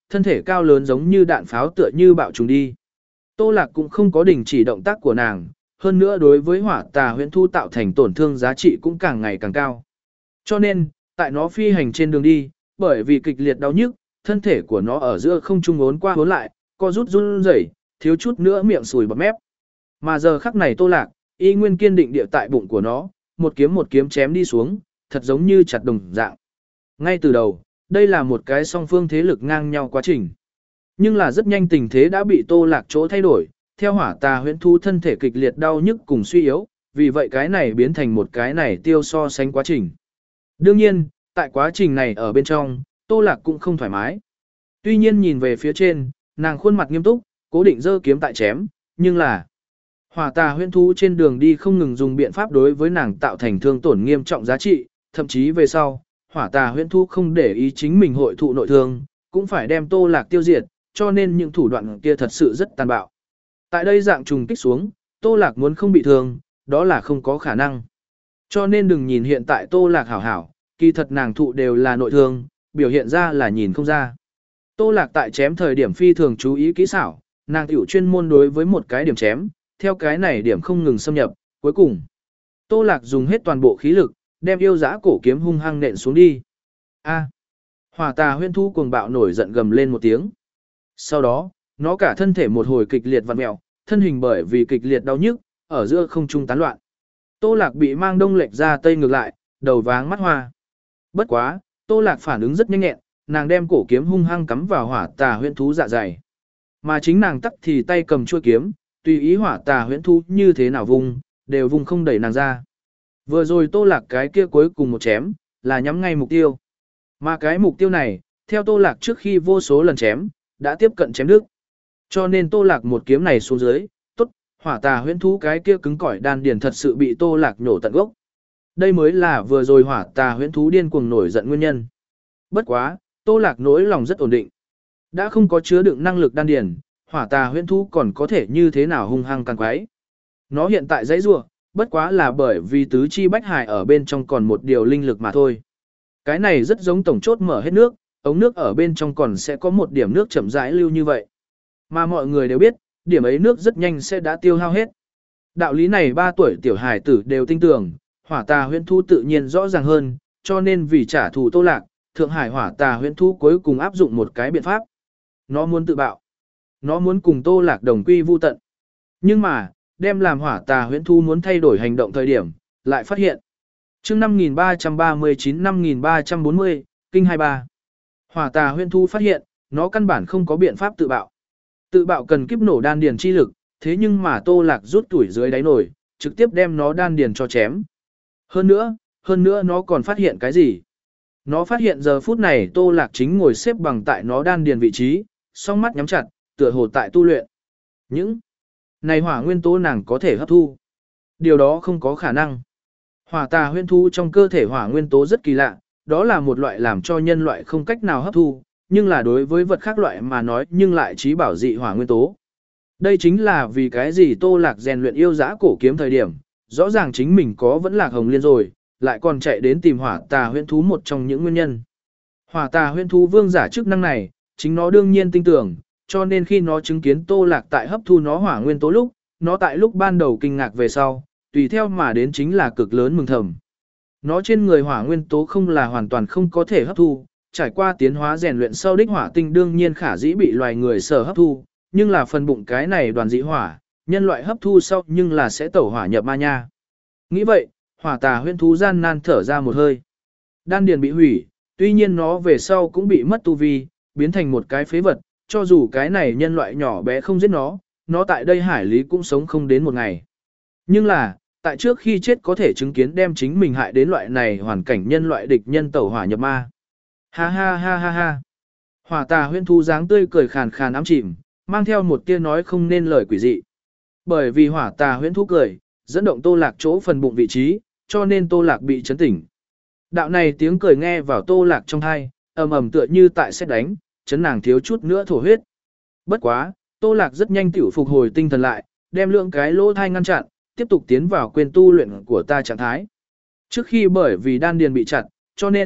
thân thể cao lớn giống như đạn pháo tựa như bạo trùng đi. Tô Lạc cũng không có đình chỉ động tác của nàng, hơn nữa đối với hỏa tà huyễn thu tạo thành tổn thương giá trị cũng càng ngày càng cao. Cho nên, tại nó phi hành trên đường đi, bởi vì kịch liệt đau nhức, thân thể của nó ở giữa không trung ốn qua ốn lại, co rút run rẩy, thiếu chút nữa miệng sùi bọt mép. Mà giờ khắc này Tô Lạc, y nguyên kiên định địa tại bụng của nó, một kiếm một kiếm chém đi xuống, thật giống như chặt đồng dạng. Ngay từ đầu, đây là một cái song phương thế lực ngang nhau quá trình. Nhưng là rất nhanh tình thế đã bị Tô Lạc chỗ thay đổi, theo hỏa tà huyễn thu thân thể kịch liệt đau nhức cùng suy yếu, vì vậy cái này biến thành một cái này tiêu so sánh quá trình. Đương nhiên, tại quá trình này ở bên trong, Tô Lạc cũng không thoải mái. Tuy nhiên nhìn về phía trên, nàng khuôn mặt nghiêm túc, cố định giơ kiếm tại chém, nhưng là hỏa tà huyễn thú trên đường đi không ngừng dùng biện pháp đối với nàng tạo thành thương tổn nghiêm trọng giá trị, thậm chí về sau, hỏa tà huyễn thú không để ý chính mình hội thụ nội thương, cũng phải đem Tô Lạc tiêu diệt, cho nên những thủ đoạn kia thật sự rất tàn bạo. Tại đây dạng trùng kích xuống, Tô Lạc muốn không bị thương, đó là không có khả năng. Cho nên đừng nhìn hiện tại Tô Lạc hảo hảo, kỳ thật nàng thụ đều là nội thương, biểu hiện ra là nhìn không ra. Tô Lạc tại chém thời điểm phi thường chú ý kỹ xảo, nàng tiểu chuyên môn đối với một cái điểm chém, theo cái này điểm không ngừng xâm nhập, cuối cùng Tô Lạc dùng hết toàn bộ khí lực, đem yêu dã cổ kiếm hung hăng nện xuống đi. A. Hỏa tà huyễn thu cuồng bạo nổi giận gầm lên một tiếng. Sau đó, nó cả thân thể một hồi kịch liệt vặn mèo, thân hình bởi vì kịch liệt đau nhức, ở giữa không trung tán loạn. Tô Lạc bị mang đông lệch ra tây ngược lại, đầu váng mắt hoa. Bất quá, Tô Lạc phản ứng rất nhanh nhẹn, nàng đem cổ kiếm hung hăng cắm vào hỏa tà huyễn thú dạ dày. Mà chính nàng tắc thì tay cầm chuôi kiếm, tùy ý hỏa tà huyễn thú như thế nào vùng, đều vùng không đẩy nàng ra. Vừa rồi Tô Lạc cái kia cuối cùng một chém, là nhắm ngay mục tiêu. Mà cái mục tiêu này, theo Tô Lạc trước khi vô số lần chém, đã tiếp cận chém đứt. Cho nên Tô Lạc một kiếm này xuống dưới, tốt, hỏa tà huyễn thú cái kia cứng cỏi đan điền thật sự bị Tô Lạc nhổ tận gốc. Đây mới là vừa rồi hỏa tà huyễn thú điên cuồng nổi giận nguyên nhân. Bất quá, Tô Lạc nỗi lòng rất ổn định. Đã không có chứa đựng năng lực đan điền, hỏa tà huyễn thú còn có thể như thế nào hung hăng càng quái. Nó hiện tại dãy rủa, bất quá là bởi vì tứ chi bách hải ở bên trong còn một điều linh lực mà thôi. Cái này rất giống tổng chốt mở hết nước, ống nước ở bên trong còn sẽ có một điểm nước chậm rãi lưu như vậy. Mà mọi người đều biết, điểm ấy nước rất nhanh sẽ đã tiêu hao hết. Đạo lý này ba tuổi tiểu hải tử đều tin tưởng, hỏa tà huyễn thú tự nhiên rõ ràng hơn, cho nên vì trả thù Tô Lạc, Thượng Hải hỏa tà huyễn thú cuối cùng áp dụng một cái biện pháp. Nó muốn tự bạo. Nó muốn cùng Tô Lạc đồng quy vu tận. Nhưng mà, đem làm hỏa tà huyễn thú muốn thay đổi hành động thời điểm, lại phát hiện. Chương năm nghìn ba trăm ba mươi chín năm nghìn ba trăm bốn mươi, kinh hai mươi ba. Hỏa tà huyễn thú phát hiện, nó căn bản không có biện pháp tự bạo. Tự bạo cần kiếp nổ đan điền chi lực, thế nhưng mà Tô Lạc rút tuổi dưới đáy nổi, trực tiếp đem nó đan điền cho chém. Hơn nữa, hơn nữa nó còn phát hiện cái gì? Nó phát hiện giờ phút này Tô Lạc chính ngồi xếp bằng tại nó đan điền vị trí, song mắt nhắm chặt, tựa hồ tại tu luyện. Những này hỏa nguyên tố nàng có thể hấp thu. Điều đó không có khả năng. Hỏa tà huyễn thú trong cơ thể hỏa nguyên tố rất kỳ lạ, đó là một loại làm cho nhân loại không cách nào hấp thu, nhưng là đối với vật khác loại mà nói nhưng lại trí bảo dị hỏa nguyên tố. Đây chính là vì cái gì Tô Lạc rèn luyện yêu dã cổ kiếm thời điểm, rõ ràng chính mình có vẫn Lạc Hồng Liên rồi, lại còn chạy đến tìm hỏa tà huyễn thú một trong những nguyên nhân. Hỏa tà huyễn thú vương giả chức năng này, chính nó đương nhiên tin tưởng, cho nên khi nó chứng kiến Tô Lạc tại hấp thu nó hỏa nguyên tố lúc, nó tại lúc ban đầu kinh ngạc về sau, tùy theo mà đến chính là cực lớn mừng thầm. Nó trên người hỏa nguyên tố không là hoàn toàn không có thể hấp thu, trải qua tiến hóa rèn luyện sau đích hỏa tinh đương nhiên khả dĩ bị loài người sở hấp thu, nhưng là phần bụng cái này đoàn dị hỏa, nhân loại hấp thu sau nhưng là sẽ tẩu hỏa nhập ma nha. Nghĩ vậy, hỏa tà huyễn thú gian nan thở ra một hơi. Đan điền bị hủy, tuy nhiên nó về sau cũng bị mất tu vi, biến thành một cái phế vật, cho dù cái này nhân loại nhỏ bé không giết nó, nó tại đây hải lý cũng sống không đến một ngày. Nhưng là, tại trước khi chết có thể chứng kiến đem chính mình hại đến loại này hoàn cảnh nhân loại địch nhân tẩu hỏa nhập ma. Ha ha ha ha ha. Hỏa tà huyễn thú dáng tươi cười khàn khàn ám chìm, mang theo một tia nói không nên lời quỷ dị. Bởi vì hỏa tà huyễn thú cười, dẫn động Tô Lạc chỗ phần bụng vị trí, cho nên Tô Lạc bị chấn tỉnh. Đạo này tiếng cười nghe vào Tô Lạc trong tai, ầm ầm tựa như tại sét đánh, chấn nàng thiếu chút nữa thổ huyết. Bất quá, Tô Lạc rất nhanh tiểu phục hồi tinh thần lại, đem lượng cái lỗ thai ngăn chặn, tiếp tục tiến vào quên tu luyện của ta trạng thái. Trước khi bởi vì đan điền bị chặt, cho nên,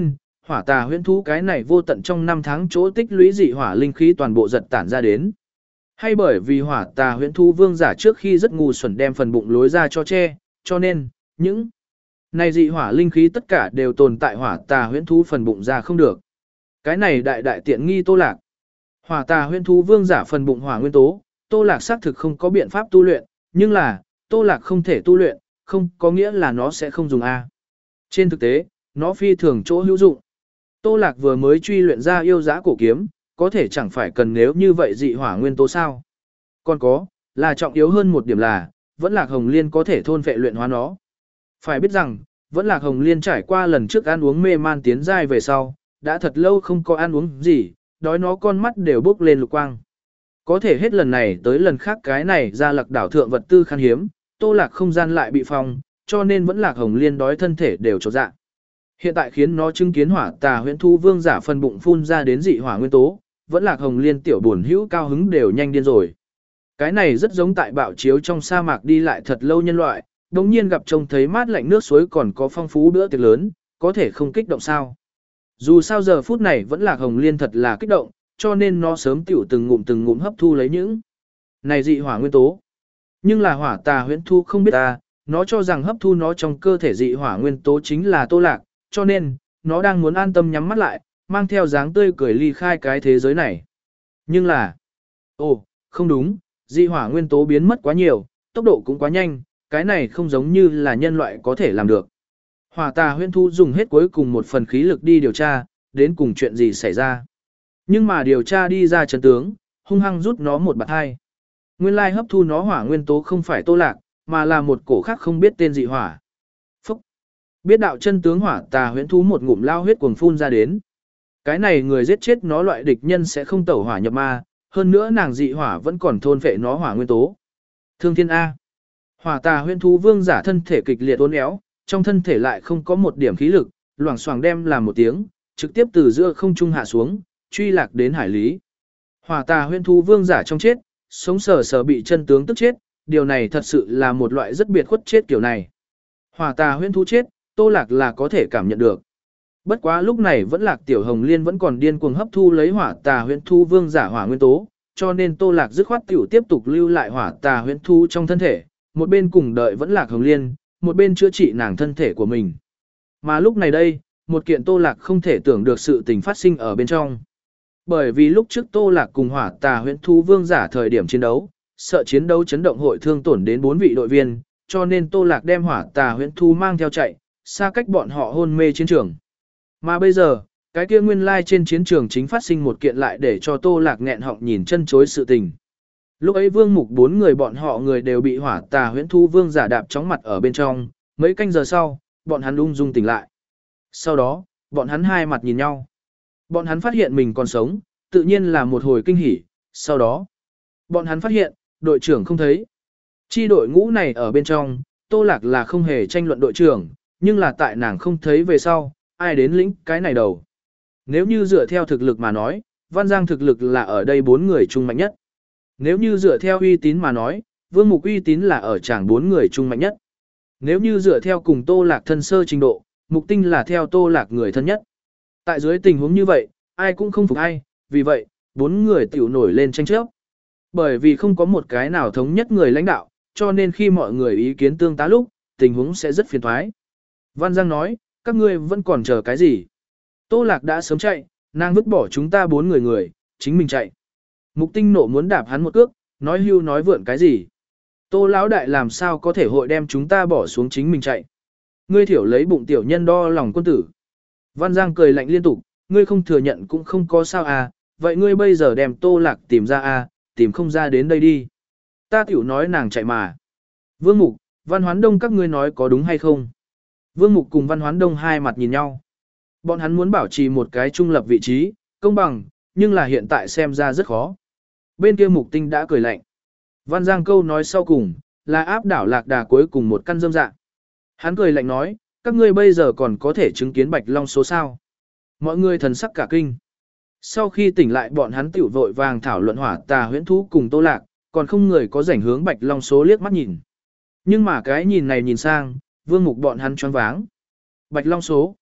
hỏa tà huyễn thú cái này vô tận trong năm tháng chỗ tích lũy dị hỏa linh khí toàn bộ giật tản ra đến. Hay bởi vì hỏa tà huyễn thú vương giả trước khi rất ngu xuẩn đem phần bụng lối ra cho che, cho nên, những này dị hỏa linh khí tất cả đều tồn tại hỏa tà huyễn thú phần bụng ra không được. Cái này đại đại tiện nghi Tô Lạc. Hỏa tà huyễn thú vương giả phần bụng hỏa nguyên tố, Tô Lạc xác thực không có biện pháp tu luyện, nhưng là, Tô Lạc không thể tu luyện, không có nghĩa là nó sẽ không dùng A. Trên thực tế, nó phi thường chỗ hữu dụng. Tô Lạc vừa mới truy luyện ra yêu dã cổ kiếm, có thể chẳng phải cần nếu như vậy dị hỏa nguyên tố sao. Còn có, là trọng yếu hơn một điểm là, vẫn Lạc Hồng Liên có thể thôn vệ luyện hóa nó. Phải biết rằng, vẫn Lạc Hồng Liên trải qua lần trước ăn uống mê man tiến giai về sau, đã thật lâu không có ăn uống gì, đói nó con mắt đều bốc lên lục quang. Có thể hết lần này tới lần khác cái này ra Lạc đảo thượng vật tư khan hiếm, Tô Lạc không gian lại bị phong, cho nên vẫn Lạc Hồng Liên đói thân thể đều chột dạ. Hiện tại khiến nó chứng kiến hỏa tà huyễn thu vương giả phần bụng phun ra đến dị hỏa nguyên tố, vẫn Lạc Hồng Liên tiểu buồn hữu cao hứng đều nhanh điên rồi. Cái này rất giống tại bạo chiếu trong sa mạc đi lại thật lâu nhân loại, đồng nhiên gặp trông thấy mát lạnh nước suối còn có phong phú bữa tiệc lớn, có thể không kích động sao. Dù sao giờ phút này vẫn Lạc Hồng Liên thật là kích động, cho nên nó sớm tiểu từng ngụm từng ngụm hấp thu lấy những này dị hỏa nguyên tố. Nhưng là hỏa tà huyễn thu không biết ta, nó cho rằng hấp thu nó trong cơ thể dị hỏa nguyên tố chính là Tô Lạc, cho nên, nó đang muốn an tâm nhắm mắt lại, mang theo dáng tươi cười ly khai cái thế giới này. Nhưng là, ồ, không đúng, dị hỏa nguyên tố biến mất quá nhiều, tốc độ cũng quá nhanh, cái này không giống như là nhân loại có thể làm được. Hỏa tà huyễn thu dùng hết cuối cùng một phần khí lực đi điều tra, đến cùng chuyện gì xảy ra. Nhưng mà điều tra đi ra chân tướng, hung hăng rút nó một bạt hai. Nguyên lai hấp thu nó hỏa nguyên tố không phải Tô Lạc, mà là một cổ khác không biết tên dị hỏa. Phúc! Biết đạo chân tướng hỏa tà huyễn thú một ngụm lao huyết cuồng phun ra đến. Cái này người giết chết nó loại địch nhân sẽ không tẩu hỏa nhập ma, hơn nữa nàng dị hỏa vẫn còn thôn phệ nó hỏa nguyên tố. Thương thiên A! Hỏa tà huyễn thú vương giả thân thể kịch liệt uốn éo, trong thân thể lại không có một điểm khí lực, loảng xoảng đem làm một tiếng, trực tiếp từ giữa không trung hạ xuống, truy lạc đến hải lý. Hỏa tà huyễn thú vương giả trong chết, sống sờ sờ bị chân tướng tức chết, điều này thật sự là một loại rất biệt khuất chết kiểu này. Hỏa tà huyễn thú chết, Tô Lạc là có thể cảm nhận được. Bất quá lúc này vẫn Lạc Tiểu Hồng Liên vẫn còn điên cuồng hấp thu lấy hỏa tà huyễn thú vương giả hỏa nguyên tố, cho nên Tô Lạc dứt khoát tiểu tiếp tục lưu lại hỏa tà huyễn thú trong thân thể, một bên cùng đợi vẫn Lạc Hồng Liên, một bên chữa trị nàng thân thể của mình. Mà lúc này đây, một kiện Tô Lạc không thể tưởng được sự tình phát sinh ở bên trong. Bởi vì lúc trước Tô Lạc cùng hỏa tà huyễn thú vương giả thời điểm chiến đấu, sợ chiến đấu chấn động hội thương tổn đến bốn vị đội viên, cho nên Tô Lạc đem hỏa tà huyễn thú mang theo chạy, xa cách bọn họ hôn mê chiến trường. Mà bây giờ, cái kia nguyên lai trên chiến trường chính phát sinh một kiện lại để cho Tô Lạc nghẹn họng nhìn chân chối sự tình. Lúc ấy Vương Mục bốn người bọn họ người đều bị hỏa tà huyễn thú vương giả đạp chóng mặt ở bên trong, mấy canh giờ sau, bọn hắn ung dung tỉnh lại. Sau đó, bọn hắn hai mặt nhìn nhau. Bọn hắn phát hiện mình còn sống, tự nhiên là một hồi kinh hỉ, sau đó, bọn hắn phát hiện, đội trưởng không thấy. Chi đội ngũ này ở bên trong, Tô Lạc là không hề tranh luận đội trưởng, nhưng là tại nàng không thấy về sau, ai đến lĩnh cái này đầu. Nếu như dựa theo thực lực mà nói, Văn Giang thực lực là ở đây bốn người trung mạnh nhất. Nếu như dựa theo uy tín mà nói, Vương Mục uy tín là ở chàng bốn người trung mạnh nhất. Nếu như dựa theo cùng Tô Lạc thân sơ trình độ, Mục Tinh là theo Tô Lạc người thân nhất. Tại dưới tình huống như vậy, ai cũng không phục ai, vì vậy, bốn người tiểu nổi lên tranh chấp. Bởi vì không có một cái nào thống nhất người lãnh đạo, cho nên khi mọi người ý kiến tương tá lúc, tình huống sẽ rất phiền thoái. Văn Giang nói, các ngươi vẫn còn chờ cái gì? Tô Lạc đã sớm chạy, nàng vứt bỏ chúng ta bốn người người, chính mình chạy. Mục Tinh nộ muốn đạp hắn một cước, nói hưu nói vượn cái gì? Tô lão đại làm sao có thể hội đem chúng ta bỏ xuống chính mình chạy? Ngươi thiểu lấy bụng tiểu nhân đo lòng quân tử. Văn Giang cười lạnh liên tục, ngươi không thừa nhận cũng không có sao à, vậy ngươi bây giờ đem Tô Lạc tìm ra à, tìm không ra đến đây đi. Ta tiểu nói nàng chạy mà. Vương Mục, Văn Hoán Đông các ngươi nói có đúng hay không? Vương Mục cùng Văn Hoán Đông hai mặt nhìn nhau. Bọn hắn muốn bảo trì một cái trung lập vị trí, công bằng, nhưng là hiện tại xem ra rất khó. Bên kia Mục Tinh đã cười lạnh. Văn Giang câu nói sau cùng, là áp đảo Lạc Đà cuối cùng một căn dâm dạ. Hắn cười lạnh nói, các ngươi bây giờ còn có thể chứng kiến Bạch Long số sao. Mọi người thần sắc cả kinh. Sau khi tỉnh lại bọn hắn tiểu vội vàng thảo luận hỏa tà huyễn thú cùng Tô Lạc, còn không người có rảnh hướng Bạch Long số liếc mắt nhìn. Nhưng mà cái nhìn này nhìn sang, Vương Mục bọn hắn choáng váng. Bạch Long số.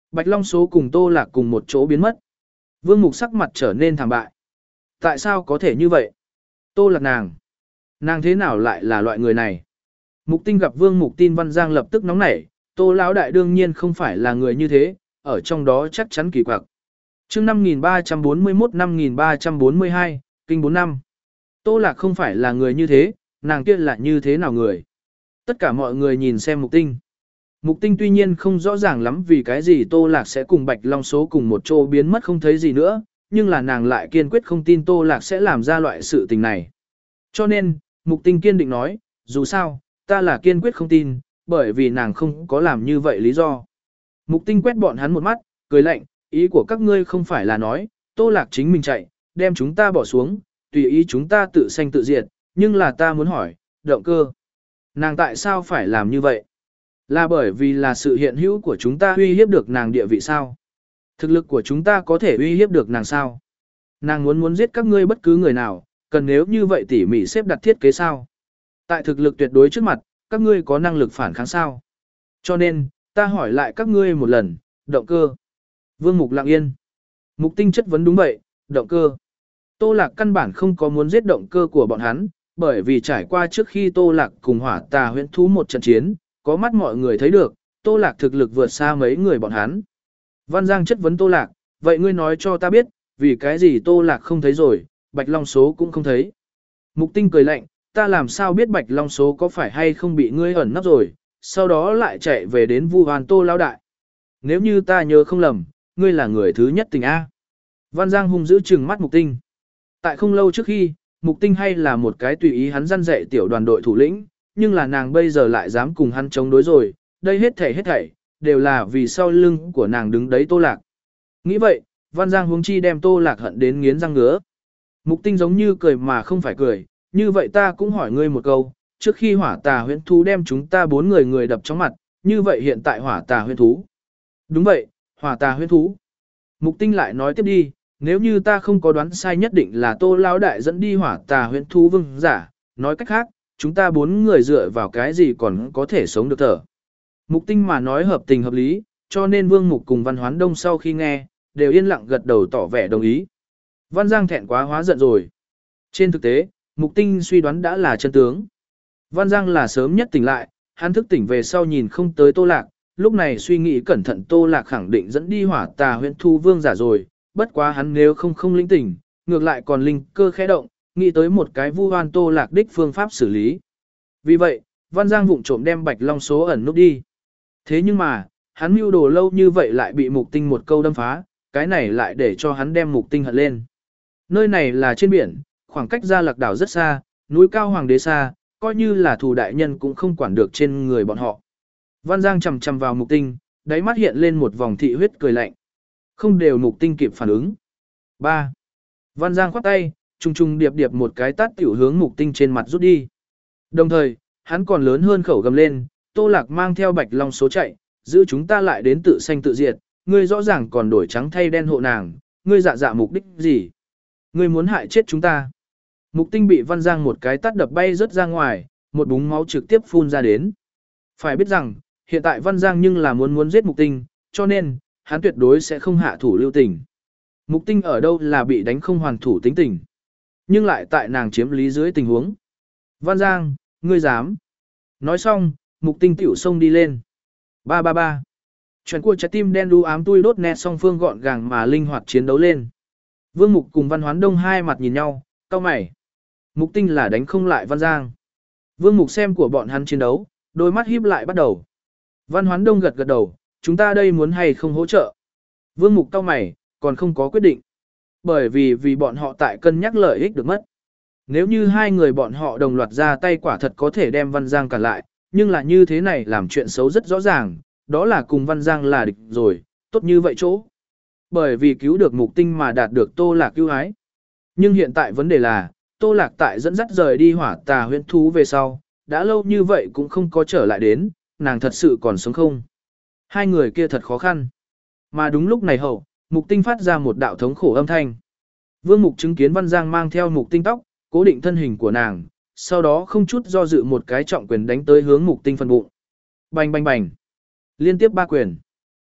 Bạch Long Số cùng Tô Lạc cùng một chỗ biến mất. Vương Mục sắc mặt trở nên thảm bại. Tại sao có thể như vậy? Tô Lạc nàng. Nàng thế nào lại là loại người này? Mục Tinh gặp Vương Mục tin Văn Giang lập tức nóng nảy, Tô lão đại đương nhiên không phải là người như thế, ở trong đó chắc chắn kỳ quặc. Chương năm nghìn ba trăm bốn mươi mốt năm nghìn ba trăm bốn mươi hai, kinh bốn năm. Tô Lạc không phải là người như thế, nàng kia là như thế nào người? Tất cả mọi người nhìn xem Mục Tinh. Mục Tinh tuy nhiên không rõ ràng lắm vì cái gì Tô Lạc sẽ cùng Bạch Long Số cùng một chỗ biến mất không thấy gì nữa, nhưng là nàng lại kiên quyết không tin Tô Lạc sẽ làm ra loại sự tình này. Cho nên, Mục Tinh kiên định nói, dù sao, ta là kiên quyết không tin, bởi vì nàng không có làm như vậy lý do. Mục Tinh quét bọn hắn một mắt, cười lạnh, ý của các ngươi không phải là nói, Tô Lạc chính mình chạy, đem chúng ta bỏ xuống, tùy ý chúng ta tự sanh tự diệt, nhưng là ta muốn hỏi, động cơ. Nàng tại sao phải làm như vậy? Là bởi vì là sự hiện hữu của chúng ta uy hiếp được nàng địa vị sao? Thực lực của chúng ta có thể uy hiếp được nàng sao? Nàng muốn muốn giết các ngươi bất cứ người nào, cần nếu như vậy tỉ mỉ xếp đặt thiết kế sao? Tại thực lực tuyệt đối trước mặt, các ngươi có năng lực phản kháng sao? Cho nên, ta hỏi lại các ngươi một lần, động cơ. Vương Mục lặng yên. Mục Tinh chất vấn đúng vậy, động cơ. Tô Lạc căn bản không có muốn giết động cơ của bọn hắn, bởi vì trải qua trước khi Tô Lạc cùng hỏa tà huyễn thú một trận chiến, có mắt mọi người thấy được, Tô Lạc thực lực vượt xa mấy người bọn hắn. Văn Giang chất vấn Tô Lạc, vậy ngươi nói cho ta biết, vì cái gì Tô Lạc không thấy rồi, Bạch Long Số cũng không thấy. Mục Tinh cười lạnh, ta làm sao biết Bạch Long Số có phải hay không bị ngươi ẩn nấp rồi, sau đó lại chạy về đến vu oan Tô lão đại. Nếu như ta nhớ không lầm, ngươi là người thứ nhất tình A. Văn Giang hung dữ trừng mắt Mục Tinh. Tại không lâu trước khi, Mục Tinh hay là một cái tùy ý hắn răn dạy tiểu đoàn đội thủ lĩnh, nhưng là nàng bây giờ lại dám cùng hắn chống đối rồi, đây hết thảy hết thảy, đều là vì sau lưng của nàng đứng đấy Tô Lạc. Nghĩ vậy, Văn Giang huống chi đem Tô Lạc hận đến nghiến răng ngứa. Mục Tinh giống như cười mà không phải cười, như vậy ta cũng hỏi ngươi một câu, trước khi hỏa tà huyễn thú đem chúng ta bốn người người đập trong mặt, như vậy hiện tại hỏa tà huyễn thú. Đúng vậy, hỏa tà huyễn thú. Mục Tinh lại nói tiếp đi, nếu như ta không có đoán sai nhất định là Tô lão đại dẫn đi hỏa tà huyễn thú vương giả, nói cách khác, chúng ta bốn người dựa vào cái gì còn có thể sống được thở. Mục Tinh mà nói hợp tình hợp lý, cho nên Vương Mục cùng Văn Hoán Đông sau khi nghe, đều yên lặng gật đầu tỏ vẻ đồng ý. Văn Giang thẹn quá hóa giận rồi. Trên thực tế, Mục Tinh suy đoán đã là chân tướng. Văn Giang là sớm nhất tỉnh lại, hắn thức tỉnh về sau nhìn không tới Tô Lạc, lúc này suy nghĩ cẩn thận Tô Lạc khẳng định dẫn đi hỏa tà huyễn thu vương giả rồi, bất quá hắn nếu không không linh tỉnh, ngược lại còn linh cơ khẽ động, nghĩ tới một cái vu oan Tô Lạc đích phương pháp xử lý. Vì vậy, Văn Giang vụng trộm đem Bạch Long Số ẩn núp đi. Thế nhưng mà, hắn mưu đồ lâu như vậy lại bị Mục Tinh một câu đâm phá, cái này lại để cho hắn đem Mục Tinh hận lên. Nơi này là trên biển, khoảng cách Gia Lạc đảo rất xa, núi cao hoàng đế xa, coi như là thù đại nhân cũng không quản được trên người bọn họ. Văn Giang chầm chầm vào Mục Tinh, đáy mắt hiện lên một vòng thị huyết cười lạnh. Không đều Mục Tinh kịp phản ứng. ba. Văn Giang khoát tay, trùng trùng điệp điệp một cái tát tiểu hướng Mục Tinh trên mặt rút đi. Đồng thời, hắn còn lớn hơn khẩu gầm lên, Tô Lạc mang theo Bạch Long Số chạy, giữ chúng ta lại đến tự sanh tự diệt, ngươi rõ ràng còn đổi trắng thay đen hộ nàng, ngươi dạ dạ mục đích gì? Ngươi muốn hại chết chúng ta. Mục Tinh bị Văn Giang một cái tát đập bay rớt ra ngoài, một búng máu trực tiếp phun ra đến. Phải biết rằng, hiện tại Văn Giang nhưng là muốn muốn giết Mục Tinh, cho nên, hắn tuyệt đối sẽ không hạ thủ lưu tình. Mục Tinh ở đâu là bị đánh không hoàn thủ tính tình, nhưng lại tại nàng chiếm lý dưới tình huống. Văn Giang, ngươi dám. Nói xong, Mục Tinh tiểu xông đi lên. Ba ba ba. Chuyện của trái tim đen đu ám tui đốt nét song phương gọn gàng mà linh hoạt chiến đấu lên. Vương Mục cùng Văn Hoán Đông hai mặt nhìn nhau, cau mày. Mục Tinh là đánh không lại Văn Giang. Vương Mục xem của bọn hắn chiến đấu, đôi mắt híp lại bắt đầu. Văn Hoán Đông gật gật đầu, chúng ta đây muốn hay không hỗ trợ. Vương Mục cau mày, còn không có quyết định. Bởi vì vì bọn họ tại cân nhắc lợi ích được mất. Nếu như hai người bọn họ đồng loạt ra tay quả thật có thể đem Văn Giang cản lại, nhưng là như thế này làm chuyện xấu rất rõ ràng, đó là cùng Văn Giang là địch rồi, tốt như vậy chỗ. Bởi vì cứu được Mục Tinh mà đạt được Tô Lạc ưu ái. Nhưng hiện tại vấn đề là, Tô Lạc tại dẫn dắt rời đi hỏa tà huyễn thú về sau, đã lâu như vậy cũng không có trở lại đến, nàng thật sự còn sống không. Hai người kia thật khó khăn. Mà đúng lúc này hậu, Mục Tinh phát ra một đạo thống khổ âm thanh. Vương Mục chứng kiến Văn Giang mang theo Mục Tinh tóc, cố định thân hình của nàng, sau đó không chút do dự một cái trọng quyền đánh tới hướng Mục Tinh phần bụng. Bành bành bành. Liên tiếp ba quyền.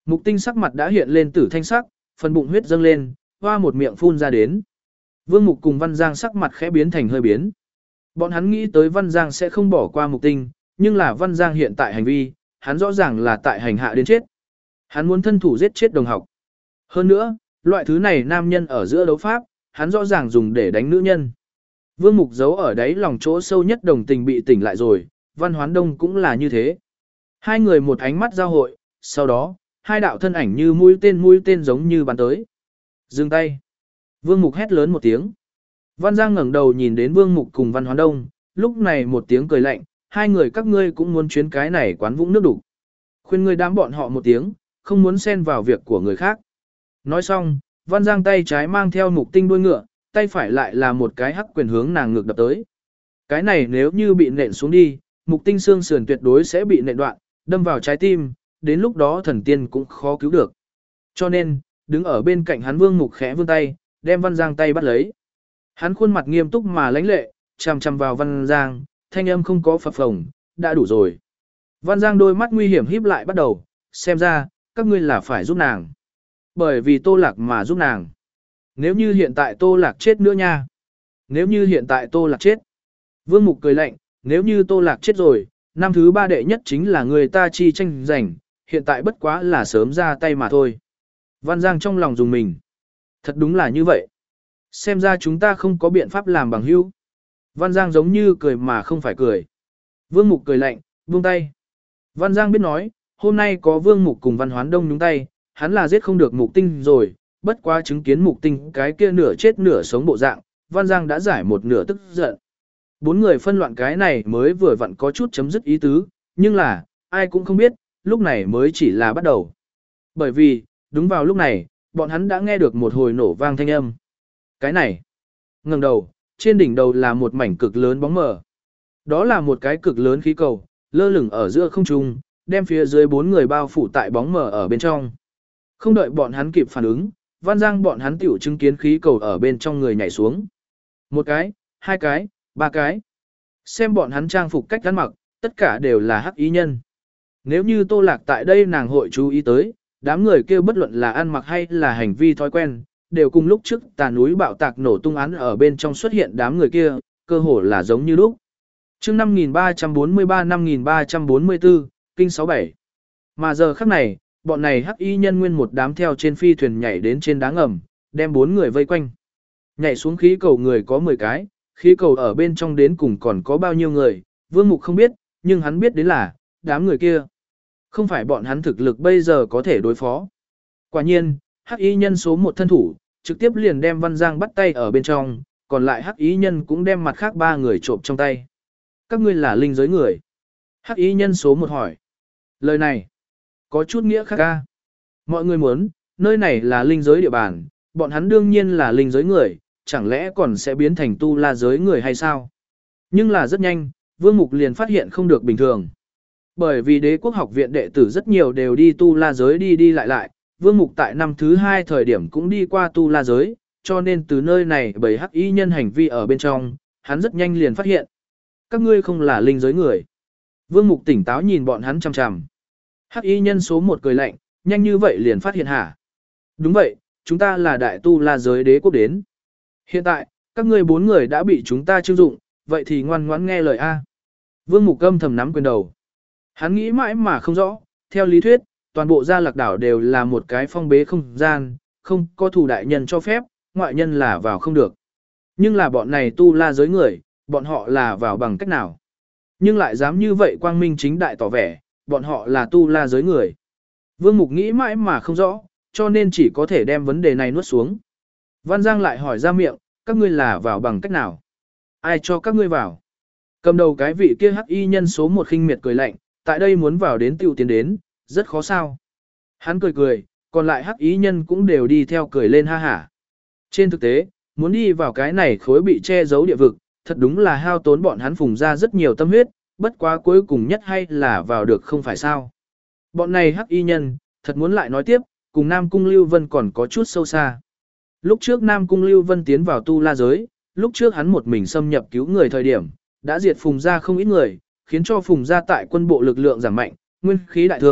Mục Tinh sắc mặt đã hiện lên tử thanh sắc, phần bụng huyết dâng lên, hoa một miệng phun ra đến. Vương Mục cùng Văn Giang sắc mặt khẽ biến thành hơi biến. Bọn hắn nghĩ tới Văn Giang sẽ không bỏ qua Mục Tinh, nhưng là Văn Giang hiện tại hành vi, hắn rõ ràng là tại hành hạ đến chết. Hắn muốn thân thủ giết chết đồng học. Hơn nữa, loại thứ này nam nhân ở giữa đấu pháp, hắn rõ ràng dùng để đánh nữ nhân. Vương Mục giấu ở đáy lòng chỗ sâu nhất đồng tình bị tỉnh lại rồi, Văn Hoán Đông cũng là như thế. Hai người một ánh mắt giao hội, sau đó, hai đạo thân ảnh như mũi tên mũi tên giống như bắn tới. Dừng tay. Vương Mục hét lớn một tiếng. Văn Giang ngẩng đầu nhìn đến Vương Mục cùng Văn Hoán Đông, lúc này một tiếng cười lạnh, hai người các ngươi cũng muốn chuyến cái này quán vũng nước đủ. Khuyên ngươi đám bọn họ một tiếng, không muốn xen vào việc của người khác. Nói xong, Văn Giang tay trái mang theo Mục Tinh đuôi ngựa, tay phải lại là một cái hắc quyền hướng nàng ngược đập tới. Cái này nếu như bị nện xuống đi, Mục Tinh xương sườn tuyệt đối sẽ bị nện đoạn, đâm vào trái tim, đến lúc đó thần tiên cũng khó cứu được. Cho nên, đứng ở bên cạnh hắn Vương Mục khẽ vươn tay, đem Văn Giang tay bắt lấy. Hắn khuôn mặt nghiêm túc mà lãnh lệ, chằm chằm vào Văn Giang, thanh âm không có phập phồng, đã đủ rồi. Văn Giang đôi mắt nguy hiểm híp lại bắt đầu, xem ra, các ngươi là phải giúp nàng. Bởi vì Tô Lạc mà giúp nàng. Nếu như hiện tại Tô Lạc chết nữa nha. Nếu như hiện tại Tô Lạc chết. Vương Mục cười lạnh, nếu như Tô Lạc chết rồi, năm thứ ba đệ nhất chính là người ta chi tranh giành, hiện tại bất quá là sớm ra tay mà thôi. Văn Giang trong lòng dùng mình. Thật đúng là như vậy. Xem ra chúng ta không có biện pháp làm bằng hữu. Văn Giang giống như cười mà không phải cười. Vương Mục cười lạnh, buông tay. Văn Giang biết nói, hôm nay có Vương Mục cùng Văn Hoán Đông nhúng tay, hắn là giết không được Mục Tinh rồi, bất quá chứng kiến Mục Tinh cái kia nửa chết nửa sống bộ dạng, Văn Giang đã giải một nửa tức giận. Bốn người phân loạn cái này mới vừa vặn có chút chấm dứt ý tứ, nhưng là, ai cũng không biết, lúc này mới chỉ là bắt đầu. Bởi vì, đúng vào lúc này, bọn hắn đã nghe được một hồi nổ vang thanh âm. Cái này, ngẩng đầu, trên đỉnh đầu là một mảnh cực lớn bóng mờ. Đó là một cái cực lớn khí cầu, lơ lửng ở giữa không trung, đem phía dưới bốn người bao phủ tại bóng mờ ở bên trong. Không đợi bọn hắn kịp phản ứng, Văn Giang bọn hắn tiểu chứng kiến khí cầu ở bên trong người nhảy xuống. Một cái, hai cái, ba cái. Xem bọn hắn trang phục cách ăn mặc, tất cả đều là hắc ý nhân. Nếu như Tô Lạc tại đây nàng hội chú ý tới, đám người kêu bất luận là ăn mặc hay là hành vi thói quen, đều cùng lúc trước tà núi bạo tạc nổ tung án ở bên trong xuất hiện đám người kia, cơ hồ là giống như lúc. Chương năm nghìn ba trăm bốn mươi ba năm nghìn ba trăm bốn mươi tư, kinh sáu bảy. Mà giờ khắc này, bọn này hắc y nhân nguyên một đám theo trên phi thuyền nhảy đến trên đá ngầm, đem bốn người vây quanh. Nhảy xuống khí cầu người có mười cái, khí cầu ở bên trong đến cùng còn có bao nhiêu người, Vương Mục không biết, nhưng hắn biết đến là, đám người kia. Không phải bọn hắn thực lực bây giờ có thể đối phó. Quả nhiên, hắc y nhân số một thân thủ, trực tiếp liền đem Văn Giang bắt tay ở bên trong, còn lại hắc y nhân cũng đem mặt khác ba người trộm trong tay. Các ngươi là linh giới người. Hắc y nhân số một hỏi. Lời này, có chút nghĩa khác ca. Mọi người muốn, nơi này là linh giới địa bàn, bọn hắn đương nhiên là linh giới người, chẳng lẽ còn sẽ biến thành tu la giới người hay sao? Nhưng là rất nhanh, Vương Mục liền phát hiện không được bình thường. Bởi vì đế quốc học viện đệ tử rất nhiều đều đi tu la giới đi đi lại lại, Vương Mục tại năm thứ hai thời điểm cũng đi qua tu la giới, cho nên từ nơi này bởi hắc y nhân hành vi ở bên trong, hắn rất nhanh liền phát hiện. Các ngươi không là linh giới người. Vương Mục tỉnh táo nhìn bọn hắn chằm chằm. Hắc y nhân số một cười lạnh, nhanh như vậy liền phát hiện hả? Đúng vậy, chúng ta là đại tu la giới đế quốc đến. Hiện tại, các ngươi bốn người đã bị chúng ta trưng dụng, vậy thì ngoan ngoãn nghe lời A. Vương Mục âm thầm nắm quyền đầu. Hắn nghĩ mãi mà không rõ, theo lý thuyết, toàn bộ Gia Lạc đảo đều là một cái phong bế không gian, không có thủ đại nhân cho phép, ngoại nhân là vào không được. Nhưng là bọn này tu la giới người, bọn họ là vào bằng cách nào? Nhưng lại dám như vậy quang minh chính đại tỏ vẻ, bọn họ là tu la giới người. Vương Mục nghĩ mãi mà không rõ, cho nên chỉ có thể đem vấn đề này nuốt xuống. Văn Giang lại hỏi ra miệng, các ngươi là vào bằng cách nào? Ai cho các ngươi vào? Cầm đầu cái vị kia hắc y nhân số một khinh miệt cười lạnh, tại đây muốn vào đến tiêu tiến đến, rất khó sao. Hắn cười cười, còn lại hắc y nhân cũng đều đi theo cười lên ha hả. Trên thực tế, muốn đi vào cái này khối bị che giấu địa vực, thật đúng là hao tốn bọn hắn phùng ra rất nhiều tâm huyết, bất quá cuối cùng nhất hay là vào được không phải sao. Bọn này hắc y nhân, thật muốn lại nói tiếp, cùng Nam Cung Lưu Vân còn có chút sâu xa. Lúc trước Nam Cung Lưu Vân tiến vào tu la giới, lúc trước hắn một mình xâm nhập cứu người thời điểm, đã diệt phùng ra không ít người, khiến cho phùng ra tại quân bộ lực lượng giảm mạnh, nguyên khí đại thương,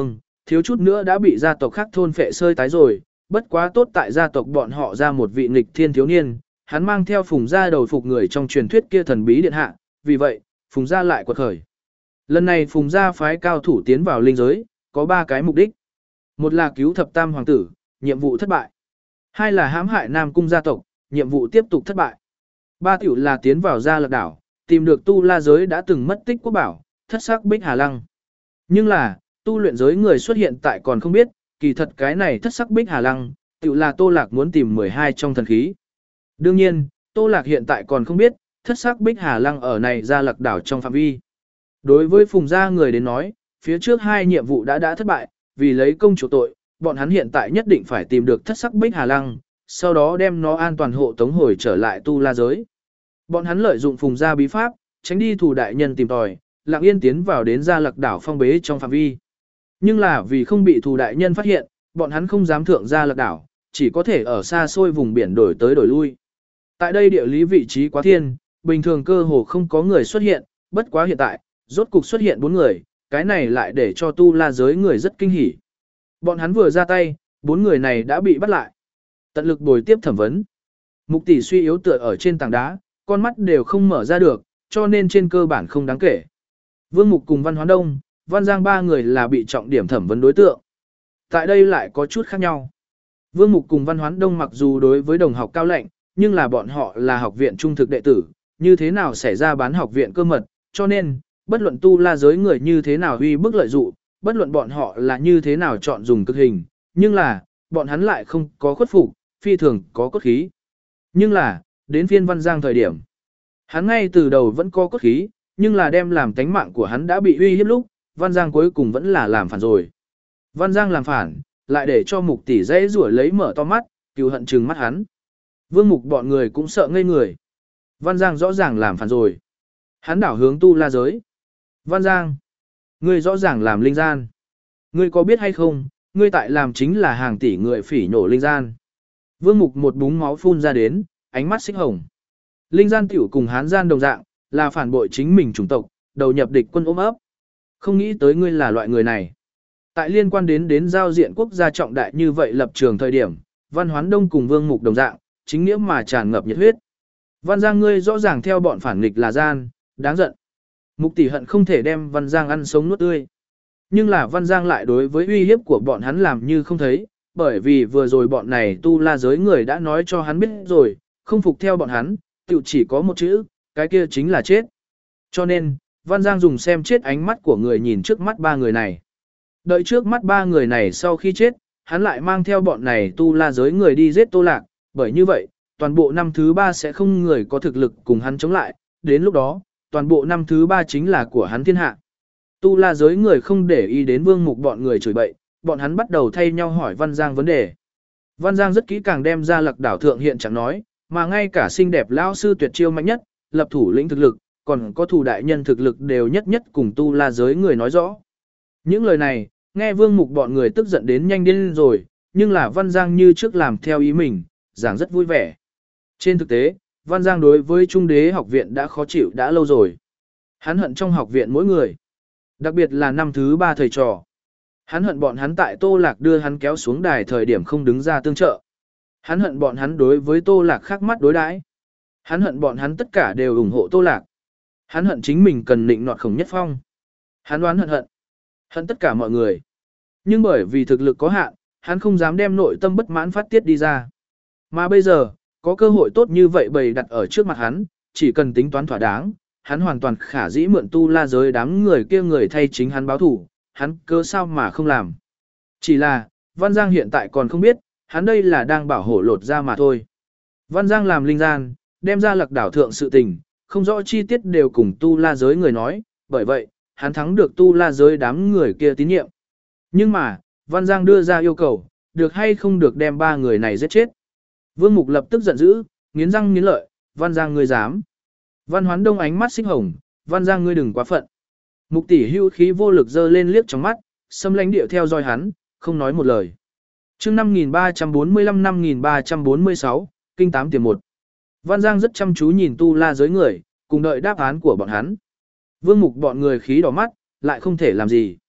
thiếu chút nữa đã bị gia tộc khác thôn phệ sơi tái rồi, bất quá tốt tại gia tộc bọn họ ra một vị nghịch thiên thiếu niên, hắn mang theo Phùng gia đầu phục người trong truyền thuyết kia thần bí điện hạ, vì vậy, Phùng gia lại quật khởi. Lần này Phùng gia phái cao thủ tiến vào linh giới, có ba cái mục đích. Một là cứu thập tam hoàng tử, nhiệm vụ thất bại. Hai là hãm hại Nam cung gia tộc, nhiệm vụ tiếp tục thất bại. Ba tiểu là tiến vào Gia Lạc đảo, tìm được tu la giới đã từng mất tích quốc bảo, thất sắc Bích Hà Lăng. Nhưng là, tu luyện giới người xuất hiện tại còn không biết, kỳ thật cái này thất sắc Bích Hà Lăng, tiểu là Tô Lạc muốn tìm mười hai trong thần khí. Đương nhiên, Tô Lạc hiện tại còn không biết, thất sắc Bích Hà Lăng ở này Gia Lạc đảo trong phạm vi. Đối với Phùng gia người đến nói, phía trước hai nhiệm vụ đã đã thất bại, vì lấy công chủ tội, bọn hắn hiện tại nhất định phải tìm được thất sắc Bích Hà Lăng, sau đó đem nó an toàn hộ tống hồi trở lại tu la giới. Bọn hắn lợi dụng Phùng gia bí pháp, tránh đi thủ đại nhân tìm tòi, lặng yên tiến vào đến Gia Lạc đảo phong bế trong phạm vi. Nhưng là vì không bị thủ đại nhân phát hiện, bọn hắn không dám thượng Gia Lạc đảo, chỉ có thể ở xa xôi vùng biển đổi tới đổi lui. Tại đây địa lý vị trí quá thiên, bình thường cơ hồ không có người xuất hiện, bất quá hiện tại, rốt cục xuất hiện bốn người, cái này lại để cho tu la giới người rất kinh hỉ. Bọn hắn vừa ra tay, bốn người này đã bị bắt lại. Tận lực bồi tiếp thẩm vấn. Mục tỷ suy yếu tựa ở trên tảng đá, con mắt đều không mở ra được, cho nên trên cơ bản không đáng kể. Vương Mục cùng Văn Hoán Đông, Văn Giang ba người là bị trọng điểm thẩm vấn đối tượng. Tại đây lại có chút khác nhau. Vương Mục cùng Văn Hoán Đông mặc dù đối với đồng học cao lệnh, nhưng là bọn họ là học viện trung thực đệ tử, như thế nào xảy ra bán học viện cơ mật, cho nên, bất luận tu la giới người như thế nào huy bức lợi dụ, bất luận bọn họ là như thế nào chọn dùng cực hình, nhưng là, bọn hắn lại không có khuất phục, phi thường có cốt khí. Nhưng là, đến phiên Văn Giang thời điểm, hắn ngay từ đầu vẫn có cốt khí, nhưng là đem làm tánh mạng của hắn đã bị uy hiếp lúc, Văn Giang cuối cùng vẫn là làm phản rồi. Văn Giang làm phản, lại để cho Mục tỷ dễ rủa lấy mở to mắt, cừu hận trừng mắt hắn. Vương Mục bọn người cũng sợ ngây người. Văn Giang rõ ràng làm phản rồi. Hắn đảo hướng tu la giới. Văn Giang, ngươi rõ ràng làm linh gian. Ngươi có biết hay không, ngươi tại làm chính là hàng tỷ người phỉ nhổ linh gian. Vương Mục một búng máu phun ra đến, ánh mắt xích hồng. Linh gian tiểu cùng hán gian đồng dạng, là phản bội chính mình chủng tộc, đầu nhập địch quân ôm ấp. Không nghĩ tới ngươi là loại người này. Tại liên quan đến đến giao diện quốc gia trọng đại như vậy lập trường thời điểm, Văn Hoán Đông cùng Vương Mục đồng dạng, chính nghĩa mà tràn ngập nhiệt huyết. Văn Giang ngươi rõ ràng theo bọn phản nghịch là gian, đáng giận. Mục tỷ hận không thể đem Văn Giang ăn sống nuốt tươi. Nhưng là Văn Giang lại đối với uy hiếp của bọn hắn làm như không thấy, bởi vì vừa rồi bọn này tu la giới người đã nói cho hắn biết rồi, không phục theo bọn hắn, tự chỉ có một chữ, cái kia chính là chết. Cho nên, Văn Giang dùng xem chết ánh mắt của người nhìn trước mắt ba người này. Đợi trước mắt ba người này sau khi chết, hắn lại mang theo bọn này tu la giới người đi giết Tô Lạc, bởi như vậy, toàn bộ năm thứ ba sẽ không người có thực lực cùng hắn chống lại, đến lúc đó, toàn bộ năm thứ ba chính là của hắn thiên hạ. Tu la giới người không để ý đến Vương Mục bọn người chửi bậy, bọn hắn bắt đầu thay nhau hỏi Văn Giang vấn đề. Văn Giang rất kỹ càng đem ra Lạc đảo thượng hiện chẳng nói, mà ngay cả xinh đẹp lão sư tuyệt chiêu mạnh nhất, lập thủ lĩnh thực lực, còn có thủ đại nhân thực lực đều nhất nhất cùng tu la giới người nói rõ. Những lời này, nghe Vương Mục bọn người tức giận đến nhanh điên rồi, nhưng là Văn Giang như trước làm theo ý mình, giảng rất vui vẻ. Trên thực tế, Văn Giang đối với Trung Đế học viện đã khó chịu đã lâu rồi. Hắn hận trong học viện mỗi người, đặc biệt là năm thứ ba thầy trò. Hắn hận bọn hắn tại Tô Lạc đưa hắn kéo xuống đài thời điểm không đứng ra tương trợ. Hắn hận bọn hắn đối với Tô Lạc khác mắt đối đãi. Hắn hận bọn hắn tất cả đều ủng hộ Tô Lạc. Hắn hận chính mình cần nịnh nọt Khổng Nhất Phong. Hắn đoán hận hận. Hận tất cả mọi người. Nhưng bởi vì thực lực có hạn, hắn không dám đem nội tâm bất mãn phát tiết đi ra. Mà bây giờ, có cơ hội tốt như vậy bày đặt ở trước mặt hắn, chỉ cần tính toán thỏa đáng, hắn hoàn toàn khả dĩ mượn tu la giới đám người kia người thay chính hắn báo thủ, hắn cơ sao mà không làm. Chỉ là, Văn Giang hiện tại còn không biết, hắn đây là đang bảo hộ lột ra mà thôi. Văn Giang làm linh gian, đem ra Lạc đảo thượng sự tình, không rõ chi tiết đều cùng tu la giới người nói, bởi vậy, hắn thắng được tu la giới đám người kia tín nhiệm. Nhưng mà, Văn Giang đưa ra yêu cầu, được hay không được đem ba người này giết chết. Vương Mục lập tức giận dữ, nghiến răng nghiến lợi, Văn Giang ngươi dám. Văn Hoán Đông ánh mắt xích hồng, Văn Giang ngươi đừng quá phận. Mục tỷ hưu khí vô lực dơ lên liếc trong mắt, xâm lãnh điệu theo dõi hắn, không nói một lời. Chương năm nghìn ba trăm bốn mươi lăm năm nghìn ba trăm bốn mươi sáu, kinh tám tiềm một. Văn Giang rất chăm chú nhìn tu la giới người, cùng đợi đáp án của bọn hắn. Vương Mục bọn người khí đỏ mắt, lại không thể làm gì.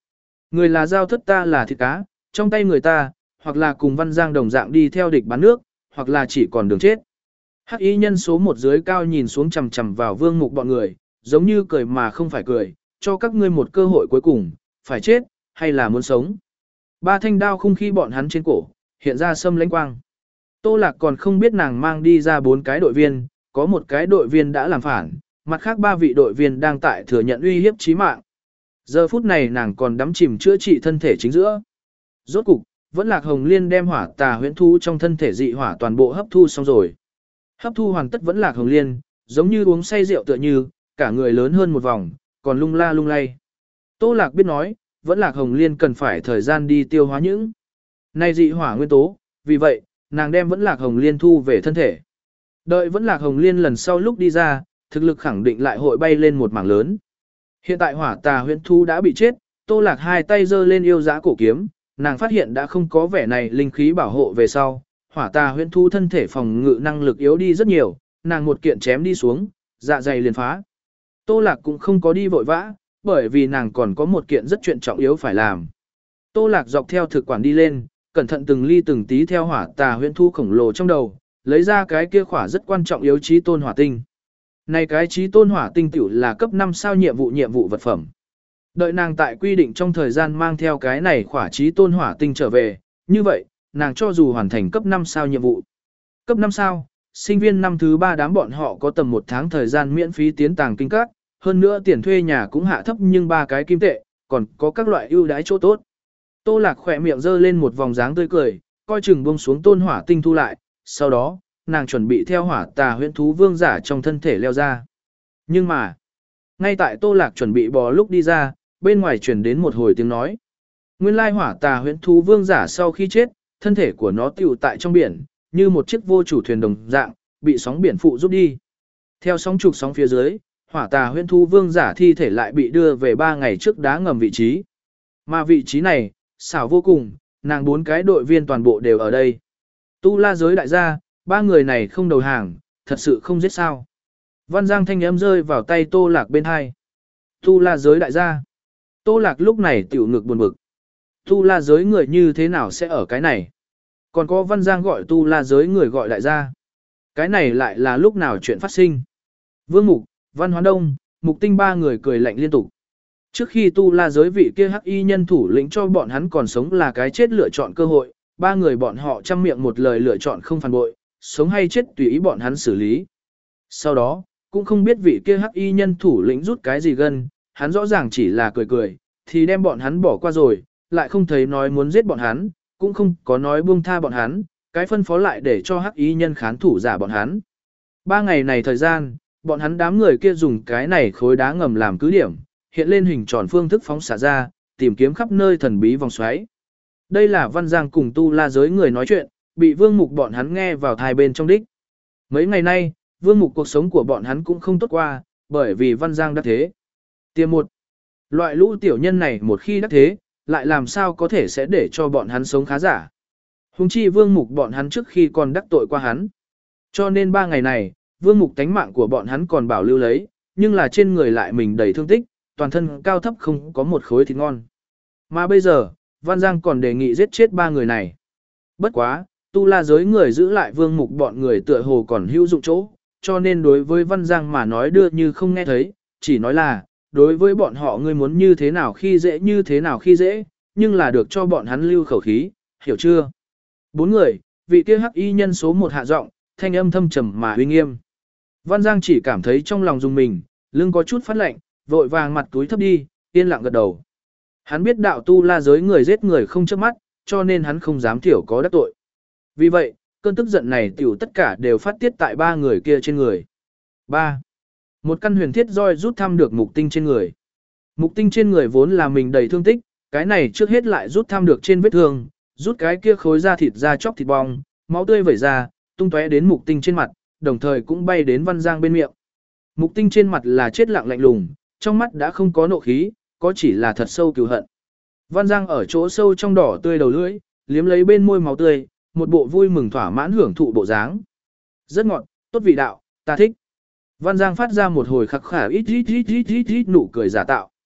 Người là dao thất ta là thịt cá, trong tay người ta, hoặc là cùng Văn Giang đồng dạng đi theo địch bán nước, hoặc là chỉ còn đường chết. Hắc y nhân số một dưới cao nhìn xuống chằm chằm vào Vương Mục bọn người, giống như cười mà không phải cười, cho các ngươi một cơ hội cuối cùng, phải chết, hay là muốn sống. Ba thanh đao khung khi bọn hắn trên cổ, hiện ra sâm lãnh quang. Tô Lạc còn không biết nàng mang đi ra bốn cái đội viên, có một cái đội viên đã làm phản, mặt khác ba vị đội viên đang tại thừa nhận uy hiếp chí mạng. Giờ phút này nàng còn đắm chìm chữa trị thân thể chính giữa. Rốt cục, vẫn Lạc Hồng Liên đem hỏa tà huyễn thu trong thân thể dị hỏa toàn bộ hấp thu xong rồi. Hấp thu hoàn tất vẫn Lạc Hồng Liên, giống như uống say rượu tựa như, cả người lớn hơn một vòng, còn lung la lung lay. Tô Lạc biết nói, vẫn Lạc Hồng Liên cần phải thời gian đi tiêu hóa những này dị hỏa nguyên tố, vì vậy, nàng đem vẫn Lạc Hồng Liên thu về thân thể. Đợi vẫn Lạc Hồng Liên lần sau lúc đi ra, thực lực khẳng định lại hội bay lên một mảng lớn. Hiện tại hỏa tà huyễn thu đã bị chết, Tô Lạc hai tay giơ lên yêu dã cổ kiếm, nàng phát hiện đã không có vẻ này linh khí bảo hộ về sau, hỏa tà huyễn thu thân thể phòng ngự năng lực yếu đi rất nhiều, nàng một kiện chém đi xuống, dạ dày liền phá. Tô Lạc cũng không có đi vội vã, bởi vì nàng còn có một kiện rất chuyện trọng yếu phải làm. Tô Lạc dọc theo thực quản đi lên, cẩn thận từng ly từng tí theo hỏa tà huyễn thu khổng lồ trong đầu, lấy ra cái kia khỏa rất quan trọng yếu chí tôn hỏa tinh. Này cái chí tôn hỏa tinh tiểu là cấp năm sao nhiệm vụ nhiệm vụ vật phẩm. Đợi nàng tại quy định trong thời gian mang theo cái này khỏa chí tôn hỏa tinh trở về, như vậy, nàng cho dù hoàn thành cấp năm sao nhiệm vụ. Cấp năm sao, sinh viên năm thứ ba đám bọn họ có tầm một tháng thời gian miễn phí tiến tàng kinh các, hơn nữa tiền thuê nhà cũng hạ thấp nhưng ba cái kim tệ, còn có các loại ưu đãi chỗ tốt. Tô Lạc khỏe miệng giơ lên một vòng dáng tươi cười, coi chừng buông xuống tôn hỏa tinh thu lại, sau đó, nàng chuẩn bị theo hỏa tà huyễn thú vương giả trong thân thể leo ra. Nhưng mà, ngay tại Tô Lạc chuẩn bị bò lúc đi ra, bên ngoài truyền đến một hồi tiếng nói. Nguyên lai hỏa tà huyễn thú vương giả sau khi chết, thân thể của nó tựu tại trong biển, như một chiếc vô chủ thuyền đồng dạng, bị sóng biển phụ giúp đi. Theo sóng trục sóng phía dưới, hỏa tà huyễn thú vương giả thi thể lại bị đưa về ba ngày trước đá ngầm vị trí. Mà vị trí này, xảo vô cùng, nàng bốn cái đội viên toàn bộ đều ở đây. Tu La giới đại gia, ba người này không đầu hàng, thật sự không giết sao. Văn Giang thanh âm rơi vào tay Tô Lạc bên hai. Tu La giới đại gia. Tô Lạc lúc này tiểu ngực buồn bực. Tu La giới người như thế nào sẽ ở cái này? Còn có Văn Giang gọi Tu La giới người gọi đại gia. Cái này lại là lúc nào chuyện phát sinh? Vương Mục, Văn Hoán Đông, Mục Tinh ba người cười lạnh liên tục. Trước khi Tu La giới vị kia hắc y nhân thủ lĩnh cho bọn hắn còn sống là cái chết lựa chọn cơ hội, ba người bọn họ chăm miệng một lời lựa chọn không phản bội, sống hay chết tùy ý bọn hắn xử lý. Sau đó, cũng không biết vị kia hắc y nhân thủ lĩnh rút cái gì gân, hắn rõ ràng chỉ là cười cười, thì đem bọn hắn bỏ qua rồi, lại không thấy nói muốn giết bọn hắn, cũng không có nói buông tha bọn hắn, cái phân phó lại để cho hắc y nhân khán thủ giả bọn hắn. Ba ngày này thời gian, bọn hắn đám người kia dùng cái này khối đá ngầm làm cứ điểm, hiện lên hình tròn phương thức phóng xạ ra, tìm kiếm khắp nơi thần bí vòng xoáy. Đây là Văn Giang cùng Tu La giới người nói chuyện, bị Vương Mục bọn hắn nghe vào thai bên trong đích. Mấy ngày nay, Vương Mục cuộc sống của bọn hắn cũng không tốt qua, bởi vì Văn Giang đắc thế. Tiêm một, loại lũ tiểu nhân này một khi đắc thế, lại làm sao có thể sẽ để cho bọn hắn sống khá giả. Hùng chi Vương Mục bọn hắn trước khi còn đắc tội qua hắn. Cho nên ba ngày này, Vương Mục tánh mạng của bọn hắn còn bảo lưu lấy, nhưng là trên người lại mình đầy thương tích, toàn thân cao thấp không có một khối thịt ngon. Mà bây giờ, Văn Giang còn đề nghị giết chết ba người này. Bất quá, Tu La giới người giữ lại Vương Mục bọn người tựa hồ còn hữu dụng chỗ, cho nên đối với Văn Giang mà nói đưa như không nghe thấy, chỉ nói là, đối với bọn họ ngươi muốn như thế nào khi dễ như thế nào khi dễ, nhưng là được cho bọn hắn lưu khẩu khí, hiểu chưa? Bốn người, vị kia hắc y nhân số một hạ giọng, thanh âm thâm trầm mà uy nghiêm. Văn Giang chỉ cảm thấy trong lòng rùng mình, lưng có chút phát lạnh, vội vàng mặt túi thấp đi, yên lặng gật đầu. Hắn biết đạo Tu La giới người giết người không chớp mắt, cho nên hắn không dám thiểu có đắc tội. Vì vậy, cơn tức giận này tiểu tất cả đều phát tiết tại ba người kia trên người. ba. Một căn huyền thiết roi rút thăm được Mục Tinh trên người. Mục Tinh trên người vốn là mình đầy thương tích, cái này trước hết lại rút thăm được trên vết thương, rút cái kia khối da thịt ra chóc thịt bong, máu tươi vẩy ra, tung tóe đến Mục Tinh trên mặt, đồng thời cũng bay đến Văn Giang bên miệng. Mục Tinh trên mặt là chết lặng lạnh lùng, trong mắt đã không có nộ khí, có chỉ là thật sâu cừu hận. Văn Giang ở chỗ sâu trong đỏ tươi đầu lưỡi, liếm lấy bên môi máu tươi, một bộ vui mừng thỏa mãn hưởng thụ bộ dáng. Rất ngọt, tốt vị đạo, ta thích. Văn Giang phát ra một hồi khắc khả ít ít ít ít ít ít nụ cười giả tạo.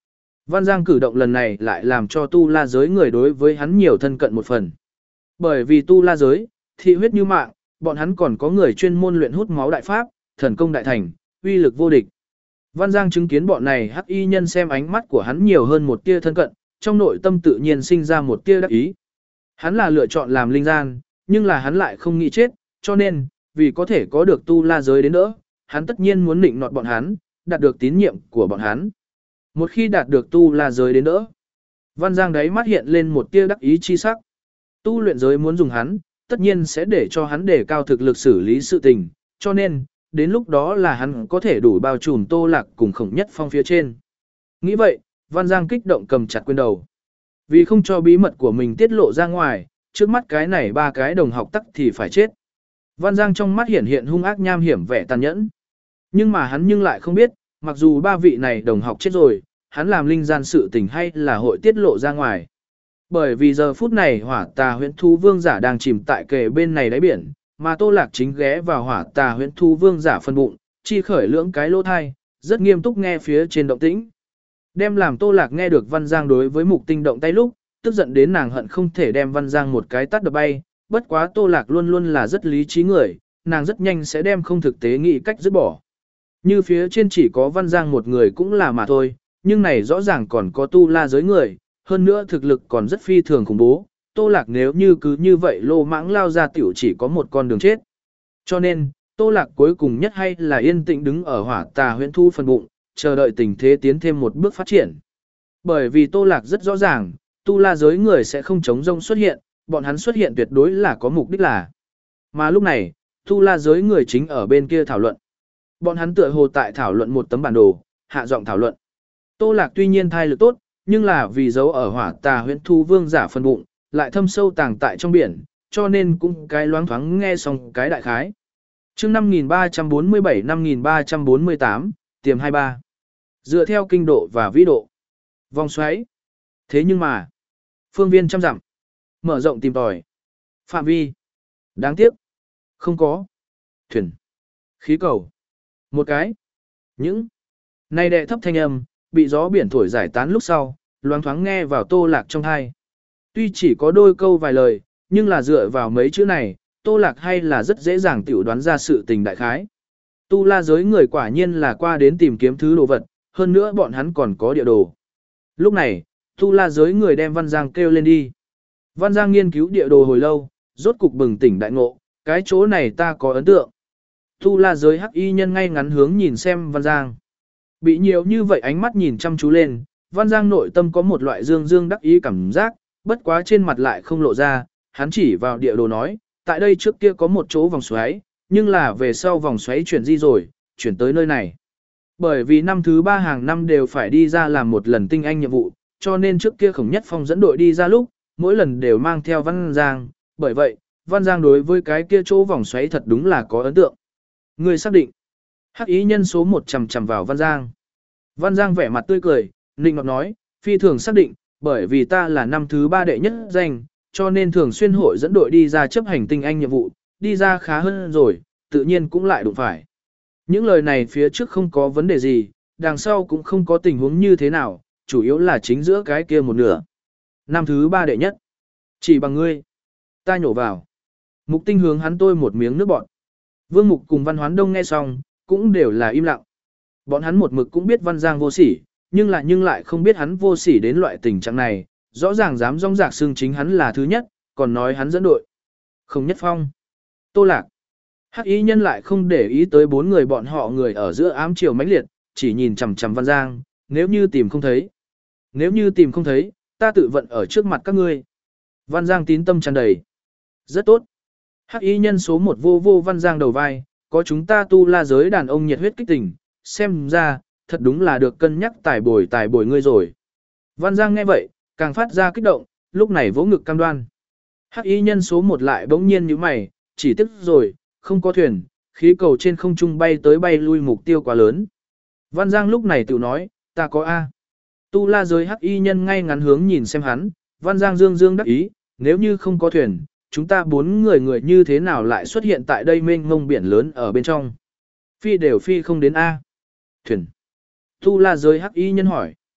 Văn Giang cử động lần này lại làm cho tu la giới người đối với hắn nhiều thân cận một phần. Bởi vì tu la giới, thị huyết như mạng, bọn hắn còn có người chuyên môn luyện hút máu đại pháp, thần công đại thành, uy lực vô địch. Văn Giang chứng kiến bọn này hắc y nhân xem ánh mắt của hắn nhiều hơn một tia thân cận, trong nội tâm tự nhiên sinh ra một tia đắc ý. Hắn là lựa chọn làm linh gian, nhưng là hắn lại không nghĩ chết, cho nên, vì có thể có được tu la giới đến nữa, hắn tất nhiên muốn nịnh nọt bọn hắn, đạt được tín nhiệm của bọn hắn. Một khi đạt được tu la giới đến nữa, Văn Giang đáy mắt hiện lên một tia đắc ý chi sắc. Tu luyện giới muốn dùng hắn, tất nhiên sẽ để cho hắn đề cao thực lực xử lý sự tình, cho nên, đến lúc đó là hắn có thể đủ bao trùm Tô Lạc cùng Khổng Nhất Phong phía trên. Nghĩ vậy, Văn Giang kích động cầm chặt quyền đầu. Vì không cho bí mật của mình tiết lộ ra ngoài, trước mắt cái này ba cái đồng học tắc thì phải chết. Văn Giang trong mắt hiện hiện hung ác nham hiểm vẻ tàn nhẫn. Nhưng mà hắn nhưng lại không biết, mặc dù ba vị này đồng học chết rồi, hắn làm linh gian sự tình hay là hội tiết lộ ra ngoài. Bởi vì giờ phút này hỏa tà huyễn thú vương giả đang chìm tại kề bên này đáy biển, mà Tô Lạc chính ghé vào hỏa tà huyễn thú vương giả phân bụng, chi khởi lưỡng cái lỗ thai, rất nghiêm túc nghe phía trên động tĩnh. Đem làm Tô Lạc nghe được Văn Giang đối với Mục Tinh động tay lúc, tức giận đến nàng hận không thể đem Văn Giang một cái tát đập bay, bất quá Tô Lạc luôn luôn là rất lý trí người, nàng rất nhanh sẽ đem không thực tế nghĩ cách dứt bỏ. Như phía trên chỉ có Văn Giang một người cũng là mà thôi, nhưng này rõ ràng còn có tu la giới người, hơn nữa thực lực còn rất phi thường khủng bố, Tô Lạc nếu như cứ như vậy lô mãng lao ra tiểu chỉ có một con đường chết. Cho nên, Tô Lạc cuối cùng nhất hay là yên tĩnh đứng ở hỏa tà huyễn thu phần bụng, chờ đợi tình thế tiến thêm một bước phát triển. Bởi vì Tô Lạc rất rõ ràng, tu la giới người sẽ không chống rông xuất hiện, bọn hắn xuất hiện tuyệt đối là có mục đích là. Mà lúc này, tu la giới người chính ở bên kia thảo luận. Bọn hắn tựa hồ tại thảo luận một tấm bản đồ, hạ giọng thảo luận. Tô Lạc tuy nhiên thai lực tốt, nhưng là vì giấu ở hỏa tà huyễn thu vương giả phân bụng, lại thâm sâu tàng tại trong biển, cho nên cũng cái loáng thoáng nghe xong cái đại khái. Chương năm nghìn ba trăm bốn mươi bảy năm nghìn ba trăm bốn mươi tám, tiềm hai mươi ba. Dựa theo kinh độ và vĩ độ. Vòng xoáy. Thế nhưng mà, phương viên trăm dặm, mở rộng tìm tòi. Phạm vi. Đáng tiếc. Không có. Thuyền. Khí cầu. Một cái. Những. Này đệ thấp thanh âm, bị gió biển thổi giải tán lúc sau, loáng thoáng nghe vào Tô Lạc trong tai. Tuy chỉ có đôi câu vài lời, nhưng là dựa vào mấy chữ này, Tô Lạc hay là rất dễ dàng tiểu đoán ra sự tình đại khái. Tu la giới người quả nhiên là qua đến tìm kiếm thứ đồ vật, hơn nữa bọn hắn còn có địa đồ. Lúc này, tu la giới người đem Văn Giang kêu lên đi. Văn Giang nghiên cứu địa đồ hồi lâu, rốt cục bừng tỉnh đại ngộ, cái chỗ này ta có ấn tượng. Tu la giới hắc y nhân ngay ngắn hướng nhìn xem Văn Giang. Bị nhiều như vậy ánh mắt nhìn chăm chú lên, Văn Giang nội tâm có một loại dương dương đắc ý cảm giác, bất quá trên mặt lại không lộ ra, hắn chỉ vào địa đồ nói, tại đây trước kia có một chỗ vòng xoáy, nhưng là về sau vòng xoáy chuyển di rồi, chuyển tới nơi này. Bởi vì năm thứ ba hàng năm đều phải đi ra làm một lần tinh anh nhiệm vụ, cho nên trước kia Khổng Nhất Phong dẫn đội đi ra lúc, mỗi lần đều mang theo Văn Giang, bởi vậy, Văn Giang đối với cái kia chỗ vòng xoáy thật đúng là có ấn tượng. Người xác định, hắc ý nhân số một chầm chầm vào Văn Giang. Văn Giang vẻ mặt tươi cười, nịnh nọt nói, phi thường xác định, bởi vì ta là năm thứ ba đệ nhất danh, cho nên thường xuyên hội dẫn đội đi ra chấp hành tinh anh nhiệm vụ, đi ra khá hơn rồi, tự nhiên cũng lại đụng phải. Những lời này phía trước không có vấn đề gì, đằng sau cũng không có tình huống như thế nào, chủ yếu là chính giữa cái kia một nửa. Năm thứ ba đệ nhất, chỉ bằng ngươi, ta nhổ vào. Mục Tinh hướng hắn tôi một miếng nước bọt. Vương Mục cùng Văn Hoán Đông nghe xong, cũng đều là im lặng. Bọn hắn một mực cũng biết Văn Giang vô sỉ, nhưng lại nhưng lại không biết hắn vô sỉ đến loại tình trạng này, rõ ràng dám rong rạc xưng chính hắn là thứ nhất, còn nói hắn dẫn đội. Không Nhất Phong, Tô Lạc. Hắc ý nhân lại không để ý tới bốn người bọn họ người ở giữa ám chiều mãnh liệt, chỉ nhìn chằm chằm Văn Giang, nếu như tìm không thấy. Nếu như tìm không thấy, ta tự vận ở trước mặt các ngươi. Văn Giang tín tâm tràn đầy. Rất tốt. Hắc ý nhân số một vô vô Văn Giang đầu vai, có chúng ta tu la giới đàn ông nhiệt huyết kích tình, xem ra, thật đúng là được cân nhắc tài bồi tài bồi ngươi rồi. Văn Giang nghe vậy, càng phát ra kích động, lúc này vỗ ngực cam đoan. Hắc y nhân số một lại bỗng nhiên như mày, chỉ tức rồi, không có thuyền, khí cầu trên không trung bay tới bay lui mục tiêu quá lớn. Văn Giang lúc này tự nói, ta có A. Tu la giới hắc y nhân ngay ngắn hướng nhìn xem hắn, Văn Giang dương dương đắc ý, nếu như không có thuyền, chúng ta bốn người người như thế nào lại xuất hiện tại đây mênh mông biển lớn ở bên trong. Phi đều phi không đến A. Thuyền. Tu la giới hắc y nhân hỏi.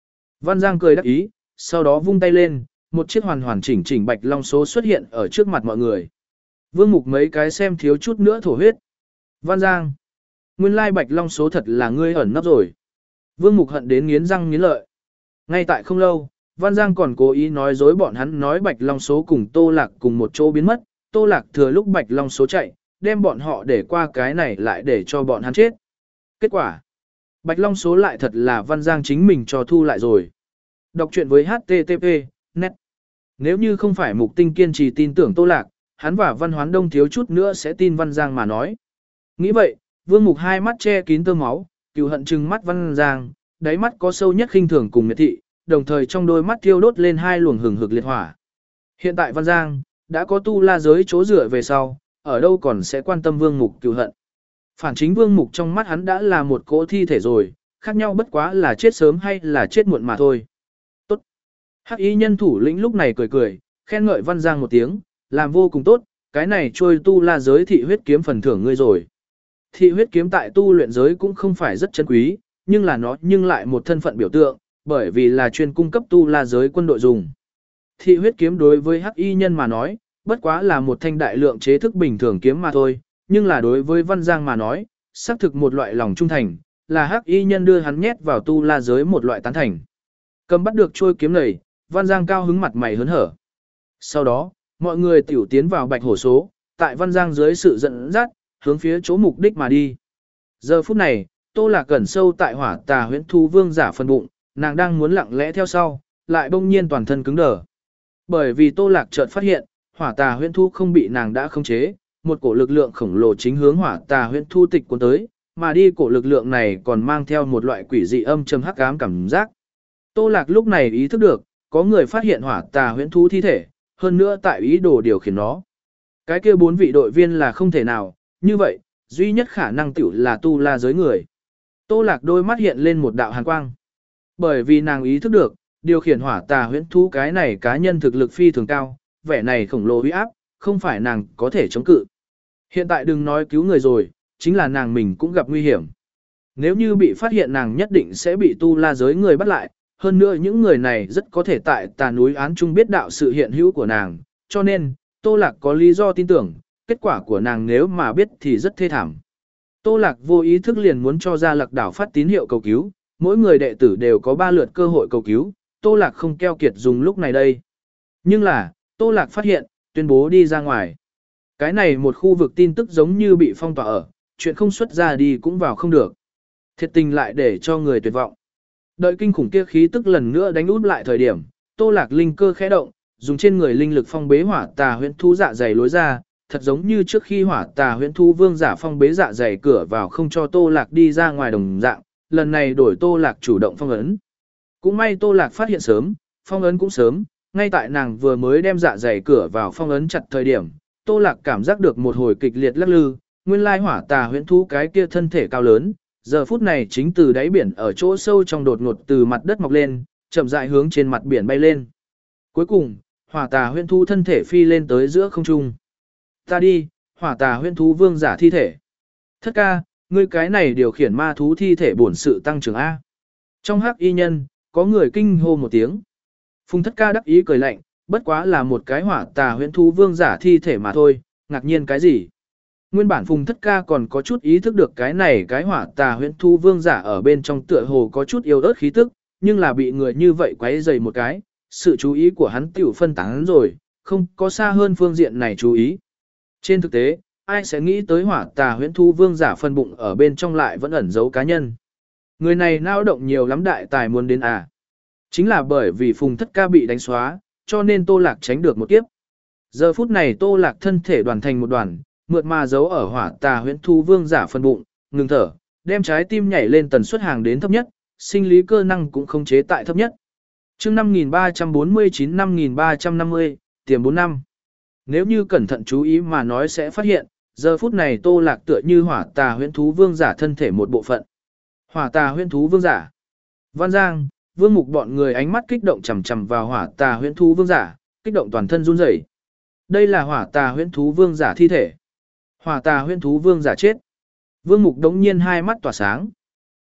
Văn Giang cười đắc ý, sau đó vung tay lên, một chiếc hoàn hoàn chỉnh chỉnh bạch long số xuất hiện ở trước mặt mọi người. Vương Mục mấy cái xem thiếu chút nữa thổ huyết. Văn Giang, nguyên lai bạch long số thật là ngươi ẩn nấp rồi. Vương Mục hận đến nghiến răng nghiến lợi. Ngay tại không lâu, Văn Giang còn cố ý nói dối bọn hắn nói bạch long số cùng Tô Lạc cùng một chỗ biến mất. Tô Lạc thừa lúc bạch long số chạy, đem bọn họ để qua cái này lại để cho bọn hắn chết. Kết quả, bạch long số lại thật là Văn Giang chính mình cho thu lại rồi. Đọc truyện với hát tê tê pê, net. Nếu như không phải Mục Tinh kiên trì tin tưởng Tô Lạc, hắn và Văn Hoán Đông thiếu chút nữa sẽ tin Văn Giang mà nói. Nghĩ vậy, Vương Mục hai mắt che kín tơ máu, cừu hận trừng mắt Văn Giang, đáy mắt có sâu nhất khinh thường cùng miệt thị, đồng thời trong đôi mắt thiêu đốt lên hai luồng hừng hực liệt hỏa. Hiện tại Văn Giang đã có tu la giới chỗ dựa về sau, ở đâu còn sẽ quan tâm Vương Mục cừu hận. Phản chính Vương Mục trong mắt hắn đã là một cỗ thi thể rồi, khác nhau bất quá là chết sớm hay là chết muộn mà thôi. Tốt. Hắc y nhân thủ lĩnh lúc này cười cười, khen ngợi Văn Giang một tiếng, làm vô cùng tốt, cái này trôi tu la giới thị huyết kiếm phần thưởng ngươi rồi. Thị huyết kiếm tại tu luyện giới cũng không phải rất chân quý, nhưng là nó nhưng lại một thân phận biểu tượng, bởi vì là chuyên cung cấp tu la giới quân đội dùng. Thị huyết kiếm đối với hắc y nhân mà nói, bất quá là một thanh đại lượng chế thức bình thường kiếm mà thôi, nhưng là đối với Văn Giang mà nói, xác thực một loại lòng trung thành, là hắc y nhân đưa hắn nhét vào tu la giới một loại tán thành. Cầm bắt được trôi kiếm này, Văn Giang cao hứng mặt mày hớn hở. Sau đó, mọi người tiểu tiến vào bạch hổ số, tại Văn Giang dưới sự dẫn dắt, hướng phía chỗ mục đích mà đi. Giờ phút này, Tô Lạc cẩn sâu tại hỏa tà huyễn thú vương giả phân bụng, nàng đang muốn lặng lẽ theo sau, lại bỗng nhiên toàn thân cứng đờ. Bởi vì Tô Lạc chợt phát hiện, hỏa tà huyễn thú không bị nàng đã khống chế, một cổ lực lượng khổng lồ chính hướng hỏa tà huyễn thú tịch cuốn tới, mà đi cổ lực lượng này còn mang theo một loại quỷ dị âm trầm hắc ám cảm giác. Tô Lạc lúc này ý thức được, có người phát hiện hỏa tà huyễn thú thi thể, hơn nữa tại ý đồ điều khiển nó. Cái kia bốn vị đội viên là không thể nào, như vậy, duy nhất khả năng tiểu là tu la giới người. Tô Lạc đôi mắt hiện lên một đạo hàn quang. Bởi vì nàng ý thức được, điều khiển hỏa tà huyễn thú cái này cá nhân thực lực phi thường cao, vẻ này khổng lồ uy áp, không phải nàng có thể chống cự. Hiện tại đừng nói cứu người rồi, chính là nàng mình cũng gặp nguy hiểm. Nếu như bị phát hiện nàng nhất định sẽ bị tu la giới người bắt lại, hơn nữa những người này rất có thể tại tà núi án chung biết đạo sự hiện hữu của nàng, cho nên, Tô Lạc có lý do tin tưởng, kết quả của nàng nếu mà biết thì rất thê thảm. Tô Lạc vô ý thức liền muốn cho Gia Lạc đảo phát tín hiệu cầu cứu, mỗi người đệ tử đều có ba lượt cơ hội cầu cứu, Tô Lạc không keo kiệt dùng lúc này đây. Nhưng là, Tô Lạc phát hiện, tuyên bố đi ra ngoài. Cái này một khu vực tin tức giống như bị phong tỏa ở, chuyện không xuất ra đi cũng vào không được. Thiệt tình lại để cho người tuyệt vọng. Đợi kinh khủng kia khí tức lần nữa đánh út lại thời điểm, Tô Lạc linh cơ khẽ động, dùng trên người linh lực phong bế hỏa tà huyễn thú dạ dày lối ra, thật giống như trước khi hỏa tà huyễn thú vương giả phong bế dạ dày cửa vào không cho Tô Lạc đi ra ngoài đồng dạng, lần này đổi Tô Lạc chủ động phong ấn. Cũng may Tô Lạc phát hiện sớm, phong ấn cũng sớm, ngay tại nàng vừa mới đem dạ dày cửa vào phong ấn chặt thời điểm, Tô Lạc cảm giác được một hồi kịch liệt lắc lư, nguyên lai hỏa tà huyễn thú cái kia thân thể cao lớn, giờ phút này chính từ đáy biển ở chỗ sâu trong đột ngột từ mặt đất mọc lên, chậm rãi hướng trên mặt biển bay lên. Cuối cùng, hỏa tà huyễn thú thân thể phi lên tới giữa không trung. Ta đi, hỏa tà huyễn thú vương giả thi thể. Thất ca, ngươi cái này điều khiển ma thú thi thể bổn sự tăng trưởng A. Trong hắc y nhân, có người kinh hô một tiếng. Phùng thất ca đắc ý cười lạnh, bất quá là một cái hỏa tà huyễn thú vương giả thi thể mà thôi, ngạc nhiên cái gì. Nguyên bản Phùng thất ca còn có chút ý thức được cái này cái hỏa tà huyễn thú vương giả ở bên trong tựa hồ có chút yếu ớt khí tức, nhưng là bị người như vậy quấy dày một cái, sự chú ý của hắn tiểu phân tán rồi, không có xa hơn phương diện này chú ý. Trên thực tế, ai sẽ nghĩ tới hỏa tà huyễn thú vương giả phân bụng ở bên trong lại vẫn ẩn giấu cá nhân. Người này nao động nhiều lắm đại tài muốn đến à. Chính là bởi vì Phùng thất ca bị đánh xóa, cho nên Tô Lạc tránh được một kiếp. Giờ phút này Tô Lạc thân thể đoàn thành một đoàn, mượt mà giấu ở hỏa tà huyễn thú vương giả phân bụng, ngừng thở, đem trái tim nhảy lên tần suất hàng đến thấp nhất, sinh lý cơ năng cũng không chế tại thấp nhất. Chương năm nghìn ba trăm bốn mươi chín năm nghìn ba trăm năm mươi, tiềm bốn năm. Nếu như cẩn thận chú ý mà nói sẽ phát hiện, giờ phút này Tô Lạc tựa như hỏa tà huyễn thú vương giả thân thể một bộ phận. Hỏa tà huyễn thú vương giả. Văn Giang, Vương Mục bọn người ánh mắt kích động chằm chằm vào hỏa tà huyễn thú vương giả, kích động toàn thân run rẩy. Đây là hỏa tà huyễn thú vương giả thi thể. Hỏa tà huyễn thú vương giả chết. Vương Mục đống nhiên hai mắt tỏa sáng.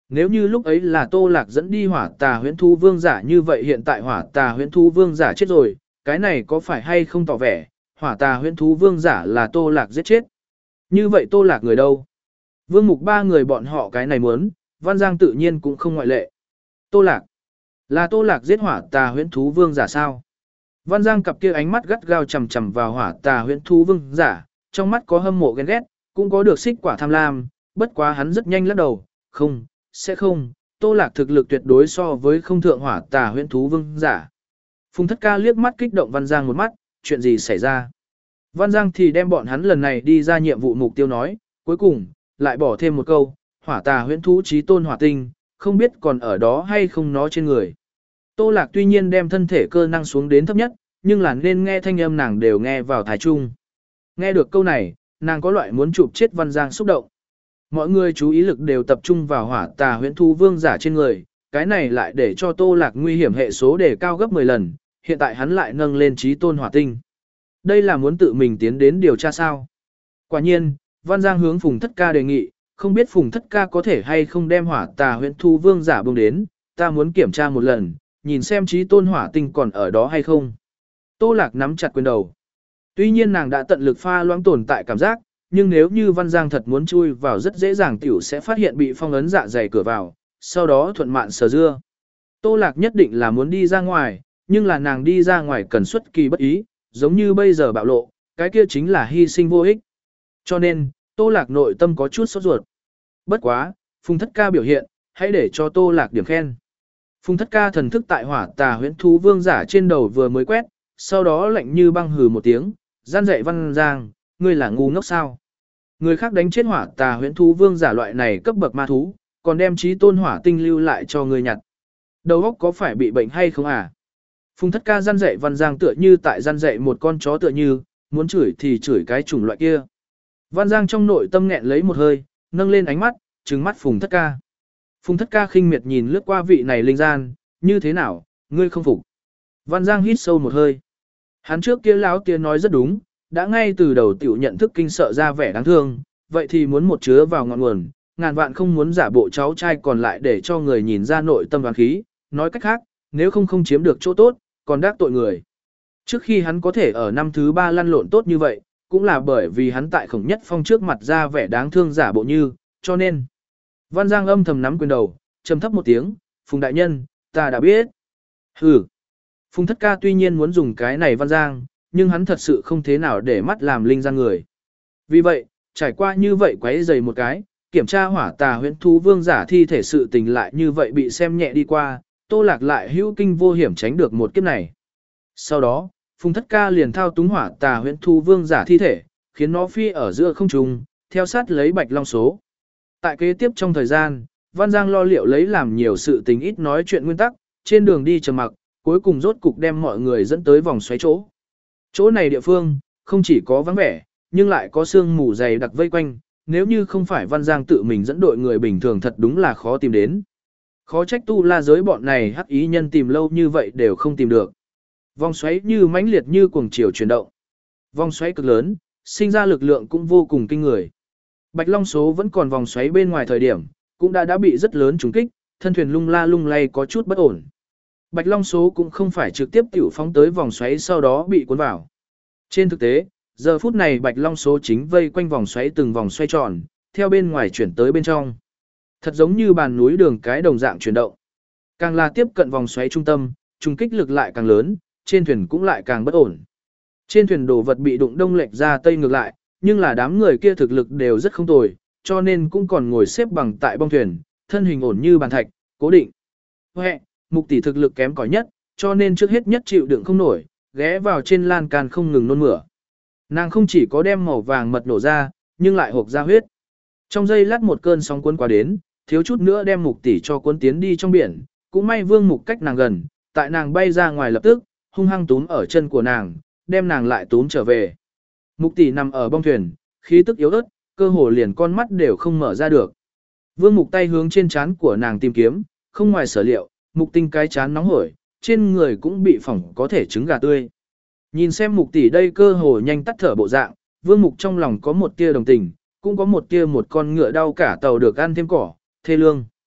Nếu như lúc ấy là Tô Lạc dẫn đi hỏa tà huyễn thú vương giả như vậy hiện tại hỏa tà huyễn thú vương giả chết rồi, cái này có phải hay không tỏ vẻ, hỏa tà huyễn thú vương giả là Tô Lạc giết chết. Như vậy Tô Lạc người đâu? Vương Mục ba người bọn họ cái này muốn, Văn Giang tự nhiên cũng không ngoại lệ. Tô Lạc. Là Tô Lạc giết hỏa tà huyễn thú vương giả sao? Văn Giang cặp kia ánh mắt gắt gao chằm chằm vào hỏa tà huyễn thú vương giả, trong mắt có hâm mộ ghen ghét, cũng có được xích quả tham lam, bất quá hắn rất nhanh lắc đầu, không, sẽ không, Tô Lạc thực lực tuyệt đối so với không thượng hỏa tà huyễn thú vương giả. Phùng Thất Ca liếc mắt kích động Văn Giang một mắt, chuyện gì xảy ra? Văn Giang thì đem bọn hắn lần này đi ra nhiệm vụ mục tiêu nói, cuối cùng, lại bỏ thêm một câu, hỏa tà huyễn thú chí tôn hỏa tinh, không biết còn ở đó hay không nó trên người. Tô Lạc tuy nhiên đem thân thể cơ năng xuống đến thấp nhất, nhưng là nên nghe thanh âm nàng đều nghe vào thái trung. Nghe được câu này, nàng có loại muốn chụp chết Văn Giang xúc động. Mọi người chú ý lực đều tập trung vào hỏa tà huyễn thú vương giả trên người, cái này lại để cho Tô Lạc nguy hiểm hệ số đề cao gấp mười lần, hiện tại hắn lại nâng lên chí tôn hỏa tinh. Đây là muốn tự mình tiến đến điều tra sao? Quả nhiên, Văn Giang hướng Phùng Thất Ca đề nghị, không biết Phùng Thất Ca có thể hay không đem hỏa tà huyễn thú vương giả bông đến, ta muốn kiểm tra một lần, nhìn xem chí tôn hỏa tinh còn ở đó hay không. Tô Lạc nắm chặt quyền đầu. Tuy nhiên nàng đã tận lực pha loãng tồn tại cảm giác, nhưng nếu như Văn Giang thật muốn chui vào rất dễ dàng tiểu sẽ phát hiện bị phong ấn dạ dày cửa vào, sau đó thuận mạn sờ dưa. Tô Lạc nhất định là muốn đi ra ngoài, nhưng là nàng đi ra ngoài cần xuất kỳ bất ý, giống như bây giờ bạo lộ, cái kia chính là hy sinh vô ích. Cho nên, Tô Lạc nội tâm có chút sốt ruột. Bất quá, Phùng Thất Ca biểu hiện, hãy để cho Tô Lạc điểm khen. Phùng Thất Ca thần thức tại hỏa tà huyễn thú vương giả trên đầu vừa mới quét, sau đó lạnh như băng hừ một tiếng, gian dạy Văn Giang, ngươi là ngu ngốc sao? Người khác đánh chết hỏa tà huyễn thú vương giả loại này cấp bậc ma thú, còn đem chí tôn hỏa tinh lưu lại cho ngươi nhặt. Đầu óc có phải bị bệnh hay không à? Phùng Thất Ca gian dạy Văn Giang tựa như tại gian dạy một con chó tựa như, muốn chửi thì chửi cái chủng loại kia. Văn Giang trong nội tâm nghẹn lấy một hơi, nâng lên ánh mắt, trừng mắt Phùng Thất Ca. Phùng Thất Ca khinh miệt nhìn lướt qua vị này linh gian, như thế nào, ngươi không phục? Văn Giang hít sâu một hơi. Hắn trước kia lão tiên nói rất đúng, đã ngay từ đầu tiểu nhận thức kinh sợ ra vẻ đáng thương, vậy thì muốn một chứa vào ngọn nguồn, ngàn vạn không muốn giả bộ cháu trai còn lại để cho người nhìn ra nội tâm đoán khí, nói cách khác, nếu không không chiếm được chỗ tốt, còn đắc tội người. Trước khi hắn có thể ở năm thứ ba lăn lộn tốt như vậy, cũng là bởi vì hắn tại Khổng Nhất Phong trước mặt ra vẻ đáng thương giả bộ như, cho nên. Văn Giang âm thầm nắm quyền đầu, trầm thấp một tiếng, Phùng đại nhân, ta đã biết. Hừ. Phùng Thất Ca tuy nhiên muốn dùng cái này Văn Giang, nhưng hắn thật sự không thế nào để mắt làm linh gian người. Vì vậy, trải qua như vậy quấy dày một cái, kiểm tra hỏa tà huyễn thú vương giả thi thể sự tình lại như vậy bị xem nhẹ đi qua, Tô Lạc lại hữu kinh vô hiểm tránh được một kiếp này. Sau đó, Phùng Thất Ca liền thao túng hỏa tà huyễn thú vương giả thi thể, khiến nó phi ở giữa không trung, theo sát lấy Bạch Long số. Tại kế tiếp trong thời gian, Văn Giang lo liệu lấy làm nhiều sự tình ít nói chuyện nguyên tắc, trên đường đi trầm mặc, cuối cùng rốt cục đem mọi người dẫn tới vòng xoáy chỗ. Chỗ này địa phương, không chỉ có vắng vẻ, nhưng lại có sương mù dày đặc vây quanh, nếu như không phải Văn Giang tự mình dẫn đội người bình thường thật đúng là khó tìm đến. Khó trách tu la giới bọn này hắc ý nhân tìm lâu như vậy đều không tìm được. Vòng xoáy như mãnh liệt như cuồng chiều chuyển động. Vòng xoáy cực lớn, sinh ra lực lượng cũng vô cùng kinh người. Bạch Long số vẫn còn vòng xoáy bên ngoài thời điểm, cũng đã đã bị rất lớn trúng kích, thân thuyền lung la lung lay có chút bất ổn. Bạch Long số cũng không phải trực tiếp tiểu phóng tới vòng xoáy sau đó bị cuốn vào. Trên thực tế, giờ phút này Bạch Long số chính vây quanh vòng xoáy từng vòng xoay tròn, theo bên ngoài chuyển tới bên trong. Thật giống như bàn núi đường cái đồng dạng chuyển động. Càng là tiếp cận vòng xoáy trung tâm, trùng kích lực lại càng lớn, trên thuyền cũng lại càng bất ổn. Trên thuyền đồ vật bị đụng đông lệch ra tây ngược lại, nhưng là đám người kia thực lực đều rất không tồi, cho nên cũng còn ngồi xếp bằng tại bong thuyền, thân hình ổn như bàn thạch, cố định. Huệ, Mục tỷ thực lực kém cỏi nhất, cho nên trước hết nhất chịu đựng không nổi, ghé vào trên lan can không ngừng nôn mửa. Nàng không chỉ có đem màu vàng mật nổ ra, nhưng lại hộc ra huyết. Trong giây lát một cơn sóng cuốn qua đến, thiếu chút nữa đem Mục tỷ cho cuốn tiến đi trong biển, cũng may Vương Mục cách nàng gần, tại nàng bay ra ngoài lập tức, hung hăng túm ở chân của nàng, đem nàng lại túm trở về. Mục tỷ nằm ở bong thuyền, khí tức yếu ớt, cơ hồ liền con mắt đều không mở ra được. Vương Mục tay hướng trên trán của nàng tìm kiếm, không ngoài sở liệu, Mục Tinh cái chán nóng hổi, trên người cũng bị phỏng có thể trứng gà tươi. Nhìn xem Mục tỷ đây cơ hồ nhanh tắt thở bộ dạng, Vương Mục trong lòng có một tia đồng tình, cũng có một tia một con ngựa đau cả tàu được ăn thêm cỏ, thê lương.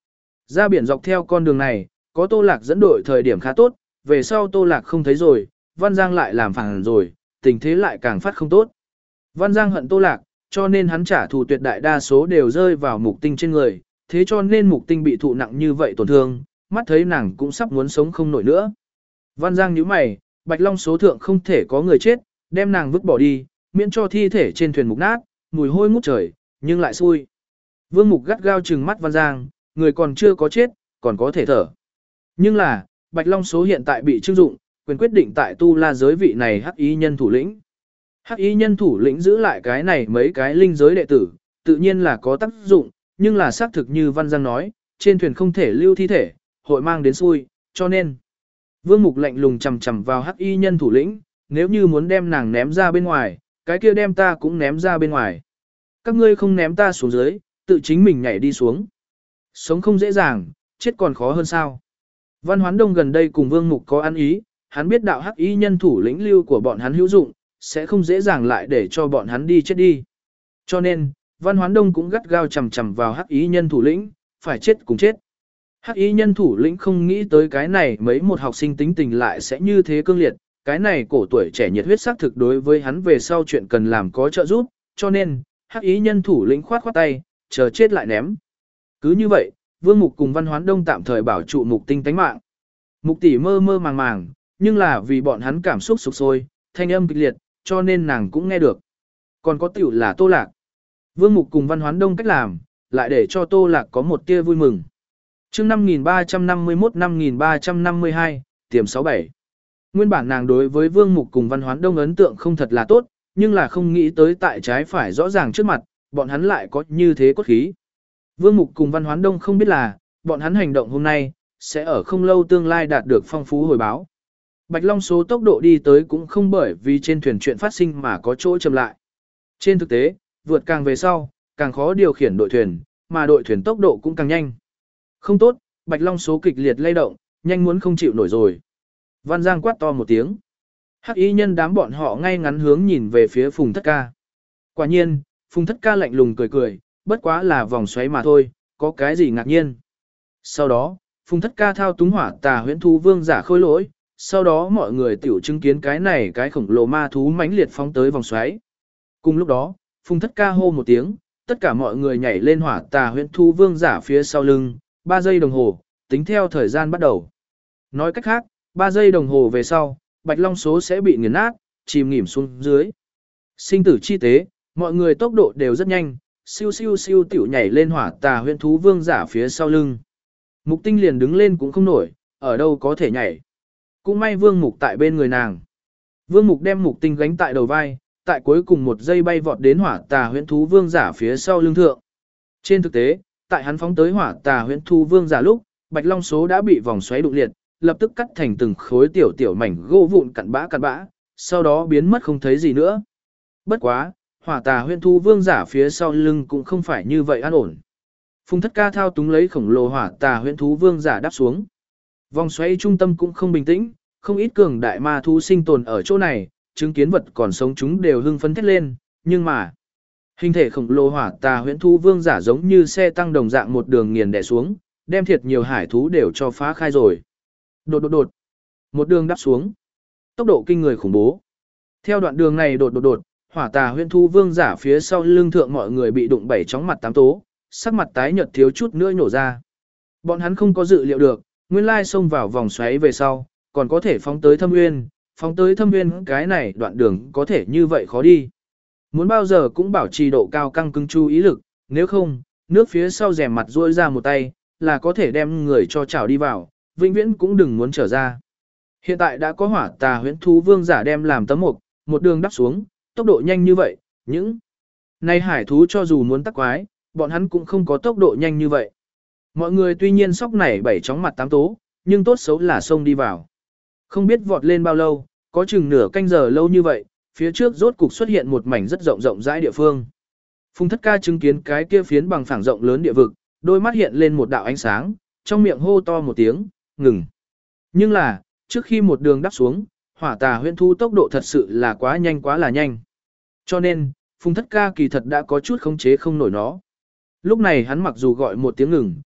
Ra biển dọc theo con đường này, có Tô Lạc dẫn đội thời điểm khá tốt, về sau Tô Lạc không thấy rồi, Văn Giang lại làm phản rồi, tình thế lại càng phát không tốt. Văn Giang hận Tô Lạc, cho nên hắn trả thù tuyệt đại đa số đều rơi vào Mục Tinh trên người, thế cho nên Mục Tinh bị thụ nặng như vậy tổn thương, mắt thấy nàng cũng sắp muốn sống không nổi nữa. Văn Giang nhíu mày, Bạch Long số thượng không thể có người chết, đem nàng vứt bỏ đi, miễn cho thi thể trên thuyền mục nát, mùi hôi ngút trời, nhưng lại xui. Vương Mục gắt gao trừng mắt Văn Giang, người còn chưa có chết, còn có thể thở. Nhưng là, Bạch Long số hiện tại bị trưng dụng, quyền quyết định tại Tu La giới vị này hắc ý nhân thủ lĩnh. Hắc ý nhân thủ lĩnh giữ lại cái này mấy cái linh giới đệ tử, tự nhiên là có tác dụng, nhưng là xác thực như Văn Giang nói, trên thuyền không thể lưu thi thể, hội mang đến xui, cho nên. Vương Mục lạnh lùng chằm chằm vào hắc y nhân thủ lĩnh, nếu như muốn đem nàng ném ra bên ngoài, cái kia đem ta cũng ném ra bên ngoài. Các ngươi không ném ta xuống dưới, tự chính mình nhảy đi xuống. Sống không dễ dàng, chết còn khó hơn sao. Văn Hoán Đông gần đây cùng Vương Mục có ăn ý, hắn biết đạo hắc y nhân thủ lĩnh lưu của bọn hắn hữu dụng, sẽ không dễ dàng lại để cho bọn hắn đi chết đi. Cho nên, Văn Hoán Đông cũng gắt gao chằm chằm vào hắc y nhân thủ lĩnh, phải chết cùng chết. Hắc y nhân thủ lĩnh không nghĩ tới cái này mấy một học sinh tính tình lại sẽ như thế cương liệt, cái này cổ tuổi trẻ nhiệt huyết xác thực đối với hắn về sau chuyện cần làm có trợ giúp, cho nên, hắc y nhân thủ lĩnh khoát khoát tay, chờ chết lại ném. Cứ như vậy, Vương Mục cùng Văn Hoán Đông tạm thời bảo trụ Mục Tinh tánh mạng. Mục tỷ mơ mơ màng màng, nhưng là vì bọn hắn cảm xúc sục sôi, thanh âm kịch liệt, cho nên nàng cũng nghe được. Còn có tiểu là Tô Lạc. Vương Mục cùng Văn Hoán Đông cách làm, lại để cho Tô Lạc có một tia vui mừng. Chương năm nghìn ba trăm năm mươi mốt năm nghìn ba trăm năm mươi hai, tiềm sáu bảy. Nguyên bản nàng đối với Vương Mục cùng Văn Hoán Đông ấn tượng không thật là tốt, nhưng là không nghĩ tới tại trái phải rõ ràng trước mặt, bọn hắn lại có như thế cốt khí. Vương Mục cùng Văn Hoán Đông không biết là, bọn hắn hành động hôm nay, sẽ ở không lâu tương lai đạt được phong phú hồi báo. Bạch Long số tốc độ đi tới cũng không bởi vì trên thuyền chuyện phát sinh mà có chỗ chậm lại. Trên thực tế, vượt càng về sau, càng khó điều khiển đội thuyền, mà đội thuyền tốc độ cũng càng nhanh. Không tốt, Bạch Long số kịch liệt lay động, nhanh muốn không chịu nổi rồi. Văn Giang quát to một tiếng. Hắc y nhân đám bọn họ ngay ngắn hướng nhìn về phía Phùng Thất Ca. Quả nhiên, Phùng Thất Ca lạnh lùng cười cười, bất quá là vòng xoáy mà thôi, có cái gì ngạc nhiên. Sau đó, Phùng Thất Ca thao túng hỏa tà huyễn thú vương giả khôi lỗi, sau đó mọi người tiểu chứng kiến cái này cái khổng lồ ma thú mãnh liệt phóng tới vòng xoáy. Cùng lúc đó, Phùng Thất Ca hô một tiếng, tất cả mọi người nhảy lên hỏa tà huyễn thú vương giả phía sau lưng, ba giây đồng hồ, tính theo thời gian bắt đầu. Nói cách khác, ba giây đồng hồ về sau, Bạch Long số sẽ bị nghiền nát, chìm nghỉm xuống dưới. Sinh tử chi tế, mọi người tốc độ đều rất nhanh, siêu siêu siêu tiểu nhảy lên hỏa tà huyễn thú vương giả phía sau lưng. Mục Tinh liền đứng lên cũng không nổi, ở đâu có thể nhảy. Cũng may Vương Mục tại bên người nàng. Vương Mục đem Mục Tinh gánh tại đầu vai, tại cuối cùng một giây bay vọt đến hỏa tà huyễn thú vương giả phía sau lưng thượng. Trên thực tế, tại hắn phóng tới hỏa tà huyễn thú vương giả lúc, Bạch Long số đã bị vòng xoáy đụng liệt, lập tức cắt thành từng khối tiểu tiểu mảnh gỗ vụn cặn bã cặn bã, sau đó biến mất không thấy gì nữa. Bất quá, hỏa tà huyễn thú vương giả phía sau lưng cũng không phải như vậy an ổn. Phùng Thất Ca thao túng lấy khổng lồ hỏa tà huyễn thú vương giả đáp xuống. Vòng xoáy trung tâm cũng không bình tĩnh, không ít cường đại ma thú sinh tồn ở chỗ này, chứng kiến vật còn sống chúng đều hưng phấn thét lên, nhưng mà hình thể khổng lồ hỏa tà huyễn thú vương giả giống như xe tăng đồng dạng một đường nghiền đè xuống, đem thiệt nhiều hải thú đều cho phá khai rồi. Đột đột đột, một đường đáp xuống, tốc độ kinh người khủng bố. Theo đoạn đường này đột đột đột, hỏa tà huyễn thú vương giả phía sau lưng thượng mọi người bị đụng bảy chóng mặt tám tố, sắc mặt tái nhợt thiếu chút nữa nhổ ra. Bọn hắn không có dự liệu được, nguyên lai xông vào vòng xoáy về sau, còn có thể phóng tới Thâm Nguyên, phóng tới Thâm Nguyên cái này đoạn đường có thể như vậy khó đi. Muốn bao giờ cũng bảo trì độ cao căng cứng chú ý lực, nếu không, nước phía sau rèm mặt duỗi ra một tay, là có thể đem người cho chảo đi vào, vĩnh viễn cũng đừng muốn trở ra. Hiện tại đã có hỏa tà huyễn thú vương giả đem làm tấm mục, một đường đắp xuống, tốc độ nhanh như vậy, những này hải thú cho dù muốn tắc quái, bọn hắn cũng không có tốc độ nhanh như vậy. Mọi người tuy nhiên sóc nảy bảy chóng mặt tám tố, nhưng tốt xấu là xông đi vào. Không biết vọt lên bao lâu, có chừng nửa canh giờ lâu như vậy, phía trước rốt cục xuất hiện một mảnh rất rộng rộng rãi địa phương. Phùng Thất Ca chứng kiến cái kia phiến bằng phẳng rộng lớn địa vực, đôi mắt hiện lên một đạo ánh sáng, trong miệng hô to một tiếng, ngừng. Nhưng là, trước khi một đường đắp xuống, hỏa tà huyễn thú tốc độ thật sự là quá nhanh quá là nhanh. Cho nên, Phùng Thất Ca kỳ thật đã có chút khống chế không nổi nó. Lúc này hắn mặc dù gọi một tiếng ngừng,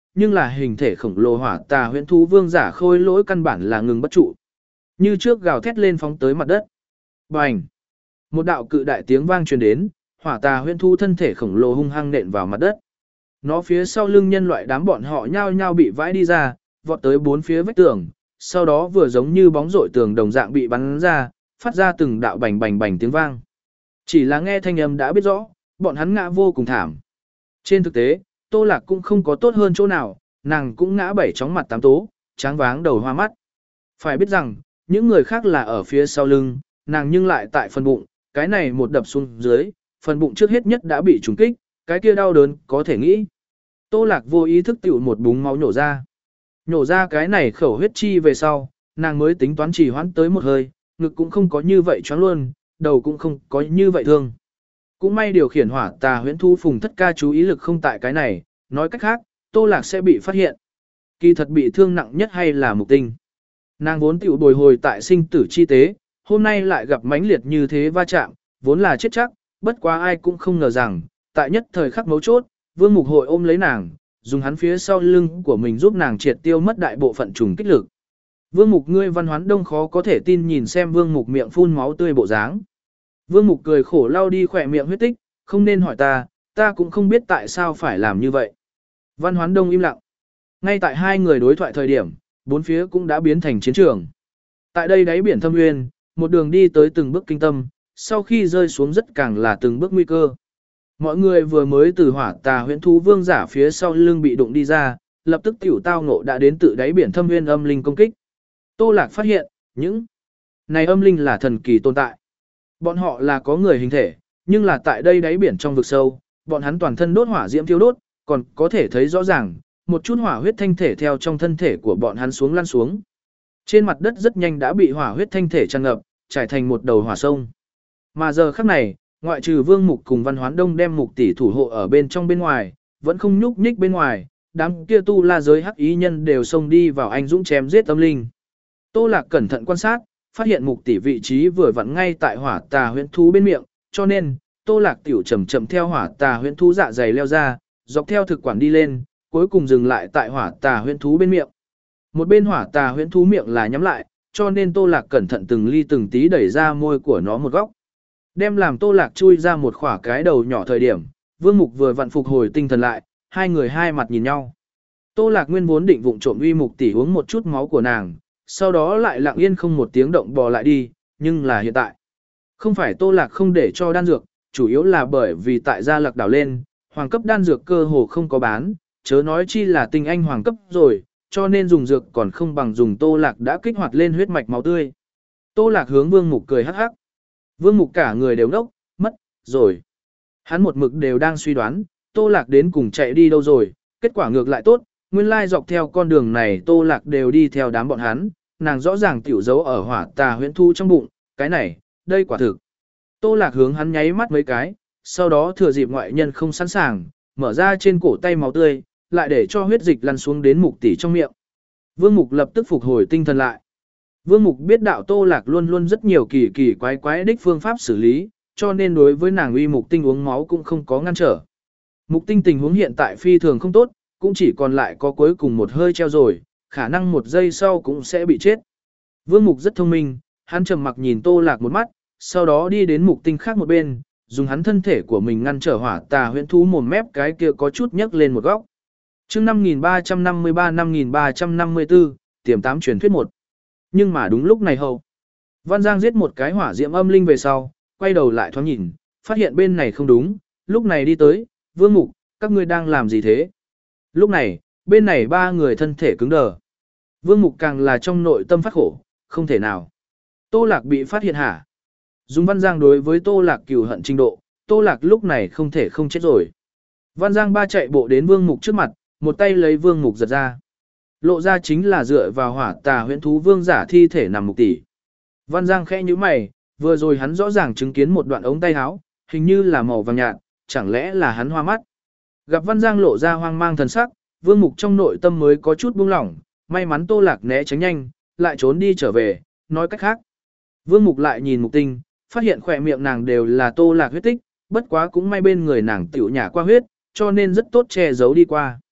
nhưng là hình thể khổng lồ hỏa tà huyễn thú vương giả khôi lỗi căn bản là ngừng bất trụ. Như trước gào thét lên phóng tới mặt đất. Bành! Một đạo cự đại tiếng vang truyền đến, hỏa tà huyễn thú thân thể khổng lồ hung hăng nện vào mặt đất. Nó phía sau lưng nhân loại đám bọn họ nhao nhao bị vãi đi ra, vọt tới bốn phía vách tường, sau đó vừa giống như bóng rội tường đồng dạng bị bắn ra, phát ra từng đạo bành bành bành tiếng vang. Chỉ là nghe thanh âm đã biết rõ, bọn hắn ngã vô cùng thảm. Trên thực tế, Tô Lạc cũng không có tốt hơn chỗ nào, nàng cũng ngã bảy chóng mặt tám tố, tráng váng đầu hoa mắt. Phải biết rằng, những người khác là ở phía sau lưng, nàng nhưng lại tại phần bụng, cái này một đập xuống dưới, phần bụng trước hết nhất đã bị trùng kích, cái kia đau đớn có thể nghĩ. Tô Lạc vô ý thức tiểu một búng máu nhổ ra. Nhổ ra cái này khẩu huyết chi về sau, nàng mới tính toán trì hoãn tới một hơi, ngực cũng không có như vậy choáng luôn, đầu cũng không có như vậy thương. Cũng may điều khiển hỏa tà huyễn thu Phùng Thất Ca chú ý lực không tại cái này, nói cách khác, Tô Lạc sẽ bị phát hiện. Kỳ thật bị thương nặng nhất hay là Mục Tinh. Nàng vốn tiểu bồi hồi tại sinh tử chi tế, hôm nay lại gặp mãnh liệt như thế va chạm, vốn là chết chắc, bất quá ai cũng không ngờ rằng, tại nhất thời khắc mấu chốt, Vương Mục Hội ôm lấy nàng, dùng hắn phía sau lưng của mình giúp nàng triệt tiêu mất đại bộ phận trùng kích lực. Vương Mục ngươi Văn Hoán Đông khó có thể tin nhìn xem Vương Mục miệng phun máu tươi bộ dáng. Vương Mục cười khổ lau đi khỏe miệng huyết tích, không nên hỏi ta, ta cũng không biết tại sao phải làm như vậy. Văn Hoán Đông im lặng. Ngay tại hai người đối thoại thời điểm, bốn phía cũng đã biến thành chiến trường. Tại đây đáy biển thâm nguyên, một đường đi tới từng bước kinh tâm, sau khi rơi xuống rất càng là từng bước nguy cơ. Mọi người vừa mới từ hỏa tà huyễn thú vương giả phía sau lưng bị đụng đi ra, lập tức tiểu tao ngộ đã đến tự đáy biển thâm nguyên âm linh công kích. Tô Lạc phát hiện, những này âm linh là thần kỳ tồn tại. Bọn họ là có người hình thể, nhưng là tại đây đáy biển trong vực sâu, bọn hắn toàn thân đốt hỏa diễm thiêu đốt, còn có thể thấy rõ ràng, một chút hỏa huyết thanh thể theo trong thân thể của bọn hắn xuống lăn xuống. Trên mặt đất rất nhanh đã bị hỏa huyết thanh thể tràn ngập, trải thành một đầu hỏa sông. Mà giờ khắc này, ngoại trừ Vương Mục cùng Văn Hoán Đông đem Mục tỷ thủ hộ ở bên trong bên ngoài, vẫn không nhúc nhích bên ngoài, đám kia tu la giới hắc ý nhân đều xông đi vào anh dũng chém giết âm linh. Tô Lạc cẩn thận quan sát, phát hiện Mục tỷ vị trí vừa vặn ngay tại hỏa tà huyễn thú bên miệng, cho nên, Tô Lạc tiểu chậm chậm theo hỏa tà huyễn thú dạ dày leo ra, dọc theo thực quản đi lên, cuối cùng dừng lại tại hỏa tà huyễn thú bên miệng. Một bên hỏa tà huyễn thú miệng là nhắm lại, cho nên Tô Lạc cẩn thận từng ly từng tí đẩy ra môi của nó một góc. Đem làm Tô Lạc chui ra một khỏa cái đầu nhỏ thời điểm, Vương Mục vừa vặn phục hồi tinh thần lại, hai người hai mặt nhìn nhau. Tô Lạc nguyên vốn định vụng trộm uy Mục tỷ uống một chút máu của nàng, sau đó lại lặng yên không một tiếng động bò lại đi, nhưng là hiện tại. Không phải Tô Lạc không để cho đan dược, chủ yếu là bởi vì tại Gia Lạc đảo lên, hoàng cấp đan dược cơ hồ không có bán, chớ nói chi là tinh anh hoàng cấp rồi, cho nên dùng dược còn không bằng dùng Tô Lạc đã kích hoạt lên huyết mạch máu tươi. Tô Lạc hướng Vương Mục cười hắc hắc. Vương Mục cả người đều ngốc, mất, rồi. Hắn một mực đều đang suy đoán, Tô Lạc đến cùng chạy đi đâu rồi, kết quả ngược lại tốt, nguyên lai dọc theo con đường này Tô Lạc đều đi theo đám bọn hắn, nàng rõ ràng tiểu dấu ở hỏa tà huyễn thu trong bụng, cái này, đây quả thực. Tô Lạc hướng hắn nháy mắt mấy cái, sau đó thừa dịp ngoại nhân không sẵn sàng, mở ra trên cổ tay máu tươi, lại để cho huyết dịch lăn xuống đến Mục tỷ trong miệng. Vương Mục lập tức phục hồi tinh thần lại. Vương Mục biết đạo Tô Lạc luôn luôn rất nhiều kỳ kỳ quái quái đích phương pháp xử lý, cho nên đối với nàng uy Mục Tinh uống máu cũng không có ngăn trở. Mục Tinh tình huống hiện tại phi thường không tốt, cũng chỉ còn lại có cuối cùng một hơi treo rồi, khả năng một giây sau cũng sẽ bị chết. Vương Mục rất thông minh, hắn trầm mặc nhìn Tô Lạc một mắt, sau đó đi đến Mục Tinh khác một bên, dùng hắn thân thể của mình ngăn trở hỏa tà huyễn thú mồm mép cái kia có chút nhấc lên một góc. Chương năm nghìn ba trăm năm mươi ba năm nghìn ba trăm năm mươi tư, tiềm tám truyền thuyết một. Nhưng mà đúng lúc này hậu, Văn Giang giết một cái hỏa diễm âm linh về sau, quay đầu lại thoáng nhìn, phát hiện bên này không đúng, lúc này đi tới, Vương Mục, các ngươi đang làm gì thế? Lúc này, bên này ba người thân thể cứng đờ. Vương Mục càng là trong nội tâm phát khổ, không thể nào. Tô Lạc bị phát hiện hả? Dùng Văn Giang đối với Tô Lạc cừu hận trình độ, Tô Lạc lúc này không thể không chết rồi. Văn Giang ba chạy bộ đến Vương Mục trước mặt, một tay lấy Vương Mục giật ra. Lộ ra chính là dựa vào hỏa tà huyễn thú vương giả thi thể nằm Mục tỷ. Văn Giang khẽ nhíu mày, vừa rồi hắn rõ ràng chứng kiến một đoạn ống tay áo, hình như là màu vàng nhạt, chẳng lẽ là hắn hoa mắt. Gặp Văn Giang lộ ra hoang mang thần sắc, Vương Mục trong nội tâm mới có chút buông lỏng, may mắn Tô Lạc né tránh nhanh, lại trốn đi trở về, nói cách khác. Vương Mục lại nhìn Mục Tinh, phát hiện khỏe miệng nàng đều là Tô Lạc huyết tích, bất quá cũng may bên người nàng tiểu nhả qua huyết, cho nên rất tốt che giấu đi qua.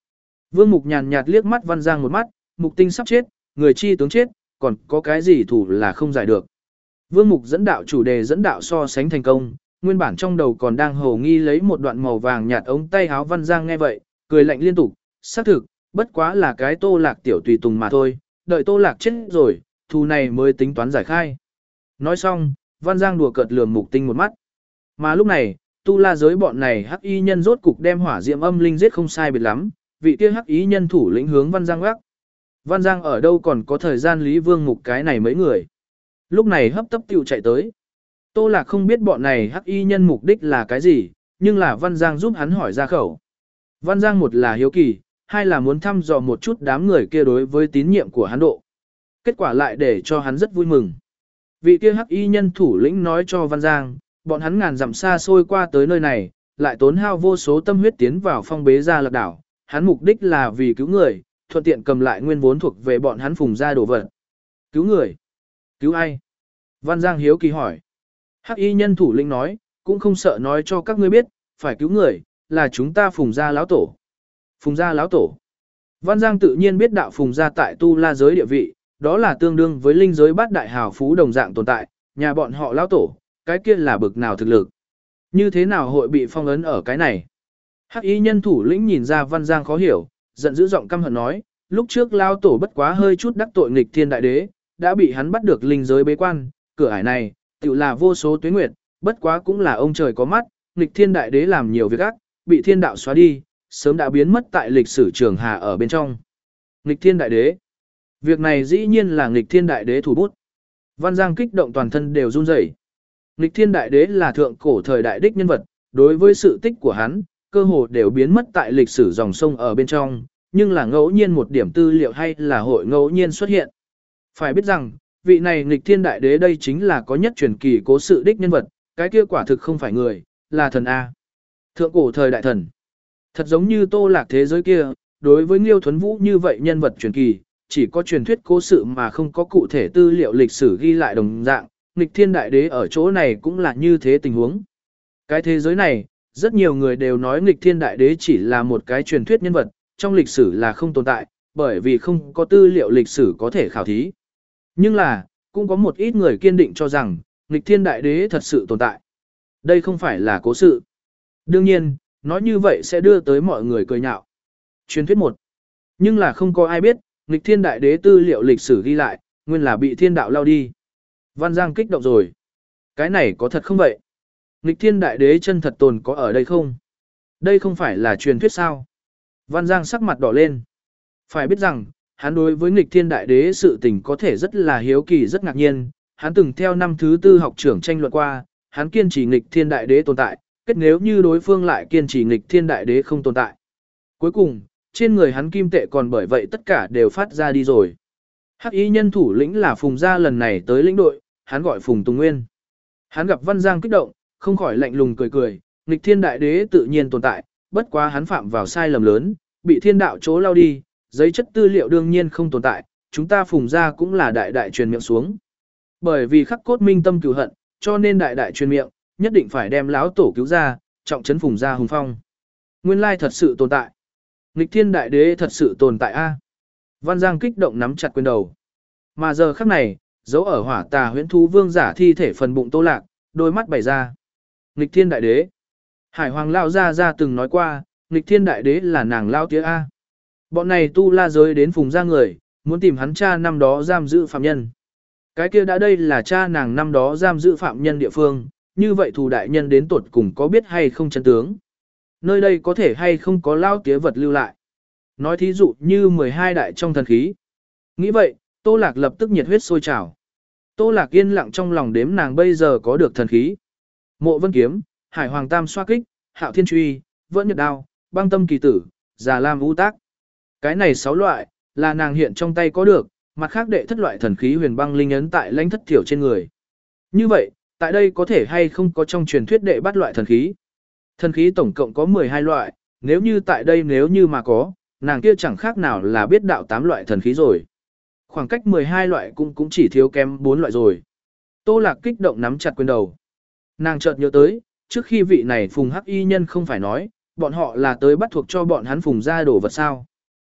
Vương Mục nhàn nhạt liếc mắt Văn Giang một mắt, Mục Tinh sắp chết, người chi tướng chết, còn có cái gì thủ là không giải được. Vương Mục dẫn đạo chủ đề dẫn đạo so sánh thành công, nguyên bản trong đầu còn đang hồ nghi lấy một đoạn màu vàng nhạt ống tay áo Văn Giang nghe vậy, cười lạnh liên tục, xác thực, bất quá là cái Tô Lạc tiểu tùy tùng mà thôi, đợi Tô Lạc chết rồi, thù này mới tính toán giải khai. Nói xong, Văn Giang đùa cợt lườm Mục Tinh một mắt. Mà lúc này, tu la giới bọn này hắc y nhân rốt cục đem hỏa diệm âm linh giết không sai biệt lắm, vị kia hắc y nhân thủ lĩnh hướng Văn Giang gác. Văn Giang ở đâu còn có thời gian lý Vương Mục cái này mấy người. Lúc này hấp tấp tiểu chạy tới. Tô Lạc không biết bọn này hắc y nhân mục đích là cái gì, nhưng là Văn Giang giúp hắn hỏi ra khẩu. Văn Giang một là hiếu kỳ, hai là muốn thăm dò một chút đám người kia đối với tín nhiệm của hắn độ. Kết quả lại để cho hắn rất vui mừng. Vị kia hắc y nhân thủ lĩnh nói cho Văn Giang, bọn hắn ngàn dặm xa xôi qua tới nơi này, lại tốn hao vô số tâm huyết tiến vào phong bế Gia Lạc đảo, hắn mục đích là vì cứu người, thuận tiện cầm lại nguyên vốn thuộc về bọn hắn Phùng gia đồ vật. Cứu người? Cứu ai? Văn Giang hiếu kỳ hỏi. Hắc y nhân thủ lĩnh nói, cũng không sợ nói cho các ngươi biết, phải cứu người, là chúng ta Phùng gia lão tổ. Phùng gia lão tổ. Văn Giang tự nhiên biết đạo Phùng gia tại tu la giới địa vị, đó là tương đương với linh giới bát đại hào phú đồng dạng tồn tại, nhà bọn họ lão tổ, cái kia là bực nào thực lực. Như thế nào hội bị phong ấn ở cái này? Hắc y nhân thủ lĩnh nhìn ra Văn Giang khó hiểu, giận dữ giọng căm hận nói, lúc trước lão tổ bất quá hơi chút đắc tội nghịch thiên đại đế, đã bị hắn bắt được linh giới bế quan, cửa ải này, tự là vô số tuế nguyệt, bất quá cũng là ông trời có mắt, nghịch thiên đại đế làm nhiều việc ác, bị thiên đạo xóa đi, sớm đã biến mất tại lịch sử trường hà ở bên trong. Nghịch thiên đại đế. Việc này dĩ nhiên là nghịch thiên đại đế thủ bút. Văn Giang kích động toàn thân đều run rẩy. Nghịch thiên đại đế là thượng cổ thời đại đích nhân vật, đối với sự tích của hắn, cơ hồ đều biến mất tại lịch sử dòng sông ở bên trong, nhưng là ngẫu nhiên một điểm tư liệu hay là hội ngẫu nhiên xuất hiện. Phải biết rằng, vị này nghịch thiên đại đế đây chính là có nhất truyền kỳ cố sự đích nhân vật, cái kia quả thực không phải người, là thần A. Thượng cổ thời đại thần. Thật giống như Tô Lạc thế giới kia, đối với Nghiêu Thuấn Vũ như vậy nhân vật truyền kỳ, chỉ có truyền thuyết cố sự mà không có cụ thể tư liệu lịch sử ghi lại đồng dạng, nghịch thiên đại đế ở chỗ này cũng là như thế tình huống. Cái thế giới này, rất nhiều người đều nói nghịch thiên đại đế chỉ là một cái truyền thuyết nhân vật, trong lịch sử là không tồn tại, bởi vì không có tư liệu lịch sử có thể khảo thí. Nhưng là, cũng có một ít người kiên định cho rằng, nghịch thiên đại đế thật sự tồn tại. Đây không phải là cố sự. Đương nhiên, nói như vậy sẽ đưa tới mọi người cười nhạo. Truyền thuyết một. Nhưng là không có ai biết, nghịch thiên đại đế tư liệu lịch sử ghi lại, nguyên là bị thiên đạo lao đi. Văn Giang kích động rồi. Cái này có thật không vậy? Nghịch thiên đại đế chân thật tồn có ở đây không? Đây không phải là truyền thuyết sao? Văn Giang sắc mặt đỏ lên. Phải biết rằng, hắn đối với nghịch thiên đại đế sự tình có thể rất là hiếu kỳ rất ngạc nhiên. Hắn từng theo năm thứ tư học trưởng tranh luận qua, hắn kiên trì nghịch thiên đại đế tồn tại, kết nếu như đối phương lại kiên trì nghịch thiên đại đế không tồn tại. Cuối cùng, trên người hắn kim tệ còn bởi vậy tất cả đều phát ra đi rồi. Hắc y nhân thủ lĩnh là Phùng gia lần này tới lĩnh đội, hắn gọi Phùng Tùng Nguyên. Hắn gặp Văn Giang kích động, không khỏi lạnh lùng cười cười, nghịch thiên đại đế tự nhiên tồn tại, bất quá hắn phạm vào sai lầm lớn, bị thiên đạo chỗ lao đi, giấy chất tư liệu đương nhiên không tồn tại, chúng ta Phùng gia cũng là đại đại truyền miệng xuống. Bởi vì khắc cốt minh tâm cửu hận, cho nên đại đại truyền miệng, nhất định phải đem lão tổ cứu ra, trọng trấn Phùng gia hùng phong. Nguyên lai thật sự tồn tại. Nghịch thiên đại đế thật sự tồn tại a. Văn Giang kích động nắm chặt quyền đầu. Mà giờ khắc này, dấu ở hỏa tà huyễn thú vương giả thi thể phần bụng Tô Lạc, đôi mắt bày ra. Nghịch thiên đại đế. Hải Hoàng Lao Gia Gia từng nói qua, nghịch thiên đại đế là nàng Lao Tía A. Bọn này tu la giới đến Phùng gia người, muốn tìm hắn cha năm đó giam giữ phạm nhân. Cái kia đã đây là cha nàng năm đó giam giữ phạm nhân địa phương, như vậy thù đại nhân đến tuột cùng có biết hay không chân tướng. Nơi đây có thể hay không có Lao Tía vật lưu lại. Nói thí dụ như mười hai đại trong thần khí. Nghĩ vậy, Tô Lạc lập tức nhiệt huyết sôi trào. Tô Lạc yên lặng trong lòng đếm nàng bây giờ có được thần khí. Mộ Vân Kiếm, Hải Hoàng Tam Xoa Kích, Hạo Thiên Truy, Vẫn Nhật Đao, Băng Tâm Kỳ Tử, Già Lam U Tác. Cái này sáu loại, là nàng hiện trong tay có được, mặt khác đệ thất loại thần khí huyền băng linh ấn tại lãnh thất thiểu trên người. Như vậy, tại đây có thể hay không có trong truyền thuyết đệ bắt loại thần khí. Thần khí tổng cộng có mười hai loại, nếu như tại đây nếu như mà có, nàng kia chẳng khác nào là biết đạo tám loại thần khí rồi. Khoảng cách mười hai loại cũng cũng chỉ thiếu kém bốn loại rồi. Tô Lạc kích động nắm chặt quyền đầu. Nàng chợt nhớ tới, trước khi vị này Phùng Hắc y nhân không phải nói, bọn họ là tới bắt thuộc cho bọn hắn Phùng gia đổ vật sao.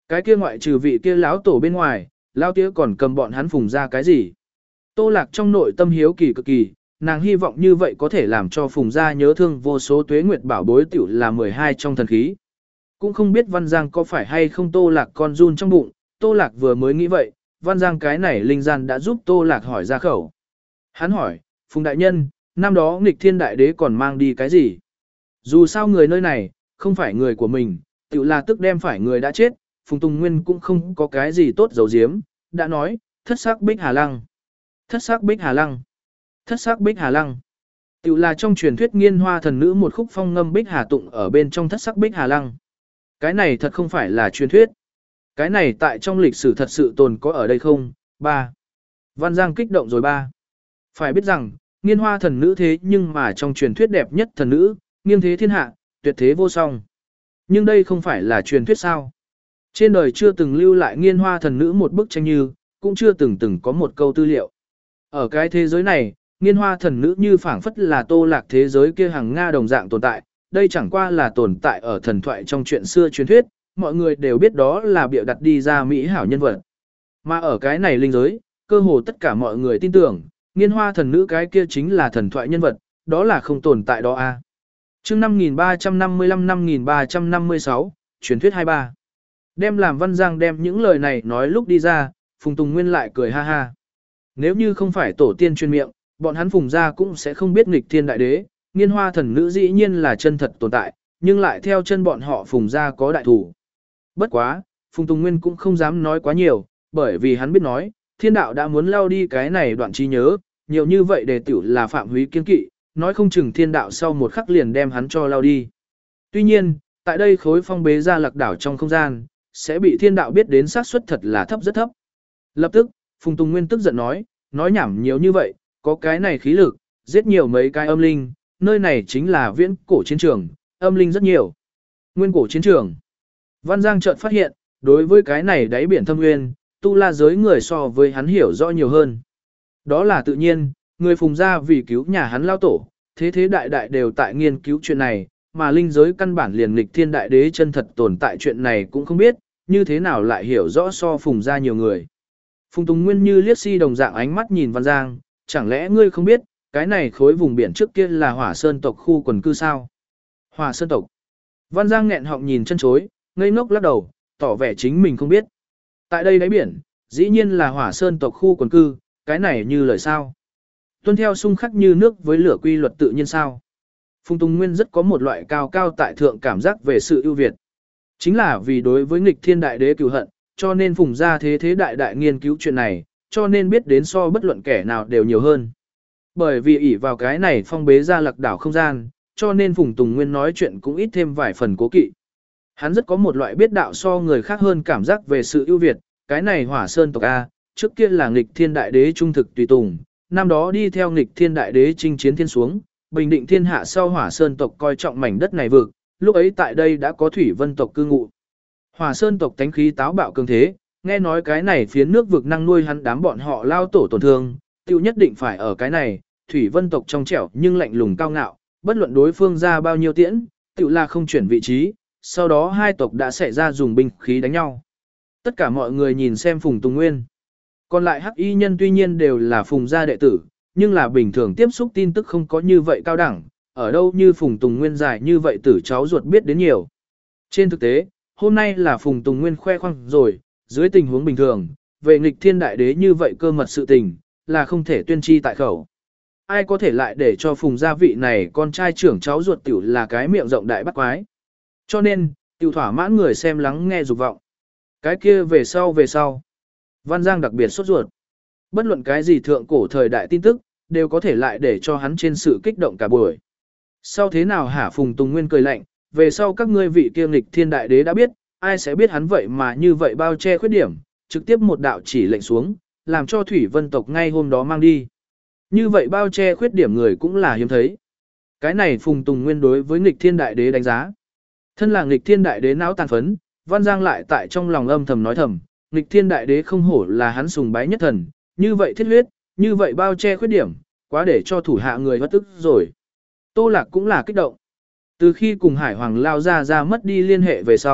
Cái kia ngoại trừ vị kia lão tổ bên ngoài, lão tía còn cầm bọn hắn phùng ra cái gì? Tô Lạc trong nội tâm hiếu kỳ cực kỳ, nàng hy vọng như vậy có thể làm cho phùng gia nhớ thương vô số tuế nguyệt bảo bối tiểu là mười hai trong thần khí. Cũng không biết Văn Giang có phải hay không Tô Lạc con run trong bụng, Tô Lạc vừa mới nghĩ vậy, Văn Giang cái này linh gian đã giúp Tô Lạc hỏi ra khẩu. Hắn hỏi, Phùng đại nhân, năm đó nghịch thiên đại đế còn mang đi cái gì? Dù sao người nơi này, không phải người của mình, tự là tức đem phải người đã chết, Phùng Tùng Nguyên cũng không có cái gì tốt giấu giếm, đã nói, thất sắc bích hà lăng. Thất sắc bích hà lăng. Thất sắc bích hà lăng. Tự là trong truyền thuyết nghiên hoa thần nữ một khúc phong ngâm bích hà tụng ở bên trong thất sắc bích hà lăng. Cái này thật không phải là truyền thuyết. Cái này tại trong lịch sử thật sự tồn có ở đây không? Ba. Văn Giang kích động rồi ba. Phải biết rằng, nghiên hoa thần nữ thế nhưng mà trong truyền thuyết đẹp nhất thần nữ, nghiêng thế thiên hạ, tuyệt thế vô song. Nhưng đây không phải là truyền thuyết sao? Trên đời chưa từng lưu lại nghiên hoa thần nữ một bức tranh như, cũng chưa từng từng có một câu tư liệu. Ở cái thế giới này, nghiên hoa thần nữ như phảng phất là Tô Lạc thế giới kia hàng Nga đồng dạng tồn tại, đây chẳng qua là tồn tại ở thần thoại trong chuyện xưa truyền thuyết, mọi người đều biết đó là bịa đặt đi ra mỹ hảo nhân vật. Mà ở cái này linh giới, cơ hồ tất cả mọi người tin tưởng, nghiên hoa thần nữ cái kia chính là thần thoại nhân vật, đó là không tồn tại đó a. À. Chương năm nghìn ba trăm năm mươi lăm năm nghìn ba trăm năm mươi sáu, truyền thuyết hai mươi ba. Đem làm Văn Giang đem những lời này nói lúc đi ra, Phùng Tùng Nguyên lại cười ha ha. Nếu như không phải tổ tiên chuyên miệng, bọn hắn Phùng gia cũng sẽ không biết nghịch thiên đại đế, nghiên hoa thần nữ dĩ nhiên là chân thật tồn tại, nhưng lại theo chân bọn họ Phùng gia có đại thủ. Bất quá, Phùng Tùng Nguyên cũng không dám nói quá nhiều, bởi vì hắn biết nói, thiên đạo đã muốn lao đi cái này đoạn trí nhớ, nhiều như vậy đề tiểu là phạm húy kiên kỵ, nói không chừng thiên đạo sau một khắc liền đem hắn cho lao đi. Tuy nhiên, tại đây khối phong bế ra lạc đảo trong không gian, sẽ bị thiên đạo biết đến xác suất thật là thấp rất thấp. Lập tức, Phùng Tùng Nguyên tức giận nói, nói nhảm nhiều như vậy, có cái này khí lực, giết nhiều mấy cái âm linh, nơi này chính là viễn cổ chiến trường, âm linh rất nhiều. Nguyên cổ chiến trường. Văn Giang chợt phát hiện, đối với cái này đáy biển thâm nguyên, tu la giới người so với hắn hiểu rõ nhiều hơn. Đó là tự nhiên, người Phùng gia vì cứu nhà hắn lao tổ, thế thế đại đại đều tại nghiên cứu chuyện này, mà linh giới căn bản liền nghịch thiên đại đế chân thật tồn tại chuyện này cũng không biết, như thế nào lại hiểu rõ so Phùng gia nhiều người. Phùng Tùng Nguyên như liếc si đồng dạng ánh mắt nhìn Văn Giang, chẳng lẽ ngươi không biết, cái này khối vùng biển trước kia là Hỏa Sơn tộc khu quần cư sao? Hỏa Sơn tộc. Văn Giang nghẹn họng nhìn chân chối, ngây ngốc lắc đầu, tỏ vẻ chính mình không biết. Tại đây đáy biển, dĩ nhiên là Hỏa Sơn tộc khu quần cư, cái này như lời sao? Tuân theo xung khắc như nước với lửa quy luật tự nhiên sao? Phùng Tùng Nguyên rất có một loại cao cao tại thượng cảm giác về sự ưu việt. Chính là vì đối với nghịch thiên đại đế cừu hận, cho nên Phùng gia thế thế đại đại nghiên cứu chuyện này, cho nên biết đến so bất luận kẻ nào đều nhiều hơn. Bởi vì ỷ vào cái này phong bế ra lạc đảo không gian, cho nên Phùng Tùng Nguyên nói chuyện cũng ít thêm vài phần cố kỵ. Hắn rất có một loại biết đạo so người khác hơn cảm giác về sự ưu việt, cái này Hỏa Sơn tộc A, trước kia là nghịch thiên đại đế trung thực tùy tùng, năm đó đi theo nghịch thiên đại đế chinh chiến thiên xuống, bình định thiên hạ sau Hỏa Sơn tộc coi trọng mảnh đất này vực, lúc ấy tại đây đã có Thủy Vân tộc cư ngụ. Hỏa Sơn tộc tánh khí táo bạo cường thế, nghe nói cái này phiến nước vực năng nuôi hắn đám bọn họ lao tổ tổn thương, tiêu nhất định phải ở cái này, Thủy Vân tộc trong trẻo nhưng lạnh lùng cao ngạo, bất luận đối phương ra bao nhiêu tiễn, tiêu là không chuyển vị trí, sau đó hai tộc đã xảy ra dùng binh khí đánh nhau. Tất cả mọi người nhìn xem Phùng Tùng Nguyên. Còn lại hắc y nhân tuy nhiên đều là Phùng gia đệ tử, nhưng là bình thường tiếp xúc tin tức không có như vậy cao đẳng, ở đâu như Phùng Tùng Nguyên dài như vậy tử cháu ruột biết đến nhiều. Trên thực tế, hôm nay là Phùng Tùng Nguyên khoe khoang rồi, dưới tình huống bình thường, về nghịch thiên đại đế như vậy cơ mật sự tình, là không thể tuyên chi tại khẩu. Ai có thể lại để cho Phùng gia vị này con trai trưởng cháu ruột tiểu là cái miệng rộng đại bắt quái. Cho nên, tiểu thỏa mãn người xem lắng nghe dục vọng. Cái kia về sau về sau. Văn Giang đặc biệt sốt ruột. Bất luận cái gì thượng cổ thời đại tin tức, đều có thể lại để cho hắn trên sự kích động cả buổi. Sau thế nào hả Phùng Tùng Nguyên cười lạnh, về sau các ngươi vị kia nghịch thiên đại đế đã biết, ai sẽ biết hắn vậy mà như vậy bao che khuyết điểm, trực tiếp một đạo chỉ lệnh xuống, làm cho Thủy Vân tộc ngay hôm đó mang đi. Như vậy bao che khuyết điểm người cũng là hiếm thấy. Cái này Phùng Tùng Nguyên đối với nghịch thiên đại đế đánh giá. Thân là nghịch thiên đại đế não tàn phấn, Văn Giang lại tại trong lòng âm thầm nói thầm, nghịch thiên đại đế không hổ là hắn sùng bái nhất thần, như vậy thiết huyết, như vậy bao che khuyết điểm, quá để cho thủ hạ người bất tức rồi. Tô Lạc cũng là kích động. Từ khi cùng Hải Hoàng lao ra ra mất đi liên hệ về sau,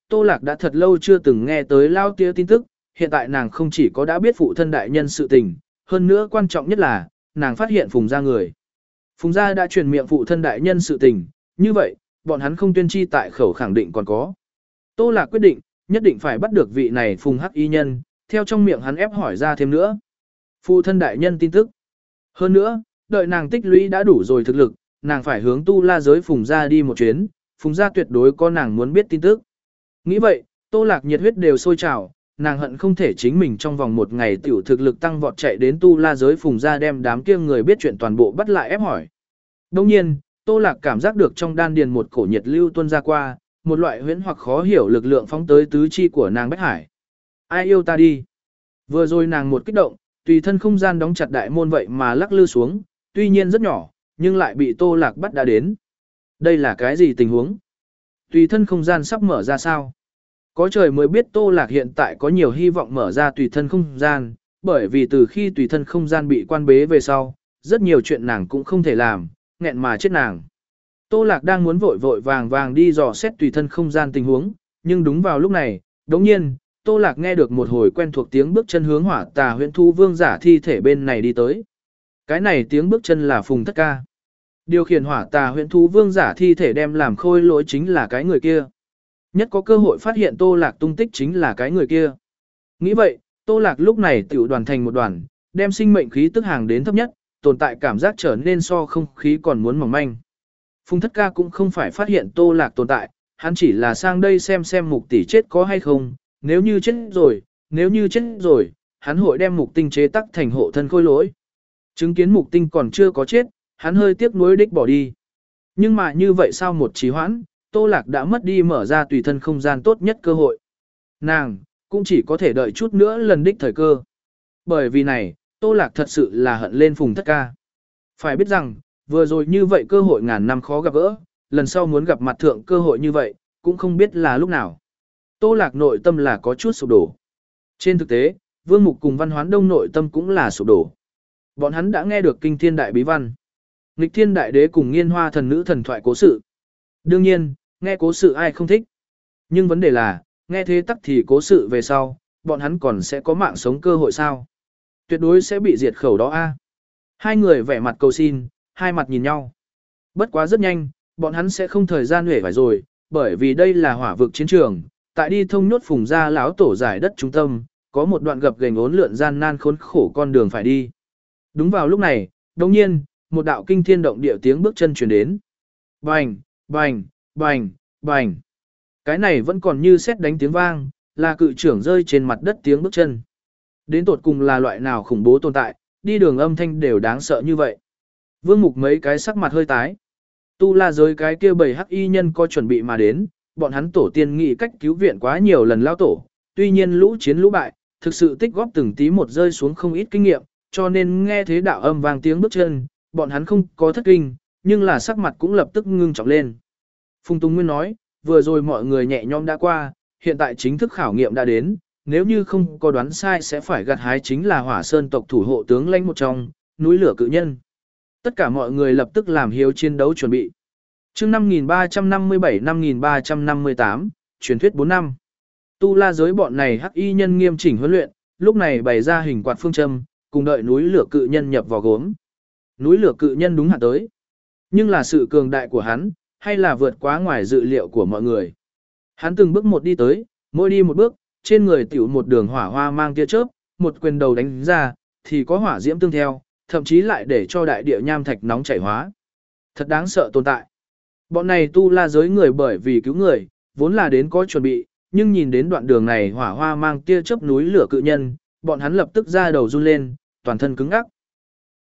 Tô Lạc đã thật lâu chưa từng nghe tới lao tía tin tức, hiện tại nàng không chỉ có đã biết phụ thân đại nhân sự tình, hơn nữa quan trọng nhất là, nàng phát hiện Phùng gia người. Phùng gia đã truyền miệng phụ thân đại nhân sự tình, như vậy, bọn hắn không tuyên chi tại khẩu khẳng định còn có. Tô Lạc quyết định, nhất định phải bắt được vị này Phùng Hắc y nhân, theo trong miệng hắn ép hỏi ra thêm nữa. Phụ thân đại nhân tin tức. Hơn nữa, đợi nàng tích lũy đã đủ rồi thực lực, nàng phải hướng tu la giới Phùng gia đi một chuyến, Phùng gia tuyệt đối có nàng muốn biết tin tức. Nghĩ vậy, Tô Lạc nhiệt huyết đều sôi trào, nàng hận không thể chính mình trong vòng một ngày tiểu thực lực tăng vọt chạy đến tu la giới Phùng gia đem đám kia người biết chuyện toàn bộ bắt lại ép hỏi. Đồng nhiên, Tô Lạc cảm giác được trong đan điền một cổ nhiệt lưu tuôn ra qua, một loại huyễn hoặc khó hiểu lực lượng phóng tới tứ chi của nàng Bách Hải. Ai yêu ta đi? Vừa rồi nàng một kích động, tùy thân không gian đóng chặt đại môn vậy mà lắc lư xuống, tuy nhiên rất nhỏ, nhưng lại bị Tô Lạc bắt đã đến. Đây là cái gì tình huống? Tùy thân không gian sắp mở ra sao? Có trời mới biết Tô Lạc hiện tại có nhiều hy vọng mở ra tùy thân không gian, bởi vì từ khi tùy thân không gian bị quan bế về sau, rất nhiều chuyện nàng cũng không thể làm, nghẹn mà chết nàng. Tô Lạc đang muốn vội vội vàng vàng đi dò xét tùy thân không gian tình huống, nhưng đúng vào lúc này, đống nhiên, Tô Lạc nghe được một hồi quen thuộc tiếng bước chân hướng Hỏa Tà Huyễn Thú Vương giả thi thể bên này đi tới. Cái này tiếng bước chân là Phùng Thất Ca. Điều khiển Hỏa Tà Huyễn Thú Vương giả thi thể đem làm khôi lỗi chính là cái người kia. Nhất có cơ hội phát hiện Tô Lạc tung tích chính là cái người kia. Nghĩ vậy, Tô Lạc lúc này tiểu đoàn thành một đoàn, đem sinh mệnh khí tức hàng đến thấp nhất, tồn tại cảm giác trở nên so không khí còn muốn mỏng manh. Phùng Thất Ca cũng không phải phát hiện Tô Lạc tồn tại, hắn chỉ là sang đây xem xem mục tỷ chết có hay không, nếu như chết rồi, nếu như chết rồi, hắn hội đem mục tinh chế tắc thành hộ thân khôi lỗi. Chứng kiến mục tinh còn chưa có chết, hắn hơi tiếc nuối đích bỏ đi. Nhưng mà như vậy sao một trì hoãn, Tô Lạc đã mất đi mở ra tùy thân không gian tốt nhất cơ hội. Nàng, cũng chỉ có thể đợi chút nữa lần đích thời cơ. Bởi vì này, Tô Lạc thật sự là hận lên Phùng Thất Ca. Phải biết rằng, vừa rồi như vậy cơ hội ngàn năm khó gặp gỡ, lần sau muốn gặp mặt thượng cơ hội như vậy, cũng không biết là lúc nào. Tô Lạc nội tâm là có chút sụp đổ. Trên thực tế, Vương Mục cùng Văn Hoán Đông nội tâm cũng là sụp đổ. Bọn hắn đã nghe được kinh thiên đại bí văn. Nghịch thiên đại đế cùng nghiên hoa thần nữ thần thoại cố sự. Đương nhiên, nghe cố sự ai không thích. Nhưng vấn đề là, nghe thế tắc thì cố sự về sau, bọn hắn còn sẽ có mạng sống cơ hội sao? Tuyệt đối sẽ bị diệt khẩu đó a. Hai người vẻ mặt cầu xin, hai mặt nhìn nhau. Bất quá rất nhanh, bọn hắn sẽ không thời gian huệ phải rồi, bởi vì đây là hỏa vực chiến trường, tại đi thông nhốt Phùng gia lão tổ giải đất trung tâm, có một đoạn gập ghềnh ốn lượn gian nan khốn khổ con đường phải đi. Đúng vào lúc này, đồng nhiên, một đạo kinh thiên động địa tiếng bước chân truyền đến. Bành, bành, bành, bành. Cái này vẫn còn như sét đánh tiếng vang, là cự trưởng rơi trên mặt đất tiếng bước chân. Đến tột cùng là loại nào khủng bố tồn tại, đi đường âm thanh đều đáng sợ như vậy. Vương Mục mấy cái sắc mặt hơi tái. Tu la giới cái kia bầy hắc y nhân có chuẩn bị mà đến, bọn hắn tổ tiên nghĩ cách cứu viện quá nhiều lần lao tổ, tuy nhiên lũ chiến lũ bại, thực sự tích góp từng tí một rơi xuống không ít kinh nghiệm, cho nên nghe thế đạo âm vang tiếng bước chân, bọn hắn không có thất kinh, nhưng là sắc mặt cũng lập tức ngưng trọng lên. Phùng Tùng Nguyên nói, vừa rồi mọi người nhẹ nhõm đã qua, hiện tại chính thức khảo nghiệm đã đến, nếu như không có đoán sai sẽ phải gặt hái chính là Hỏa Sơn tộc thủ hộ tướng lãnh một trong, núi lửa cự nhân. Tất cả mọi người lập tức làm hiếu chiến đấu chuẩn bị. Chương năm nghìn ba trăm năm mươi bảy năm nghìn ba trăm năm mươi tám, truyền thuyết bốn năm. Tu la giới bọn này hắc y nhân nghiêm chỉnh huấn luyện, lúc này bày ra hình quạt phương châm, cùng đợi núi lửa cự nhân nhập vào gốm. Núi lửa cự nhân đúng hạn tới. Nhưng là sự cường đại của hắn, hay là vượt quá ngoài dự liệu của mọi người. Hắn từng bước một đi tới, mỗi đi một bước, trên người tiểu một đường hỏa hoa mang tia chớp, một quyền đầu đánh ra, thì có hỏa diễm tương theo, thậm chí lại để cho đại địa nham thạch nóng chảy hóa. Thật đáng sợ tồn tại. Bọn này tu la giới người bởi vì cứu người, vốn là đến có chuẩn bị, nhưng nhìn đến đoạn đường này hỏa hoa mang tia chớp núi lửa cự nhân, bọn hắn lập tức ra đầu run lên, toàn thân cứng ngắc.